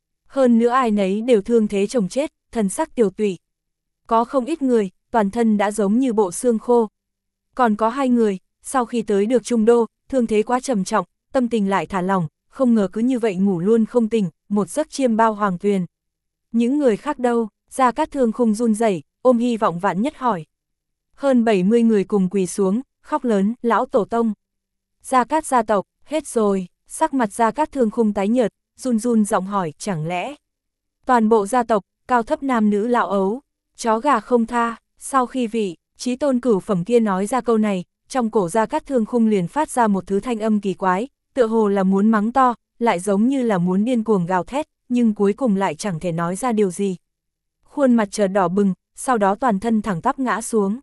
Hơn nữa ai nấy đều thương thế chồng chết, thần sắc tiều tụy. Có không ít người, toàn thân đã giống như bộ xương khô. Còn có hai người, sau khi tới được Trung Đô, thương thế quá trầm trọng, tâm tình lại thả lỏng, không ngờ cứ như vậy ngủ luôn không tỉnh, một giấc chiêm bao hoàng tuyền. Những người khác đâu? Gia Cát Thương Khung run rẩy, ôm hy vọng vạn nhất hỏi. Hơn bảy mươi người cùng quỳ xuống, khóc lớn, lão tổ tông. Gia Cát gia tộc, hết rồi, sắc mặt Gia Cát Thương Khung tái nhợt, run run giọng hỏi, chẳng lẽ toàn bộ gia tộc, cao thấp nam nữ lão ấu, chó gà không tha. Sau khi vị chí tôn cửu phẩm kia nói ra câu này, trong cổ Gia Cát Thương Khung liền phát ra một thứ thanh âm kỳ quái, tựa hồ là muốn mắng to, lại giống như là muốn điên cuồng gào thét, nhưng cuối cùng lại chẳng thể nói ra điều gì. Khuôn mặt chợt đỏ bừng, sau đó toàn thân thẳng tắp ngã xuống.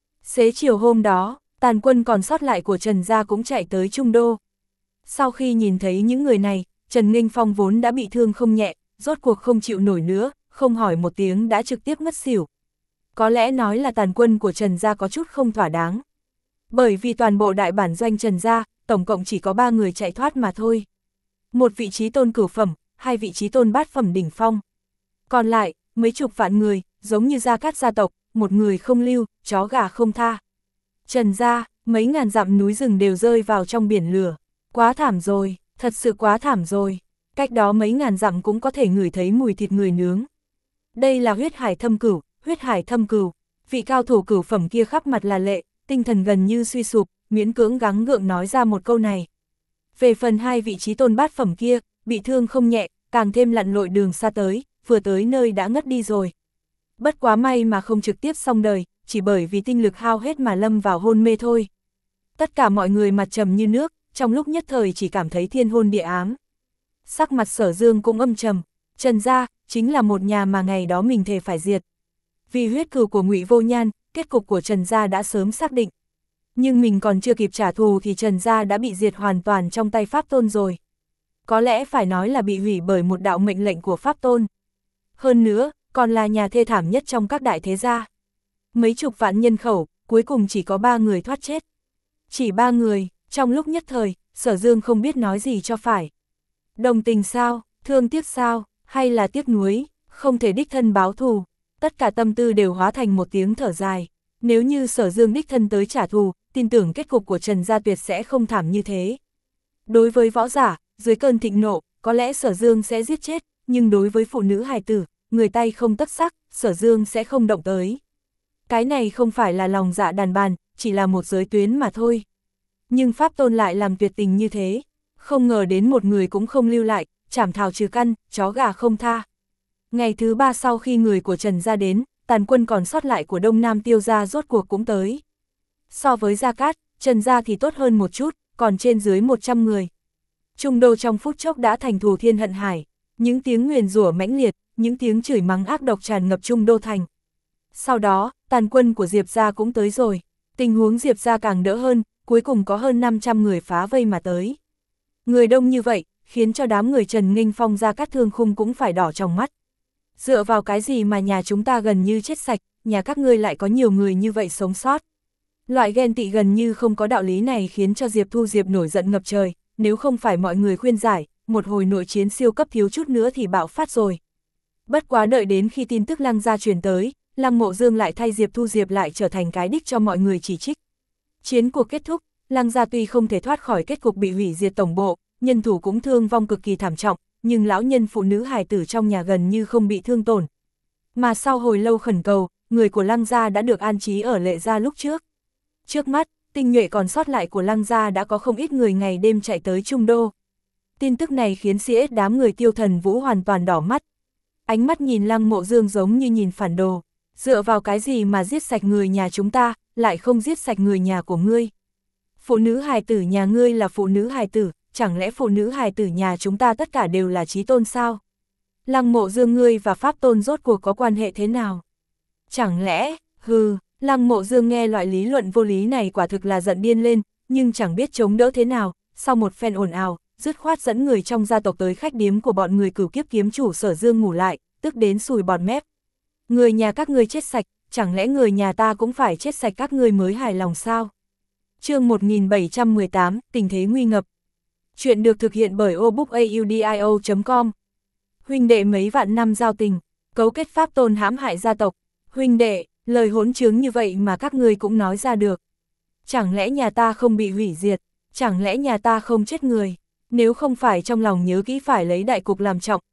Xế chiều hôm đó, tàn quân còn sót lại của Trần gia cũng chạy tới Trung Đô. Sau khi nhìn thấy những người này, Trần Nghênh Phong vốn đã bị thương không nhẹ, rốt cuộc không chịu nổi nữa, không hỏi một tiếng đã trực tiếp ngất xỉu. Có lẽ nói là tàn quân của Trần gia có chút không thỏa đáng. Bởi vì toàn bộ đại bản doanh Trần gia, tổng cộng chỉ có ba người chạy thoát mà thôi. Một vị trí tôn cửu phẩm, hai vị trí tôn bát phẩm đỉnh phong. Còn lại, mấy chục vạn người, giống như Gia Cát gia tộc, một người không lưu, chó gà không tha. Trần gia, mấy ngàn dặm núi rừng đều rơi vào trong biển lửa. Quá thảm rồi, thật sự quá thảm rồi. Cách đó mấy ngàn dặm cũng có thể ngửi thấy mùi thịt người nướng. Đây là huyết hải thâm cửu, huyết hải thâm cửu. Vị cao thủ cửu phẩm kia khắp mặt là lệ, tinh thần gần như suy sụp, miễn cưỡng gắng gượng nói ra một câu này. Về phần hai vị trí tôn bát phẩm kia, bị thương không nhẹ, càng thêm lặn lội đường xa tới, vừa tới nơi đã ngất đi rồi. Bất quá may mà không trực tiếp xong đời, chỉ bởi vì tinh lực hao hết mà lâm vào hôn mê thôi. Tất cả mọi người mặt trầm như nước, trong lúc nhất thời chỉ cảm thấy thiên hôn địa ám. Sắc mặt Sở Dương cũng âm trầm, Trần gia chính là một nhà mà ngày đó mình thề phải diệt. Vì huyết cừu của Ngụy Vô Nhan, kết cục của Trần gia đã sớm xác định. Nhưng mình còn chưa kịp trả thù thì Trần gia đã bị diệt hoàn toàn trong tay Pháp Tôn rồi. Có lẽ phải nói là bị hủy bởi một đạo mệnh lệnh của Pháp Tôn. Hơn nữa, còn là nhà thê thảm nhất trong các đại thế gia. Mấy chục vạn nhân khẩu, cuối cùng chỉ có ba người thoát chết. Chỉ ba người, trong lúc nhất thời, Sở Dương không biết nói gì cho phải. Đồng tình sao, thương tiếc sao, hay là tiếc nuối, không thể đích thân báo thù. Tất cả tâm tư đều hóa thành một tiếng thở dài. Nếu như Sở Dương đích thân tới trả thù, tin tưởng kết cục của Trần gia tuyệt sẽ không thảm như thế. Đối với võ giả, dưới cơn thịnh nộ, có lẽ Sở Dương sẽ giết chết, nhưng đối với phụ nữ hài tử, người tay không tấc sắc, Sở Dương sẽ không động tới. Cái này không phải là lòng dạ đàn bàn, chỉ là một giới tuyến mà thôi. Nhưng Pháp Tôn lại làm tuyệt tình như thế, không ngờ đến một người cũng không lưu lại, chảm thảo trừ căn, chó gà không tha. Ngày thứ ba sau khi người của Trần gia đến, tàn quân còn sót lại của Đông Nam Tiêu gia rốt cuộc cũng tới. So với Gia Cát, Trần gia thì tốt hơn một chút, còn trên dưới một trăm người. Trung Đô trong phút chốc đã thành thù thiên hận hải, những tiếng nguyền rủa mãnh liệt, những tiếng chửi mắng ác độc tràn ngập Trung Đô thành. Sau đó, tàn quân của Diệp gia cũng tới rồi, tình huống Diệp gia càng đỡ hơn, cuối cùng có hơn năm trăm người phá vây mà tới. Người đông như vậy, khiến cho đám người Trần Nghênh Phong Gia Cát Thương Khung cũng phải đỏ trong mắt. Dựa vào cái gì mà nhà chúng ta gần như chết sạch, nhà các ngươi lại có nhiều người như vậy sống sót. Loại ghen tị gần như không có đạo lý này khiến cho Diệp Thu Diệp nổi giận ngập trời, nếu không phải mọi người khuyên giải, một hồi nội chiến siêu cấp thiếu chút nữa thì bạo phát rồi. Bất quá đợi đến khi tin tức Lăng gia truyền tới, Lăng Mộ Dương lại thay Diệp Thu Diệp lại trở thành cái đích cho mọi người chỉ trích. Chiến cuộc kết thúc, Lăng gia tuy không thể thoát khỏi kết cục bị hủy diệt tổng bộ, nhân thủ cũng thương vong cực kỳ thảm trọng, nhưng lão nhân phụ nữ hài tử trong nhà gần như không bị thương tổn. Mà sau hồi lâu khẩn cầu, người của Lăng gia đã được an trí ở Lệ gia lúc trước. Trước mắt, tinh nhuệ còn sót lại của Lăng gia đã có không ít người ngày đêm chạy tới Trung Đô. Tin tức này khiến xê ét đám người Tiêu Thần Vũ hoàn toàn đỏ mắt. Ánh mắt nhìn Lăng Mộ Dương giống như nhìn phản đồ. Dựa vào cái gì mà giết sạch người nhà chúng ta, lại không giết sạch người nhà của ngươi? Phụ nữ hài tử nhà ngươi là phụ nữ hài tử, chẳng lẽ phụ nữ hài tử nhà chúng ta tất cả đều là chí tôn sao? Lăng Mộ Dương ngươi và Pháp Tôn rốt cuộc có quan hệ thế nào? Chẳng lẽ, hừ, Lăng Mộ Dương nghe loại lý luận vô lý này quả thực là giận điên lên, nhưng chẳng biết chống đỡ thế nào, sau một phen ồn ào, dứt khoát dẫn người trong gia tộc tới khách điếm của bọn người Cửu Kiếp kiếm chủ Sở Dương ngủ lại, tức đến sùi bọt mép. Người nhà các ngươi chết sạch, chẳng lẽ người nhà ta cũng phải chết sạch các ngươi mới hài lòng sao? Chương một nghìn bảy trăm mười tám, tình thế nguy ngập. Chuyện được thực hiện bởi obookaudio chấm com. Huynh đệ mấy vạn năm giao tình, cấu kết Pháp Tôn hãm hại gia tộc. Huynh đệ, lời hỗn trướng như vậy mà các ngươi cũng nói ra được. Chẳng lẽ nhà ta không bị hủy diệt, chẳng lẽ nhà ta không chết người? Nếu không phải trong lòng nhớ kỹ phải lấy đại cục làm trọng,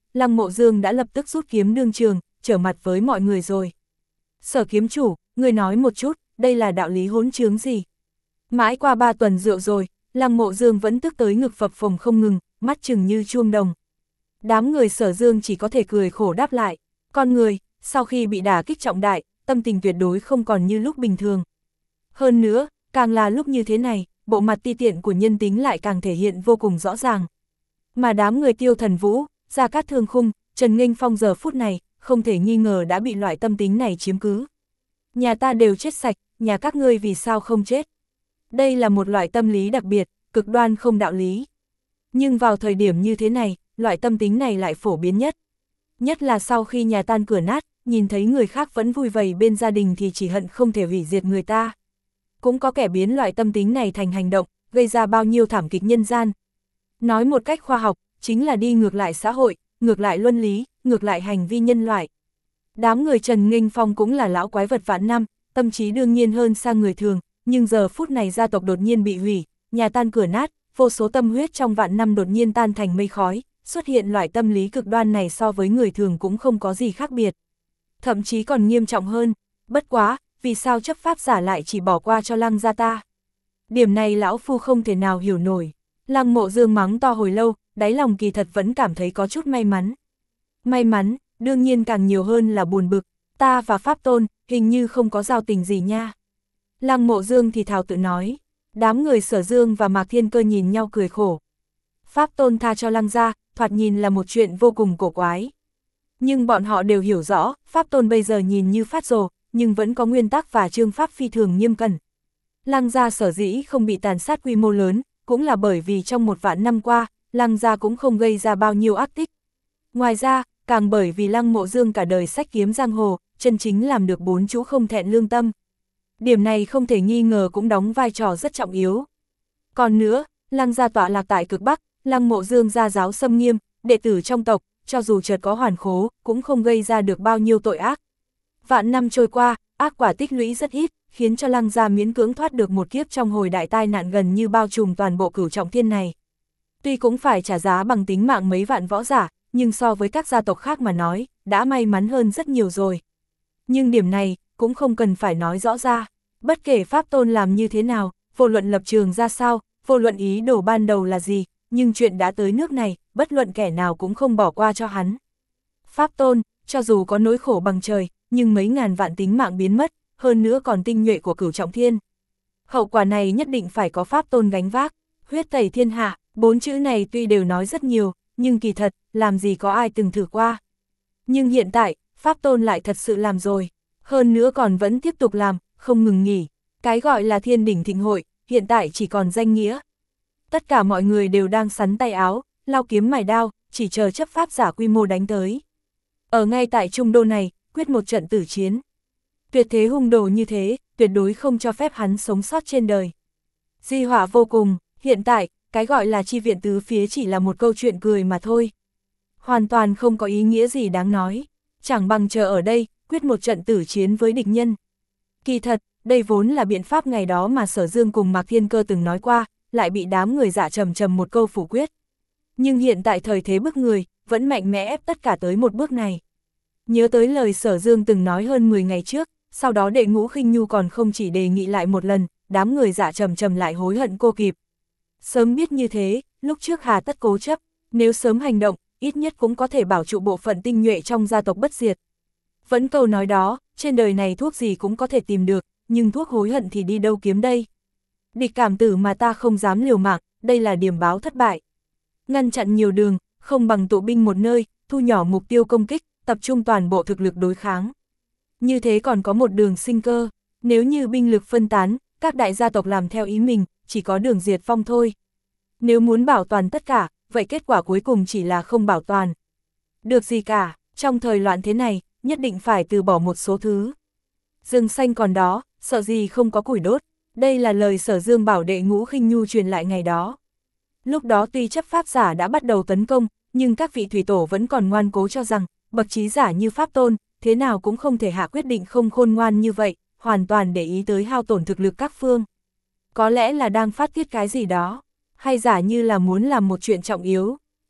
Lăng Mộ Dương đã lập tức rút kiếm đương trường, trở mặt với mọi người rồi. Sở kiếm chủ, người nói một chút, đây là đạo lý hỗn trướng gì? Mãi qua ba tuần rượu rồi, Lăng Mộ Dương vẫn tức tới ngực phập phồng không ngừng, mắt chừng như chuông đồng. Đám người Sở Dương chỉ có thể cười khổ đáp lại. Con người, sau khi bị đả kích trọng đại, tâm tình tuyệt đối không còn như lúc bình thường. Hơn nữa, càng là lúc như thế này, bộ mặt ti tiện của nhân tính lại càng thể hiện vô cùng rõ ràng. Mà đám người Tiêu Thần Vũ, Gia Cát Thương Khung, Trần Nghênh Phong giờ phút này, không thể nghi ngờ đã bị loại tâm tính này chiếm cứ. Nhà ta đều chết sạch, nhà các ngươi vì sao không chết? Đây là một loại tâm lý đặc biệt, cực đoan không đạo lý. Nhưng vào thời điểm như thế này, loại tâm tính này lại phổ biến nhất. Nhất là sau khi nhà tan cửa nát, nhìn thấy người khác vẫn vui vầy bên gia đình thì chỉ hận không thể hủy diệt người ta. Cũng có kẻ biến loại tâm tính này thành hành động, gây ra bao nhiêu thảm kịch nhân gian. Nói một cách khoa học, chính là đi ngược lại xã hội, ngược lại luân lý, ngược lại hành vi nhân loại. Đám người Trần Nghênh Phong cũng là lão quái vật vạn năm, tâm trí đương nhiên hơn xa người thường, nhưng giờ phút này gia tộc đột nhiên bị hủy, nhà tan cửa nát, vô số tâm huyết trong vạn năm đột nhiên tan thành mây khói, xuất hiện loại tâm lý cực đoan này so với người thường cũng không có gì khác biệt. Thậm chí còn nghiêm trọng hơn, bất quá, vì sao chấp pháp giả lại chỉ bỏ qua cho Lăng gia ta? Điểm này lão phu không thể nào hiểu nổi. Lăng Mộ Dương mắng to hồi lâu, đáy lòng kỳ thật vẫn cảm thấy có chút may mắn. May mắn, đương nhiên càng nhiều hơn là buồn bực, ta và Pháp Tôn, hình như không có giao tình gì nha. Lăng Mộ Dương thì thào tự nói, đám người Sở Dương và Mạc Thiên Cơ nhìn nhau cười khổ. Pháp Tôn tha cho Lăng gia, thoạt nhìn là một chuyện vô cùng cổ quái. Nhưng bọn họ đều hiểu rõ, Pháp Tôn bây giờ nhìn như phát rồ, nhưng vẫn có nguyên tắc và chương pháp phi thường nghiêm cẩn. Lăng gia sở dĩ không bị tàn sát quy mô lớn, cũng là bởi vì trong một vạn năm qua, Lăng gia cũng không gây ra bao nhiêu ác tích. Ngoài ra, càng bởi vì Lăng Mộ Dương cả đời sách kiếm giang hồ, chân chính làm được bốn chữ không thẹn lương tâm. Điểm này không thể nghi ngờ cũng đóng vai trò rất trọng yếu. Còn nữa, Lăng gia tọa lạc tại cực Bắc, Lăng Mộ Dương gia giáo xâm nghiêm, đệ tử trong tộc, cho dù chợt có hoàn khố, cũng không gây ra được bao nhiêu tội ác. Vạn năm trôi qua, ác quả tích lũy rất ít, khiến cho Lăng gia miễn cưỡng thoát được một kiếp trong hồi đại tai nạn gần như bao trùm toàn bộ Cửu Trọng Thiên này. Tuy cũng phải trả giá bằng tính mạng mấy vạn võ giả, nhưng so với các gia tộc khác mà nói, đã may mắn hơn rất nhiều rồi. Nhưng điểm này, cũng không cần phải nói rõ ra. Bất kể Pháp Tôn làm như thế nào, vô luận lập trường ra sao, vô luận ý đồ ban đầu là gì, nhưng chuyện đã tới nước này, bất luận kẻ nào cũng không bỏ qua cho hắn. Pháp Tôn, cho dù có nỗi khổ bằng trời, nhưng mấy ngàn vạn tính mạng biến mất, hơn nữa còn tinh nhuệ của Cửu Trọng Thiên. Hậu quả này nhất định phải có Pháp Tôn gánh vác. Huyết tẩy thiên hạ, bốn chữ này tuy đều nói rất nhiều, nhưng kỳ thật, làm gì có ai từng thử qua. Nhưng hiện tại, Pháp Tôn lại thật sự làm rồi, hơn nữa còn vẫn tiếp tục làm, không ngừng nghỉ. Cái gọi là thiên đỉnh thịnh hội, hiện tại chỉ còn danh nghĩa. Tất cả mọi người đều đang sắn tay áo, lau kiếm mài đao, chỉ chờ chấp pháp giả quy mô đánh tới. Ở ngay tại trung đô này, quyết một trận tử chiến. Tuyệt thế hung đồ như thế, tuyệt đối không cho phép hắn sống sót trên đời. Di họa vô cùng, hiện tại, cái gọi là chi viện tứ phía chỉ là một câu chuyện cười mà thôi. Hoàn toàn không có ý nghĩa gì đáng nói, chẳng bằng chờ ở đây, quyết một trận tử chiến với địch nhân. Kỳ thật, đây vốn là biện pháp ngày đó mà Sở Dương cùng Mạc Thiên Cơ từng nói qua, lại bị đám người dạ trầm trầm một câu phủ quyết. Nhưng hiện tại thời thế bức người, vẫn mạnh mẽ ép tất cả tới một bước này. Nhớ tới lời Sở Dương từng nói hơn mười ngày trước, sau đó Đệ Ngũ Khinh Nhu còn không chỉ đề nghị lại một lần, đám người dạ trầm trầm lại hối hận cô kịp. Sớm biết như thế, lúc trước hà tất cố chấp, nếu sớm hành động, ít nhất cũng có thể bảo trụ bộ phận tinh nhuệ trong gia tộc bất diệt. Vẫn câu nói đó, trên đời này thuốc gì cũng có thể tìm được, nhưng thuốc hối hận thì đi đâu kiếm đây? Địch cảm tử mà ta không dám liều mạng, đây là điểm báo thất bại. Ngăn chặn nhiều đường, không bằng tụ binh một nơi, thu nhỏ mục tiêu công kích, tập trung toàn bộ thực lực đối kháng. Như thế còn có một đường sinh cơ, nếu như binh lực phân tán, các đại gia tộc làm theo ý mình, chỉ có đường diệt vong thôi. Nếu muốn bảo toàn tất cả, vậy kết quả cuối cùng chỉ là không bảo toàn. Được gì cả, trong thời loạn thế này, nhất định phải từ bỏ một số thứ. Rừng xanh còn đó, sợ gì không có củi đốt, đây là lời Sở Dương bảo Đệ Ngũ Khinh Nhu truyền lại ngày đó. Lúc đó tuy chấp pháp giả đã bắt đầu tấn công, nhưng các vị thủy tổ vẫn còn ngoan cố cho rằng, bậc trí giả như Pháp Tôn, thế nào cũng không thể hạ quyết định không khôn ngoan như vậy, hoàn toàn để ý tới hao tổn thực lực các phương. Có lẽ là đang phát tiết cái gì đó, hay giả như là muốn làm một chuyện trọng yếu.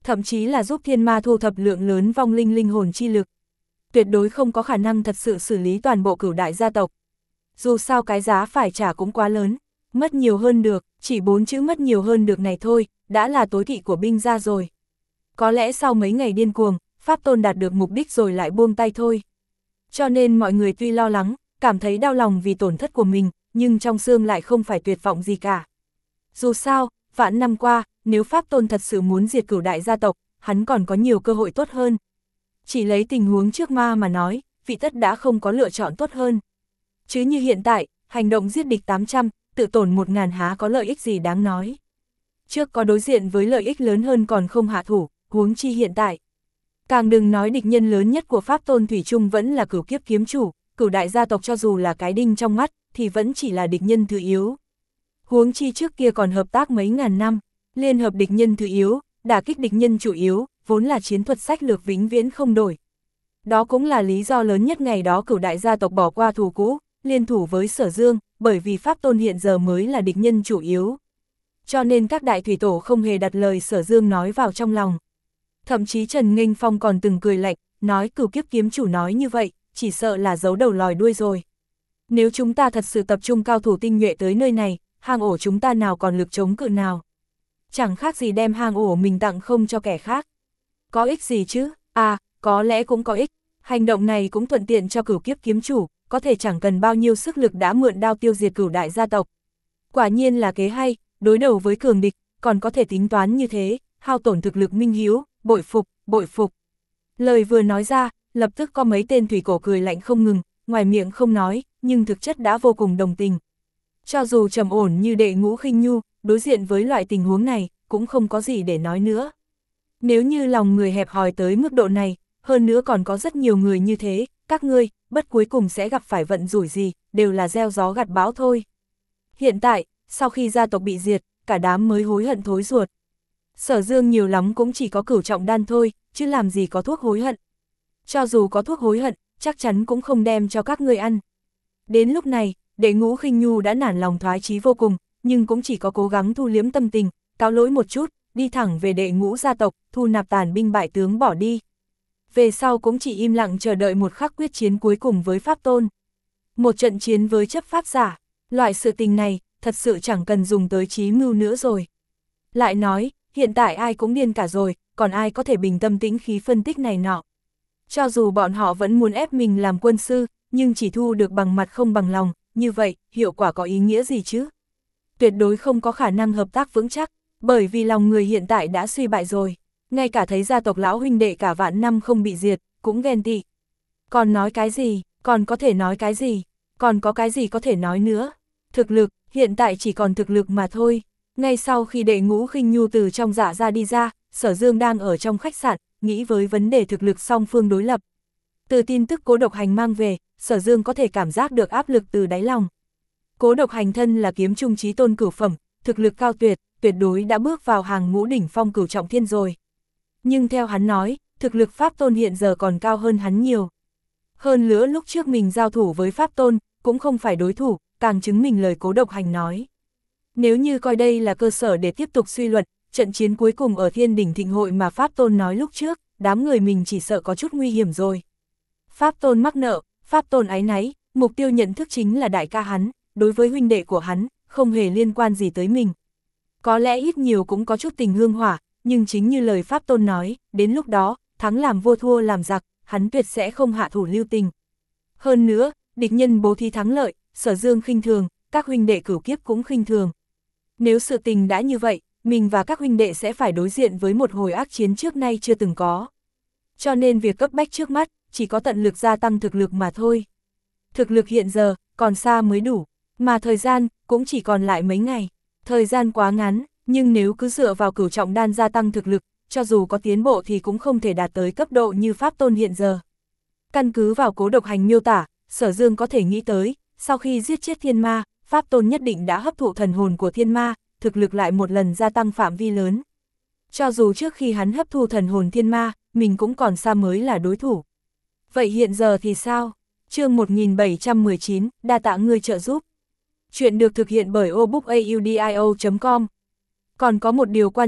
thậm chí là giúp thiên ma thu thập lượng lớn vong linh linh hồn chi lực. Tuyệt đối không có khả năng thật sự xử lý toàn bộ cửu đại gia tộc. Dù sao cái giá phải trả cũng quá lớn, mất nhiều hơn được, chỉ bốn chữ mất nhiều hơn được này thôi, đã là tối kỵ của binh gia rồi. Có lẽ sau mấy ngày điên cuồng, Pháp Tôn đạt được mục đích rồi lại buông tay thôi. Cho nên mọi người tuy lo lắng, cảm thấy đau lòng vì tổn thất của mình, nhưng trong xương lại không phải tuyệt vọng gì cả. Dù sao, vạn năm qua, nếu Pháp Tôn thật sự muốn diệt cửu đại gia tộc, hắn còn có nhiều cơ hội tốt hơn. Chỉ lấy tình huống trước ma mà nói, vị tất đã không có lựa chọn tốt hơn. Chứ như hiện tại, hành động giết địch tám trăm, tự tổn một ngàn há có lợi ích gì đáng nói. Trước có đối diện với lợi ích lớn hơn còn không hạ thủ, huống chi hiện tại. Càng đừng nói địch nhân lớn nhất của Pháp Tôn Thủy Chung vẫn là cửu kiếp kiếm chủ, cửu đại gia tộc cho dù là cái đinh trong mắt, thì vẫn chỉ là địch nhân thứ yếu. Huống chi trước kia còn hợp tác mấy ngàn năm, liên hợp địch nhân thứ yếu, đả kích địch nhân chủ yếu, vốn là chiến thuật sách lược vĩnh viễn không đổi. Đó cũng là lý do lớn nhất ngày đó cửu đại gia tộc bỏ qua thù cũ, liên thủ với Sở Dương, bởi vì Pháp Tôn hiện giờ mới là địch nhân chủ yếu. Cho nên các đại thủy tổ không hề đặt lời Sở Dương nói vào trong lòng. Thậm chí Trần Nghênh Phong còn từng cười lạnh, nói cửu kiếp kiếm chủ nói như vậy, chỉ sợ là giấu đầu lòi đuôi rồi. Nếu chúng ta thật sự tập trung cao thủ tinh nhuệ tới nơi này, hang ổ chúng ta nào còn lực chống cự nào. Chẳng khác gì đem hang ổ mình tặng không cho kẻ khác. Có ích gì chứ? À, có lẽ cũng có ích. Hành động này cũng thuận tiện cho cửu kiếp kiếm chủ, có thể chẳng cần bao nhiêu sức lực đã mượn đao tiêu diệt cửu đại gia tộc. Quả nhiên là kế hay, đối đầu với cường địch, còn có thể tính toán như thế, hao tổn thực lực minh hiếu, bội phục, bội phục. Lời vừa nói ra, lập tức có mấy tên thủy cổ cười lạnh không ngừng, ngoài miệng không nói, nhưng thực chất đã vô cùng đồng tình. Cho dù trầm ổn như Đệ Ngũ Khinh Nhu, đối diện với loại tình huống này, cũng không có gì để nói nữa. Nếu như lòng người hẹp hòi tới mức độ này, hơn nữa còn có rất nhiều người như thế, các ngươi, bất cuối cùng sẽ gặp phải vận rủi gì, đều là gieo gió gặt bão thôi. Hiện tại, sau khi gia tộc bị diệt, cả đám mới hối hận thối ruột. Sở Dương nhiều lắm cũng chỉ có cửu trọng đan thôi, chứ làm gì có thuốc hối hận. Cho dù có thuốc hối hận, chắc chắn cũng không đem cho các ngươi ăn. Đến lúc này, Đệ Ngũ Khinh Nhu đã nản lòng thoái chí vô cùng, nhưng cũng chỉ có cố gắng thu liếm tâm tình, cáo lỗi một chút, đi thẳng về Đệ Ngũ gia tộc, thu nạp tàn binh bại tướng bỏ đi. Về sau cũng chỉ im lặng chờ đợi một khắc quyết chiến cuối cùng với Pháp Tôn. Một trận chiến với chấp pháp giả, loại sự tình này, thật sự chẳng cần dùng tới trí mưu nữa rồi. Lại nói, hiện tại ai cũng điên cả rồi, còn ai có thể bình tâm tĩnh khí phân tích này nọ. Cho dù bọn họ vẫn muốn ép mình làm quân sư, nhưng chỉ thu được bằng mặt không bằng lòng, như vậy, hiệu quả có ý nghĩa gì chứ? Tuyệt đối không có khả năng hợp tác vững chắc, bởi vì lòng người hiện tại đã suy bại rồi. Ngay cả thấy gia tộc lão huynh đệ cả vạn năm không bị diệt, cũng ghen tị. Còn nói cái gì, còn có thể nói cái gì, còn có cái gì có thể nói nữa. Thực lực, hiện tại chỉ còn thực lực mà thôi. Ngay sau khi Đệ Ngũ Khinh Nhu từ trong dạ ra đi ra, Sở Dương đang ở trong khách sạn, nghĩ với vấn đề thực lực song phương đối lập. Từ tin tức Cố Độc Hành mang về, Sở Dương có thể cảm giác được áp lực từ đáy lòng. Cố Độc Hành thân là kiếm trung chí tôn cửu phẩm, thực lực cao tuyệt, tuyệt đối đã bước vào hàng ngũ đỉnh phong cửu trọng thiên rồi. Nhưng theo hắn nói, thực lực Pháp Tôn hiện giờ còn cao hơn hắn nhiều. Hơn nữa lúc trước mình giao thủ với Pháp Tôn, cũng không phải đối thủ, càng chứng minh lời Cố Độc Hành nói. Nếu như coi đây là cơ sở để tiếp tục suy luận, trận chiến cuối cùng ở Thiên Đỉnh Thịnh Hội mà Pháp Tôn nói lúc trước, đám người mình chỉ sợ có chút nguy hiểm rồi. Pháp Tôn mắc nợ, Pháp Tôn áy náy, mục tiêu nhận thức chính là đại ca hắn, đối với huynh đệ của hắn, không hề liên quan gì tới mình. Có lẽ ít nhiều cũng có chút tình hương hỏa, nhưng chính như lời Pháp Tôn nói, đến lúc đó, thắng làm vua thua làm giặc, hắn tuyệt sẽ không hạ thủ lưu tình. Hơn nữa, địch nhân bố thí thắng lợi, Sở Dương khinh thường, các huynh đệ cửu kiếp cũng khinh thường. Nếu sự tình đã như vậy, mình và các huynh đệ sẽ phải đối diện với một hồi ác chiến trước nay chưa từng có. Cho nên việc cấp bách trước mắt, chỉ có tận lực gia tăng thực lực mà thôi. Thực lực hiện giờ, còn xa mới đủ, mà thời gian, cũng chỉ còn lại mấy ngày. Thời gian quá ngắn, nhưng nếu cứ dựa vào cửu trọng đan gia tăng thực lực, cho dù có tiến bộ thì cũng không thể đạt tới cấp độ như Pháp Tôn hiện giờ. Căn cứ vào Cố Độc Hành miêu tả, Sở Dương có thể nghĩ tới, sau khi giết chết thiên ma, Pháp Tôn nhất định đã hấp thụ thần hồn của thiên ma, thực lực lại một lần gia tăng phạm vi lớn. Cho dù trước khi hắn hấp thu thần hồn thiên ma, mình cũng còn xa mới là đối thủ. Vậy hiện giờ thì sao? Chương một nghìn bảy trăm mười chín, đa tạ ngươi trợ giúp. Chuyện được thực hiện bởi obookaudio chấm com. Còn có một điều quan trọng,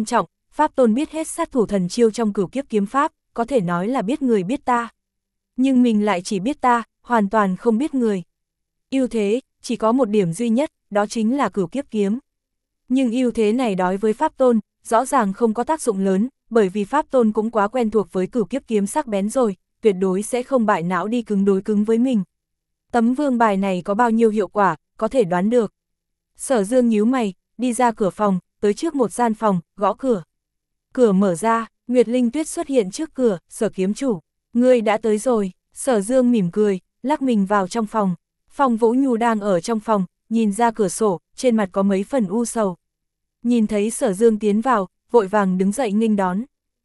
Pháp Tôn biết hết sát thủ thần chiêu trong Cửu Kiếp kiếm pháp, có thể nói là biết người biết ta. Nhưng mình lại chỉ biết ta, hoàn toàn không biết người. Ưu thế, chỉ có một điểm duy nhất, đó chính là Cửu Kiếp kiếm. Nhưng ưu thế này đối với Pháp Tôn, rõ ràng không có tác dụng lớn, bởi vì Pháp Tôn cũng quá quen thuộc với Cửu Kiếp kiếm sắc bén rồi, tuyệt đối sẽ không bại não đi cứng đối cứng với mình. Tấm vương bài này có bao nhiêu hiệu quả, có thể đoán được. Sở Dương nhíu mày, đi ra cửa phòng, tới trước một gian phòng, gõ cửa. Cửa mở ra, Nguyệt Linh Tuyết xuất hiện trước cửa, Sở kiếm chủ, ngươi đã tới rồi. Sở Dương mỉm cười, lắc mình vào trong phòng. Phong Vũ Nhu đang ở trong phòng, nhìn ra cửa sổ, trên mặt có mấy phần u sầu. Nhìn thấy Sở Dương tiến vào, vội vàng đứng dậy nghênh đón.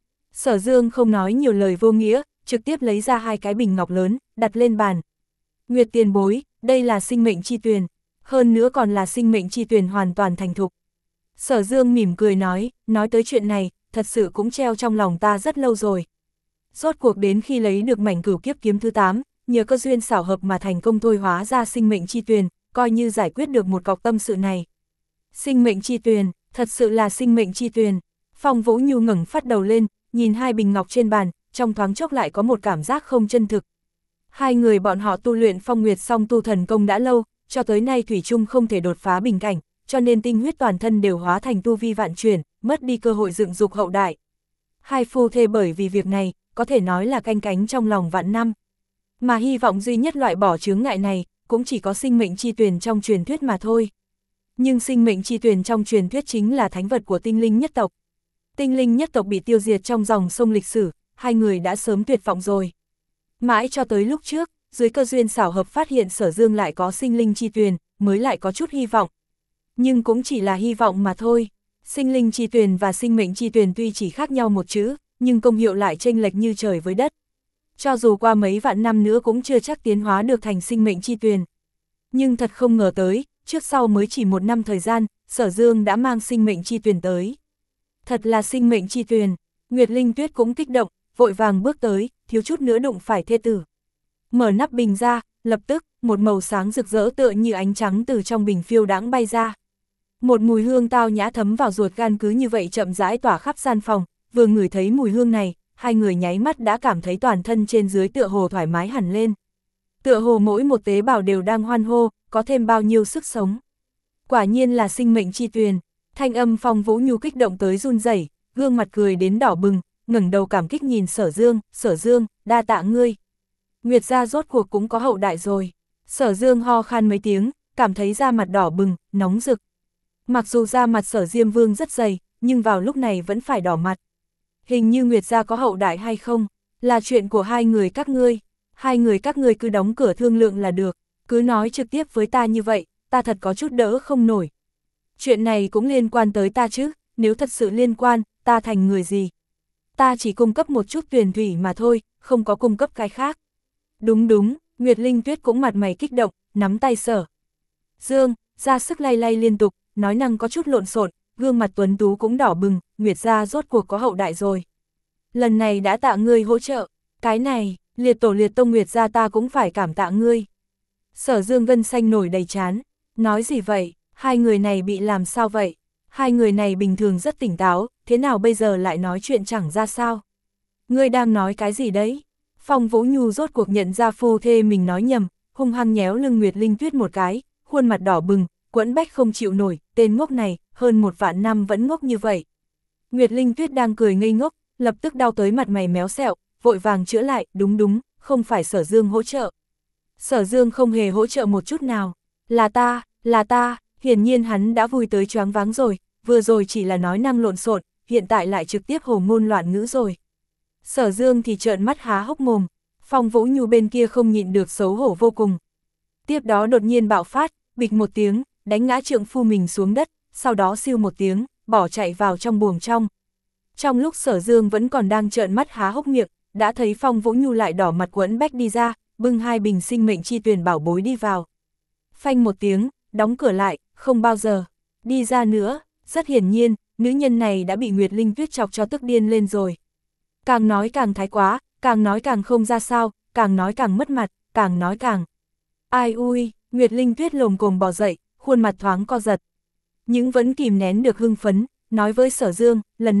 Sở Dương không nói nhiều lời vô nghĩa, trực tiếp lấy ra hai cái bình ngọc lớn, đặt lên bàn. Nguyệt tiền bối, đây là sinh mệnh chi tuyền, hơn nữa còn là sinh mệnh chi tuyền hoàn toàn thành thục. Sở Dương mỉm cười nói, nói tới chuyện này, thật sự cũng treo trong lòng ta rất lâu rồi. Rốt cuộc đến khi lấy được mảnh Cửu Kiếp kiếm thứ tám, nhờ cơ duyên xảo hợp mà thành công thôi hóa ra sinh mệnh chi tuyền, coi như giải quyết được một cọc tâm sự này. Sinh mệnh chi tuyền, thật sự là sinh mệnh chi tuyền. Phong Vũ Nhu ngẩng phát đầu lên, nhìn hai bình ngọc trên bàn, trong thoáng chốc lại có một cảm giác không chân thực. Hai người bọn họ tu luyện Phong Nguyệt song tu thần công đã lâu, cho tới nay thủy chung không thể đột phá bình cảnh, cho nên tinh huyết toàn thân đều hóa thành tu vi vạn chuyển, mất đi cơ hội dựng dục hậu đại. Hai phu thê bởi vì việc này, có thể nói là canh cánh trong lòng vạn năm. Mà hy vọng duy nhất loại bỏ chướng ngại này, cũng chỉ có sinh mệnh chi tuyền trong truyền thuyết mà thôi. Nhưng sinh mệnh chi tuyền trong truyền thuyết chính là thánh vật của tinh linh nhất tộc. Tinh linh nhất tộc bị tiêu diệt trong dòng sông lịch sử, hai người đã sớm tuyệt vọng rồi. Mãi cho tới lúc trước, dưới cơ duyên xảo hợp phát hiện Sở Dương lại có sinh linh chi tuyền, mới lại có chút hy vọng. Nhưng cũng chỉ là hy vọng mà thôi. Sinh linh chi tuyền và sinh mệnh chi tuyền tuy chỉ khác nhau một chữ, nhưng công hiệu lại chênh lệch như trời với đất. Cho dù qua mấy vạn năm nữa cũng chưa chắc tiến hóa được thành sinh mệnh chi tuyền. Nhưng thật không ngờ tới, trước sau mới chỉ một năm thời gian, Sở Dương đã mang sinh mệnh chi tuyền tới. Thật là sinh mệnh chi tuyền, Nguyệt Linh Tuyết cũng kích động, vội vàng bước tới, thiếu chút nữa đụng phải thê tử. Mở nắp bình ra, lập tức, một màu sáng rực rỡ tựa như ánh trắng từ trong bình phiêu đãng bay ra. Một mùi hương tao nhã thấm vào ruột gan cứ như vậy chậm rãi tỏa khắp gian phòng, vừa ngửi thấy mùi hương này, hai người nháy mắt đã cảm thấy toàn thân trên dưới tựa hồ thoải mái hẳn lên. Tựa hồ mỗi một tế bào đều đang hoan hô, có thêm bao nhiêu sức sống. Quả nhiên là sinh mệnh chi tuyền, thanh âm Phong Vũ Nhu kích động tới run rẩy, gương mặt cười đến đỏ bừng, ngẩng đầu cảm kích nhìn Sở Dương, Sở Dương, đa tạ ngươi. Nguyệt gia rốt cuộc cũng có hậu đại rồi. Sở Dương ho khan mấy tiếng, cảm thấy da mặt đỏ bừng, nóng rực. Mặc dù da mặt Sở Diêm Vương rất dày, nhưng vào lúc này vẫn phải đỏ mặt. Hình như Nguyệt gia có hậu đại hay không, là chuyện của hai người các ngươi. Hai người các ngươi cứ đóng cửa thương lượng là được, cứ nói trực tiếp với ta như vậy, ta thật có chút đỡ không nổi. Chuyện này cũng liên quan tới ta chứ, nếu thật sự liên quan, ta thành người gì? Ta chỉ cung cấp một chút tuyền thủy mà thôi, không có cung cấp cái khác. Đúng đúng, Nguyệt Linh Tuyết cũng mặt mày kích động, nắm tay Sở Dương, ra sức lay lay liên tục, nói năng có chút lộn xộn, gương mặt tuấn tú cũng đỏ bừng, Nguyệt gia rốt cuộc có hậu đại rồi. Lần này đã tạ ngươi hỗ trợ, cái này, liệt tổ liệt tông Nguyệt gia ta cũng phải cảm tạ ngươi. Sở Dương gân xanh nổi đầy trán, nói gì vậy, hai người này bị làm sao vậy? Hai người này bình thường rất tỉnh táo, thế nào bây giờ lại nói chuyện chẳng ra sao? Ngươi đang nói cái gì đấy? Phong Vũ Nhu rốt cuộc nhận ra phu thê mình nói nhầm, hung hăng nhéo lưng Nguyệt Linh Tuyết một cái, khuôn mặt đỏ bừng, quẫn bách không chịu nổi, tên ngốc này, hơn một vạn năm vẫn ngốc như vậy. Nguyệt Linh Tuyết đang cười ngây ngốc, lập tức đau tới mặt mày méo xẹo, vội vàng chữa lại, đúng đúng, không phải Sở Dương hỗ trợ. Sở Dương không hề hỗ trợ một chút nào, là ta, là ta, hiển nhiên hắn đã vui tới choáng váng rồi, vừa rồi chỉ là nói năng lộn xộn, hiện tại lại trực tiếp hồ ngôn loạn ngữ rồi. Sở Dương thì trợn mắt há hốc mồm, Phong Vũ Nhu bên kia không nhịn được xấu hổ vô cùng. Tiếp đó đột nhiên bạo phát, bịch một tiếng, đánh ngã trượng phu mình xuống đất, sau đó siêu một tiếng, bỏ chạy vào trong buồng trong. Trong lúc Sở Dương vẫn còn đang trợn mắt há hốc miệng, đã thấy Phong Vũ Nhu lại đỏ mặt quẫn bách đi ra, bưng hai bình sinh mệnh chi tuyền bảo bối đi vào. Phanh một tiếng, đóng cửa lại, không bao giờ đi ra nữa. Rất hiển nhiên, nữ nhân này đã bị Nguyệt Linh Tuyết chọc cho tức điên lên rồi. Càng nói càng thái quá, càng nói càng không ra sao, càng nói càng mất mặt, càng nói càng... Ai ui, Nguyệt Linh Tuyết lồm cồm bò dậy, khuôn mặt thoáng co giật. Nhưng vẫn kìm nén được hưng phấn, nói với Sở Dương, lần này,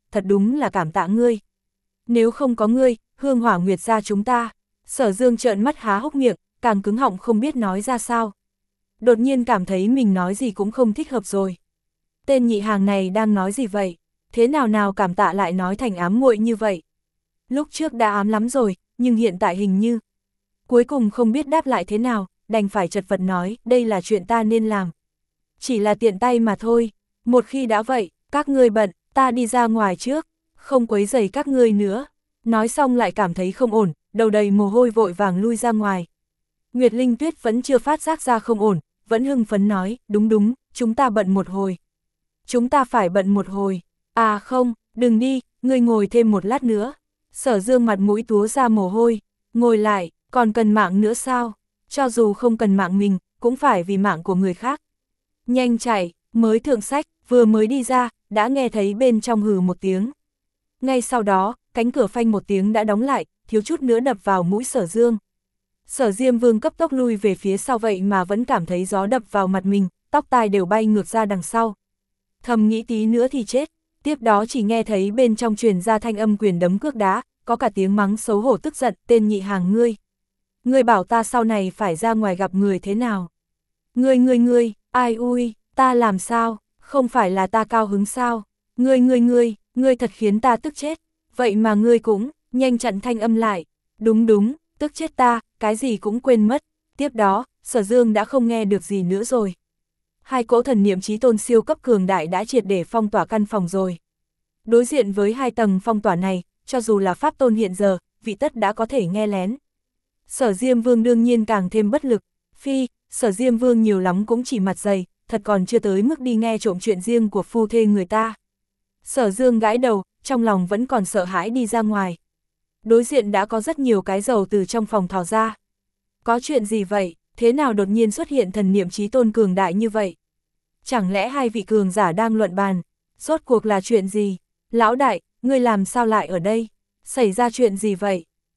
thật đúng là cảm tạ ngươi. Nếu không có ngươi, Hương Hỏa Nguyệt gia chúng ta. Sở Dương trợn mắt há hốc miệng, càng cứng họng không biết nói ra sao. Đột nhiên cảm thấy mình nói gì cũng không thích hợp rồi. Tên nhị hàng này đang nói gì vậy? Thế nào nào cảm tạ lại nói thành ám muội như vậy? Lúc trước đã ám lắm rồi, nhưng hiện tại hình như... Cuối cùng không biết đáp lại thế nào, đành phải chật vật nói, đây là chuyện ta nên làm. Chỉ là tiện tay mà thôi, một khi đã vậy, các ngươi bận, ta đi ra ngoài trước, không quấy rầy các ngươi nữa. Nói xong lại cảm thấy không ổn, đầu đầy mồ hôi vội vàng lui ra ngoài. Nguyệt Linh Tuyết vẫn chưa phát giác ra không ổn, vẫn hưng phấn nói, đúng đúng, chúng ta bận một hồi. Chúng ta phải bận một hồi. À không, đừng đi, ngươi ngồi thêm một lát nữa. Sở Dương mặt mũi túa ra mồ hôi, ngồi lại, còn cần mạng nữa sao? Cho dù không cần mạng mình, cũng phải vì mạng của người khác. Nhanh chạy, mới thượng sách, vừa mới đi ra, đã nghe thấy bên trong hừ một tiếng. Ngay sau đó, cánh cửa phanh một tiếng đã đóng lại, thiếu chút nữa đập vào mũi Sở Dương. Sở Diêm Vương cấp tốc lui về phía sau vậy mà vẫn cảm thấy gió đập vào mặt mình, tóc tai đều bay ngược ra đằng sau. Thầm nghĩ tí nữa thì chết, tiếp đó chỉ nghe thấy bên trong truyền ra thanh âm quyền đấm cước đá, có cả tiếng mắng xấu hổ tức giận, tên nhị hàng ngươi. Ngươi bảo ta sau này phải ra ngoài gặp người thế nào? Ngươi ngươi ngươi, ai ui, ta làm sao, không phải là ta cao hứng sao? Ngươi ngươi ngươi, ngươi thật khiến ta tức chết, vậy mà ngươi cũng, nhanh chặn thanh âm lại, đúng đúng, tức chết ta, cái gì cũng quên mất. Tiếp đó, Sở Dương đã không nghe được gì nữa rồi. Hai cỗ thần niệm chí tôn siêu cấp cường đại đã triệt để phong tỏa căn phòng rồi. Đối diện với hai tầng phong tỏa này, cho dù là pháp tôn hiện giờ, vị tất đã có thể nghe lén. Sở Diêm Vương đương nhiên càng thêm bất lực, phi, Sở Diêm Vương nhiều lắm cũng chỉ mặt dày, thật còn chưa tới mức đi nghe trộm chuyện riêng của phu thê người ta. Sở Dương gãi đầu, trong lòng vẫn còn sợ hãi đi ra ngoài. Đối diện đã có rất nhiều cái dầu từ trong phòng thò ra. Có chuyện gì vậy, thế nào đột nhiên xuất hiện thần niệm chí tôn cường đại như vậy? Chẳng lẽ hai vị cường giả đang luận bàn? Rốt cuộc là chuyện gì? Lão đại, ngươi làm sao lại ở đây? Xảy ra chuyện gì vậy?